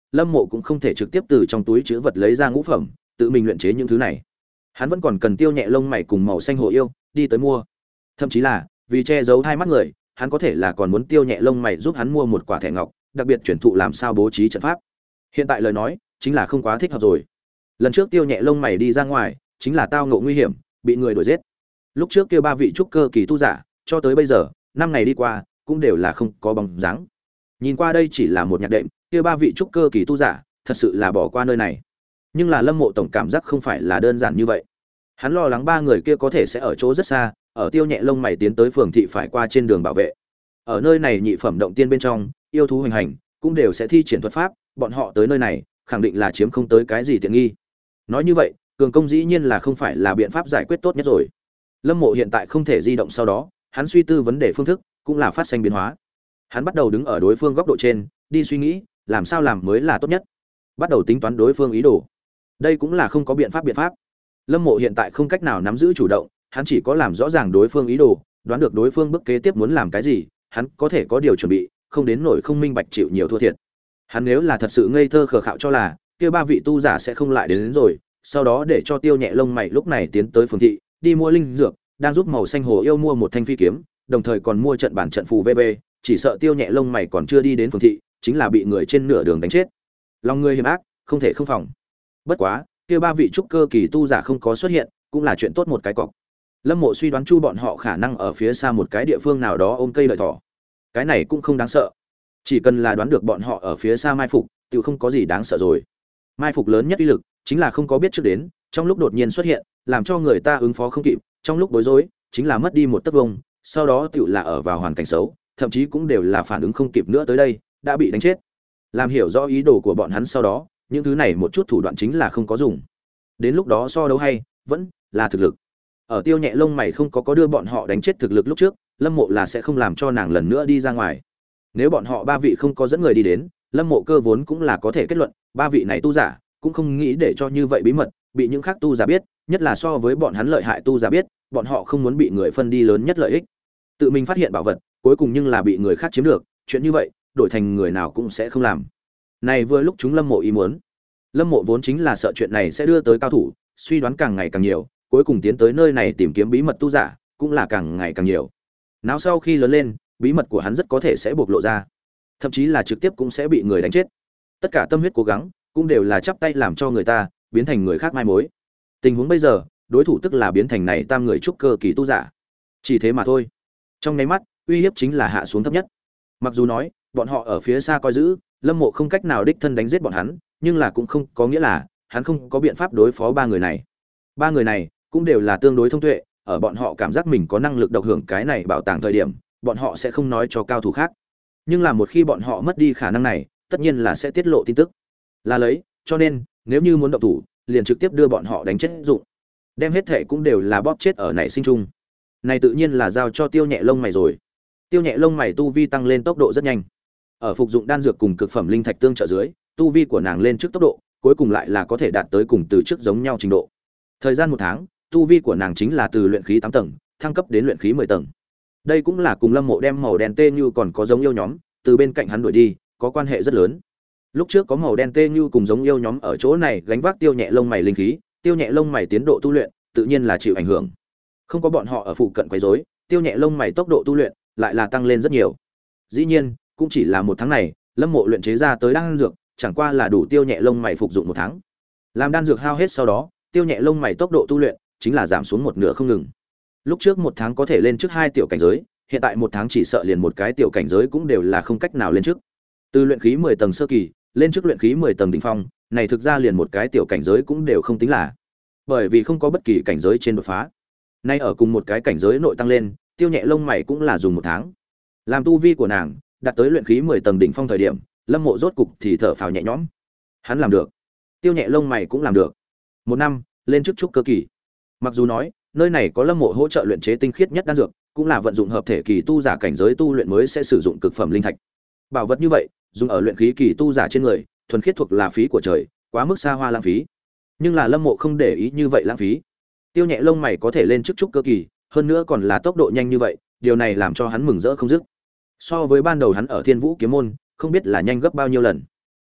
Lâm Mộ cũng không thể trực tiếp từ trong túi trữ vật lấy ra ngũ phẩm, tự mình luyện chế những thứ này. Hắn vẫn còn cần tiêu nhẹ lông mày cùng màu xanh hồ yêu đi tới mua. Thậm chí là vì che giấu hai mắt người, hắn có thể là còn muốn tiêu nhẹ lông mày giúp hắn mua một quả thẻ ngọc, đặc biệt chuyển thụ làm sao bố trí trận pháp. Hiện tại lời nói chính là không quá thích hợp rồi. Lần trước tiêu nhẹ lông mày đi ra ngoài, chính là tao ngộ nguy hiểm, bị người đuổi giết. Lúc trước kia ba vị trúc cơ kỳ tu giả, cho tới bây giờ, năm ngày đi qua, cũng đều là không có bóng dáng. Nhìn qua đây chỉ là một nhạc đệm, kia ba vị trúc cơ kỳ tu giả, thật sự là bỏ qua nơi này. Nhưng là Lâm Mộ tổng cảm giác không phải là đơn giản như vậy. Hắn lo lắng ba người kia có thể sẽ ở chỗ rất xa, ở tiêu nhẹ lông mày tiến tới phường thị phải qua trên đường bảo vệ. Ở nơi này nhị phẩm động tiên bên trong, yêu thú hành hành, cũng đều sẽ thi triển thuật pháp, bọn họ tới nơi này, khẳng định là chiếm không tới cái gì tiện nghi. Nói như vậy, cường công dĩ nhiên là không phải là biện pháp giải quyết tốt nhất rồi. Lâm Mộ hiện tại không thể di động, sau đó, hắn suy tư vấn đề phương thức, cũng là phát sinh biến hóa. Hắn bắt đầu đứng ở đối phương góc độ trên, đi suy nghĩ, làm sao làm mới là tốt nhất. Bắt đầu tính toán đối phương ý đồ. Đây cũng là không có biện pháp biện pháp. Lâm Mộ hiện tại không cách nào nắm giữ chủ động, hắn chỉ có làm rõ ràng đối phương ý đồ, đoán được đối phương bước kế tiếp muốn làm cái gì, hắn có thể có điều chuẩn bị, không đến nỗi không minh bạch chịu nhiều thua thiệt. Hắn nếu là thật sự ngây thơ khờ khạo cho là kia ba vị tu giả sẽ không lại đến, đến rồi, sau đó để cho tiêu nhẹ lông mày lúc này tiến tới phường thị, đi mua linh dược, đang giúp màu xanh hồ yêu mua một thanh phi kiếm, đồng thời còn mua trận bản trận phù vê vê, chỉ sợ tiêu nhẹ lông mày còn chưa đi đến phường thị, chính là bị người trên nửa đường đánh chết. Lòng người hiểm ác, không thể không phòng. Bất quá, kia ba vị trúc cơ kỳ tu giả không có xuất hiện, cũng là chuyện tốt một cái cọc. Lâm Mộ suy đoán chu bọn họ khả năng ở phía xa một cái địa phương nào đó ôm cây lợi thỏ. Cái này cũng không đáng sợ. Chỉ cần là đoán được bọn họ ở phía xa mai phục, tự không có gì đáng sợ rồi. Mai phục lớn nhất uy lực chính là không có biết trước đến, trong lúc đột nhiên xuất hiện, làm cho người ta ứng phó không kịp, trong lúc bối rối, chính là mất đi một tấc vông, sau đó tự là ở vào hoàn cảnh xấu, thậm chí cũng đều là phản ứng không kịp nữa tới đây, đã bị đánh chết. Làm hiểu rõ ý đồ của bọn hắn sau đó, những thứ này một chút thủ đoạn chính là không có dùng. Đến lúc đó so đấu hay, vẫn là thực lực. Ở tiêu nhẹ lông mày không có có đưa bọn họ đánh chết thực lực lúc trước, Lâm Mộ là sẽ không làm cho nàng lần nữa đi ra ngoài. Nếu bọn họ ba vị không có dẫn người đi đến, Lâm Mộ cơ vốn cũng là có thể kết luận, ba vị này tu giả cũng không nghĩ để cho như vậy bí mật bị những khác tu giả biết, nhất là so với bọn hắn lợi hại tu giả biết, bọn họ không muốn bị người phân đi lớn nhất lợi ích. Tự mình phát hiện bảo vật, cuối cùng nhưng là bị người khác chiếm được, chuyện như vậy, đổi thành người nào cũng sẽ không làm. Này vừa lúc chúng Lâm Mộ ý muốn. Lâm Mộ vốn chính là sợ chuyện này sẽ đưa tới cao thủ, suy đoán càng ngày càng nhiều, cuối cùng tiến tới nơi này tìm kiếm bí mật tu giả, cũng là càng ngày càng nhiều. Nào sau khi lớn lên, bí mật của hắn rất có thể sẽ bộc lộ ra, thậm chí là trực tiếp cũng sẽ bị người đánh chết. Tất cả tâm huyết cố gắng, cũng đều là chắp tay làm cho người ta biến thành người khác mai mối. Tình huống bây giờ, đối thủ tức là biến thành này tam người trúc cơ kỳ tu giả. Chỉ thế mà thôi. Trong nháy mắt, uy hiếp chính là hạ xuống thấp nhất. Mặc dù nói, bọn họ ở phía xa coi giữ, Lâm Mộ không cách nào đích thân đánh giết bọn hắn, nhưng là cũng không có nghĩa là hắn không có biện pháp đối phó ba người này. Ba người này cũng đều là tương đối thông tuệ, ở bọn họ cảm giác mình có năng lực độc hưởng cái này bảo tàng thời điểm, bọn họ sẽ không nói cho cao thủ khác. Nhưng là một khi bọn họ mất đi khả năng này, tất nhiên là sẽ tiết lộ tin tức. Là lấy, cho nên, nếu như muốn động thủ, liền trực tiếp đưa bọn họ đánh chết dụng. Đem hết thể cũng đều là bóp chết ở nảy sinh chung. Này tự nhiên là giao cho tiêu nhẹ lông mày rồi. Tiêu nhẹ lông mày tu vi tăng lên tốc độ rất nhanh. Ở phục dụng đan dược cùng cực phẩm linh thạch tương trợ dưới, tu vi của nàng lên trước tốc độ, cuối cùng lại là có thể đạt tới cùng từ trước giống nhau trình độ. Thời gian một tháng, tu vi của nàng chính là từ luyện khí tám tầng, thăng cấp đến luyện khí mười tầng. Đây cũng là cùng Lâm Mộ đem màu đen tê như còn có giống yêu nhóm, từ bên cạnh hắn đuổi đi, có quan hệ rất lớn. Lúc trước có màu đen tê như cùng giống yêu nhóm ở chỗ này gánh vác tiêu nhẹ lông mày linh khí, tiêu nhẹ lông mày tiến độ tu luyện, tự nhiên là chịu ảnh hưởng. Không có bọn họ ở phụ cận quấy rối, tiêu nhẹ lông mày tốc độ tu luyện lại là tăng lên rất nhiều. Dĩ nhiên, cũng chỉ là một tháng này, Lâm Mộ luyện chế ra tới đan dược, chẳng qua là đủ tiêu nhẹ lông mày phục dụng một tháng. Làm đan dược hao hết sau đó, tiêu nhẹ lông mày tốc độ tu luyện chính là giảm xuống một nửa không ngừng. Lúc trước một tháng có thể lên trước hai tiểu cảnh giới, hiện tại một tháng chỉ sợ liền một cái tiểu cảnh giới cũng đều là không cách nào lên trước. Từ luyện khí mười tầng sơ kỳ, lên trước luyện khí mười tầng đỉnh phong, này thực ra liền một cái tiểu cảnh giới cũng đều không tính là. Bởi vì không có bất kỳ cảnh giới trên đột phá. Nay ở cùng một cái cảnh giới nội tăng lên, tiêu nhẹ lông mày cũng là dùng một tháng. Làm tu vi của nàng đạt tới luyện khí mười tầng đỉnh phong thời điểm, Lâm Mộ rốt cục thì thở phào nhẹ nhõm. Hắn làm được. Tiêu nhẹ lông mày cũng làm được. Một năm, lên trước trúc cơ kỳ. Mặc dù nói, nơi này có Lâm Mộ hỗ trợ luyện chế tinh khiết nhất đan dược, cũng là vận dụng hợp thể kỳ tu giả cảnh giới tu luyện mới sẽ sử dụng cực phẩm linh thạch. Bảo vật như vậy, dùng ở luyện khí kỳ tu giả trên người, thuần khiết thuộc là phí của trời, quá mức xa hoa lãng phí. Nhưng là Lâm Mộ không để ý như vậy lãng phí. Tiêu nhẹ lông mày có thể lên trước trúc cơ kỳ, hơn nữa còn là tốc độ nhanh như vậy, điều này làm cho hắn mừng rỡ không dứt. So với ban đầu hắn ở Thiên Vũ kiếm môn, không biết là nhanh gấp bao nhiêu lần.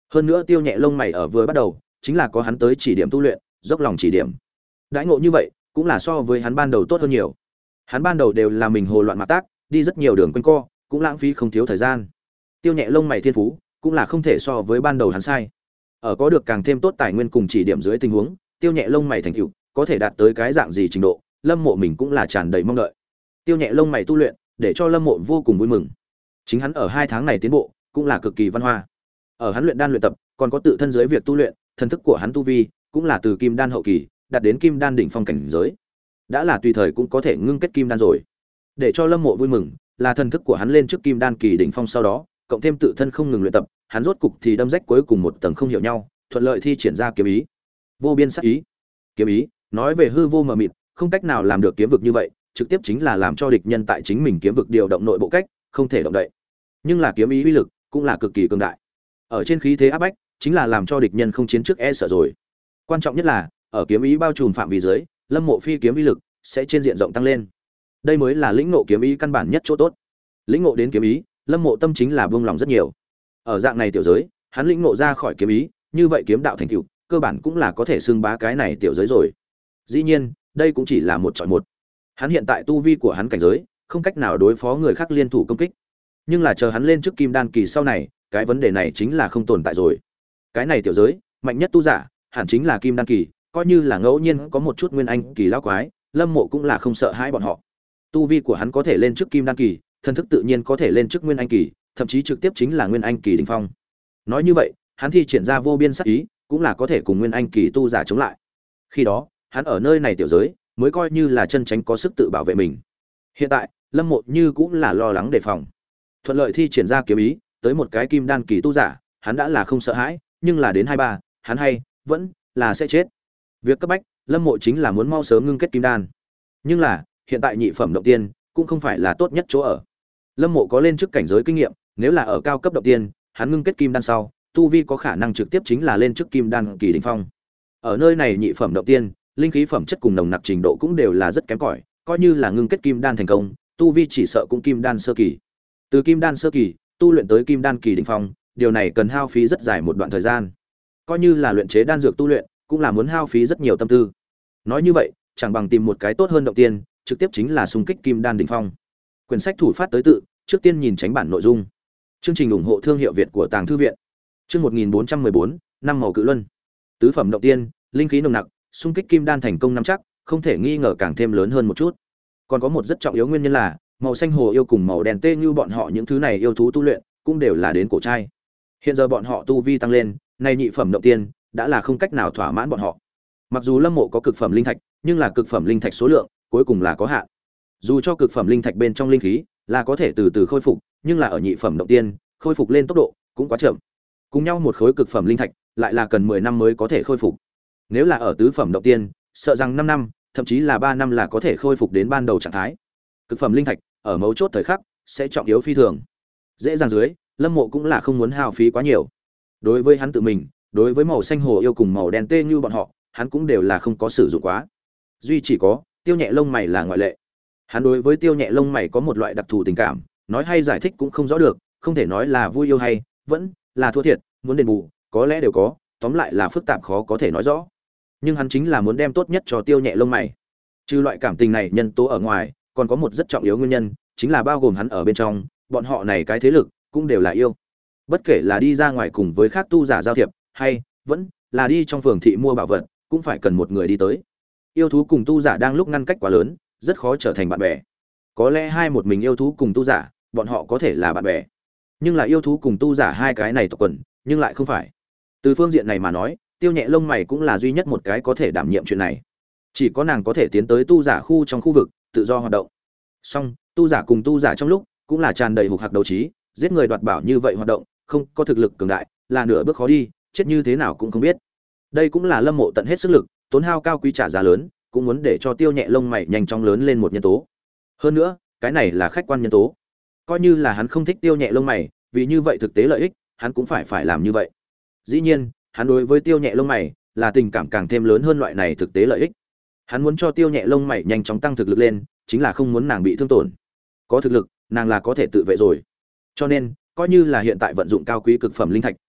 Hơn nữa Tiêu Nhẹ lông mày ở vừa bắt đầu, chính là có hắn tới chỉ điểm tu luyện, dốc lòng chỉ điểm. Đãi ngộ như vậy, cũng là so với hắn ban đầu tốt hơn nhiều. Hắn ban đầu đều là mình hồ loạn mạc tác, đi rất nhiều đường quanh co, cũng lãng phí không thiếu thời gian. Tiêu Nhẹ lông mày thiên phú, cũng là không thể so với ban đầu hắn sai. Ở có được càng thêm tốt tài nguyên cùng chỉ điểm dưới tình huống, Tiêu Nhẹ lông mày thành tựu, có thể đạt tới cái dạng gì trình độ, Lâm Mộ mình cũng là tràn đầy mong đợi. Tiêu Nhẹ lông mày tu luyện, để cho Lâm Mộ vô cùng vui mừng. Chính hắn ở hai tháng này tiến bộ, cũng là cực kỳ văn hoa. Ở hắn luyện đan luyện tập, còn có tự thân dưới việc tu luyện, thần thức của hắn tu vi cũng là từ kim đan hậu kỳ đạt đến kim đan đỉnh phong cảnh giới. Đã là tùy thời cũng có thể ngưng kết kim đan rồi. Để cho Lâm Mộ vui mừng, là thần thức của hắn lên trước kim đan kỳ đỉnh phong sau đó, cộng thêm tự thân không ngừng luyện tập, hắn rốt cục thì đâm rách cuối cùng một tầng không hiểu nhau, thuận lợi thi triển ra kiếm ý. Vô biên sắc ý. Kiếm ý, nói về hư vô mờ mịt, không cách nào làm được kiếm vực như vậy, trực tiếp chính là làm cho địch nhân tại chính mình kiếm vực điều động nội bộ cách, không thể động đậy. Nhưng là kiếm ý uy lực cũng là cực kỳ cường đại. Ở trên khí thế áp bách, chính là làm cho địch nhân không chiến trước e sợ rồi. Quan trọng nhất là, ở kiếm ý bao trùm phạm vi dưới, Lâm Mộ phi kiếm uy lực sẽ trên diện rộng tăng lên. Đây mới là lĩnh ngộ kiếm ý căn bản nhất chỗ tốt. Lĩnh ngộ đến kiếm ý, Lâm Mộ tâm chính là buông lòng rất nhiều. Ở dạng này tiểu giới, hắn lĩnh ngộ ra khỏi kiếm ý, như vậy kiếm đạo thành tựu, cơ bản cũng là có thể xưng bá cái này tiểu giới rồi. Dĩ nhiên, đây cũng chỉ là một chọi một. Hắn hiện tại tu vi của hắn cảnh giới, không cách nào đối phó người khác liên thủ công kích. Nhưng là chờ hắn lên trước kim đan kỳ sau này, cái vấn đề này chính là không tồn tại rồi. Cái này tiểu giới, mạnh nhất tu giả, hẳn chính là kim đan kỳ, coi như là ngẫu nhiên có một chút nguyên anh kỳ lão quái, Lâm Mộ cũng là không sợ hãi bọn họ. Tu vi của hắn có thể lên trước kim đan kỳ, thần thức tự nhiên có thể lên trước nguyên anh kỳ, thậm chí trực tiếp chính là nguyên anh kỳ đỉnh phong. Nói như vậy, hắn thi triển ra vô biên sát ý, cũng là có thể cùng nguyên anh kỳ tu giả chống lại. Khi đó, hắn ở nơi này tiểu giới, mới coi như là chân chính có sức tự bảo vệ mình. Hiện tại, Lâm Mộ như cũng là lo lắng đề phòng. Thuận lợi thi triển ra kiếm ý, tới một cái kim đan kỳ tu giả, hắn đã là không sợ hãi, nhưng là đến hai ba, hắn hay vẫn là sẽ chết. Việc cấp bách, Lâm Mộ chính là muốn mau sớm ngưng kết kim đan. Nhưng là, hiện tại nhị phẩm động tiên cũng không phải là tốt nhất chỗ ở. Lâm Mộ có lên trước cảnh giới kinh nghiệm, nếu là ở cao cấp động tiên, hắn ngưng kết kim đan sau, tu vi có khả năng trực tiếp chính là lên trước kim đan kỳ đỉnh phong. Ở nơi này nhị phẩm động tiên, linh khí phẩm chất cùng nồng nặc trình độ cũng đều là rất kém cỏi, coi như là ngưng kết kim đan thành công, tu vi chỉ sợ cũng kim đan sơ kỳ. Từ kim đan sơ kỳ, tu luyện tới kim đan kỳ đỉnh phong, điều này cần hao phí rất dài một đoạn thời gian. Coi như là luyện chế đan dược tu luyện, cũng là muốn hao phí rất nhiều tâm tư. Nói như vậy, chẳng bằng tìm một cái tốt hơn động tiên, trực tiếp chính là xung kích kim đan đỉnh phong. Quyển sách thủ phát tới tự, trước tiên nhìn tránh bản nội dung. Chương trình ủng hộ thương hiệu Việt của Tàng Thư viện. Chương một nghìn bốn trăm mười bốn, năm màu cự luân. Tứ phẩm động tiên, linh khí nồng nặc, xung kích kim đan thành công năm chắc, không thể nghi ngờ càng thêm lớn hơn một chút. Còn có một rất trọng yếu nguyên nhân là, màu xanh hồ yêu cùng màu đen tê như bọn họ những thứ này yêu thú tu luyện, cũng đều là đến cổ trai. Hiện giờ bọn họ tu vi tăng lên, nay nhị phẩm động tiên đã là không cách nào thỏa mãn bọn họ. Mặc dù Lâm Mộ có cực phẩm linh thạch, nhưng là cực phẩm linh thạch số lượng cuối cùng là có hạn. Dù cho cực phẩm linh thạch bên trong linh khí là có thể từ từ khôi phục, nhưng là ở nhị phẩm động tiên, khôi phục lên tốc độ cũng quá chậm. Cùng nhau một khối cực phẩm linh thạch, lại là cần mười năm mới có thể khôi phục. Nếu là ở tứ phẩm động tiên, sợ rằng năm năm, thậm chí là ba năm là có thể khôi phục đến ban đầu trạng thái. Cực phẩm linh thạch, ở mấu chốt thời khắc sẽ trọng yếu phi thường. Dễ dàng dưới, Lâm Mộ cũng là không muốn hao phí quá nhiều. Đối với hắn tự mình, đối với màu xanh hồ yêu cùng màu đen tê như bọn họ, hắn cũng đều là không có sử dụng quá. Duy chỉ có Tiêu Nhẹ lông mày là ngoại lệ. Hắn đối với Tiêu Nhẹ lông mày có một loại đặc thù tình cảm, nói hay giải thích cũng không rõ được, không thể nói là vui yêu hay vẫn là thua thiệt, muốn đền bù, có lẽ đều có, tóm lại là phức tạp khó có thể nói rõ. Nhưng hắn chính là muốn đem tốt nhất cho Tiêu Nhẹ lông mày. Trừ loại cảm tình này nhân tố ở ngoài, còn có một rất trọng yếu nguyên nhân, chính là bao gồm hắn ở bên trong, bọn họ này cái thế lực cũng đều là yêu. Bất kể là đi ra ngoài cùng với khác tu giả giao thiệp, hay vẫn là đi trong phường thị mua bảo vật, cũng phải cần một người đi tới. Yêu thú cùng tu giả đang lúc ngăn cách quá lớn, rất khó trở thành bạn bè. Có lẽ hai một mình yêu thú cùng tu giả, bọn họ có thể là bạn bè. Nhưng là yêu thú cùng tu giả hai cái này tộc quần, nhưng lại không phải. Từ phương diện này mà nói, Tiêu Nhẹ lông mày cũng là duy nhất một cái có thể đảm nhiệm chuyện này. Chỉ có nàng có thể tiến tới tu giả khu trong khu vực, tự do hoạt động. Song, tu giả cùng tu giả trong lúc, cũng là tràn đầy hục hạc đấu trí, giết người đoạt bảo như vậy hoạt động, không có thực lực cường đại, là nửa bước khó đi, chết như thế nào cũng không biết. Đây cũng là Lâm Mộ tận hết sức lực, tốn hao cao quý trả giá lớn, cũng muốn để cho Tiêu Nhẹ lông mày nhanh chóng lớn lên một nhân tố. Hơn nữa, cái này là khách quan nhân tố. Coi như là hắn không thích Tiêu Nhẹ lông mày, vì như vậy thực tế lợi ích, hắn cũng phải phải làm như vậy. Dĩ nhiên, hắn đối với Tiêu Nhẹ lông mày là tình cảm càng thêm lớn hơn loại này thực tế lợi ích. Hắn muốn cho Tiêu Nhẹ lông mày nhanh chóng tăng thực lực lên, chính là không muốn nàng bị thương tổn. Có thực lực, nàng là có thể tự vệ rồi. Cho nên, coi như là hiện tại vận dụng cao quý cực phẩm linh thạch,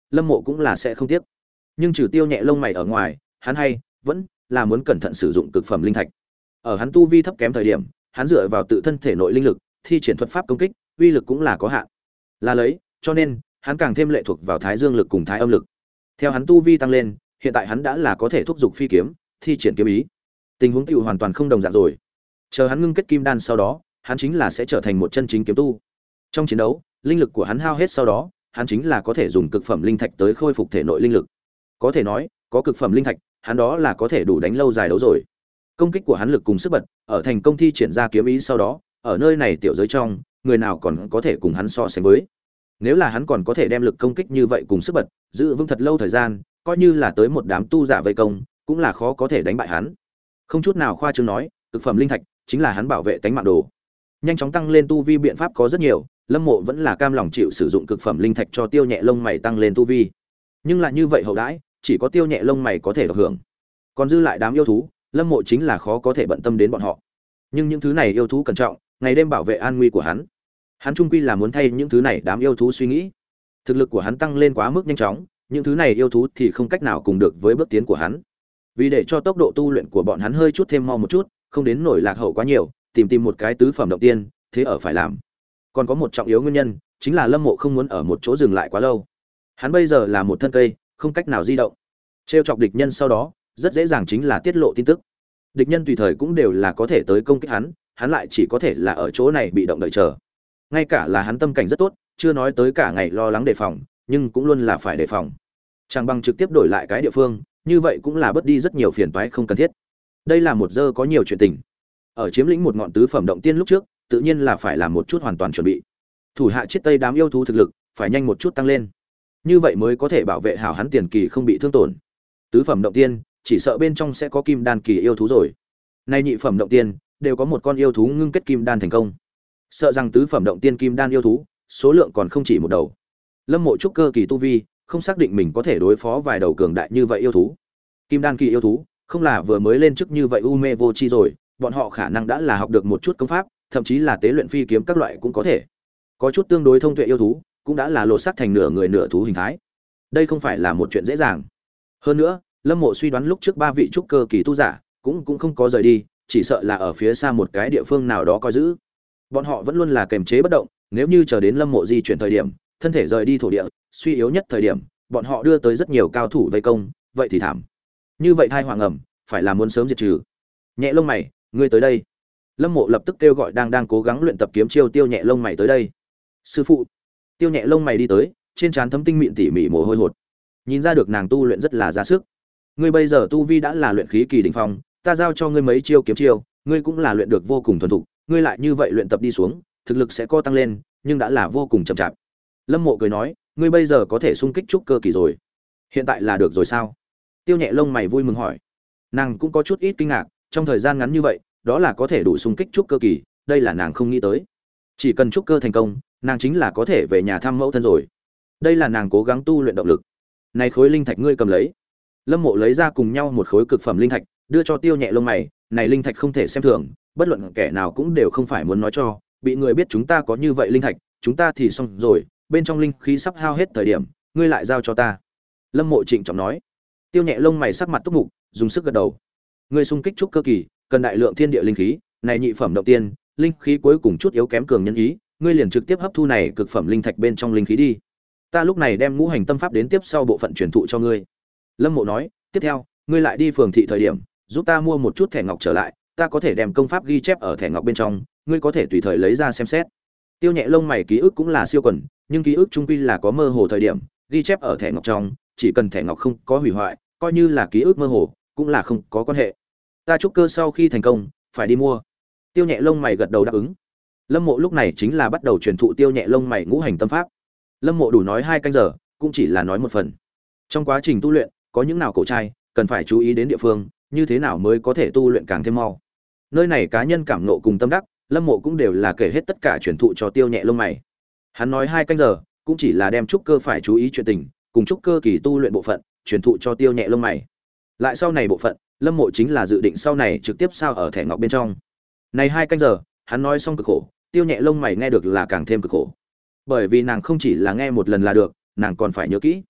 Lâm Mộ cũng là sẽ không tiếc. Nhưng trừ tiêu nhẹ lông mày ở ngoài, hắn hay vẫn là muốn cẩn thận sử dụng cực phẩm linh thạch. Ở hắn tu vi thấp kém thời điểm, hắn dựa vào tự thân thể nội linh lực, thi triển thuật pháp công kích, uy lực cũng là có hạn. Là lấy, cho nên, hắn càng thêm lệ thuộc vào Thái Dương lực cùng Thái Âm lực. Theo hắn tu vi tăng lên, hiện tại hắn đã là có thể thúc giục phi kiếm, thi triển kiếm ý. Tình huống tiểu hoàn toàn không đồng dạng rồi. Chờ hắn ngưng kết kim đan sau đó, hắn chính là sẽ trở thành một chân chính kiếm tu. Trong chiến đấu, linh lực của hắn hao hết sau đó, hắn chính là có thể dùng cực phẩm linh thạch tới khôi phục thể nội linh lực. Có thể nói, có cực phẩm linh thạch, hắn đó là có thể đủ đánh lâu dài đấu rồi. Công kích của hắn lực cùng sức bật, ở thành công thi triển ra kiếm ý sau đó, ở nơi này tiểu giới trong, người nào còn có thể cùng hắn so sánh với. Nếu là hắn còn có thể đem lực công kích như vậy cùng sức bật, giữ vững thật lâu thời gian, coi như là tới một đám tu giả vây công, cũng là khó có thể đánh bại hắn. Không chút nào khoa trương nói, cực phẩm linh thạch chính là hắn bảo vệ tánh mạng đồ. Nhanh chóng tăng lên tu vi biện pháp có rất nhiều, Lâm Mộ vẫn là cam lòng chịu sử dụng cực phẩm linh thạch cho Tiêu Nhẹ lông mày tăng lên tu vi. Nhưng lại như vậy hậu đãi, chỉ có Tiêu Nhẹ lông mày có thể được hưởng. Còn dư lại đám yêu thú, Lâm Mộ chính là khó có thể bận tâm đến bọn họ. Nhưng những thứ này yêu thú cẩn trọng, ngày đêm bảo vệ an nguy của hắn. Hắn trung quy là muốn thay những thứ này đám yêu thú suy nghĩ. Thực lực của hắn tăng lên quá mức nhanh chóng, những thứ này yêu thú thì không cách nào cùng được với bước tiến của hắn. Vì để cho tốc độ tu luyện của bọn hắn hơi chút thêm mau một chút, không đến nổi lạc hậu quá nhiều, tìm tìm một cái tứ phẩm động tiên, thế ở phải làm. Còn có một trọng yếu nguyên nhân, chính là Lâm Mộ không muốn ở một chỗ dừng lại quá lâu. Hắn bây giờ là một thân cây, không cách nào di động. Trêu chọc địch nhân sau đó, rất dễ dàng chính là tiết lộ tin tức. Địch nhân tùy thời cũng đều là có thể tới công kích hắn, hắn lại chỉ có thể là ở chỗ này bị động đợi chờ. Ngay cả là hắn tâm cảnh rất tốt, chưa nói tới cả ngày lo lắng đề phòng, nhưng cũng luôn là phải đề phòng. Chẳng bằng trực tiếp đổi lại cái địa phương, như vậy cũng là bớt đi rất nhiều phiền toái không cần thiết. Đây là một giờ có nhiều chuyện tình. Ở chiếm lĩnh một ngọn tứ phẩm động tiên lúc trước, tự nhiên là phải làm một chút hoàn toàn chuẩn bị. Thủ hạ chiết tây đám yêu thú thực lực, phải nhanh một chút tăng lên. Như vậy mới có thể bảo vệ hảo hắn tiền kỳ không bị thương tổn. Tứ phẩm động tiên, chỉ sợ bên trong sẽ có kim đan kỳ yêu thú rồi. Nay nhị phẩm động tiên, đều có một con yêu thú ngưng kết kim đan thành công. Sợ rằng tứ phẩm động tiên kim đan yêu thú, số lượng còn không chỉ một đầu. Lâm Mộ trúc cơ kỳ tu vi, không xác định mình có thể đối phó vài đầu cường đại như vậy yêu thú. Kim đan kỳ yêu thú, không là vừa mới lên chức như vậy u mê vô chi rồi, bọn họ khả năng đã là học được một chút công pháp, thậm chí là tế luyện phi kiếm các loại cũng có thể. Có chút tương đối thông tuệ yêu thú, cũng đã là lột xác thành nửa người nửa thú hình thái. Đây không phải là một chuyện dễ dàng. Hơn nữa, Lâm Mộ suy đoán lúc trước ba vị trúc cơ kỳ tu giả, cũng cũng không có rời đi, chỉ sợ là ở phía xa một cái địa phương nào đó coi giữ. Bọn họ vẫn luôn là kềm chế bất động, nếu như chờ đến Lâm Mộ di chuyển thời điểm, thân thể rời đi thổ địa, suy yếu nhất thời điểm, bọn họ đưa tới rất nhiều cao thủ vây công, vậy thì thảm. Như vậy thai hoàng ẩm, phải là muốn sớm diệt trừ. Nhẹ lông mày, ngươi tới đây. Lâm Mộ lập tức kêu gọi đang đang cố gắng luyện tập kiếm chiêu Tiêu Nhẹ lông mày tới đây. Sư phụ. Tiêu Nhẹ lông mày đi tới, trên trán thấm tinh mịn tỉ mỉ mồ hôi hột. Nhìn ra được nàng tu luyện rất là ra sức. Ngươi bây giờ tu vi đã là luyện khí kỳ đỉnh phong, ta giao cho ngươi mấy chiêu kiếm chiêu, ngươi cũng là luyện được vô cùng thuần thục, ngươi lại như vậy luyện tập đi xuống, thực lực sẽ co tăng lên, nhưng đã là vô cùng chậm chạp. Lâm Mộ cười nói, ngươi bây giờ có thể xung kích trúc cơ kỳ rồi. Hiện tại là được rồi sao? Tiêu Nhẹ lông mày vui mừng hỏi. Nàng cũng có chút ít kinh ngạc, trong thời gian ngắn như vậy, đó là có thể đủ xung kích trúc cơ kỳ, đây là nàng không nghĩ tới. Chỉ cần trúc cơ thành công, nàng chính là có thể về nhà thăm mẫu thân rồi. Đây là nàng cố gắng tu luyện động lực. Này khối linh thạch ngươi cầm lấy. Lâm Mộ lấy ra cùng nhau một khối cực phẩm linh thạch, đưa cho Tiêu Nhẹ lông mày, này linh thạch không thể xem thường, bất luận kẻ nào cũng đều không phải muốn nói cho, bị người biết chúng ta có như vậy linh thạch, chúng ta thì xong rồi, bên trong linh khí sắp hao hết thời điểm, ngươi lại giao cho ta. Lâm Mộ trịnh trọng nói. Tiêu Nhẹ lông mày sắc mặt túc mục, dùng sức gật đầu. Ngươi xung kích trúc cơ kỳ, cần đại lượng thiên địa linh khí, này nhị phẩm động tiên, linh khí cuối cùng chút yếu kém cường nhân ý, ngươi liền trực tiếp hấp thu này cực phẩm linh thạch bên trong linh khí đi. Ta lúc này đem ngũ hành tâm pháp đến tiếp sau bộ phận truyền thụ cho ngươi. Lâm Mộ nói, tiếp theo, ngươi lại đi phường thị thời điểm, giúp ta mua một chút thẻ ngọc trở lại, ta có thể đem công pháp ghi chép ở thẻ ngọc bên trong, ngươi có thể tùy thời lấy ra xem xét. Tiêu Nhẹ lông mày ký ức cũng là siêu quần, nhưng ký ức trung quy là có mơ hồ thời điểm, ghi chép ở thẻ ngọc trong, chỉ cần thẻ ngọc không có hủy hoại, coi như là ký ức mơ hồ, cũng là không có quan hệ. Ta trúc cơ sau khi thành công, phải đi mua. Tiêu Nhẹ lông mày gật đầu đáp ứng. Lâm Mộ lúc này chính là bắt đầu truyền thụ Tiêu Nhẹ lông mày ngũ hành tâm pháp. Lâm Mộ đủ nói hai canh giờ, cũng chỉ là nói một phần. Trong quá trình tu luyện, có những nào cổ trai, cần phải chú ý đến địa phương, như thế nào mới có thể tu luyện càng thêm mau. Nơi này cá nhân cảm nộ cùng tâm đắc, Lâm Mộ cũng đều là kể hết tất cả truyền thụ cho Tiêu Nhẹ lông mày. Hắn nói hai canh giờ, cũng chỉ là đem trúc cơ phải chú ý chuyện tình, cùng trúc cơ kỳ tu luyện bộ phận, truyền thụ cho Tiêu Nhẹ lông mày. Lại sau này bộ phận, Lâm Mộ chính là dự định sau này trực tiếp sao ở thẻ ngọc bên trong. Này hai canh giờ, hắn nói xong cực khổ, Tiêu Nhẹ lông mày nghe được là càng thêm cực khổ. Bởi vì nàng không chỉ là nghe một lần là được, nàng còn phải nhớ kỹ.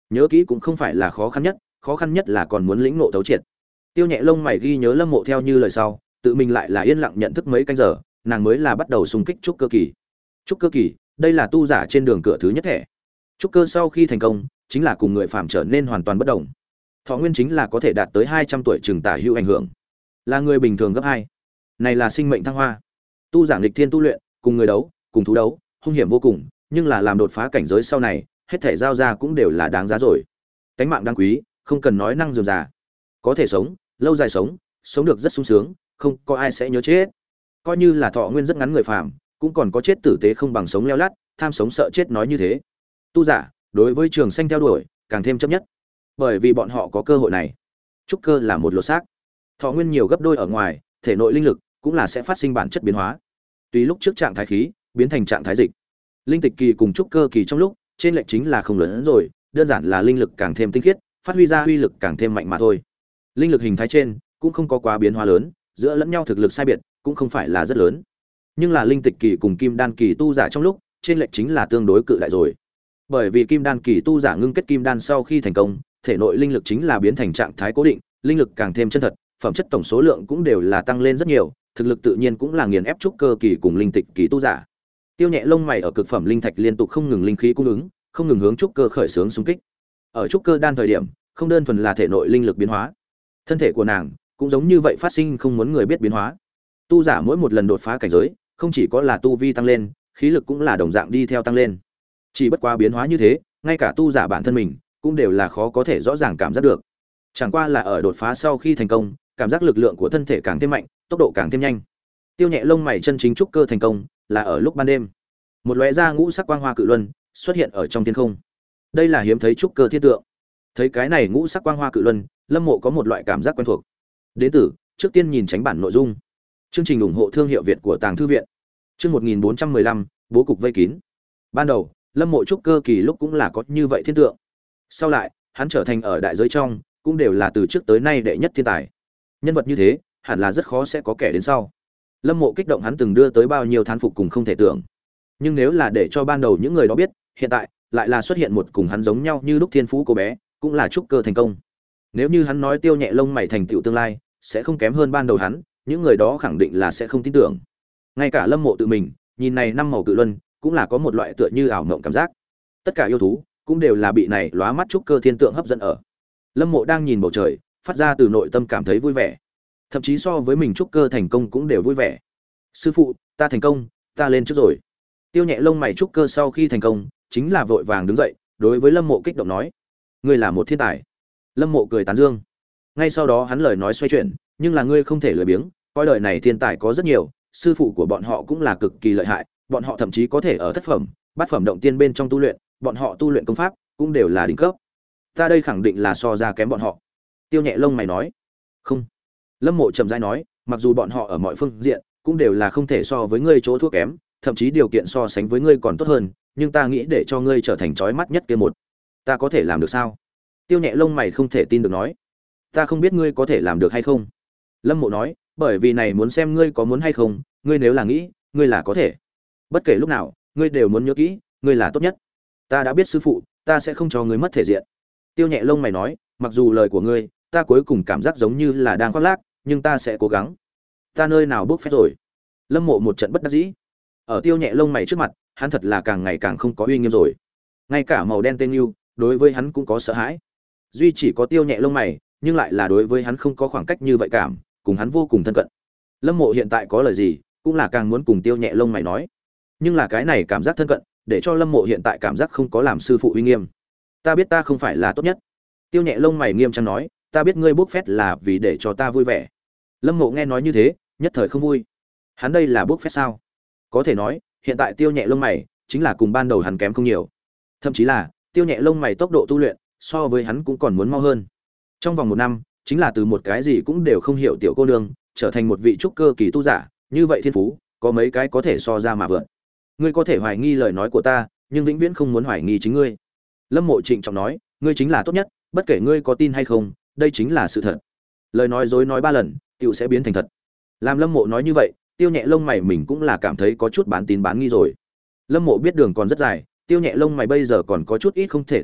Nhớ kỹ cũng không phải là khó khăn nhất, khó khăn nhất là còn muốn lĩnh ngộ thấu triệt. Tiêu Nhẹ lông mày ghi nhớ Lâm Mộ theo như lời sau, tự mình lại là yên lặng nhận thức mấy canh giờ, nàng mới là bắt đầu xung kích trúc cơ kỳ. Trúc cơ kỳ, đây là tu giả trên đường cửa thứ nhất thẻ. Trúc cơ sau khi thành công, chính là cùng người phàm trở nên hoàn toàn bất động. Thọ nguyên chính là có thể đạt tới hai trăm tuổi trường tả hữu ảnh hưởng, là người bình thường gấp hai. Này là sinh mệnh thăng hoa. Tu giả nghịch thiên tu luyện, cùng người đấu, cùng thú đấu, hung hiểm vô cùng, nhưng là làm đột phá cảnh giới sau này, hết thể giao ra cũng đều là đáng giá rồi. Tánh mạng đáng quý, không cần nói năng dườm già. Có thể sống, lâu dài sống, sống được rất sung sướng, không có ai sẽ nhớ chết. Coi như là thọ nguyên rất ngắn người phàm, cũng còn có chết tử tế không bằng sống leo lắt, tham sống sợ chết nói như thế. Tu giả, đối với trường sanh theo đuổi, càng thêm chấp nhất. Bởi vì bọn họ có cơ hội này. Trúc cơ là một lột xác. Thọ nguyên nhiều gấp đôi ở ngoài, thể nội linh lực cũng là sẽ phát sinh bản chất biến hóa. Tùy lúc trước trạng thái khí, biến thành trạng thái dịch. Linh tịch kỳ cùng trúc cơ kỳ trong lúc, trên lệch chính là không lớn hơn rồi, đơn giản là linh lực càng thêm tinh khiết, phát huy ra uy lực càng thêm mạnh mà thôi. Linh lực hình thái trên cũng không có quá biến hóa lớn, giữa lẫn nhau thực lực sai biệt cũng không phải là rất lớn. Nhưng là linh tịch kỳ cùng kim đan kỳ tu giả trong lúc, trên lệch chính là tương đối cự đại rồi. Bởi vì kim đan kỳ tu giả ngưng kết kim đan sau khi thành công, thể nội linh lực chính là biến thành trạng thái cố định, linh lực càng thêm chân thật, phẩm chất tổng số lượng cũng đều là tăng lên rất nhiều, thực lực tự nhiên cũng là nghiền ép trúc cơ kỳ cùng linh tịch kỳ tu giả. Tiêu Nhẹ lông mày ở cực phẩm linh thạch liên tục không ngừng linh khí cung ứng, không ngừng hướng trúc cơ khởi xướng xung kích. Ở trúc cơ đan thời điểm, không đơn thuần là thể nội linh lực biến hóa, thân thể của nàng cũng giống như vậy phát sinh không muốn người biết biến hóa. Tu giả mỗi một lần đột phá cảnh giới, không chỉ có là tu vi tăng lên, khí lực cũng là đồng dạng đi theo tăng lên. Chỉ bất quá biến hóa như thế, ngay cả tu giả bản thân mình cũng đều là khó có thể rõ ràng cảm giác được. Chẳng qua là ở đột phá sau khi thành công, cảm giác lực lượng của thân thể càng thêm mạnh, tốc độ càng thêm nhanh. Tiêu Nhẹ lông mày chân chính trúc cơ thành công, là ở lúc ban đêm. Một lóe ra ngũ sắc quang hoa cự luân xuất hiện ở trong thiên không. Đây là hiếm thấy trúc cơ thiên tượng. Thấy cái này ngũ sắc quang hoa cự luân, Lâm Mộ có một loại cảm giác quen thuộc. Đến từ, trước tiên nhìn tránh bản nội dung. Chương trình ủng hộ thương hiệu Việt của Tàng thư viện. Chương một nghìn bốn trăm mười lăm, bố cục vây kín. Ban đầu, Lâm Mộ trúc cơ kỳ lúc cũng là có như vậy thiên tượng. Sau lại, hắn trở thành ở đại giới trong, cũng đều là từ trước tới nay đệ nhất thiên tài. Nhân vật như thế, hẳn là rất khó sẽ có kẻ đến sau. Lâm Mộ kích động hắn từng đưa tới bao nhiêu thán phục cùng không thể tưởng. Nhưng nếu là để cho ban đầu những người đó biết, hiện tại lại là xuất hiện một cùng hắn giống nhau như lúc thiên phú cô bé, cũng là trúc cơ thành công. Nếu như hắn nói Tiêu Nhẹ lông mày thành tựu tương lai, sẽ không kém hơn ban đầu hắn, những người đó khẳng định là sẽ không tin tưởng. Ngay cả Lâm Mộ tự mình, nhìn này năm màu cự luân, cũng là có một loại tựa như ảo mộng cảm giác. Tất cả yêu thú cũng đều là bị này lóa mắt trúc cơ thiên tượng hấp dẫn ở. Lâm Mộ đang nhìn bầu trời, phát ra từ nội tâm cảm thấy vui vẻ. Thậm chí so với mình trúc cơ thành công cũng đều vui vẻ. Sư phụ, ta thành công, ta lên trước rồi. Tiêu Nhẹ lông mày trúc cơ sau khi thành công, chính là vội vàng đứng dậy, đối với Lâm Mộ kích động nói: "Ngươi là một thiên tài." Lâm Mộ cười tán dương. Ngay sau đó hắn lời nói xoay chuyển: "Nhưng là ngươi không thể lười biếng, coi đời này thiên tài có rất nhiều, sư phụ của bọn họ cũng là cực kỳ lợi hại, bọn họ thậm chí có thể ở thất phẩm, bát phẩm động tiên bên trong tu luyện, bọn họ tu luyện công pháp cũng đều là đỉnh cấp. Ta đây khẳng định là so ra kém bọn họ." Tiêu Nhẹ lông mày nói. "Không." Lâm Mộ chậm rãi nói, "Mặc dù bọn họ ở mọi phương diện cũng đều là không thể so với ngươi chỗ thua kém, thậm chí điều kiện so sánh với ngươi còn tốt hơn, nhưng ta nghĩ để cho ngươi trở thành chói mắt nhất kia một, ta có thể làm được sao?" Tiêu Nhẹ lông mày không thể tin được nói. "Ta không biết ngươi có thể làm được hay không." Lâm Mộ nói, "Bởi vì này muốn xem ngươi có muốn hay không, ngươi nếu là nghĩ, ngươi là có thể. Bất kể lúc nào, ngươi đều muốn nhớ kỹ, ngươi là tốt nhất. Ta đã biết sư phụ, ta sẽ không cho ngươi mất thể diện." Tiêu Nhẹ lông mày nói, "Mặc dù lời của ngươi, ta cuối cùng cảm giác giống như là đang khoác lác, nhưng ta sẽ cố gắng." "Ta nơi nào bước phép rồi?" Lâm Mộ một trận bất đắc dĩ. Ở Tiêu Nhẹ lông mày trước mặt, hắn thật là càng ngày càng không có uy nghiêm rồi. Ngay cả màu đen tên yêu, đối với hắn cũng có sợ hãi. Duy chỉ có Tiêu Nhẹ lông mày, nhưng lại là đối với hắn không có khoảng cách như vậy cảm, cùng hắn vô cùng thân cận. Lâm Mộ hiện tại có lời gì, cũng là càng muốn cùng Tiêu Nhẹ lông mày nói. Nhưng là cái này cảm giác thân cận, để cho Lâm Mộ hiện tại cảm giác không có làm sư phụ uy nghiêm. "Ta biết ta không phải là tốt nhất." Tiêu Nhẹ lông mày nghiêm trang nói, "Ta biết ngươi bốc phét là vì để cho ta vui vẻ." Lâm Mộ nghe nói như thế, nhất thời không vui. Hắn đây là bốc phét sao? Có thể nói, hiện tại Tiêu Nhẹ lông mày chính là cùng ban đầu hắn kém không nhiều. Thậm chí là, Tiêu Nhẹ lông mày tốc độ tu luyện so với hắn cũng còn muốn mau hơn. Trong vòng một năm, chính là từ một cái gì cũng đều không hiểu tiểu cô nương, trở thành một vị trúc cơ kỳ tu giả, như vậy thiên phú, có mấy cái có thể so ra mà vượt. Ngươi có thể hoài nghi lời nói của ta, nhưng vĩnh viễn không muốn hoài nghi chính ngươi." Lâm Mộ trịnh trọng nói, "Ngươi chính là tốt nhất, bất kể ngươi có tin hay không, đây chính là sự thật." Lời nói dối nói ba lần, tựu sẽ biến thành thật. Làm Lâm Mộ nói như vậy, Tiêu Nhẹ lông mày mình cũng là cảm thấy có chút bán tín bán nghi rồi. Lâm Mộ biết đường còn rất dài, Tiêu Nhẹ lông mày bây giờ còn có chút ít không thể tin được,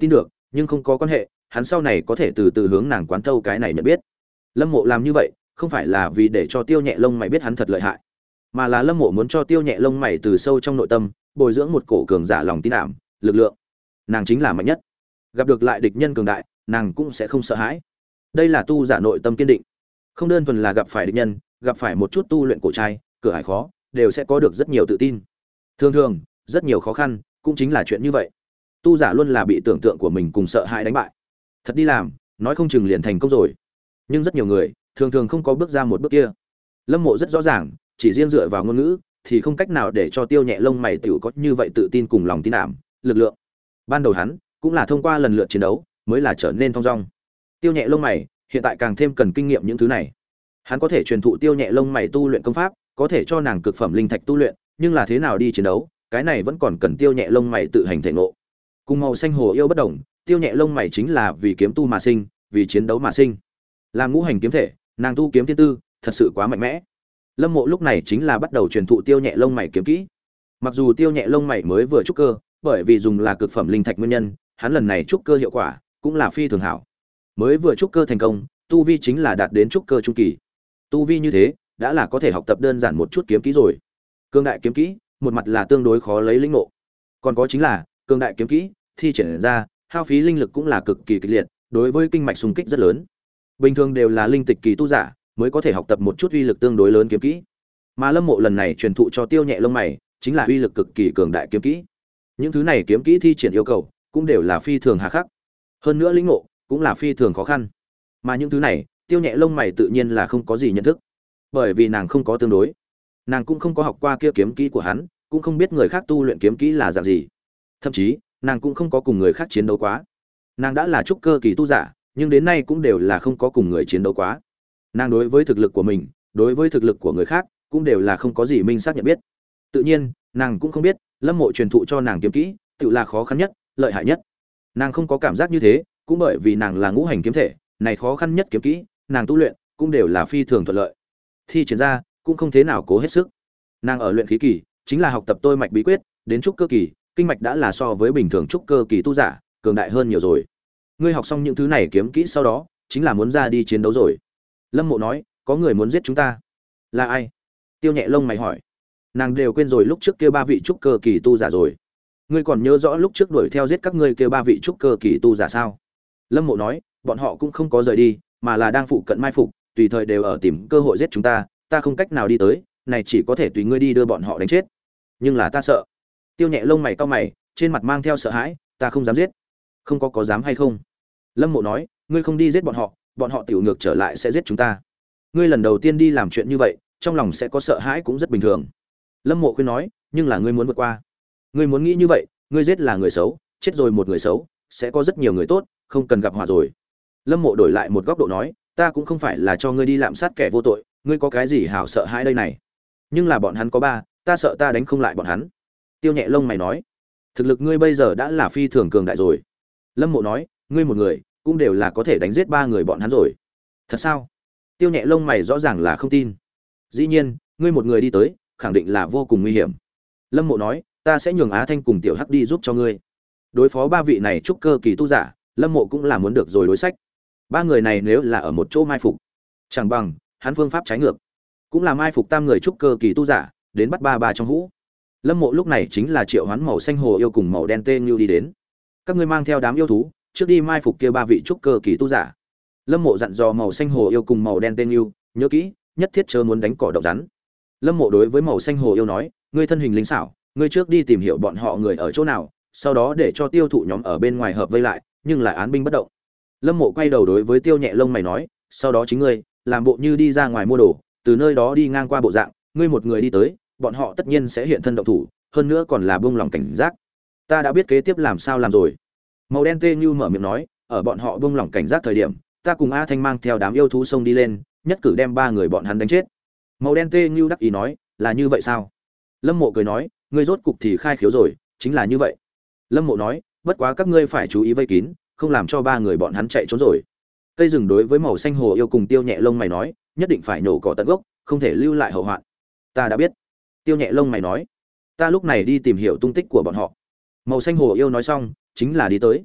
nhưng không có quan hệ, hắn sau này có thể từ từ hướng nàng quán thâu cái này nhận biết. Lâm Mộ làm như vậy, không phải là vì để cho Tiêu Nhẹ Lông Mày biết hắn thật lợi hại, mà là Lâm Mộ muốn cho Tiêu Nhẹ Lông Mày từ sâu trong nội tâm bồi dưỡng một cổ cường giả lòng tin ảm, lực lượng. Nàng chính là mạnh nhất. Gặp được lại địch nhân cường đại, nàng cũng sẽ không sợ hãi. Đây là tu giả nội tâm kiên định. Không đơn thuần là gặp phải địch nhân, gặp phải một chút tu luyện cổ trai, cửa ải khó, đều sẽ có được rất nhiều tự tin. Thường thường, rất nhiều khó khăn, cũng chính là chuyện như vậy. Tu giả luôn là bị tưởng tượng của mình cùng sợ hãi đánh bại. Thật đi làm, nói không chừng liền thành công rồi. Nhưng rất nhiều người, thường thường không có bước ra một bước kia. Lâm Mộ rất rõ ràng, chỉ riêng dựa vào ngôn ngữ thì không cách nào để cho Tiêu Nhẹ Lông Mày tiểu có như vậy tự tin cùng lòng tin ảm, lực lượng. Ban đầu hắn cũng là thông qua lần lượt chiến đấu mới là trở nên thong dong. Tiêu Nhẹ Lông Mày hiện tại càng thêm cần kinh nghiệm những thứ này. Hắn có thể truyền thụ Tiêu Nhẹ Lông Mày tu luyện công pháp, có thể cho nàng cực phẩm linh thạch tu luyện, nhưng là thế nào đi chiến đấu, cái này vẫn còn cần Tiêu Nhẹ Lông Mày tự hành thể ngộ. Cùng Màu Xanh Hồ Yêu bất đồng, Tiêu Nhẹ Lông Mày chính là vì kiếm tu mà sinh, vì chiến đấu mà sinh. Làm ngũ hành kiếm thể, nàng tu kiếm thiên tư, thật sự quá mạnh mẽ. Lâm Mộ lúc này chính là bắt đầu truyền thụ Tiêu Nhẹ Lông Mày kiếm kỹ. Mặc dù Tiêu Nhẹ Lông Mày mới vừa trúc cơ, bởi vì dùng là cực phẩm linh thạch nguyên nhân, hắn lần này trúc cơ hiệu quả cũng là phi thường hảo. Mới vừa trúc cơ thành công, tu vi chính là đạt đến trúc cơ trung kỳ. Tu vi như thế, đã là có thể học tập đơn giản một chút kiếm kỹ rồi. Cương đại kiếm kỹ, một mặt là tương đối khó lấy lĩnh ngộ, còn có chính là cương đại kiếm kỹ thi triển ra, hao phí linh lực cũng là cực kỳ kịch liệt, đối với kinh mạch xung kích rất lớn. Bình thường đều là linh tịch kỳ tu giả mới có thể học tập một chút uy lực tương đối lớn kiếm kỹ. Mà Lâm Mộ lần này truyền thụ cho Tiêu Nhẹ Lông Mày, chính là uy lực cực kỳ cường đại kiếm kỹ. Những thứ này kiếm kỹ thi triển yêu cầu cũng đều là phi thường hà khắc. Hơn nữa lĩnh ngộ cũng là phi thường khó khăn. Mà những thứ này, Tiêu Nhẹ Lông Mày tự nhiên là không có gì nhận thức, bởi vì nàng không có tương đối. Nàng cũng không có học qua kia kiếm kỹ của hắn, cũng không biết người khác tu luyện kiếm kỹ là dạng gì. Thậm chí, nàng cũng không có cùng người khác chiến đấu quá. Nàng đã là trúc cơ kỳ tu giả, nhưng đến nay cũng đều là không có cùng người chiến đấu quá. Nàng đối với thực lực của mình, đối với thực lực của người khác, cũng đều là không có gì minh xác nhận biết. Tự nhiên, nàng cũng không biết, Lâm Mộ truyền thụ cho nàng kiếm kỹ, tự là khó khăn nhất, lợi hại nhất. Nàng không có cảm giác như thế, cũng bởi vì nàng là ngũ hành kiếm thể, này khó khăn nhất kiếm kỹ, nàng tu luyện cũng đều là phi thường thuận lợi. Thi triển ra, cũng không thế nào cố hết sức. Nàng ở luyện khí kỳ, chính là học tập tôi mạch bí quyết, đến trúc cơ kỳ, kinh mạch đã là so với bình thường trúc cơ kỳ tu giả, cường đại hơn nhiều rồi. Ngươi học xong những thứ này kiếm kỹ sau đó, chính là muốn ra đi chiến đấu rồi. Lâm Mộ nói, có người muốn giết chúng ta. Là ai? Tiêu Nhẹ Lông Mày hỏi. Nàng đều quên rồi lúc trước kia ba vị trúc cơ kỳ tu giả rồi. Ngươi còn nhớ rõ lúc trước đuổi theo giết các ngươi kia ba vị trúc cơ kỳ tu giả sao? Lâm Mộ nói, bọn họ cũng không có rời đi, mà là đang phụ cận mai phục, tùy thời đều ở tìm cơ hội giết chúng ta, ta không cách nào đi tới, này chỉ có thể tùy ngươi đi đưa bọn họ đánh chết. Nhưng là ta sợ. Tiêu Nhẹ Lông Mày cau mày, trên mặt mang theo sợ hãi, ta không dám giết. Không có có dám hay không? Lâm Mộ nói, ngươi không đi giết bọn họ, bọn họ tiểu ngược trở lại sẽ giết chúng ta. Ngươi lần đầu tiên đi làm chuyện như vậy, trong lòng sẽ có sợ hãi cũng rất bình thường. Lâm Mộ khuyên nói, nhưng là ngươi muốn vượt qua. Ngươi muốn nghĩ như vậy, ngươi giết là người xấu, chết rồi một người xấu, sẽ có rất nhiều người tốt, không cần gặp họa rồi. Lâm Mộ đổi lại một góc độ nói, ta cũng không phải là cho ngươi đi lạm sát kẻ vô tội, ngươi có cái gì hảo sợ hãi đây này? Nhưng là bọn hắn có ba, ta sợ ta đánh không lại bọn hắn. Tiêu Nhẹ Lông Mày nói, thực lực ngươi bây giờ đã là phi thường cường đại rồi. Lâm Mộ nói, ngươi một người cũng đều là có thể đánh giết ba người bọn hắn rồi. Thật sao? Tiêu Nhẹ Lông Mày rõ ràng là không tin. Dĩ nhiên, ngươi một người đi tới, khẳng định là vô cùng nguy hiểm. Lâm Mộ nói, ta sẽ nhường Á Thanh cùng Tiểu Hắc đi giúp cho ngươi. Đối phó ba vị này trúc cơ kỳ tu giả, Lâm Mộ cũng là muốn được rồi đối sách. Ba người này nếu là ở một chỗ mai phục, chẳng bằng hắn phương pháp trái ngược, cũng là mai phục tam người trúc cơ kỳ tu giả, đến bắt ba ba trong hũ. Lâm Mộ lúc này chính là triệu hoán Màu Xanh Hồ Yêu cùng Màu Đen Tê Ngưu đi đến. Các ngươi mang theo đám yêu thú, trước đi mai phục kia ba vị trúc cơ kỳ tu giả. Lâm Mộ dặn dò Màu Xanh Hồ Yêu cùng Màu Đen Tê Ngưu, nhớ kỹ, nhất thiết chớ muốn đánh cỏ độc rắn. Lâm Mộ đối với Màu Xanh Hồ Yêu nói, ngươi thân hình linh xảo, ngươi trước đi tìm hiểu bọn họ người ở chỗ nào, sau đó để cho tiêu thụ nhóm ở bên ngoài hợp vây lại, nhưng lại án binh bất động. Lâm Mộ quay đầu đối với Tiêu Nhẹ Lông Mày nói, sau đó chính ngươi làm bộ như đi ra ngoài mua đồ, từ nơi đó đi ngang qua bộ dạng, ngươi một người đi tới, bọn họ tất nhiên sẽ hiện thân động thủ, hơn nữa còn là buông lòng cảnh giác. Ta đã biết kế tiếp làm sao làm rồi. Màu Đen Tê Như mở miệng nói, ở bọn họ buông lòng cảnh giác thời điểm, ta cùng A Thanh mang theo đám yêu thú xông đi lên, nhất cử đem ba người bọn hắn đánh chết. Màu Đen Tê Như đắc ý nói, là như vậy sao? Lâm Mộ cười nói, ngươi rốt cục thì khai khiếu rồi, chính là như vậy. Lâm Mộ nói, bất quá các ngươi phải chú ý vây kín, không làm cho ba người bọn hắn chạy trốn rồi. Cây rừng đối với Màu Xanh Hồ Yêu cùng Tiêu Nhẹ Lông Mày nói, nhất định phải nổ cỏ tận gốc, không thể lưu lại hậu hoạn. Ta đã biết. Tiêu Nhẹ Lông Mày nói, ta lúc này đi tìm hiểu tung tích của bọn họ. Màu Xanh Hồ Yêu nói xong, chính là đi tới.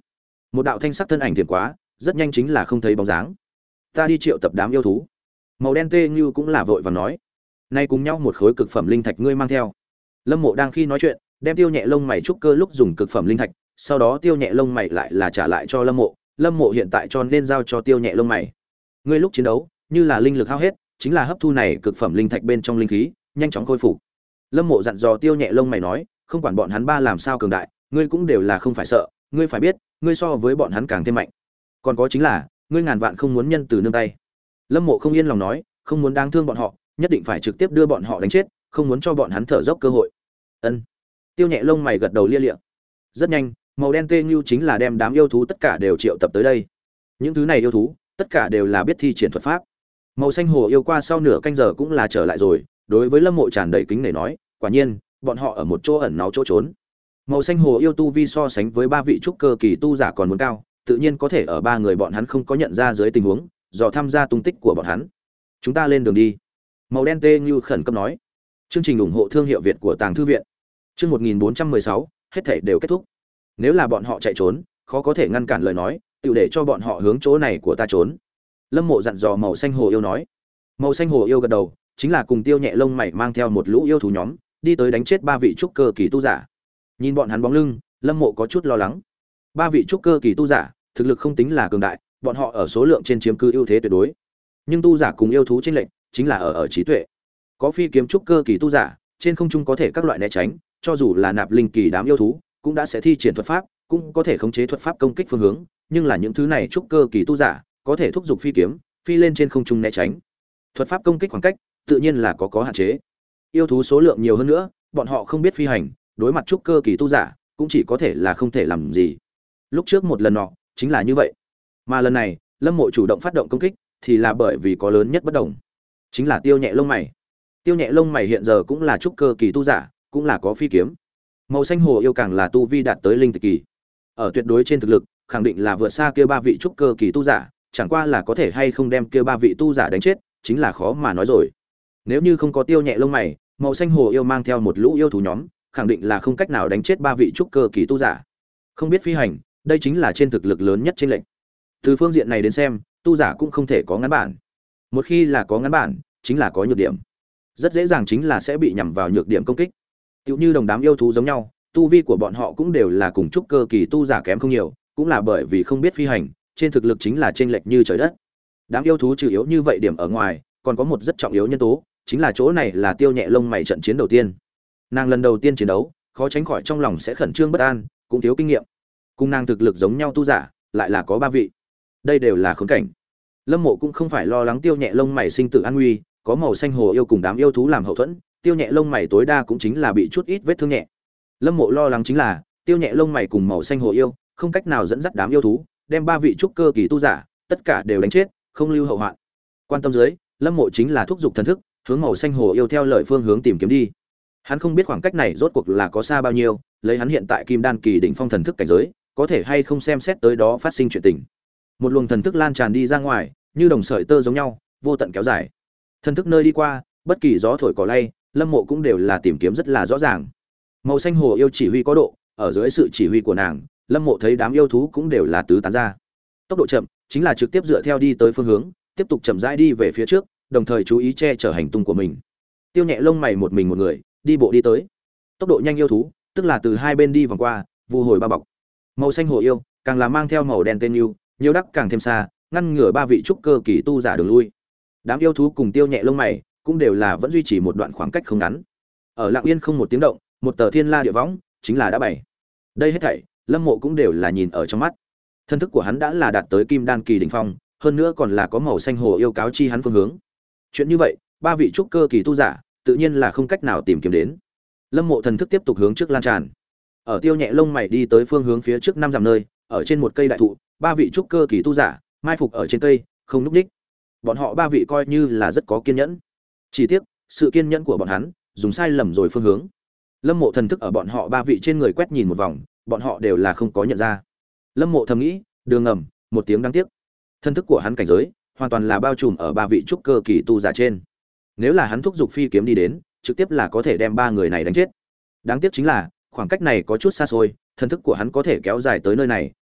một đạo thanh sắc thân ảnh thiểm quá, rất nhanh chính là không thấy bóng dáng. Ta đi triệu tập đám yêu thú. Màu đen tê như cũng là vội vàng nói, nay cùng nhau một khối cực phẩm linh thạch ngươi mang theo. Lâm Mộ đang khi nói chuyện, đem tiêu nhẹ lông mày trúc cơ lúc dùng cực phẩm linh thạch, sau đó tiêu nhẹ lông mày lại là trả lại cho Lâm Mộ, Lâm Mộ hiện tại cho nên giao cho tiêu nhẹ lông mày. Ngươi lúc chiến đấu, như là linh lực hao hết, chính là hấp thu này cực phẩm linh thạch bên trong linh khí, nhanh chóng khôi phục. Lâm Mộ dặn dò tiêu nhẹ lông mày nói, không quản bọn hắn ba làm sao cường đại, ngươi cũng đều là không phải sợ, ngươi phải biết, ngươi so với bọn hắn càng thêm mạnh. Còn có chính là, ngươi ngàn vạn không muốn nhân từ nương tay. Lâm Mộ không yên lòng nói, không muốn đáng thương bọn họ, nhất định phải trực tiếp đưa bọn họ đánh chết, không muốn cho bọn hắn thở dốc cơ hội. Ân. Tiêu nhẹ lông mày gật đầu lia lịa. Rất nhanh, màu đen tê như chính là đem đám yêu thú tất cả đều triệu tập tới đây. Những thứ này yêu thú, tất cả đều là biết thi triển thuật pháp. Màu xanh hồ yêu qua sau nửa canh giờ cũng là trở lại rồi, đối với Lâm Mộ tràn đầy kính nể nói, quả nhiên, bọn họ ở một chỗ ẩn náu chỗ trốn. Màu xanh hồ yêu tu vi so sánh với ba vị trúc cơ kỳ tu giả còn muốn cao, tự nhiên có thể ở ba người bọn hắn không có nhận ra dưới tình huống, dò tham gia tung tích của bọn hắn. Chúng ta lên đường đi. Màu đen tê như khẩn cấp nói. Chương trình ủng hộ thương hiệu Việt của Tàng thư viện. Chương một nghìn bốn trăm mười sáu, hết thảy đều kết thúc. Nếu là bọn họ chạy trốn, khó có thể ngăn cản lời nói, tiểu để cho bọn họ hướng chỗ này của ta trốn. Lâm Mộ dặn dò màu xanh hồ yêu nói. Màu xanh hồ yêu gật đầu, chính là cùng tiêu nhẹ lông mày mang theo một lũ yêu thú nhóm, đi tới đánh chết ba vị trúc cơ kỳ tu giả. Nhìn bọn hắn bóng lưng, Lâm Mộ có chút lo lắng. Ba vị trúc cơ kỳ tu giả, thực lực không tính là cường đại, bọn họ ở số lượng trên chiếm cứ ưu thế tuyệt đối. Nhưng tu giả cùng yêu thú chênh lệch, chính là ở ở trí tuệ. Có phi kiếm trúc cơ kỳ tu giả, trên không trung có thể các loại né tránh, cho dù là nạp linh kỳ đám yêu thú, cũng đã sẽ thi triển thuật pháp, cũng có thể khống chế thuật pháp công kích phương hướng, nhưng là những thứ này trúc cơ kỳ tu giả, có thể thúc giục phi kiếm, phi lên trên không trung né tránh. Thuật pháp công kích khoảng cách, tự nhiên là có có hạn chế. Yêu thú số lượng nhiều hơn nữa, bọn họ không biết phi hành, đối mặt trúc cơ kỳ tu giả, cũng chỉ có thể là không thể làm gì. Lúc trước một lần nọ, chính là như vậy. Mà lần này, Lâm Mộ chủ động phát động công kích, thì là bởi vì có lớn nhất bất đồng, chính là tiêu nhẹ lông mày. Tiêu nhẹ lông mày hiện giờ cũng là trúc cơ kỳ tu giả, cũng là có phi kiếm. Màu xanh hồ yêu càng là tu vi đạt tới linh tịch kỳ. Ở tuyệt đối trên thực lực, khẳng định là vượt xa kia ba vị trúc cơ kỳ tu giả, chẳng qua là có thể hay không đem kia ba vị tu giả đánh chết, chính là khó mà nói rồi. Nếu như không có tiêu nhẹ lông mày, màu xanh hồ yêu mang theo một lũ yêu thú nhóm, khẳng định là không cách nào đánh chết ba vị trúc cơ kỳ tu giả. Không biết phi hành, đây chính là trên thực lực lớn nhất trên lệnh. Từ phương diện này đến xem, tu giả cũng không thể có ngắn bản. Một khi là có ngắn bản, chính là có nhược điểm. Rất dễ dàng chính là sẽ bị nhằm vào nhược điểm công kích. Tựu như đồng đám yêu thú giống nhau, tu vi của bọn họ cũng đều là cùng trúc cơ kỳ tu giả kém không nhiều, cũng là bởi vì không biết phi hành, trên thực lực chính là chênh lệch như trời đất. Đám yêu thú trừ yếu như vậy điểm ở ngoài, còn có một rất trọng yếu nhân tố, chính là chỗ này là tiêu nhẹ lông mày trận chiến đầu tiên. Nàng lần đầu tiên chiến đấu, khó tránh khỏi trong lòng sẽ khẩn trương bất an, cũng thiếu kinh nghiệm. Cùng nàng thực lực giống nhau tu giả, lại là có ba vị. Đây đều là khốn cảnh. Lâm Mộ cũng không phải lo lắng tiêu nhẹ lông mày sinh tử an nguy, có màu xanh hồ yêu cùng đám yêu thú làm hậu thuẫn, tiêu nhẹ lông mày tối đa cũng chính là bị chút ít vết thương nhẹ. Lâm Mộ lo lắng chính là tiêu nhẹ lông mày cùng màu xanh hồ yêu không cách nào dẫn dắt đám yêu thú, đem ba vị trúc cơ kỳ tu giả tất cả đều đánh chết, không lưu hậu hoạn. Quan tâm dưới, Lâm Mộ chính là thúc giục thần thức, hướng màu xanh hồ yêu theo lời phương hướng tìm kiếm đi. Hắn không biết khoảng cách này rốt cuộc là có xa bao nhiêu, lấy hắn hiện tại kim đan kỳ đỉnh phong thần thức cảnh giới, có thể hay không xem xét tới đó phát sinh chuyện tình. Một luồng thần thức lan tràn đi ra ngoài, như đồng sợi tơ giống nhau, vô tận kéo dài. Thần thức nơi đi qua, bất kỳ gió thổi cỏ lay, Lâm Mộ cũng đều là tìm kiếm rất là rõ ràng. Màu xanh hồ yêu chỉ huy có độ, ở dưới sự chỉ huy của nàng, Lâm Mộ thấy đám yêu thú cũng đều là tứ tán ra. Tốc độ chậm, chính là trực tiếp dựa theo đi tới phương hướng, tiếp tục chậm rãi đi về phía trước, đồng thời chú ý che chở hành tung của mình. Tiêu nhẹ lông mày một mình một người, đi bộ đi tới. Tốc độ nhanh yêu thú, tức là từ hai bên đi vòng qua, vu hồi ba bọc. Màu xanh hồ yêu, càng là mang theo màu đen tên yêu, nhiều đắc càng thêm xa, ngăn ngừa ba vị trúc cơ kỳ tu giả đường lui. Đám yêu thú cùng tiêu nhẹ lông mày, cũng đều là vẫn duy trì một đoạn khoảng cách không ngắn. Ở lặng yên không một tiếng động, một tờ thiên la địa võng, chính là đã bày. Đây hết thảy, Lâm Mộ cũng đều là nhìn ở trong mắt. Thân thức của hắn đã là đạt tới kim đan kỳ đỉnh phong, hơn nữa còn là có màu xanh hồ yêu cáo chi hắn phương hướng. Chuyện như vậy, ba vị trúc cơ kỳ tu giả, tự nhiên là không cách nào tìm kiếm đến. Lâm Mộ thần thức tiếp tục hướng trước lan tràn. Ở tiêu nhẹ lông mày đi tới phương hướng phía trước năm dặm nơi, ở trên một cây đại thụ, ba vị trúc cơ kỳ tu giả mai phục ở trên cây, không núp đích. Bọn họ ba vị coi như là rất có kiên nhẫn. Chỉ tiếc, sự kiên nhẫn của bọn hắn dùng sai lầm rồi phương hướng. Lâm Mộ thần thức ở bọn họ ba vị trên người quét nhìn một vòng, bọn họ đều là không có nhận ra. Lâm Mộ thầm nghĩ, đường ngầm, một tiếng đáng tiếc. Thần thức của hắn cảnh giới hoàn toàn là bao trùm ở ba vị trúc cơ kỳ tu giả trên. Nếu là hắn thúc giục phi kiếm đi đến, trực tiếp là có thể đem ba người này đánh chết. Đáng tiếc chính là, khoảng cách này có chút xa xôi, thần thức của hắn có thể kéo dài tới nơi này,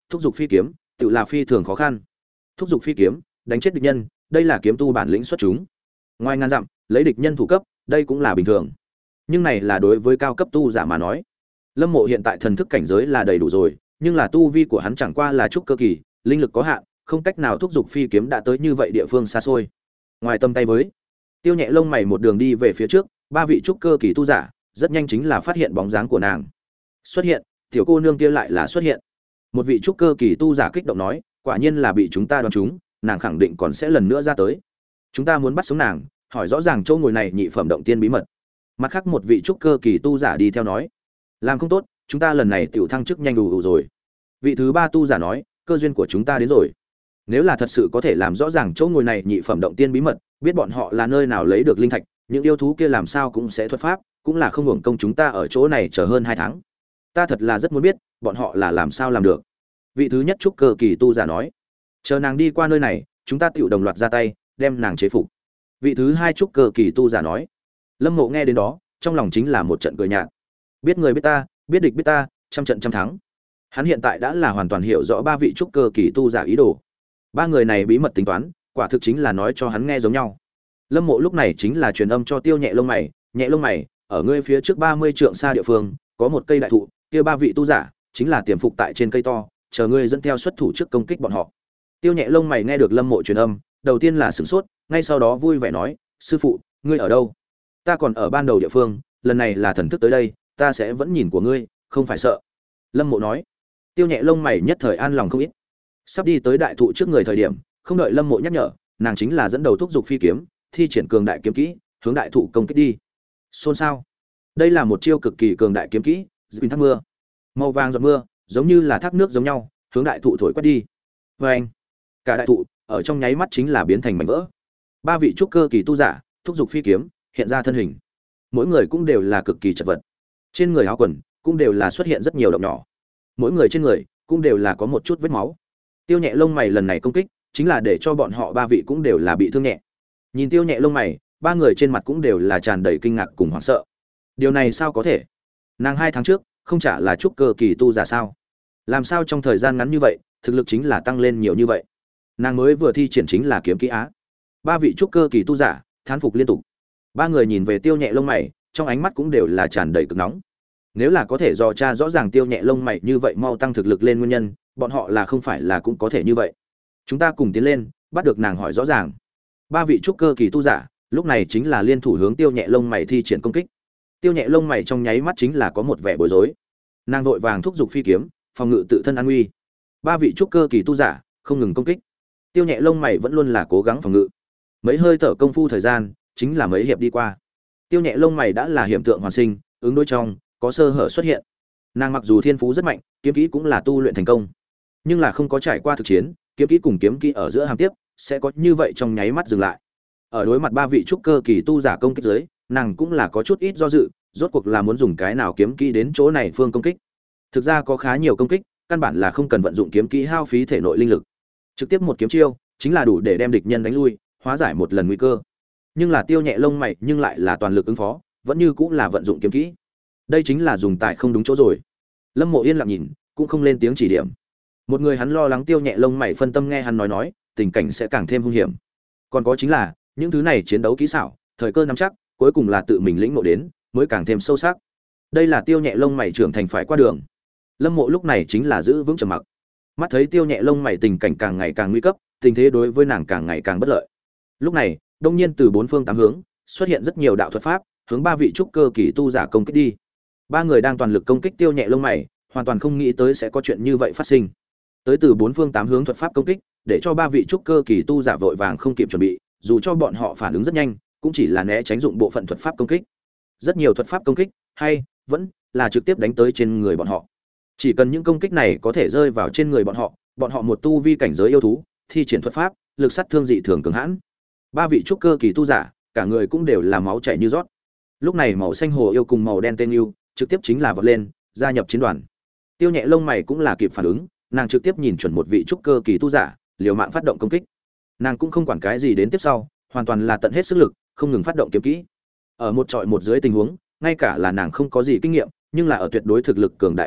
thúc giục phi kiếm tự là phi thường khó khăn. Thúc giục phi kiếm đánh chết địch nhân, đây là kiếm tu bản lĩnh xuất chúng. Ngoài ngàn dặm lấy địch nhân thủ cấp, đây cũng là bình thường, nhưng này là đối với cao cấp tu giả mà nói. Lâm Mộ hiện tại thần thức cảnh giới là đầy đủ rồi, nhưng là tu vi của hắn chẳng qua là trúc cơ kỳ, linh lực có hạn, không cách nào thúc giục phi kiếm đã tới như vậy địa phương xa xôi. Ngoài tâm tay với, Tiêu Nhẹ lông mày một đường đi về phía trước, ba vị trúc cơ kỳ tu giả rất nhanh chính là phát hiện bóng dáng của nàng. Xuất hiện, tiểu cô nương kia lại là xuất hiện. Một vị trúc cơ kỳ tu giả kích động nói, quả nhiên là bị chúng ta đoán trúng, nàng khẳng định còn sẽ lần nữa ra tới. Chúng ta muốn bắt sống nàng, hỏi rõ ràng chỗ ngồi này nhị phẩm động tiên bí mật. Mặt khác một vị trúc cơ kỳ tu giả đi theo nói, làm không tốt, chúng ta lần này tiểu thăng chức nhanh đủ, đủ rồi. Vị thứ ba tu giả nói, cơ duyên của chúng ta đến rồi. Nếu là thật sự có thể làm rõ ràng chỗ ngồi này nhị phẩm động tiên bí mật, biết bọn họ là nơi nào lấy được linh thạch, những yêu thú kia làm sao cũng sẽ thuật pháp, cũng là không hưởng công chúng ta ở chỗ này chờ hơn hai tháng. Ta thật là rất muốn biết, bọn họ là làm sao làm được. Vị thứ nhất trúc cơ kỳ tu giả nói, chờ nàng đi qua nơi này, chúng ta tiểu đồng loạt ra tay, đem nàng chế phục. Vị thứ hai trúc cơ kỳ tu giả nói. Lâm Ngộ nghe đến đó, trong lòng chính là một trận cười nhạt. Biết người biết ta, biết địch biết ta, trăm trận trăm thắng. Hắn hiện tại đã là hoàn toàn hiểu rõ ba vị trúc cơ kỳ tu giả ý đồ. Ba người này bí mật tính toán, quả thực chính là nói cho hắn nghe giống nhau. Lâm Mộ lúc này chính là truyền âm cho Tiêu Nhẹ lông mày, nhẹ lông mày, ở ngươi phía trước ba mươi trượng xa địa phương, có một cây đại thụ, kia ba vị tu giả chính là tiềm phục tại trên cây to, chờ ngươi dẫn theo xuất thủ trước công kích bọn họ. Tiêu Nhẹ lông mày nghe được Lâm Mộ truyền âm, đầu tiên là sửng sốt, ngay sau đó vui vẻ nói, sư phụ, ngươi ở đâu? Ta còn ở ban đầu địa phương, lần này là thần thức tới đây, ta sẽ vẫn nhìn của ngươi, không phải sợ. Lâm Mộ nói. Tiêu Nhẹ lông mày nhất thời an lòng không ít. Sắp đi tới đại thụ trước người thời điểm, không đợi Lâm Mộ nhắc nhở, nàng chính là dẫn đầu thúc giục phi kiếm, thi triển cường đại kiếm kỹ, hướng đại thụ công kích đi. Xôn xao. Đây là một chiêu cực kỳ cường đại kiếm kỹ, dịu thác mưa. Màu vàng giọt mưa, giống như là thác nước giống nhau, hướng đại thụ thổi quét đi. Oeng! Cả đại thụ ở trong nháy mắt chính là biến thành mảnh vỡ. Ba vị trúc cơ kỳ tu giả thúc giục phi kiếm, hiện ra thân hình. Mỗi người cũng đều là cực kỳ chật vật. Trên người áo quần cũng đều là xuất hiện rất nhiều động nhỏ. Mỗi người trên người cũng đều là có một chút vết máu. Tiêu Nhẹ lông mày lần này công kích, chính là để cho bọn họ ba vị cũng đều là bị thương nhẹ. Nhìn Tiêu Nhẹ lông mày, ba người trên mặt cũng đều là tràn đầy kinh ngạc cùng hoảng sợ. Điều này sao có thể? Nàng hai tháng trước không chả là trúc cơ kỳ tu giả sao? Làm sao trong thời gian ngắn như vậy, thực lực chính là tăng lên nhiều như vậy? Nàng mới vừa thi triển chính là kiếm kỹ á. Ba vị trúc cơ kỳ tu giả thán phục liên tục. Ba người nhìn về Tiêu Nhẹ lông mày, trong ánh mắt cũng đều là tràn đầy cực nóng. Nếu là có thể dò tra rõ ràng Tiêu Nhẹ lông mày như vậy mau tăng thực lực lên nguyên nhân, bọn họ là không phải là cũng có thể như vậy. Chúng ta cùng tiến lên, bắt được nàng hỏi rõ ràng. Ba vị trúc cơ kỳ tu giả lúc này chính là liên thủ hướng Tiêu Nhẹ lông mày thi triển công kích. Tiêu Nhẹ lông mày trong nháy mắt chính là có một vẻ bối rối. Nàng vội vàng thúc giục phi kiếm, phòng ngự tự thân an nguy. Ba vị trúc cơ kỳ tu giả không ngừng công kích. Tiêu Nhẹ lông mày vẫn luôn là cố gắng phòng ngự. Mấy hơi thở công phu thời gian, chính là mấy hiệp đi qua. Tiêu Nhẹ lông mày đã là hiểm tượng hoàn sinh, ứng đối trong có sơ hở xuất hiện. Nàng mặc dù thiên phú rất mạnh, kiếm kỹ cũng là tu luyện thành công, nhưng là không có trải qua thực chiến, kiếm kỹ cùng kiếm kỹ ở giữa hàm tiếp sẽ có như vậy trong nháy mắt dừng lại. Ở đối mặt ba vị trúc cơ kỳ tu giả công kích dưới, nàng cũng là có chút ít do dự, rốt cuộc là muốn dùng cái nào kiếm kỹ đến chỗ này phương công kích. Thực ra có khá nhiều công kích, căn bản là không cần vận dụng kiếm kỹ hao phí thể nội linh lực. Trực tiếp một kiếm chiêu, chính là đủ để đem địch nhân đánh lui, hóa giải một lần nguy cơ. Nhưng là Tiêu Nhẹ lông mày nhưng lại là toàn lực ứng phó, vẫn như cũng là vận dụng kiếm kỹ. Đây chính là dùng tài không đúng chỗ rồi. Lâm Mộ yên lặng nhìn, cũng không lên tiếng chỉ điểm. Một người hắn lo lắng Tiêu Nhẹ lông mày phân tâm nghe hắn nói nói, tình cảnh sẽ càng thêm hung hiểm. Còn có chính là, những thứ này chiến đấu kỹ xảo, thời cơ nắm chắc, cuối cùng là tự mình lĩnh ngộ đến, mới càng thêm sâu sắc. Đây là Tiêu Nhẹ lông mày trưởng thành phải qua đường. Lâm Mộ lúc này chính là giữ vững trầm mặc. Mắt thấy Tiêu Nhẹ lông mày tình cảnh càng ngày càng nguy cấp, tình thế đối với nàng càng ngày càng bất lợi. Lúc này, đông nhiên từ bốn phương tám hướng xuất hiện rất nhiều đạo thuật pháp, hướng ba vị trúc cơ kỳ tu giả công kích đi. Ba người đang toàn lực công kích Tiêu Nhẹ lông mày, hoàn toàn không nghĩ tới sẽ có chuyện như vậy phát sinh. Tới từ bốn phương tám hướng thuật pháp công kích, để cho ba vị trúc cơ kỳ tu giả vội vàng không kịp chuẩn bị, dù cho bọn họ phản ứng rất nhanh, cũng chỉ là né tránh dụng bộ phận thuật pháp công kích. Rất nhiều thuật pháp công kích, hay vẫn là trực tiếp đánh tới trên người bọn họ. Chỉ cần những công kích này có thể rơi vào trên người bọn họ, bọn họ một tu vi cảnh giới yêu thú, thi triển thuật pháp, lực sát thương dị thường cường hãn. Ba vị trúc cơ kỳ tu giả, cả người cũng đều là máu chảy như rót. Lúc này màu xanh hồ yêu cùng màu đen tên yêu, trực tiếp chính là vọt lên, gia nhập chiến đoàn. Tiêu Nhẹ lông mày cũng là kịp phản ứng, nàng trực tiếp nhìn chuẩn một vị trúc cơ kỳ tu giả, liều mạng phát động công kích. Nàng cũng không quản cái gì đến tiếp sau, hoàn toàn là tận hết sức lực, không ngừng phát động kiếm kỹ. Ở một trọi một dưới tình huống, ngay cả là nàng không có gì kinh nghiệm, nhưng là ở tuyệt đối thực lực cường đại trước mặt,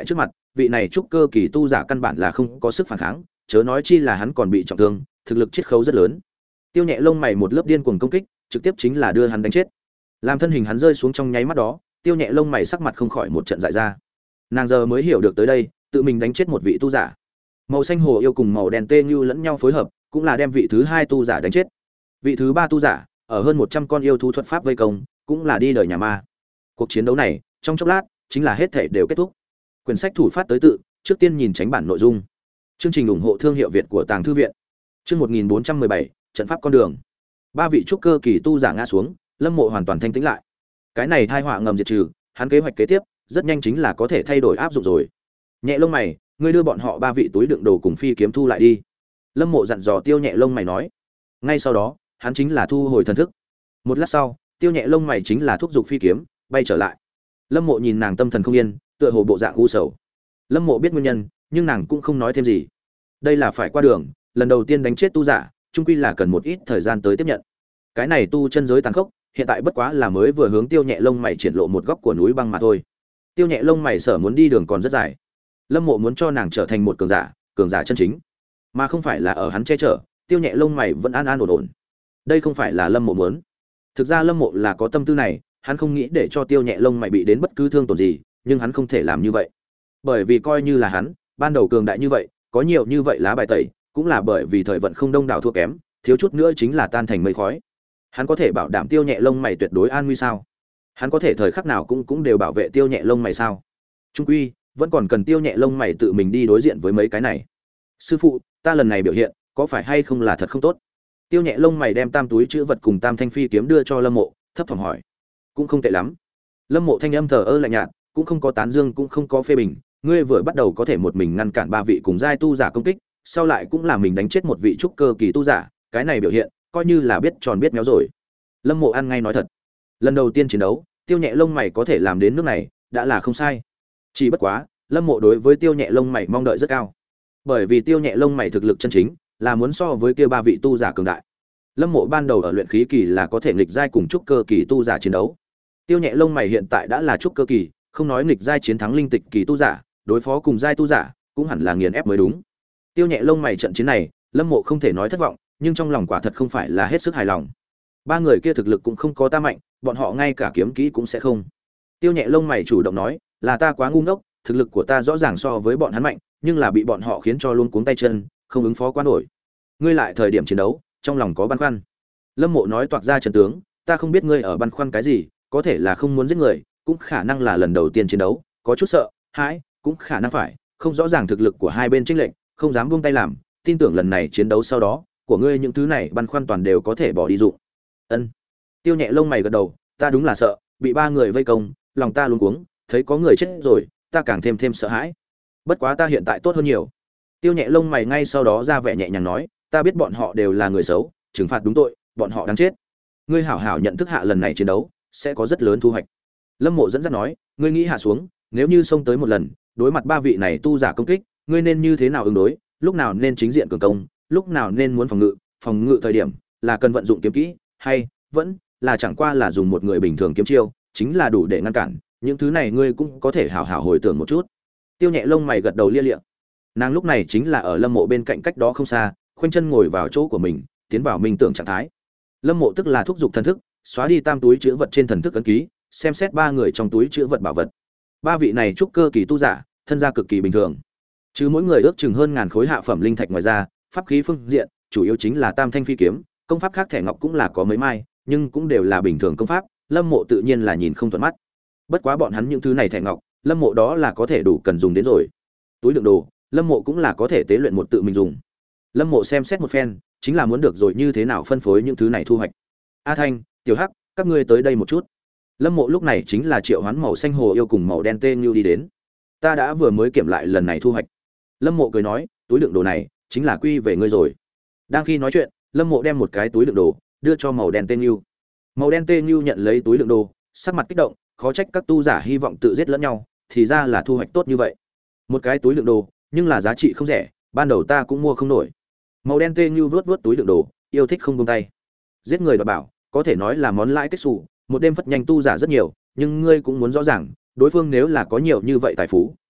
vị này trúc cơ kỳ tu giả căn bản là không có sức phản kháng, chớ nói chi là hắn còn bị trọng thương, thực lực chiết khấu rất lớn. Tiêu Nhẹ lông mày một lớp điên cuồng công kích, trực tiếp chính là đưa hắn đánh chết. Làm thân hình hắn rơi xuống trong nháy mắt đó, Tiêu Nhẹ lông mày sắc mặt không khỏi một trận dại ra. Nàng giờ mới hiểu được tới đây, tự mình đánh chết một vị tu giả. Màu xanh hồ yêu cùng màu đen tê như lẫn nhau phối hợp, cũng là đem vị thứ hai tu giả đánh chết. Vị thứ ba tu giả, ở hơn một trăm con yêu thú thuật pháp vây công, cũng là đi đời nhà ma. Cuộc chiến đấu này, trong chốc lát, chính là hết thể đều kết thúc. Quyển sách thủ phát tới tự, trước tiên nhìn tránh bản nội dung. Chương trình ủng hộ thương hiệu Việt của Tàng thư viện. Chương một nghìn bốn trăm mười bảy, trận pháp con đường. Ba vị trúc cơ kỳ tu giả ngã xuống, Lâm Mộ hoàn toàn thanh tĩnh lại. Cái này tai họa ngầm diệt trừ, hắn kế hoạch kế tiếp, rất nhanh chính là có thể thay đổi áp dụng rồi. Nhẹ lông mày, ngươi đưa bọn họ ba vị túi đựng đồ cùng phi kiếm thu lại đi. Lâm Mộ dặn dò Tiêu Nhẹ lông mày nói. Ngay sau đó, hắn chính là thu hồi thần thức. Một lát sau, Tiêu Nhẹ lông mày chính là thúc giục phi kiếm, bay trở lại. Lâm Mộ nhìn nàng tâm thần không yên, tựa hồ bộ dạng u sầu. Lâm Mộ biết nguyên nhân, nhưng nàng cũng không nói thêm gì. Đây là phải qua đường, lần đầu tiên đánh chết tu giả, chung quy là cần một ít thời gian tới tiếp nhận. Cái này tu chân giới tàn khốc, hiện tại bất quá là mới vừa hướng Tiêu Nhẹ lông mày triển lộ một góc của núi băng mà thôi. Tiêu Nhẹ lông mày sở muốn đi đường còn rất dài. Lâm Mộ muốn cho nàng trở thành một cường giả, cường giả chân chính, mà không phải là ở hắn che chở, Tiêu Nhẹ lông mày vẫn an an ổn ổn. Đây không phải là Lâm Mộ muốn. Thực ra Lâm Mộ là có tâm tư này, hắn không nghĩ để cho Tiêu Nhẹ lông mày bị đến bất cứ thương tổn gì, nhưng hắn không thể làm như vậy. Bởi vì coi như là hắn, ban đầu cường đại như vậy, có nhiều như vậy lá bài tẩy, cũng là bởi vì thời vận không đông đảo thua kém, thiếu chút nữa chính là tan thành mây khói. Hắn có thể bảo đảm Tiêu Nhẹ lông mày tuyệt đối an nguy sao? Hắn có thể thời khắc nào cũng cũng đều bảo vệ Tiêu Nhẹ lông mày sao? Trung quy, vẫn còn cần Tiêu Nhẹ lông mày tự mình đi đối diện với mấy cái này. Sư phụ, ta lần này biểu hiện, có phải hay không là thật không tốt? Tiêu Nhẹ lông mày đem tam túi chữ vật cùng tam thanh phi kiếm đưa cho Lâm Mộ, thấp thỏm hỏi. Cũng không tệ lắm. Lâm Mộ thanh âm thờ ơ lạnh nhạt, cũng không có tán dương cũng không có phê bình, ngươi vừa bắt đầu có thể một mình ngăn cản ba vị cùng giai tu giả công kích, sau lại cũng là mình đánh chết một vị trúc cơ kỳ tu giả, cái này biểu hiện coi như là biết tròn biết méo rồi. Lâm Mộ ăn ngay nói thật. Lần đầu tiên chiến đấu, Tiêu Nhẹ lông mày có thể làm đến nước này, đã là không sai. Chỉ bất quá, Lâm Mộ đối với Tiêu Nhẹ lông mày mong đợi rất cao. Bởi vì Tiêu Nhẹ lông mày thực lực chân chính là muốn so với kia ba vị tu giả cường đại. Lâm Mộ ban đầu ở luyện khí kỳ là có thể nghịch giai cùng trúc cơ kỳ tu giả chiến đấu. Tiêu Nhẹ lông mày hiện tại đã là trúc cơ kỳ, không nói nghịch giai chiến thắng linh tịch kỳ tu giả, đối phó cùng giai tu giả, cũng hẳn là nghiền ép mới đúng. Tiêu Nhẹ lông mày trận chiến này, Lâm Mộ không thể nói thất vọng, nhưng trong lòng quả thật không phải là hết sức hài lòng. Ba người kia thực lực cũng không có ta mạnh, bọn họ ngay cả kiếm kỹ cũng sẽ không. Tiêu Nhẹ lông mày chủ động nói, là ta quá ngu ngốc, thực lực của ta rõ ràng so với bọn hắn mạnh, nhưng là bị bọn họ khiến cho luôn cuống tay chân, không ứng phó quá nổi. Ngươi lại thời điểm chiến đấu, trong lòng có băn khoăn. Lâm Mộ nói toạc ra trận tướng, ta không biết ngươi ở băn khoăn cái gì, có thể là không muốn giết người, cũng khả năng là lần đầu tiên chiến đấu, có chút sợ, hãi, cũng khả năng phải, không rõ ràng thực lực của hai bên chênh lệch, không dám buông tay làm, tin tưởng lần này chiến đấu sau đó, của ngươi những thứ này băn khoăn toàn đều có thể bỏ đi dụng. Ân. Tiêu Nhẹ lông mày gật đầu, ta đúng là sợ, bị ba người vây công, lòng ta luống cuống, thấy có người chết rồi, ta càng thêm thêm sợ hãi. Bất quá ta hiện tại tốt hơn nhiều. Tiêu Nhẹ lông mày ngay sau đó ra vẻ nhẹ nhàng nói, ta biết bọn họ đều là người xấu, trừng phạt đúng tội, bọn họ đáng chết. Ngươi hảo hảo nhận thức hạ lần này chiến đấu, sẽ có rất lớn thu hoạch. Lâm Mộ dẫn dắt nói, ngươi nghĩ hạ xuống, nếu như xông tới một lần, đối mặt ba vị này tu giả công kích, ngươi nên như thế nào ứng đối, lúc nào nên chính diện cường công, lúc nào nên muốn phòng ngự, phòng ngự thời điểm là cần vận dụng kiếm kỹ, hay vẫn là chẳng qua là dùng một người bình thường kiếm chiêu, chính là đủ để ngăn cản, những thứ này ngươi cũng có thể hảo hảo hồi tưởng một chút. Tiêu Nhẹ lông mày gật đầu lia lịa. Nàng lúc này chính là ở Lâm Mộ bên cạnh cách đó không xa, khoanh chân ngồi vào chỗ của mình, tiến vào minh tưởng trạng thái. Lâm Mộ tức là thúc giục thần thức, xóa đi tam túi chứa vật trên thần thức ấn ký, xem xét ba người trong túi chứa vật bảo vật. Ba vị này trúc cơ kỳ tu giả, thân gia cực kỳ bình thường. Chứ mỗi người ước chừng hơn ngàn khối hạ phẩm linh thạch ngoài ra, pháp khí phương diện, chủ yếu chính là tam thanh phi kiếm, công pháp khác thẻ ngọc cũng là có mấy mai, nhưng cũng đều là bình thường công pháp, Lâm Mộ tự nhiên là nhìn không thuận mắt. Bất quá bọn hắn những thứ này thẻ ngọc, Lâm Mộ đó là có thể đủ cần dùng đến rồi. Túi đựng đồ, Lâm Mộ cũng là có thể tế luyện một tự mình dùng. Lâm Mộ xem xét một phen, chính là muốn được rồi như thế nào phân phối những thứ này thu hoạch. A Thanh, Tiểu Hắc, các ngươi tới đây một chút. Lâm Mộ lúc này chính là triệu hoán màu xanh hồ yêu cùng màu đen tê như đi đến. Ta đã vừa mới kiểm lại lần này thu hoạch. Lâm Mộ cười nói, túi đựng đồ này chính là quy về ngươi rồi. Đang khi nói chuyện, Lâm Mộ đem một cái túi đựng đồ đưa cho màu đen tê như. Màu đen tê như nhận lấy túi đựng đồ, sắc mặt kích động, khó trách các tu giả hy vọng tự giết lẫn nhau, thì ra là thu hoạch tốt như vậy. Một cái túi đựng đồ, nhưng là giá trị không rẻ, ban đầu ta cũng mua không nổi. Màu đen tê như vớt vớt túi đựng đồ, yêu thích không buông tay. Giết người đoạt bảo, có thể nói là món lãi kết xù, một đêm phất nhanh tu giả rất nhiều, nhưng ngươi cũng muốn rõ ràng, đối phương nếu là có nhiều như vậy tài phú,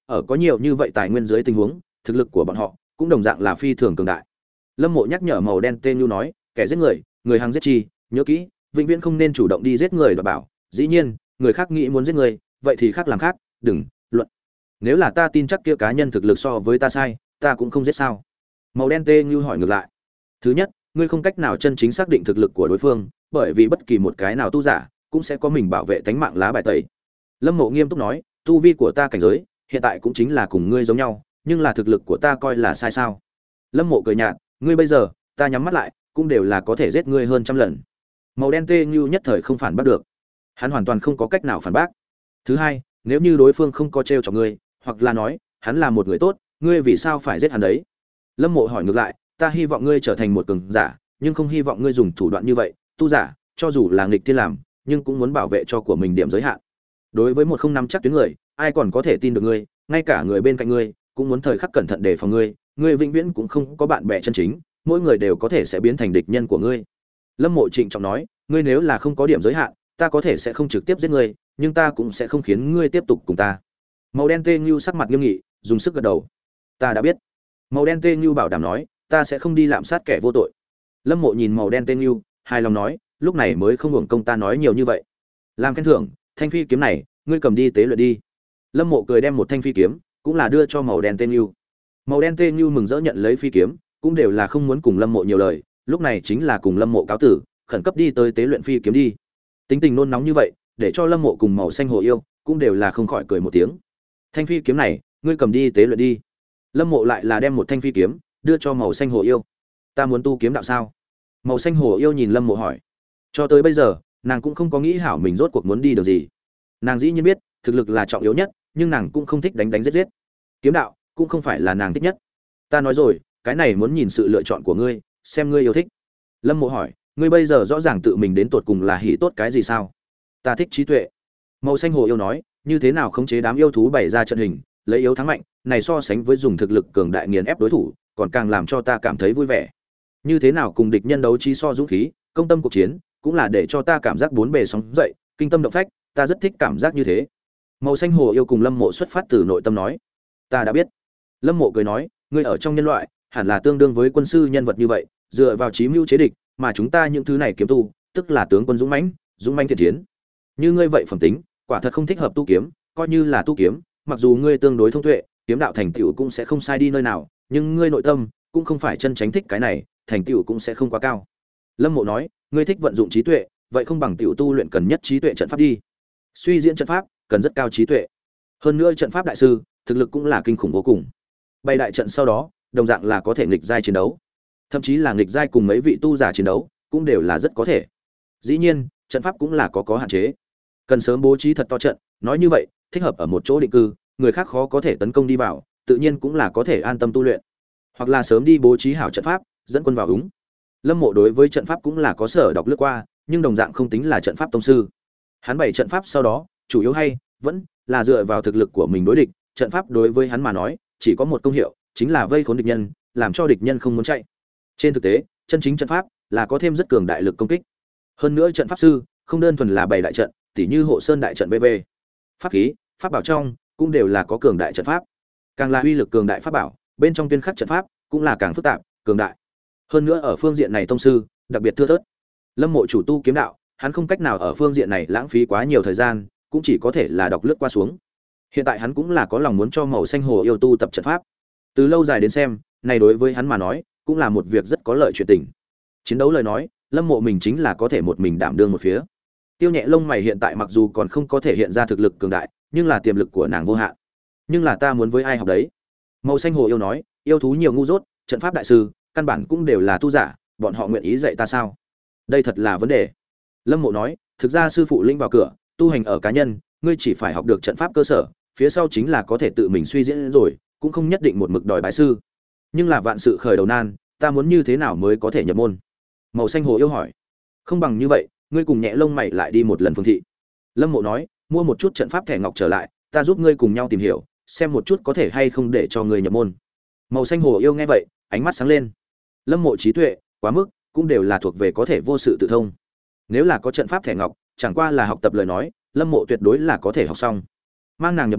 ở có nhiều như vậy tài nguyên dưới tình huống, thực lực của bọn họ cũng đồng dạng là phi thường cường đại. Lâm Mộ nhắc nhở màu đen tên Nhu nói, kẻ giết người, người hàng giết chi, nhớ kỹ, vĩnh viễn không nên chủ động đi giết người đoạt bảo, dĩ nhiên, người khác nghĩ muốn giết người, vậy thì khác làm khác, đừng luận. Nếu là ta tin chắc kia cá nhân thực lực so với ta sai, ta cũng không giết sao? Màu đen tên Nhu hỏi ngược lại. Thứ nhất, ngươi không cách nào chân chính xác định thực lực của đối phương, bởi vì bất kỳ một cái nào tu giả cũng sẽ có mình bảo vệ tánh mạng lá bài tẩy. Lâm Mộ nghiêm túc nói, tu vi của ta cảnh giới hiện tại cũng chính là cùng ngươi giống nhau, nhưng là thực lực của ta coi là sai sao? Lâm Mộ cười nhạt, ngươi bây giờ, ta nhắm mắt lại, cũng đều là có thể giết ngươi hơn trăm lần. Màu đen tê như nhất thời không phản bác được. Hắn hoàn toàn không có cách nào phản bác. Thứ hai, nếu như đối phương không có trêu cho ngươi, hoặc là nói, hắn là một người tốt, ngươi vì sao phải giết hắn đấy? Lâm Mộ hỏi ngược lại, ta hy vọng ngươi trở thành một cường giả, nhưng không hy vọng ngươi dùng thủ đoạn như vậy, tu giả, cho dù là nghịch thiên làm, nhưng cũng muốn bảo vệ cho của mình điểm giới hạn. Đối với một không nắm chắc tuyến người, ai còn có thể tin được ngươi, ngay cả người bên cạnh ngươi cũng muốn thời khắc cẩn thận để phòng ngươi, ngươi vĩnh viễn cũng không có bạn bè chân chính, mỗi người đều có thể sẽ biến thành địch nhân của ngươi. Lâm Mộ trịnh trọng nói, ngươi nếu là không có điểm giới hạn, ta có thể sẽ không trực tiếp giết ngươi, nhưng ta cũng sẽ không khiến ngươi tiếp tục cùng ta. Màu đen tê như sắc mặt nghiêm nghị, dùng sức gật đầu. Ta đã biết. Màu đen tê như bảo đảm nói, ta sẽ không đi lạm sát kẻ vô tội. Lâm Mộ nhìn màu đen tê như, hài lòng nói, lúc này mới không hưởng công ta nói nhiều như vậy. Làm khen thưởng, thanh phi kiếm này, ngươi cầm đi tế luyện đi. Lâm Mộ cười đem một thanh phi kiếm, cũng là đưa cho màu đen tê như. Màu đen tê như mừng rỡ nhận lấy phi kiếm, cũng đều là không muốn cùng Lâm Mộ nhiều lời, lúc này chính là cùng Lâm Mộ cáo tử, khẩn cấp đi tới tế luyện phi kiếm đi. Tính tình nôn nóng như vậy, để cho Lâm Mộ cùng màu xanh hồ yêu, cũng đều là không khỏi cười một tiếng. Thanh phi kiếm này, ngươi cầm đi tế luyện đi. Lâm Mộ lại là đem một thanh phi kiếm đưa cho màu xanh hồ yêu. Ta muốn tu kiếm đạo sao? Màu xanh hồ yêu nhìn Lâm Mộ hỏi. Cho tới bây giờ, nàng cũng không có nghĩ hảo mình rốt cuộc muốn đi được gì. Nàng dĩ nhiên biết, thực lực là trọng yếu nhất, nhưng nàng cũng không thích đánh đánh giết giết. Kiếm đạo cũng không phải là nàng thích nhất. Ta nói rồi, cái này muốn nhìn sự lựa chọn của ngươi, xem ngươi yêu thích. Lâm Mộ hỏi, ngươi bây giờ rõ ràng tự mình đến tột cùng là hỉ tốt cái gì sao? Ta thích trí tuệ. Màu xanh hồ yêu nói, như thế nào khống chế đám yêu thú bày ra trận hình, lấy yếu thắng mạnh, này so sánh với dùng thực lực cường đại nghiền ép đối thủ, còn càng làm cho ta cảm thấy vui vẻ. Như thế nào cùng địch nhân đấu trí so dũng khí, công tâm cuộc chiến, cũng là để cho ta cảm giác bốn bề sóng dậy, kinh tâm động phách, ta rất thích cảm giác như thế. Màu xanh hồ yêu cùng Lâm Mộ xuất phát từ nội tâm nói, ta đã biết. Lâm Mộ cười nói, ngươi ở trong nhân loại, hẳn là tương đương với quân sư nhân vật như vậy, dựa vào chí mưu chế địch, mà chúng ta những thứ này kiếm tu, tức là tướng quân dũng mãnh, dũng mãnh thiện chiến. Như ngươi vậy phẩm tính, quả thật không thích hợp tu kiếm, coi như là tu kiếm, mặc dù ngươi tương đối thông tuệ, kiếm đạo thành tựu cũng sẽ không sai đi nơi nào, nhưng ngươi nội tâm cũng không phải chân tránh thích cái này, thành tựu cũng sẽ không quá cao. Lâm Mộ nói, ngươi thích vận dụng trí tuệ, vậy không bằng tiểu tu luyện cần nhất trí tuệ trận pháp đi. Suy diễn trận pháp cần rất cao trí tuệ. Hơn nữa trận pháp đại sư, thực lực cũng là kinh khủng vô cùng. Bày đại trận sau đó, đồng dạng là có thể nghịch giai chiến đấu. Thậm chí là nghịch giai cùng mấy vị tu giả chiến đấu, cũng đều là rất có thể. Dĩ nhiên, trận pháp cũng là có có hạn chế. Cần sớm bố trí thật to trận, nói như vậy, thích hợp ở một chỗ định cư, người khác khó có thể tấn công đi vào, tự nhiên cũng là có thể an tâm tu luyện. Hoặc là sớm đi bố trí hảo trận pháp, dẫn quân vào ứng. Lâm Mộ đối với trận pháp cũng là có sở đọc lướt qua, nhưng đồng dạng không tính là trận pháp tông sư. Hắn bày trận pháp sau đó, chủ yếu hay vẫn là dựa vào thực lực của mình đối địch, trận pháp đối với hắn mà nói, chỉ có một công hiệu, chính là vây khốn địch nhân, làm cho địch nhân không muốn chạy. Trên thực tế, chân chính trận pháp là có thêm rất cường đại lực công kích. Hơn nữa trận pháp sư không đơn thuần là bày đại trận, tỉ như hộ sơn đại trận vê vê. Pháp khí, pháp bảo trong cũng đều là có cường đại trận pháp. Càng là uy lực cường đại pháp bảo, bên trong tuyên khắc trận pháp cũng là càng phức tạp, cường đại. Hơn nữa ở phương diện này tông sư đặc biệt thưa thớt. Lâm Mộ chủ tu kiếm đạo, hắn không cách nào ở phương diện này lãng phí quá nhiều thời gian, cũng chỉ có thể là đọc lướt qua xuống. Hiện tại hắn cũng là có lòng muốn cho màu xanh hồ yêu tu tập trận pháp. Từ lâu dài đến xem, này đối với hắn mà nói, cũng là một việc rất có lợi chuyện tình. Chiến đấu lời nói, Lâm Mộ mình chính là có thể một mình đảm đương một phía. Tiêu Nhẹ lông mày hiện tại mặc dù còn không có thể hiện ra thực lực cường đại, nhưng là tiềm lực của nàng vô hạn. Nhưng là ta muốn với ai học đấy? Màu xanh hồ yêu nói, yêu thú nhiều ngu dốt, trận pháp đại sư, căn bản cũng đều là tu giả, bọn họ nguyện ý dạy ta sao? Đây thật là vấn đề. Lâm Mộ nói, thực ra sư phụ linh vào cửa, tu hành ở cá nhân, ngươi chỉ phải học được trận pháp cơ sở, phía sau chính là có thể tự mình suy diễn rồi, cũng không nhất định một mực đòi bái sư. Nhưng là vạn sự khởi đầu nan, ta muốn như thế nào mới có thể nhập môn? Màu xanh hồ yêu hỏi. Không bằng như vậy, ngươi cùng Nhẹ lông mày lại đi một lần phương thị. Lâm Mộ nói, mua một chút trận pháp thẻ ngọc trở lại, ta giúp ngươi cùng nhau tìm hiểu, xem một chút có thể hay không để cho ngươi nhập môn. Màu xanh hồ yêu nghe vậy, ánh mắt sáng lên. Lâm Mộ trí tuệ quá mức, cũng đều là thuộc về có thể vô sự tự thông. Nếu là có trận pháp thẻ ngọc, chẳng qua là học tập lời nói, Lâm Mộ tuyệt đối là có thể học xong. Mang nàng nhập môn,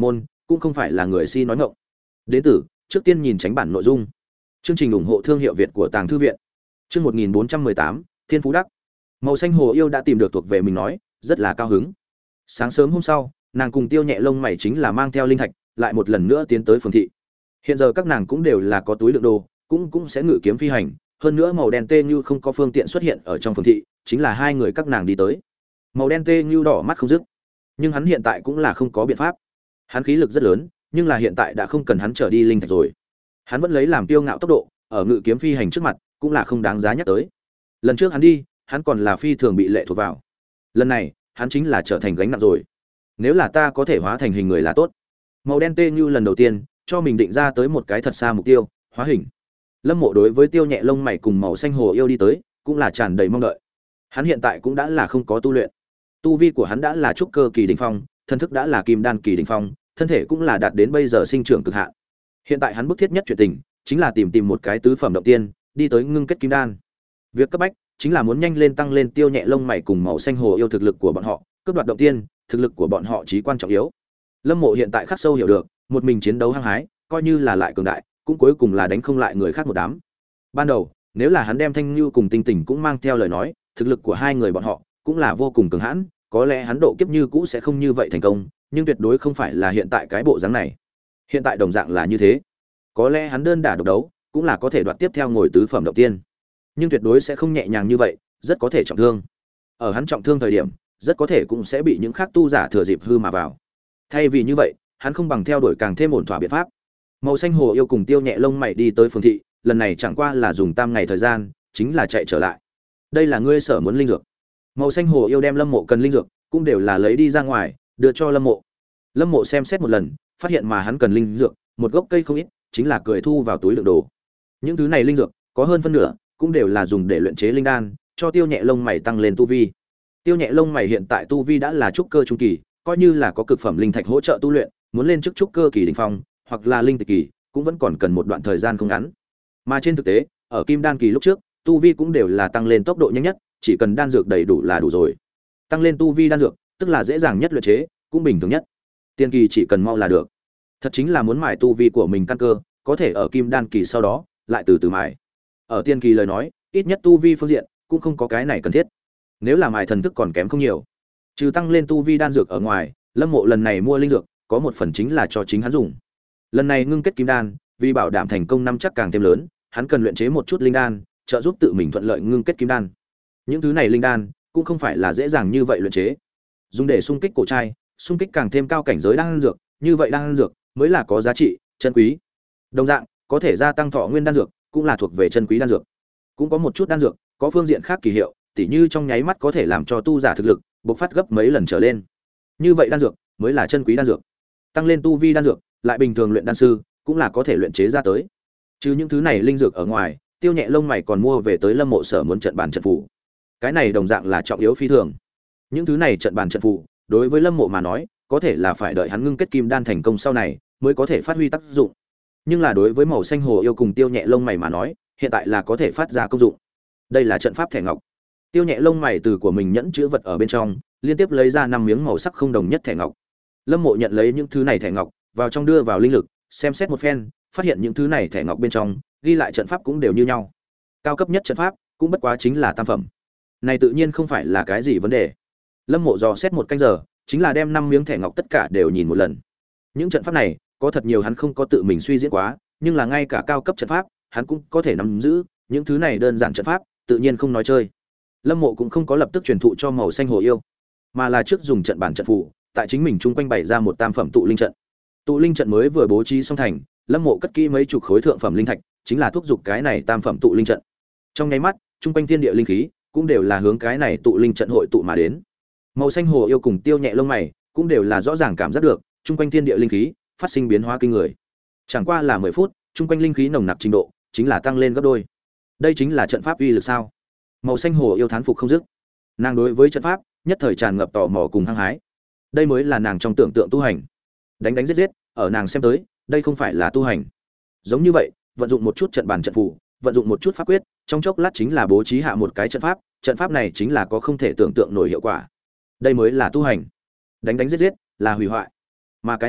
cũng không phải là người si nói ngọng. Đến từ, trước tiên nhìn tránh bản nội dung. Chương trình ủng hộ thương hiệu Việt của Tàng thư viện. Chương một nghìn bốn trăm mười tám, Thiên Phú Đắc. Màu xanh hồ yêu đã tìm được thuộc về mình nói, rất là cao hứng. Sáng sớm hôm sau, nàng cùng Tiêu Nhẹ lông mày chính là mang theo linh thạch, lại một lần nữa tiến tới phường thị. Hiện giờ các nàng cũng đều là có túi đựng đồ, cũng cũng sẽ ngự kiếm phi hành, hơn nữa màu đen tê như không có phương tiện xuất hiện ở trong phường thị, chính là hai người các nàng đi tới. Màu đen tê như đỏ mắt không dứt, nhưng hắn hiện tại cũng là không có biện pháp. Hắn khí lực rất lớn, nhưng là hiện tại đã không cần hắn trở đi linh thạch rồi. Hắn vẫn lấy làm tiêu ngạo tốc độ, ở ngự kiếm phi hành trước mặt, cũng là không đáng giá nhắc tới. Lần trước hắn đi, hắn còn là phi thường bị lệ thuộc vào. Lần này, hắn chính là trở thành gánh nặng rồi. Nếu là ta có thể hóa thành hình người là tốt. Màu đen tê như lần đầu tiên cho mình định ra tới một cái thật xa mục tiêu, hóa hình. Lâm Mộ đối với Tiêu Nhẹ lông mày cùng màu xanh hồ yêu đi tới, cũng là tràn đầy mong đợi. Hắn hiện tại cũng đã là không có tu luyện. Tu vi của hắn đã là trúc cơ kỳ đỉnh phong, thân thức đã là kim đan kỳ đỉnh phong, thân thể cũng là đạt đến bây giờ sinh trưởng cực hạn. Hiện tại hắn bức thiết nhất chuyện tình, chính là tìm tìm một cái tứ phẩm động tiên, đi tới ngưng kết kim đan. Việc cấp bách chính là muốn nhanh lên tăng lên Tiêu Nhẹ lông mày cùng màu xanh hồ yêu thực lực của bọn họ, cướp đoạt động tiên, thực lực của bọn họ chí quan trọng yếu. Lâm Mộ hiện tại khắc sâu hiểu được, một mình chiến đấu hăng hái, coi như là lại cường đại, cũng cuối cùng là đánh không lại người khác một đám. Ban đầu, nếu là hắn đem Thanh Nhu cùng Tinh Tình cũng mang theo lời nói, thực lực của hai người bọn họ cũng là vô cùng cường hãn, có lẽ hắn độ kiếp như cũ sẽ không như vậy thành công, nhưng tuyệt đối không phải là hiện tại cái bộ dáng này. Hiện tại đồng dạng là như thế. Có lẽ hắn đơn đả độc đấu, cũng là có thể đoạt tiếp theo ngồi tứ phẩm động tiên, nhưng tuyệt đối sẽ không nhẹ nhàng như vậy, rất có thể trọng thương. Ở hắn trọng thương thời điểm, rất có thể cũng sẽ bị những khác tu giả thừa dịp hư mà vào. Thay vì như vậy, hắn không bằng theo đuổi càng thêm ổn thỏa biện pháp. Màu xanh hồ yêu cùng Tiêu Nhẹ lông mày đi tới phường thị, lần này chẳng qua là dùng tam ngày thời gian, chính là chạy trở lại. Đây là ngươi sở muốn linh dược. Màu xanh hồ yêu đem Lâm Mộ cần linh dược, cũng đều là lấy đi ra ngoài, đưa cho Lâm Mộ. Lâm Mộ xem xét một lần, phát hiện mà hắn cần linh dược, một gốc cây không ít, chính là cười thu vào túi đựng đồ. Những thứ này linh dược, có hơn phân nửa, cũng đều là dùng để luyện chế linh đan, cho Tiêu Nhẹ lông mày tăng lên tu vi. Tiêu Nhẹ lông mày hiện tại tu vi đã là trúc cơ trung kỳ, coi như là có cực phẩm linh thạch hỗ trợ tu luyện, muốn lên chức trúc cơ kỳ đỉnh phong, hoặc là linh tịch kỳ, cũng vẫn còn cần một đoạn thời gian không ngắn. Mà trên thực tế, ở kim đan kỳ lúc trước, tu vi cũng đều là tăng lên tốc độ nhanh nhất, chỉ cần đan dược đầy đủ là đủ rồi. Tăng lên tu vi đan dược, tức là dễ dàng nhất luyện chế, cũng bình thường nhất. Tiên kỳ chỉ cần mau là được. Thật chính là muốn mài tu vi của mình căn cơ, có thể ở kim đan kỳ sau đó, lại từ từ mài. Ở tiên kỳ lời nói, ít nhất tu vi phương diện cũng không có cái này cần thiết. Nếu là mài thần thức còn kém không nhiều. Trừ tăng lên tu vi đan dược ở ngoài, Lâm Mộ lần này mua linh dược, có một phần chính là cho chính hắn dùng. Lần này ngưng kết kim đan, vì bảo đảm thành công năm chắc càng thêm lớn, hắn cần luyện chế một chút linh đan, trợ giúp tự mình thuận lợi ngưng kết kim đan. Những thứ này linh đan cũng không phải là dễ dàng như vậy luyện chế. Dùng để xung kích cổ trai, xung kích càng thêm cao cảnh giới đan dược, như vậy đan dược mới là có giá trị, chân quý. Đồng dạng, có thể gia tăng thọ nguyên đan dược, cũng là thuộc về chân quý đan dược. Cũng có một chút đan dược, có phương diện khác kỳ hiệu, tỉ như trong nháy mắt có thể làm cho tu giả thực lực bộc phát gấp mấy lần trở lên. Như vậy đan dược mới là chân quý đan dược. Tăng lên tu vi đan dược, lại bình thường luyện đan sư cũng là có thể luyện chế ra tới. Chứ những thứ này linh dược ở ngoài, Tiêu Nhẹ lông mày còn mua về tới Lâm Mộ sở muốn trận bàn trận phù. Cái này đồng dạng là trọng yếu phi thường. Những thứ này trận bàn trận phù, đối với Lâm Mộ mà nói, có thể là phải đợi hắn ngưng kết kim đan thành công sau này mới có thể phát huy tác dụng. Nhưng là đối với màu xanh hồ yêu cùng Tiêu Nhẹ lông mày mà nói, hiện tại là có thể phát ra công dụng. Đây là trận pháp thẻ ngọc. Tiêu Nhẹ lông mày từ của mình nhẫn chứa vật ở bên trong, liên tiếp lấy ra năm miếng màu sắc không đồng nhất thẻ ngọc. Lâm Mộ nhận lấy những thứ này thẻ ngọc, vào trong đưa vào linh lực, xem xét một phen, phát hiện những thứ này thẻ ngọc bên trong, ghi lại trận pháp cũng đều như nhau. Cao cấp nhất trận pháp, cũng bất quá chính là tam phẩm. Này tự nhiên không phải là cái gì vấn đề. Lâm Mộ dò xét một canh giờ, chính là đem năm miếng thẻ ngọc tất cả đều nhìn một lần. Những trận pháp này, có thật nhiều hắn không có tự mình suy diễn quá, nhưng là ngay cả cao cấp trận pháp, hắn cũng có thể nắm giữ, những thứ này đơn giản trận pháp, tự nhiên không nói chơi. Lâm Mộ cũng không có lập tức truyền thụ cho màu xanh hồ yêu, mà là trước dùng trận bản trận phù, tại chính mình chung quanh bày ra một tam phẩm tụ linh trận. Tụ linh trận mới vừa bố trí xong thành, Lâm Mộ cất kỹ mấy chục khối thượng phẩm linh thạch, chính là thúc giục cái này tam phẩm tụ linh trận. Trong nháy mắt, chung quanh thiên địa linh khí cũng đều là hướng cái này tụ linh trận hội tụ mà đến. Màu xanh hồ yêu cùng Tiêu Nhẹ lông mày cũng đều là rõ ràng cảm giác được, chung quanh thiên địa linh khí phát sinh biến hóa kinh người. Chẳng qua là mười phút, chung quanh linh khí nồng nặc trình độ chính là tăng lên gấp đôi. Đây chính là trận pháp uy lực sao? Màu xanh hồ yêu thán phục không dứt. Nàng đối với trận pháp nhất thời tràn ngập tò mò cùng hăng hái. Đây mới là nàng trong tưởng tượng tu hành. Đánh đánh giết giết, ở nàng xem tới, đây không phải là tu hành. Giống như vậy, vận dụng một chút trận bàn trận phù, vận dụng một chút pháp quyết, trong chốc lát chính là bố trí hạ một cái trận pháp, trận pháp này chính là có không thể tưởng tượng nổi hiệu quả. Đây mới là tu hành. Đánh đánh giết giết là hủy hoại, mà cái này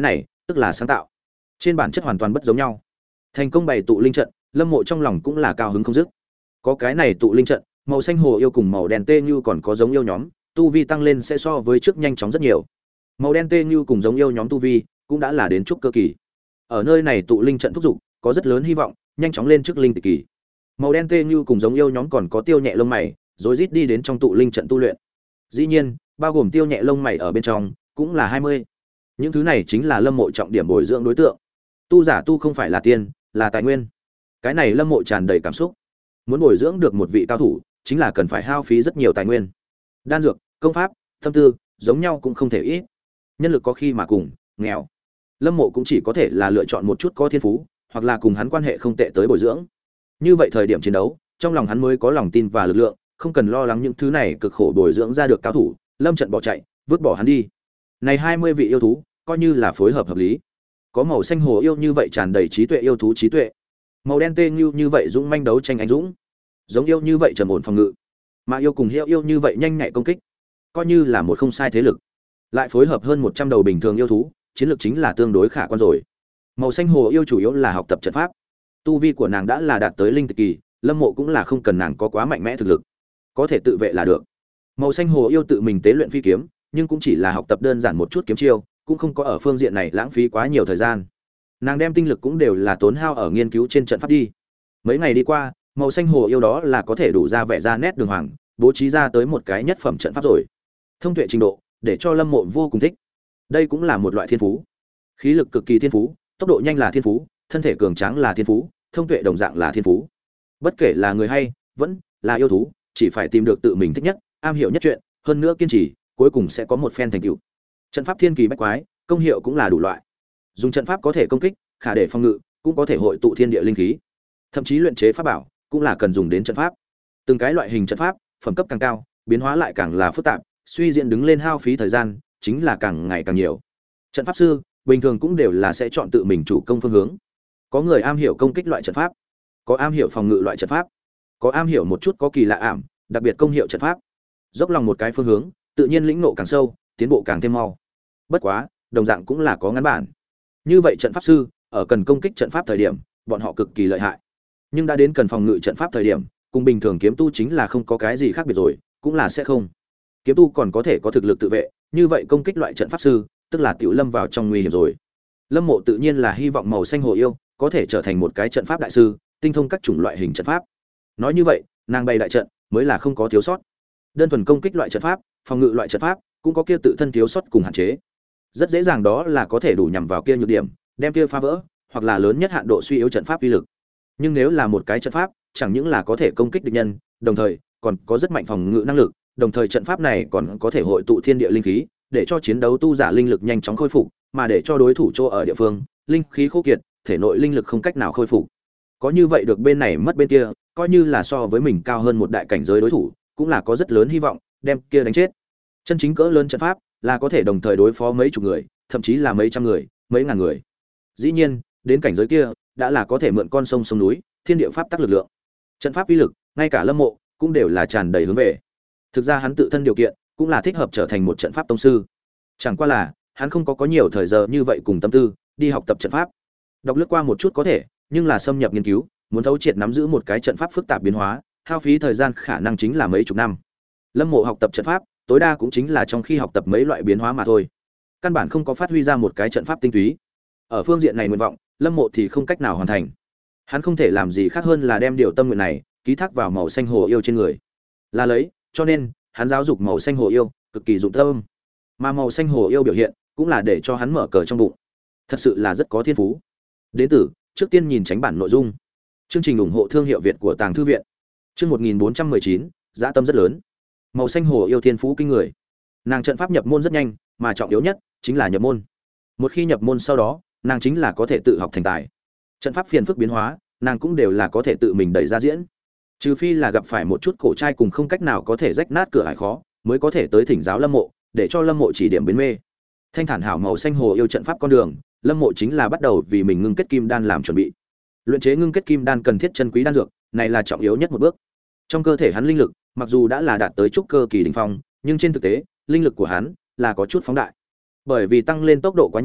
tức là sáng tạo, trên bản chất hoàn toàn bất giống nhau. Thành công bày tụ linh trận, Lâm Mộ trong lòng cũng là cao hứng không dứt. Có cái này tụ linh trận, màu xanh hồ yêu cùng màu đen tê như còn có giống yêu nhóm, tu vi tăng lên sẽ so với trước nhanh chóng rất nhiều. Màu đen tê như cùng giống yêu nhóm tu vi cũng đã là đến trúc cơ kỳ. Ở nơi này tụ linh trận thúc dục, có rất lớn hy vọng nhanh chóng lên trước linh tịch kỳ. Màu đen tê như cùng giống yêu nhóm còn có tiêu nhẹ lông mày, rối rít đi đến trong tụ linh trận tu luyện. Dĩ nhiên, bao gồm tiêu nhẹ lông mày ở bên trong, cũng là hai mươi. Những thứ này chính là Lâm Mộ trọng điểm bồi dưỡng đối tượng. Tu giả tu không phải là tiền, là tài nguyên. Cái này Lâm Mộ tràn đầy cảm xúc. Muốn bồi dưỡng được một vị cao thủ, chính là cần phải hao phí rất nhiều tài nguyên. Đan dược, công pháp, tâm tư, giống nhau cũng không thể ít. Nhân lực có khi mà cùng, nghèo. Lâm Mộ cũng chỉ có thể là lựa chọn một chút có thiên phú, hoặc là cùng hắn quan hệ không tệ tới bồi dưỡng. Như vậy thời điểm chiến đấu, trong lòng hắn mới có lòng tin và lực lượng, không cần lo lắng những thứ này cực khổ bồi dưỡng ra được cao thủ, lâm trận bỏ chạy, vứt bỏ hắn đi. Này hai mươi vị yêu thú, coi như là phối hợp hợp lý. Có màu xanh hồ yêu như vậy tràn đầy trí tuệ yêu thú trí tuệ. Màu đen tê như như vậy dũng manh đấu tranh anh dũng. Giống yêu như vậy trầm ổn phòng ngự. Mà yêu cùng hiệu yêu như vậy nhanh nhạy công kích. Coi như là một không sai thế lực. Lại phối hợp hơn một trăm đầu bình thường yêu thú, chiến lược chính là tương đối khả quan rồi. Màu xanh hồ yêu chủ yếu là học tập trận pháp. Tu vi của nàng đã là đạt tới linh tịch kỳ, Lâm Mộ cũng là không cần nàng có quá mạnh mẽ thực lực, có thể tự vệ là được. Màu xanh hồ yêu tự mình tế luyện phi kiếm, nhưng cũng chỉ là học tập đơn giản một chút kiếm chiêu, cũng không có ở phương diện này lãng phí quá nhiều thời gian. Nàng đem tinh lực cũng đều là tốn hao ở nghiên cứu trên trận pháp đi. Mấy ngày đi qua, màu xanh hồ yêu đó là có thể đủ ra vẻ ra nét đường hoàng, bố trí ra tới một cái nhất phẩm trận pháp rồi. Thông tuệ trình độ, để cho Lâm Mộ vô cùng thích. Đây cũng là một loại thiên phú. Khí lực cực kỳ thiên phú, tốc độ nhanh là thiên phú, thân thể cường tráng là thiên phú, thông tuệ đồng dạng là thiên phú. Bất kể là người hay, vẫn là yêu thú, chỉ phải tìm được tự mình thích nhất, am hiểu nhất chuyện, hơn nữa kiên trì, cuối cùng sẽ có một phen thành tựu. Trận pháp thiên kỳ bách quái, công hiệu cũng là đủ loại. Dùng trận pháp có thể công kích, khả để phòng ngự, cũng có thể hội tụ thiên địa linh khí. Thậm chí luyện chế pháp bảo, cũng là cần dùng đến trận pháp. Từng cái loại hình trận pháp, phẩm cấp càng cao, biến hóa lại càng là phức tạp, suy diễn đứng lên hao phí thời gian, chính là càng ngày càng nhiều. Trận pháp sư, bình thường cũng đều là sẽ chọn tự mình chủ công phương hướng. Có người am hiểu công kích loại trận pháp, có am hiểu phòng ngự loại trận pháp, có am hiểu một chút có kỳ lạ ảm, đặc biệt công hiệu trận pháp. Dốc lòng một cái phương hướng, tự nhiên lĩnh ngộ càng sâu, tiến bộ càng thêm mau. Bất quá, đồng dạng cũng là có ngắn bản. Như vậy trận pháp sư, ở cần công kích trận pháp thời điểm, bọn họ cực kỳ lợi hại. Nhưng đã đến cần phòng ngự trận pháp thời điểm, cùng bình thường kiếm tu chính là không có cái gì khác biệt rồi, cũng là sẽ không. Kiếm tu còn có thể có thực lực tự vệ, như vậy công kích loại trận pháp sư, tức là tiểu lâm vào trong nguy hiểm rồi. Lâm Mộ tự nhiên là hy vọng màu xanh hồ yêu có thể trở thành một cái trận pháp đại sư, tinh thông các chủng loại hình trận pháp. Nói như vậy, nàng bày đại trận mới là không có thiếu sót. Đơn thuần công kích loại trận pháp, phòng ngự loại trận pháp, cũng có kia tự thân thiếu sót cùng hạn chế. Rất dễ dàng đó là có thể đủ nhằm vào kia nhược điểm, đem kia phá vỡ, hoặc là lớn nhất hạn độ suy yếu trận pháp uy lực. Nhưng nếu là một cái trận pháp, chẳng những là có thể công kích địch nhân, đồng thời còn có rất mạnh phòng ngự năng lực, đồng thời trận pháp này còn có thể hội tụ thiên địa linh khí, để cho chiến đấu tu giả linh lực nhanh chóng khôi phục, mà để cho đối thủ chỗ ở địa phương, linh khí khô kiệt, thể nội linh lực không cách nào khôi phục. Có như vậy được bên này mất bên kia, coi như là so với mình cao hơn một đại cảnh giới đối thủ, cũng là có rất lớn hy vọng đem kia đánh chết. Chân chính cỡ lớn trận pháp là có thể đồng thời đối phó mấy chục người, thậm chí là mấy trăm người, mấy ngàn người. Dĩ nhiên, đến cảnh giới kia, đã là có thể mượn con sông sông núi, thiên địa pháp tắc lực lượng. Trận pháp uy lực, ngay cả Lâm Mộ cũng đều là tràn đầy hướng về. Thực ra hắn tự thân điều kiện cũng là thích hợp trở thành một trận pháp tông sư. Chẳng qua là, hắn không có có nhiều thời giờ như vậy cùng tâm tư đi học tập trận pháp. Đọc lướt qua một chút có thể, nhưng là xâm nhập nghiên cứu, muốn thấu triệt nắm giữ một cái trận pháp phức tạp biến hóa, hao phí thời gian khả năng chính là mấy chục năm. Lâm Mộ học tập trận pháp, tối đa cũng chính là trong khi học tập mấy loại biến hóa mà thôi. Căn bản không có phát huy ra một cái trận pháp tinh túy. Ở phương diện này nguyện vọng, Lâm Mộ thì không cách nào hoàn thành. Hắn không thể làm gì khác hơn là đem điều tâm nguyện này ký thác vào màu xanh hồ yêu trên người. Là lấy, cho nên, hắn giáo dục màu xanh hồ yêu, cực kỳ dụng tâm. Mà màu xanh hồ yêu biểu hiện, cũng là để cho hắn mở cờ trong bụng. Thật sự là rất có thiên phú. Đến từ, trước tiên nhìn tránh bản nội dung. Chương trình ủng hộ thương hiệu Việt của Tàng Thư viện. Chương một nghìn bốn trăm mười chín, dã tâm rất lớn. Màu xanh hồ yêu thiên phú kinh người. Nàng trận pháp nhập môn rất nhanh, mà trọng yếu nhất chính là nhập môn. Một khi nhập môn sau đó, nàng chính là có thể tự học thành tài. Trận pháp phiền phức biến hóa, nàng cũng đều là có thể tự mình đẩy ra diễn. Trừ phi là gặp phải một chút cổ trai cùng không cách nào có thể rách nát cửa ải khó, mới có thể tới thỉnh giáo Lâm Mộ, để cho Lâm Mộ chỉ điểm biến mê. Thanh thản hảo màu xanh hồ yêu trận pháp con đường, Lâm Mộ chính là bắt đầu vì mình ngưng kết kim đan làm chuẩn bị. Luyện chế ngưng kết kim đan cần thiết chân quý đan dược, này là trọng yếu nhất một bước. Trong cơ thể hắn linh lực, mặc dù đã là đạt tới trúc cơ kỳ đỉnh phong, nhưng trên thực tế, linh lực của hắn là có chút phóng đại. Bởi vì tăng lên tốc độ quá nhanh,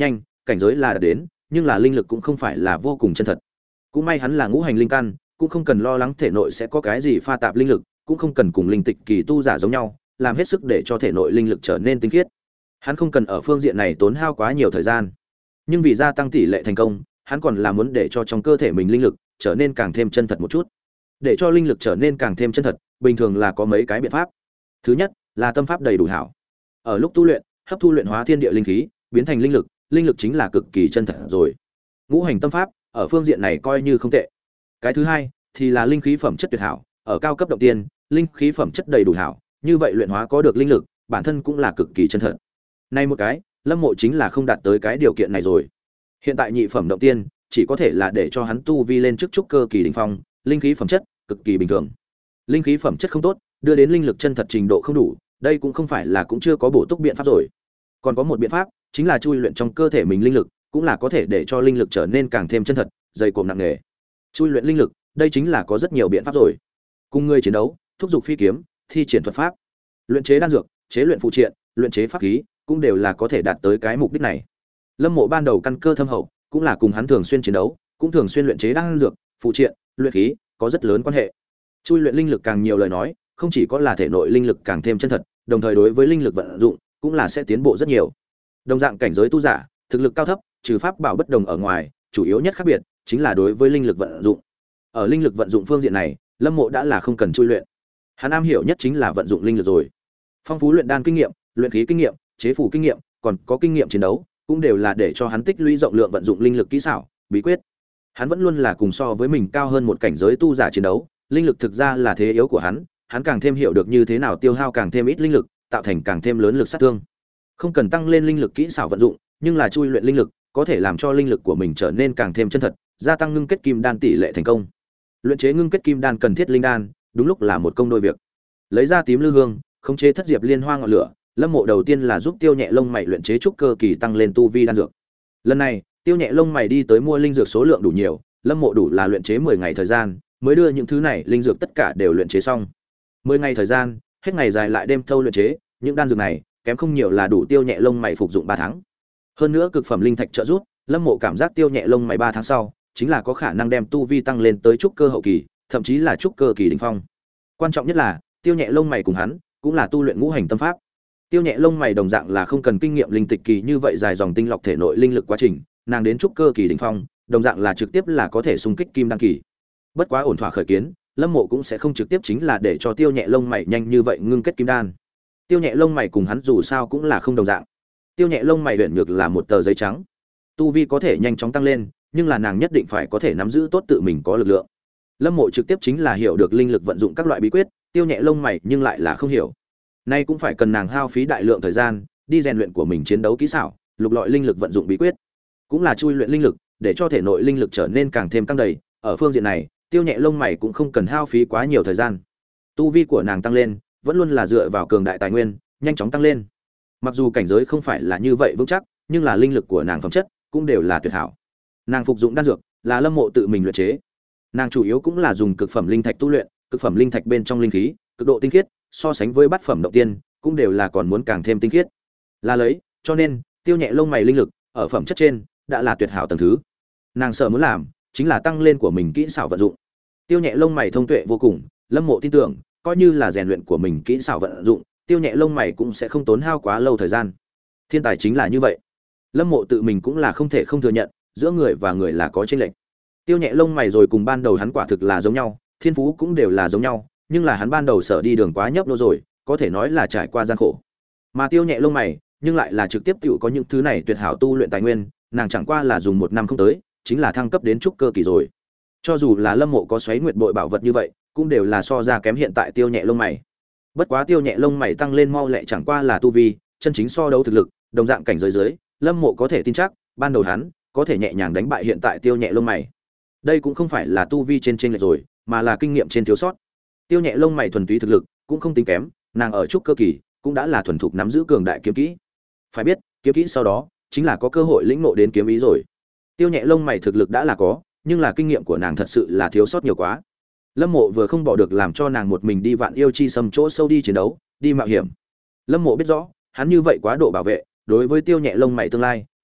cảnh giới là đạt đến, nhưng là linh lực cũng không phải là vô cùng chân thật. Cũng may hắn là ngũ hành linh căn, cũng không cần lo lắng thể nội sẽ có cái gì pha tạp linh lực, cũng không cần cùng linh tịch kỳ tu giả giống nhau, làm hết sức để cho thể nội linh lực trở nên tinh khiết. Hắn không cần ở phương diện này tốn hao quá nhiều thời gian. Nhưng vì gia tăng tỷ lệ thành công, hắn còn là muốn để cho trong cơ thể mình linh lực trở nên càng thêm chân thật một chút. Để cho linh lực trở nên càng thêm chân thật, bình thường là có mấy cái biện pháp. Thứ nhất, là tâm pháp đầy đủ hảo. Ở lúc tu luyện, hấp thu luyện hóa thiên địa linh khí, biến thành linh lực, linh lực chính là cực kỳ chân thật rồi. Ngũ hành tâm pháp, ở phương diện này coi như không tệ. Cái thứ hai thì là linh khí phẩm chất tuyệt hảo, ở cao cấp động tiên, linh khí phẩm chất đầy đủ hảo, như vậy luyện hóa có được linh lực, bản thân cũng là cực kỳ chân thật. Nay một cái, Lâm Mộ chính là không đạt tới cái điều kiện này rồi. Hiện tại nhị phẩm động tiên, chỉ có thể là để cho hắn tu vi lên trước trúc cơ kỳ đỉnh phong, linh khí phẩm chất cực kỳ bình thường. Linh khí phẩm chất không tốt, đưa đến linh lực chân thật trình độ không đủ, đây cũng không phải là cũng chưa có bổ túc biện pháp rồi. Còn có một biện pháp, chính là chui luyện trong cơ thể mình linh lực, cũng là có thể để cho linh lực trở nên càng thêm chân thật, dày cộm nặng nề. Chui luyện linh lực, đây chính là có rất nhiều biện pháp rồi. Cùng người chiến đấu, thúc giục phi kiếm, thi triển thuật pháp, luyện chế đan dược, chế luyện phụ triện, luyện chế pháp khí, cũng đều là có thể đạt tới cái mục đích này. Lâm Mộ ban đầu căn cơ thâm hậu, cũng là cùng hắn thường xuyên chiến đấu, cũng thường xuyên luyện chế đan dược, phụ triện, luyện khí, có rất lớn quan hệ. Chui luyện linh lực càng nhiều lời nói, không chỉ có là thể nội linh lực càng thêm chân thật, đồng thời đối với linh lực vận dụng cũng là sẽ tiến bộ rất nhiều. Đồng dạng cảnh giới tu giả, thực lực cao thấp, trừ pháp bảo bất đồng ở ngoài, chủ yếu nhất khác biệt chính là đối với linh lực vận dụng. Ở linh lực vận dụng phương diện này, Lâm Mộ đã là không cần chui luyện. Hắn am hiểu nhất chính là vận dụng linh lực rồi. Phong phú luyện đan kinh nghiệm, luyện khí kinh nghiệm, chế phù kinh nghiệm, còn có kinh nghiệm chiến đấu, cũng đều là để cho hắn tích lũy rộng lượng vận dụng linh lực kỹ xảo, bí quyết. Hắn vẫn luôn là cùng so với mình cao hơn một cảnh giới tu giả chiến đấu, linh lực thực ra là thế yếu của hắn, hắn càng thêm hiểu được như thế nào tiêu hao càng thêm ít linh lực, tạo thành càng thêm lớn lực sát thương. Không cần tăng lên linh lực kỹ xảo vận dụng, nhưng là chui luyện linh lực, có thể làm cho linh lực của mình trở nên càng thêm chân thật, gia tăng ngưng kết kim đan tỷ lệ thành công. Luyện chế ngưng kết kim đan cần thiết linh đan, đúng lúc là một công đôi việc. Lấy ra tím lư hương, khống chế thất diệp liên hoa ngọn lửa, Lâm Mộ đầu tiên là giúp Tiêu Nhẹ lông mày luyện chế trúc cơ kỳ tăng lên tu vi đan dược. Lần này, Tiêu Nhẹ lông mày đi tới mua linh dược số lượng đủ nhiều, Lâm Mộ đủ là luyện chế mười ngày thời gian, mới đưa những thứ này linh dược tất cả đều luyện chế xong. mười ngày thời gian, hết ngày dài lại đêm thâu luyện chế, những đan dược này, kém không nhiều là đủ Tiêu Nhẹ lông mày phục dụng ba tháng. Hơn nữa cực phẩm linh thạch trợ giúp, Lâm Mộ cảm giác Tiêu Nhẹ lông mày ba tháng sau, chính là có khả năng đem tu vi tăng lên tới trúc cơ hậu kỳ, thậm chí là trúc cơ kỳ đỉnh phong. Quan trọng nhất là, Tiêu Nhẹ lông mày cùng hắn, cũng là tu luyện ngũ hành tâm pháp. Tiêu Nhẹ lông mày đồng dạng là không cần kinh nghiệm linh tịch kỳ như vậy dài dòng tinh lọc thể nội linh lực quá trình, nàng đến trúc cơ kỳ đỉnh phong, đồng dạng là trực tiếp là có thể xung kích kim đan kỳ. Bất quá ổn thỏa khởi kiến, Lâm Mộ cũng sẽ không trực tiếp chính là để cho Tiêu Nhẹ lông mày nhanh như vậy ngưng kết kim đan. Tiêu Nhẹ lông mày cùng hắn dù sao cũng là không đồng dạng. Tiêu Nhẹ lông mày huyền ngược là một tờ giấy trắng, tu vi có thể nhanh chóng tăng lên, nhưng là nàng nhất định phải có thể nắm giữ tốt tự mình có lực lượng. Lâm Mộ trực tiếp chính là hiểu được linh lực vận dụng các loại bí quyết, Tiêu Nhẹ lông mày nhưng lại là không hiểu. Nay cũng phải cần nàng hao phí đại lượng thời gian, đi rèn luyện của mình chiến đấu kỹ xảo, lục lọi linh lực vận dụng bí quyết, cũng là chui luyện linh lực, để cho thể nội linh lực trở nên càng thêm tăng đầy. Ở phương diện này, Tiêu Nhẹ lông mày cũng không cần hao phí quá nhiều thời gian. Tu vi của nàng tăng lên, vẫn luôn là dựa vào cường đại tài nguyên, nhanh chóng tăng lên. Mặc dù cảnh giới không phải là như vậy vững chắc, nhưng là linh lực của nàng phẩm chất cũng đều là tuyệt hảo. Nàng phục dụng đan dược là Lâm Mộ tự mình luyện chế. Nàng chủ yếu cũng là dùng cực phẩm linh thạch tu luyện, cực phẩm linh thạch bên trong linh khí, cực độ tinh khiết, so sánh với bát phẩm động tiên, cũng đều là còn muốn càng thêm tinh khiết. Là lấy, cho nên, Tiêu Nhẹ lông mày linh lực ở phẩm chất trên đã là tuyệt hảo tầng thứ. Nàng sợ muốn làm chính là tăng lên của mình kỹ xảo vận dụng. Tiêu Nhẹ lông mày thông tuệ vô cùng, Lâm Mộ tin tưởng, coi như là rèn luyện của mình kỹ xảo vận dụng, Tiêu Nhẹ lông mày cũng sẽ không tốn hao quá lâu thời gian. Thiên tài chính là như vậy. Lâm Mộ tự mình cũng là không thể không thừa nhận, giữa người và người là có chênh lệch. Tiêu Nhẹ lông mày rồi cùng ban đầu hắn quả thực là giống nhau, thiên phú cũng đều là giống nhau, nhưng là hắn ban đầu sở đi đường quá nhấp nô rồi, có thể nói là trải qua gian khổ. Mà Tiêu Nhẹ lông mày, nhưng lại là trực tiếp tựu có những thứ này tuyệt hảo tu luyện tài nguyên, nàng chẳng qua là dùng một năm không tới, chính là thăng cấp đến trúc cơ kỳ rồi. Cho dù là Lâm Mộ có xoáy nguyệt bội bảo vật như vậy, cũng đều là so ra kém hiện tại Tiêu Nhẹ lông mày. Bất quá Tiêu Nhẹ lông mày tăng lên mau lẹ chẳng qua là tu vi, chân chính so đấu thực lực, đồng dạng cảnh giới dưới, Lâm Mộ có thể tin chắc, ban đầu hắn có thể nhẹ nhàng đánh bại hiện tại Tiêu Nhẹ lông mày. Đây cũng không phải là tu vi trên trên lệch rồi, mà là kinh nghiệm trên thiếu sót. Tiêu Nhẹ lông mày thuần túy thực lực cũng không tính kém, nàng ở trúc cơ kỳ cũng đã là thuần thục nắm giữ cường đại kiếm kỹ. Phải biết, kiếm kỹ sau đó chính là có cơ hội lĩnh ngộ đến kiếm ý rồi. Tiêu Nhẹ lông mày thực lực đã là có, nhưng là kinh nghiệm của nàng thật sự là thiếu sót nhiều quá. Lâm Mộ vừa không bỏ được làm cho nàng một mình đi vạn yêu chi xâm chỗ sâu đi chiến đấu, đi mạo hiểm. Lâm Mộ biết rõ, hắn như vậy quá độ bảo vệ, đối với Tiêu Nhẹ lông mày tương lai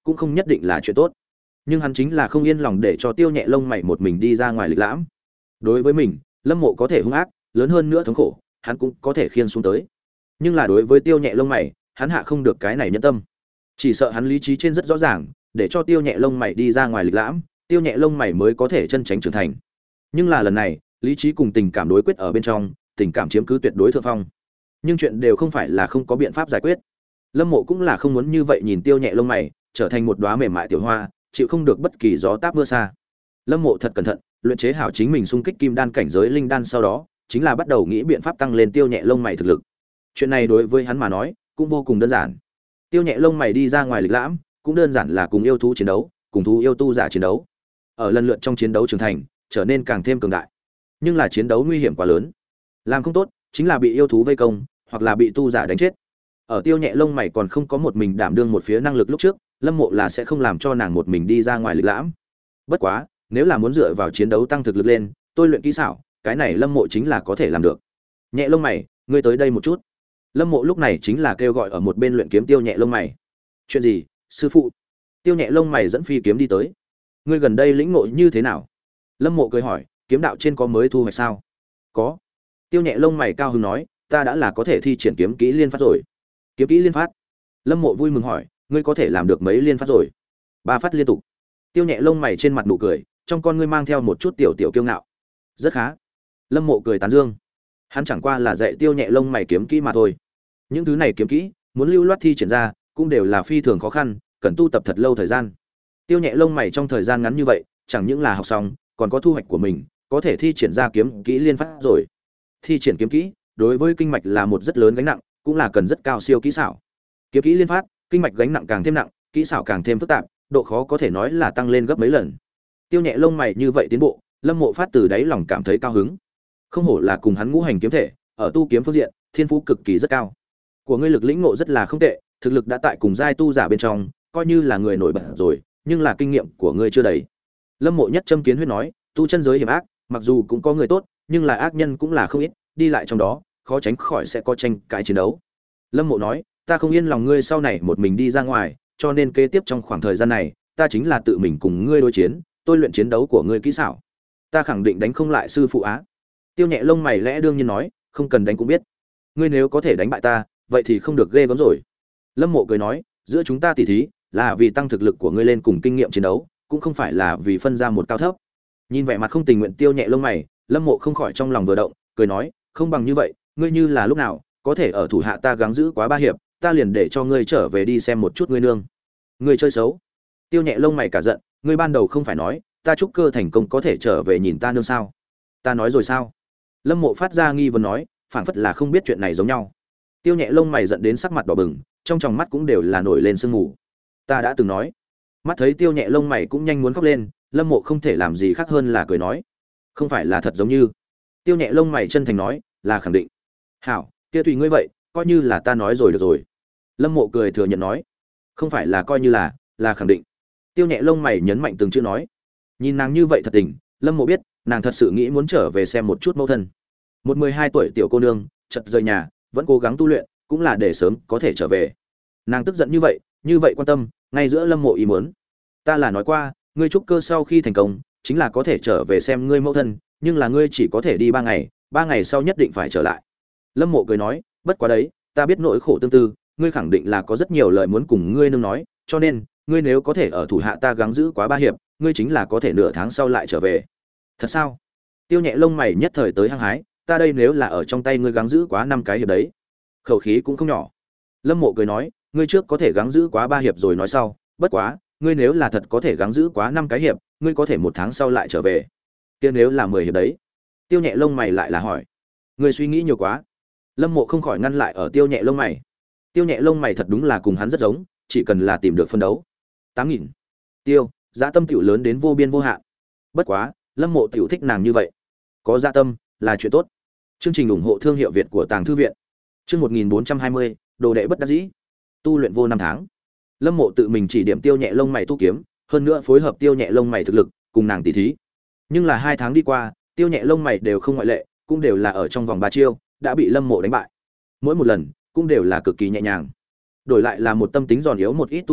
cũng không nhất định là chuyện tốt. Nhưng hắn chính là không yên lòng để cho Tiêu Nhẹ lông mày một mình đi ra ngoài lịch lãm. Đối với mình, Lâm Mộ có thể hung ác, lớn hơn nữa thống khổ, hắn cũng có thể khiêng xuống tới. Nhưng là đối với Tiêu Nhẹ lông mày, hắn hạ không được cái này nhẫn tâm. Chỉ sợ hắn lý trí trên rất rõ ràng, để cho Tiêu Nhẹ lông mày đi ra ngoài lịch lãm, Tiêu Nhẹ lông mày mới có thể chân tránh trưởng thành. Nhưng là lần này, lý trí cùng tình cảm đối quyết ở bên trong, tình cảm chiếm cứ tuyệt đối thượng phong. Nhưng chuyện đều không phải là không có biện pháp giải quyết. Lâm Mộ cũng là không muốn như vậy nhìn Tiêu Nhẹ lông mày trở thành một đóa mềm mại tiểu hoa, chịu không được bất kỳ gió táp mưa xa. Lâm Mộ thật cẩn thận, luyện chế hảo chính mình xung kích kim đan cảnh giới linh đan sau đó, chính là bắt đầu nghĩ biện pháp tăng lên Tiêu Nhẹ lông mày thực lực. Chuyện này đối với hắn mà nói, cũng vô cùng đơn giản. Tiêu Nhẹ lông mày đi ra ngoài lịch lãm, cũng đơn giản là cùng yêu thú chiến đấu, cùng thú yêu tu giả chiến đấu. Ở lần lượt trong chiến đấu trưởng thành, trở nên càng thêm cường đại. Nhưng là chiến đấu nguy hiểm quá lớn. Làm không tốt, chính là bị yêu thú vây công, hoặc là bị tu giả đánh chết. Ở Tiêu Nhẹ lông mày còn không có một mình đảm đương một phía năng lực lúc trước, Lâm Mộ là sẽ không làm cho nàng một mình đi ra ngoài lịch lãm. Bất quá, nếu là muốn dựa vào chiến đấu tăng thực lực lên, tôi luyện kỹ xảo, cái này Lâm Mộ chính là có thể làm được. Nhẹ lông mày, ngươi tới đây một chút. Lâm Mộ lúc này chính là kêu gọi ở một bên luyện kiếm Tiêu Nhẹ lông mày. Chuyện gì, sư phụ? Tiêu Nhẹ lông mày dẫn phi kiếm đi tới. Ngươi gần đây lĩnh ngộ như thế nào? Lâm Mộ cười hỏi, kiếm đạo trên có mới thu hoạch sao? Có. Tiêu Nhẹ lông mày cao hứng nói, ta đã là có thể thi triển kiếm kỹ liên phát rồi. Kiếm kỹ liên phát? Lâm Mộ vui mừng hỏi, ngươi có thể làm được mấy liên phát rồi? Ba phát liên tục. Tiêu Nhẹ lông mày trên mặt nụ cười, trong con ngươi mang theo một chút tiểu tiểu kiêu ngạo. Rất khá. Lâm Mộ cười tán dương. Hắn chẳng qua là dạy Tiêu Nhẹ lông mày kiếm kỹ mà thôi. Những thứ này kiếm kỹ, muốn lưu loát thi triển ra, cũng đều là phi thường khó khăn, cần tu tập thật lâu thời gian. Tiêu Nhẹ lông mày trong thời gian ngắn như vậy, chẳng những là học xong, còn có thu hoạch của mình, có thể thi triển ra kiếm kỹ liên phát rồi. Thi triển kiếm kỹ, đối với kinh mạch là một rất lớn gánh nặng, cũng là cần rất cao siêu kỹ xảo. Kiếm kỹ liên phát, kinh mạch gánh nặng càng thêm nặng, kỹ xảo càng thêm phức tạp, độ khó có thể nói là tăng lên gấp mấy lần. Tiêu Nhẹ lông mày như vậy tiến bộ, Lâm Mộ phát từ đáy lòng cảm thấy cao hứng. Không hổ là cùng hắn ngũ hành kiếm thể, ở tu kiếm phương diện, thiên phú cực kỳ rất cao. Của ngươi lực lĩnh ngộ rất là không tệ, thực lực đã tại cùng giai tu giả bên trong, coi như là người nổi bật rồi, nhưng là kinh nghiệm của ngươi chưa đầy. Lâm Mộ nhất châm kiến huyết nói, tu chân giới hiểm ác, mặc dù cũng có người tốt, nhưng là ác nhân cũng là không ít, đi lại trong đó, khó tránh khỏi sẽ có tranh cãi chiến đấu. Lâm Mộ nói, ta không yên lòng ngươi sau này một mình đi ra ngoài, cho nên kế tiếp trong khoảng thời gian này, ta chính là tự mình cùng ngươi đối chiến, tôi luyện chiến đấu của ngươi kỹ xảo. Ta khẳng định đánh không lại sư phụ á. Tiêu Nhẹ lông mày lẽ đương nhiên nói, không cần đánh cũng biết. Ngươi nếu có thể đánh bại ta, vậy thì không được ghê gớm rồi. Lâm Mộ cười nói, giữa chúng ta tỉ thí, là vì tăng thực lực của ngươi lên cùng kinh nghiệm chiến đấu, cũng không phải là vì phân ra một cao thấp. Nhìn vẻ mặt không tình nguyện Tiêu Nhẹ lông mày, Lâm Mộ không khỏi trong lòng vừa động, cười nói, không bằng như vậy, ngươi như là lúc nào có thể ở thủ hạ ta gắng giữ quá ba hiệp, ta liền để cho ngươi trở về đi xem một chút ngươi nương. Ngươi chơi xấu. Tiêu Nhẹ lông mày cả giận, ngươi ban đầu không phải nói, ta trúc cơ thành công có thể trở về nhìn ta nương sao? Ta nói rồi sao? Lâm Mộ phát ra nghi vấn nói, phảng phất là không biết chuyện này giống nhau. Tiêu Nhẹ lông mày giận đến sắc mặt đỏ bừng, trong tròng mắt cũng đều là nổi lên sương mù. Ta đã từng nói. Mắt thấy Tiêu Nhẹ lông mày cũng nhanh muốn khóc lên, Lâm Mộ không thể làm gì khác hơn là cười nói, không phải là thật giống như. Tiêu Nhẹ lông mày chân thành nói, là khẳng định. Hảo, kia tùy ngươi vậy, coi như là ta nói rồi được rồi. Lâm Mộ cười thừa nhận nói, không phải là coi như là, là khẳng định. Tiêu Nhẹ lông mày nhấn mạnh từng chữ nói. Nhìn nàng như vậy thật tình, Lâm Mộ biết, nàng thật sự nghĩ muốn trở về xem một chút mẫu thân. Một mười hai tuổi tiểu cô nương, chợt rời nhà, vẫn cố gắng tu luyện, cũng là để sớm có thể trở về. Nàng tức giận như vậy, như vậy quan tâm, ngay giữa Lâm Mộ ý muốn. Ta là nói qua, ngươi trúc cơ sau khi thành công, chính là có thể trở về xem ngươi mẫu thân, nhưng là ngươi chỉ có thể đi ba ngày, ba ngày sau nhất định phải trở lại. Lâm Mộ cười nói, bất quá đấy, ta biết nỗi khổ tương tư, ngươi khẳng định là có rất nhiều lời muốn cùng ngươi nương nói, cho nên, ngươi nếu có thể ở thủ hạ ta gắng giữ quá ba hiệp, ngươi chính là có thể nửa tháng sau lại trở về. Thật sao? Tiêu Nhẹ lông mày nhất thời tới hăng hái, ta đây nếu là ở trong tay ngươi gắng giữ quá năm cái hiệp đấy, khẩu khí cũng không nhỏ. Lâm Mộ cười nói, ngươi trước có thể gắng giữ quá ba hiệp rồi nói sau, bất quá, ngươi nếu là thật có thể gắng giữ quá năm cái hiệp, ngươi có thể một tháng sau lại trở về. Kia nếu là mười hiệp đấy? Tiêu Nhẹ lông mày lại là hỏi. Ngươi suy nghĩ nhiều quá. Lâm Mộ không khỏi ngăn lại ở Tiêu Nhẹ lông mày. Tiêu Nhẹ lông mày thật đúng là cùng hắn rất giống, chỉ cần là tìm được phân đấu. Tám nghìn. Tiêu, dạ tâm tiểu lớn đến vô biên vô hạn. Bất quá, Lâm Mộ tiểu thích nàng như vậy. Có dạ tâm là chuyện tốt. Chương trình ủng hộ thương hiệu Việt của Tàng Thư viện. Chương một nghìn bốn trăm hai mươi, đồ đệ bất đắc dĩ. Tu luyện vô năm tháng. Lâm Mộ tự mình chỉ điểm Tiêu Nhẹ lông mày tu kiếm, hơn nữa phối hợp Tiêu Nhẹ lông mày thực lực, cùng nàng tỉ thí. Nhưng là hai tháng đi qua, Tiêu Nhẹ lông mày đều không ngoại lệ, cũng đều là ở trong vòng ba chiêu, đã bị Lâm Mộ đánh bại. Mỗi một lần, cũng đều là cực kỳ nhẹ nhàng. Đổi lại là một tâm tính giòn yếu một ít tu giả,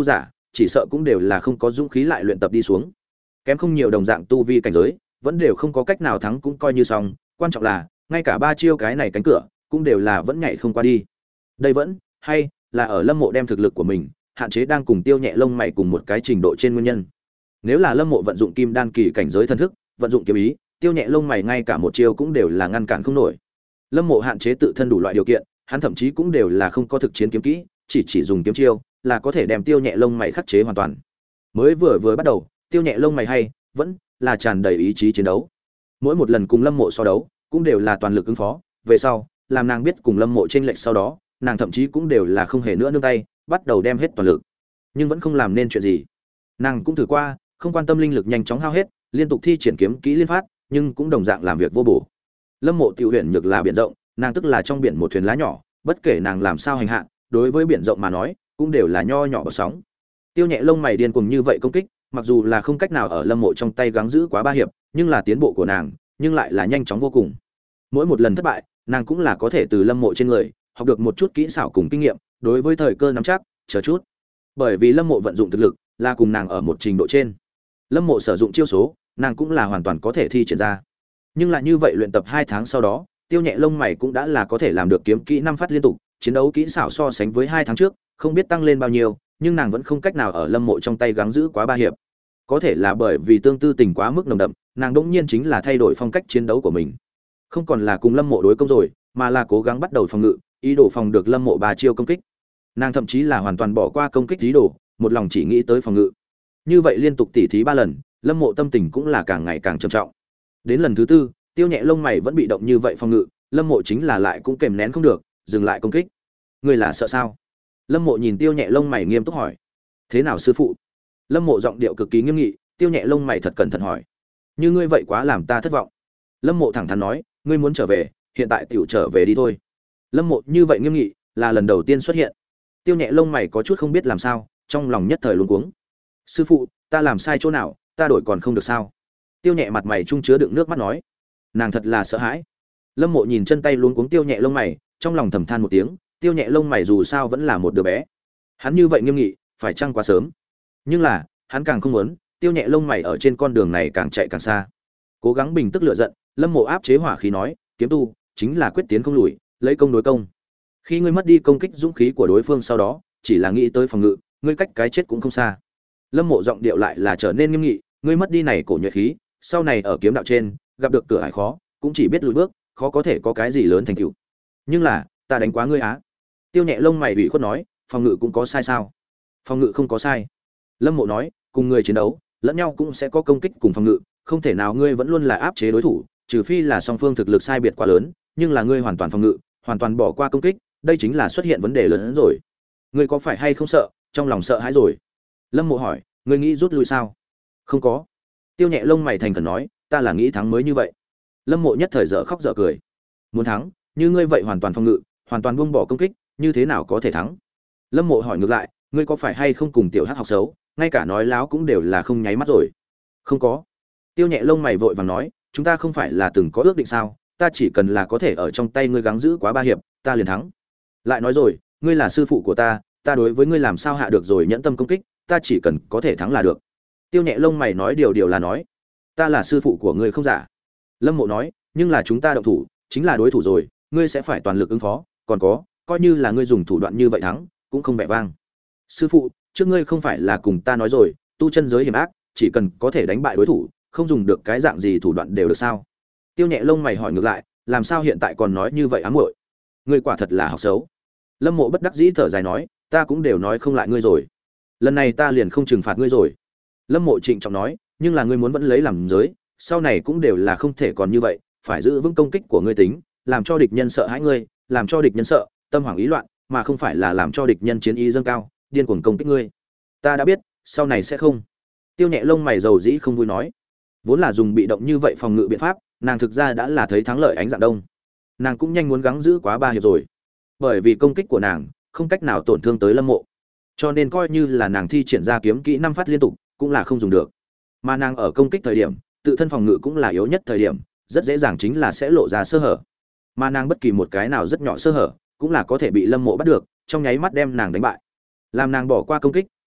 chỉ sợ cũng đều là không có dũng khí lại luyện tập đi xuống. Kém không nhiều đồng dạng tu vi cảnh giới, vẫn đều không có cách nào thắng cũng coi như xong, quan trọng là ngay cả ba chiêu cái này cánh cửa cũng đều là vẫn nhảy không qua đi. Đây vẫn hay là ở Lâm Mộ đem thực lực của mình hạn chế đang cùng Tiêu Nhẹ lông mày cùng một cái trình độ trên nguyên nhân. Nếu là Lâm Mộ vận dụng kim đan kỳ cảnh giới thần thức, vận dụng kiếm ý, Tiêu Nhẹ lông mày ngay cả một chiêu cũng đều là ngăn cản không nổi. Lâm Mộ hạn chế tự thân đủ loại điều kiện, hắn thậm chí cũng đều là không có thực chiến kiếm kỹ, chỉ chỉ dùng kiếm chiêu là có thể đem Tiêu Nhẹ lông mày khắc chế hoàn toàn. Mới vừa vừa bắt đầu, Tiêu Nhẹ lông mày hay vẫn là tràn đầy ý chí chiến đấu. Mỗi một lần cùng Lâm Mộ so đấu, cũng đều là toàn lực ứng phó, về sau, làm nàng biết cùng Lâm Mộ chênh lệch sau đó, nàng thậm chí cũng đều là không hề nữa nương tay, bắt đầu đem hết toàn lực. Nhưng vẫn không làm nên chuyện gì. Nàng cũng thử qua, không quan tâm linh lực nhanh chóng hao hết, liên tục thi triển kiếm kỹ liên phát, nhưng cũng đồng dạng làm việc vô bổ. Lâm Mộ tiểu huyền nhược là biển rộng, nàng tức là trong biển một thuyền lá nhỏ, bất kể nàng làm sao hành hạ, đối với biển rộng mà nói, cũng đều là nho nhỏ bọt sóng. Tiêu Nhẹ lông mày điên cuồng như vậy công kích, mặc dù là không cách nào ở Lâm Mộ trong tay gắng giữ quá ba hiệp, nhưng là tiến bộ của nàng, nhưng lại là nhanh chóng vô cùng. Mỗi một lần thất bại, nàng cũng là có thể từ Lâm Mộ trên người học được một chút kỹ xảo cùng kinh nghiệm, đối với thời cơ nắm chắc, chờ chút. Bởi vì Lâm Mộ vận dụng thực lực là cùng nàng ở một trình độ trên. Lâm Mộ sử dụng chiêu số, nàng cũng là hoàn toàn có thể thi triển ra. Nhưng lại như vậy luyện tập hai tháng sau đó, Tiêu Nhẹ lông mày cũng đã là có thể làm được kiếm kỹ năm phát liên tục, chiến đấu kỹ xảo so sánh với hai tháng trước, không biết tăng lên bao nhiêu, nhưng nàng vẫn không cách nào ở Lâm Mộ trong tay gắng giữ quá ba hiệp. Có thể là bởi vì tương tư tình quá mức nồng đậm, nàng đỗng nhiên chính là thay đổi phong cách chiến đấu của mình. Không còn là cùng Lâm Mộ đối công rồi, mà là cố gắng bắt đầu phòng ngự, ý đồ phòng được Lâm Mộ ba chiêu công kích. Nàng thậm chí là hoàn toàn bỏ qua công kích ý đồ, một lòng chỉ nghĩ tới phòng ngự. Như vậy liên tục tỉ thí ba lần, Lâm Mộ tâm tình cũng là càng ngày càng trầm trọng. Đến lần thứ tư, Tiêu Nhẹ lông mày vẫn bị động như vậy phòng ngự, Lâm Mộ chính là lại cũng kềm nén không được, dừng lại công kích. Ngươi là sợ sao? Lâm Mộ nhìn Tiêu Nhẹ lông mày nghiêm túc hỏi. Thế nào sư phụ? Lâm Mộ giọng điệu cực kỳ nghiêm nghị, Tiêu Nhẹ lông mày thật cẩn thận hỏi. Như ngươi vậy quá làm ta thất vọng. Lâm Mộ thẳng thắn nói, ngươi muốn trở về, hiện tại tiểu trở về đi thôi. Lâm Mộ như vậy nghiêm nghị, là lần đầu tiên xuất hiện. Tiêu Nhẹ lông mày có chút không biết làm sao, trong lòng nhất thời luống cuống. Sư phụ, ta làm sai chỗ nào, ta đổi còn không được sao? Tiêu Nhẹ mặt mày trung chứa đựng nước mắt nói. Nàng thật là sợ hãi. Lâm Mộ nhìn chân tay luống cuống Tiêu Nhẹ lông mày, trong lòng thầm than một tiếng, Tiêu Nhẹ lông mày dù sao vẫn là một đứa bé. Hắn như vậy nghiêm nghị, phải chăng quá sớm? Nhưng là, hắn càng không muốn, Tiêu Nhẹ lông mày ở trên con đường này càng chạy càng xa. Cố gắng bình tức lửa giận, Lâm Mộ áp chế hỏa khí nói, kiếm tu chính là quyết tiến không lùi, lấy công đối công. Khi ngươi mất đi công kích dũng khí của đối phương sau đó, chỉ là nghĩ tới phòng ngự, ngươi cách cái chết cũng không xa. Lâm Mộ giọng điệu lại là trở nên nghiêm nghị, ngươi mất đi này cổ nhuệ khí, sau này ở kiếm đạo trên, gặp được cửa ải khó, cũng chỉ biết lùi bước, khó có thể có cái gì lớn thành tựu. Nhưng là, ta đánh quá ngươi á. Tiêu Nhẹ lông mày ủy khuất nói, phòng ngự cũng có sai sao? Phòng ngự không có sai. Lâm Mộ nói, cùng người chiến đấu, lẫn nhau cũng sẽ có công kích cùng phòng ngự, không thể nào ngươi vẫn luôn là áp chế đối thủ, trừ phi là song phương thực lực sai biệt quá lớn, nhưng là ngươi hoàn toàn phòng ngự, hoàn toàn bỏ qua công kích, đây chính là xuất hiện vấn đề lớn hơn rồi. Ngươi có phải hay không sợ, trong lòng sợ hãi rồi? Lâm Mộ hỏi, ngươi nghĩ rút lui sao? Không có. Tiêu Nhẹ lông mày thành khẩn nói, ta là nghĩ thắng mới như vậy. Lâm Mộ nhất thời dở khóc dở cười. Muốn thắng, như ngươi vậy hoàn toàn phòng ngự, hoàn toàn buông bỏ công kích, như thế nào có thể thắng? Lâm Mộ hỏi ngược lại, ngươi có phải hay không cùng tiểu hắc học xấu, ngay cả nói láo cũng đều là không nháy mắt rồi? Không có. Tiêu Nhẹ lông mày vội vàng nói, chúng ta không phải là từng có ước định sao, ta chỉ cần là có thể ở trong tay ngươi gắng giữ quá ba hiệp, ta liền thắng. Lại nói rồi, ngươi là sư phụ của ta, ta đối với ngươi làm sao hạ được rồi nhẫn tâm công kích, ta chỉ cần có thể thắng là được. Tiêu Nhẹ lông mày nói điều điều là nói, ta là sư phụ của ngươi không giả. Lâm Mộ nói, nhưng là chúng ta động thủ, chính là đối thủ rồi, ngươi sẽ phải toàn lực ứng phó, còn có, coi như là ngươi dùng thủ đoạn như vậy thắng, cũng không vẻ vang. Sư phụ, trước ngươi không phải là cùng ta nói rồi, tu chân giới hiểm ác, chỉ cần có thể đánh bại đối thủ, không dùng được cái dạng gì thủ đoạn đều được sao? Tiêu Nhẹ lông mày hỏi ngược lại, làm sao hiện tại còn nói như vậy ám muội? Ngươi quả thật là học xấu. Lâm Mộ bất đắc dĩ thở dài nói, ta cũng đều nói không lại ngươi rồi. Lần này ta liền không trừng phạt ngươi rồi. Lâm Mộ trịnh trọng nói, nhưng là ngươi muốn vẫn lấy làm giới, sau này cũng đều là không thể còn như vậy, phải giữ vững công kích của ngươi tính, làm cho địch nhân sợ hãi ngươi, làm cho địch nhân sợ, tâm hoảng ý loạn, mà không phải là làm cho địch nhân chiến ý dâng cao, điên cuồng công kích ngươi. Ta đã biết, sau này sẽ không. Tiêu Nhẹ lông mày dầu dĩ không vui nói, vốn là dùng bị động như vậy phòng ngự biện pháp, nàng thực ra đã là thấy thắng lợi ánh dạng đông. Nàng cũng nhanh muốn gắng giữ quá ba hiệp rồi, bởi vì công kích của nàng không cách nào tổn thương tới Lâm Mộ, cho nên coi như là nàng thi triển ra kiếm kỹ năm phát liên tục, cũng là không dùng được. Mà nàng ở công kích thời điểm, tự thân phòng ngự cũng là yếu nhất thời điểm, rất dễ dàng chính là sẽ lộ ra sơ hở. Mà nàng bất kỳ một cái nào rất nhỏ sơ hở, cũng là có thể bị Lâm Mộ bắt được, trong nháy mắt đem nàng đánh bại. Làm nàng bỏ qua công kích,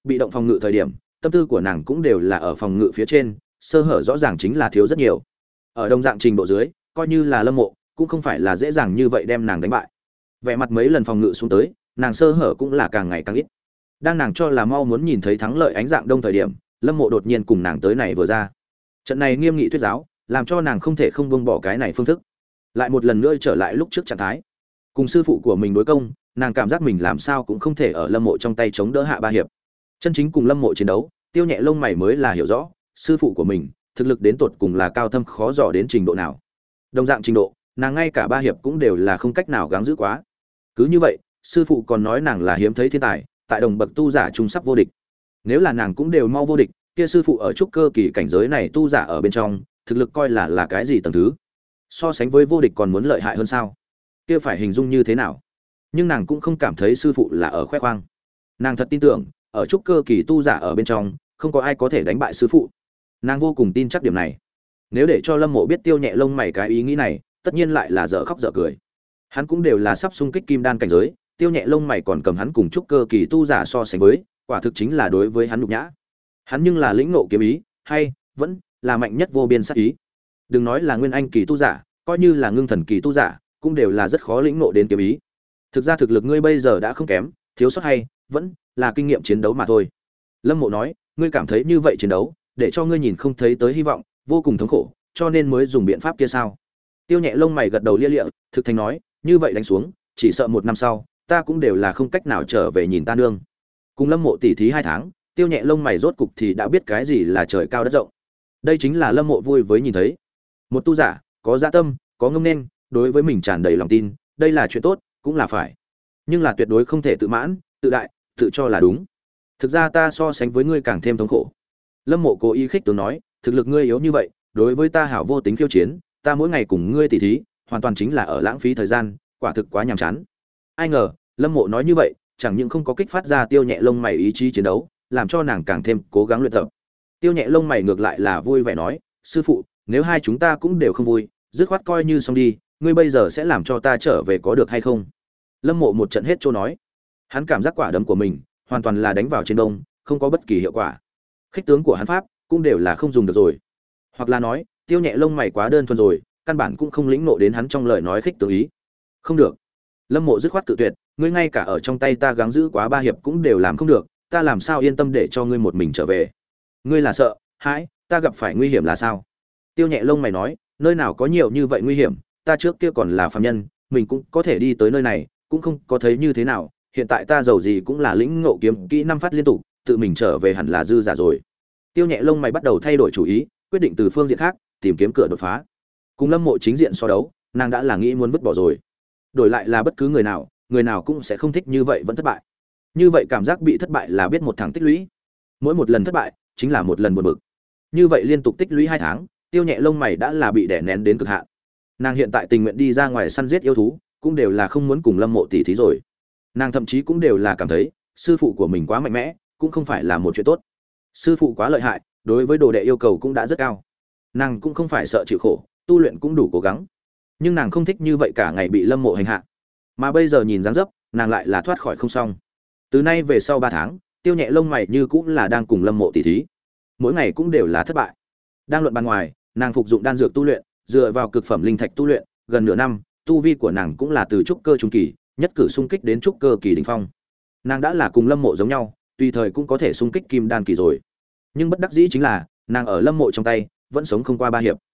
bị động phòng ngự thời điểm tâm tư của nàng cũng đều là ở phòng ngự phía trên, sơ hở rõ ràng chính là thiếu rất nhiều. Ở đồng dạng trình độ dưới, coi như là Lâm Mộ cũng không phải là dễ dàng như vậy đem nàng đánh bại. Vẻ mặt mấy lần phòng ngự xuống tới, nàng sơ hở cũng là càng ngày càng ít. Đang nàng cho là mau muốn nhìn thấy thắng lợi ánh dạng đông thời điểm, Lâm Mộ đột nhiên cùng nàng tới này vừa ra. Trận này nghiêm nghị thuyết giáo, làm cho nàng không thể không buông bỏ cái này phương thức, lại một lần nữa trở lại lúc trước trạng thái. Cùng sư phụ của mình đối công, nàng cảm giác mình làm sao cũng không thể ở Lâm Mộ trong tay chống đỡ hạ ba hiệp. Chân chính cùng Lâm Mộ chiến đấu, Tiêu Nhẹ lông mày mới là hiểu rõ, sư phụ của mình, thực lực đến tột cùng là cao thâm khó dò đến trình độ nào. Đồng dạng trình độ, nàng ngay cả ba hiệp cũng đều là không cách nào gắng giữ quá. Cứ như vậy, sư phụ còn nói nàng là hiếm thấy thiên tài, tại đồng bậc tu giả trung sắp vô địch. Nếu là nàng cũng đều mau vô địch, kia sư phụ ở trúc cơ kỳ cảnh giới này tu giả ở bên trong, thực lực coi là là cái gì tầng thứ? So sánh với vô địch còn muốn lợi hại hơn sao? Kia phải hình dung như thế nào? Nhưng nàng cũng không cảm thấy sư phụ là ở khoe khoang. Nàng thật tin tưởng, ở trúc cơ kỳ tu giả ở bên trong, không có ai có thể đánh bại sư phụ. Nàng vô cùng tin chắc điểm này. Nếu để cho Lâm Mộ biết Tiêu Nhẹ lông mày cái ý nghĩ này, tất nhiên lại là dở khóc dở cười. Hắn cũng đều là sắp xung kích kim đan cảnh giới, Tiêu Nhẹ lông mày còn cầm hắn cùng trúc cơ kỳ tu giả so sánh với, quả thực chính là đối với hắn nhục nhã. Hắn nhưng là lĩnh ngộ kiếm ý, hay vẫn là mạnh nhất vô biên sát ý. Đừng nói là nguyên anh kỳ tu giả, coi như là ngưng thần kỳ tu giả, cũng đều là rất khó lĩnh ngộ đến kiếm ý. Thực ra thực lực ngươi bây giờ đã không kém, thiếu sót hay vẫn là kinh nghiệm chiến đấu mà thôi. Lâm Mộ nói, ngươi cảm thấy như vậy chiến đấu, để cho ngươi nhìn không thấy tới hy vọng, vô cùng thống khổ, cho nên mới dùng biện pháp kia sao? Tiêu Nhẹ lông mày gật đầu lia lịa, thực thành nói, như vậy đánh xuống, chỉ sợ một năm sau, ta cũng đều là không cách nào trở về nhìn ta nương. Cùng Lâm Mộ tỉ thí hai tháng, Tiêu Nhẹ lông mày rốt cục thì đã biết cái gì là trời cao đất rộng. Đây chính là Lâm Mộ vui với nhìn thấy. Một tu giả, có dạ tâm, có ngông nên, đối với mình tràn đầy lòng tin, đây là chuyện tốt, cũng là phải. Nhưng là tuyệt đối không thể tự mãn, tự đại, tự cho là đúng. Thực ra ta so sánh với ngươi càng thêm thống khổ. Lâm Mộ cố ý khích tướng nói, thực lực ngươi yếu như vậy, đối với ta hảo vô tính khiêu chiến, ta mỗi ngày cùng ngươi tỉ thí, hoàn toàn chính là ở lãng phí thời gian, quả thực quá nhàm chán. Ai ngờ, Lâm Mộ nói như vậy, chẳng những không có kích phát ra Tiêu Nhẹ lông mày ý chí chiến đấu, làm cho nàng càng thêm cố gắng luyện tập. Tiêu Nhẹ lông mày ngược lại là vui vẻ nói, sư phụ, nếu hai chúng ta cũng đều không vui, dứt khoát coi như xong đi, ngươi bây giờ sẽ làm cho ta trở về có được hay không? Lâm Mộ một trận hết trôi nói, hắn cảm giác quả đấm của mình hoàn toàn là đánh vào trên đông, không có bất kỳ hiệu quả. Khích tướng của hắn pháp cũng đều là không dùng được rồi. Hoặc là nói, Tiêu Nhẹ lông mày quá đơn thuần rồi, căn bản cũng không lĩnh nộ đến hắn trong lời nói khích tướng ý. Không được. Lâm Mộ dứt khoát tự tuyệt, ngươi ngay cả ở trong tay ta gắng giữ quá ba hiệp cũng đều làm không được, ta làm sao yên tâm để cho ngươi một mình trở về? Ngươi là sợ, hãi, ta gặp phải nguy hiểm là sao? Tiêu Nhẹ lông mày nói, nơi nào có nhiều như vậy nguy hiểm, ta trước kia còn là phàm nhân, mình cũng có thể đi tới nơi này, cũng không có thấy như thế nào, hiện tại ta giàu gì cũng là lĩnh ngộ kiếm kỹ năm phát liên tục, tự mình trở về hẳn là dư giả rồi. Tiêu Nhẹ lông mày bắt đầu thay đổi chủ ý, quyết định từ phương diện khác tìm kiếm cửa đột phá. Cùng Lâm Mộ chính diện so đấu, nàng đã là nghĩ muốn vứt bỏ rồi. Đổi lại là bất cứ người nào, người nào cũng sẽ không thích như vậy vẫn thất bại. Như vậy cảm giác bị thất bại là biết một thằng tích lũy. Mỗi một lần thất bại chính là một lần buồn bực. Như vậy liên tục tích lũy hai tháng, Tiêu Nhẹ lông mày đã là bị đè nén đến cực hạn. Nàng hiện tại tình nguyện đi ra ngoài săn giết yêu thú, cũng đều là không muốn cùng Lâm Mộ tỉ thí rồi. Nàng thậm chí cũng đều là cảm thấy, sư phụ của mình quá mạnh mẽ, cũng không phải là một chuyện tốt. Sư phụ quá lợi hại, đối với đồ đệ yêu cầu cũng đã rất cao. Nàng cũng không phải sợ chịu khổ, tu luyện cũng đủ cố gắng. Nhưng nàng không thích như vậy cả ngày bị Lâm Mộ hành hạ. Mà bây giờ nhìn dáng dấp, nàng lại là thoát khỏi không xong. Từ nay về sau ba tháng, Tiêu Nhẹ lông mày như cũng là đang cùng Lâm Mộ tỉ thí. Mỗi ngày cũng đều là thất bại. Đang luận bàn ngoài, nàng phục dụng đan dược tu luyện, dựa vào cực phẩm linh thạch tu luyện, gần nửa năm, tu vi của nàng cũng là từ trúc cơ trung kỳ, nhất cử xung kích đến trúc cơ kỳ đỉnh phong. Nàng đã là cùng Lâm Mộ giống nhau, tùy thời cũng có thể xung kích kim đan kỳ rồi. Nhưng bất đắc dĩ chính là, nàng ở Lâm Mộ trong tay, vẫn sống không qua ba hiệp.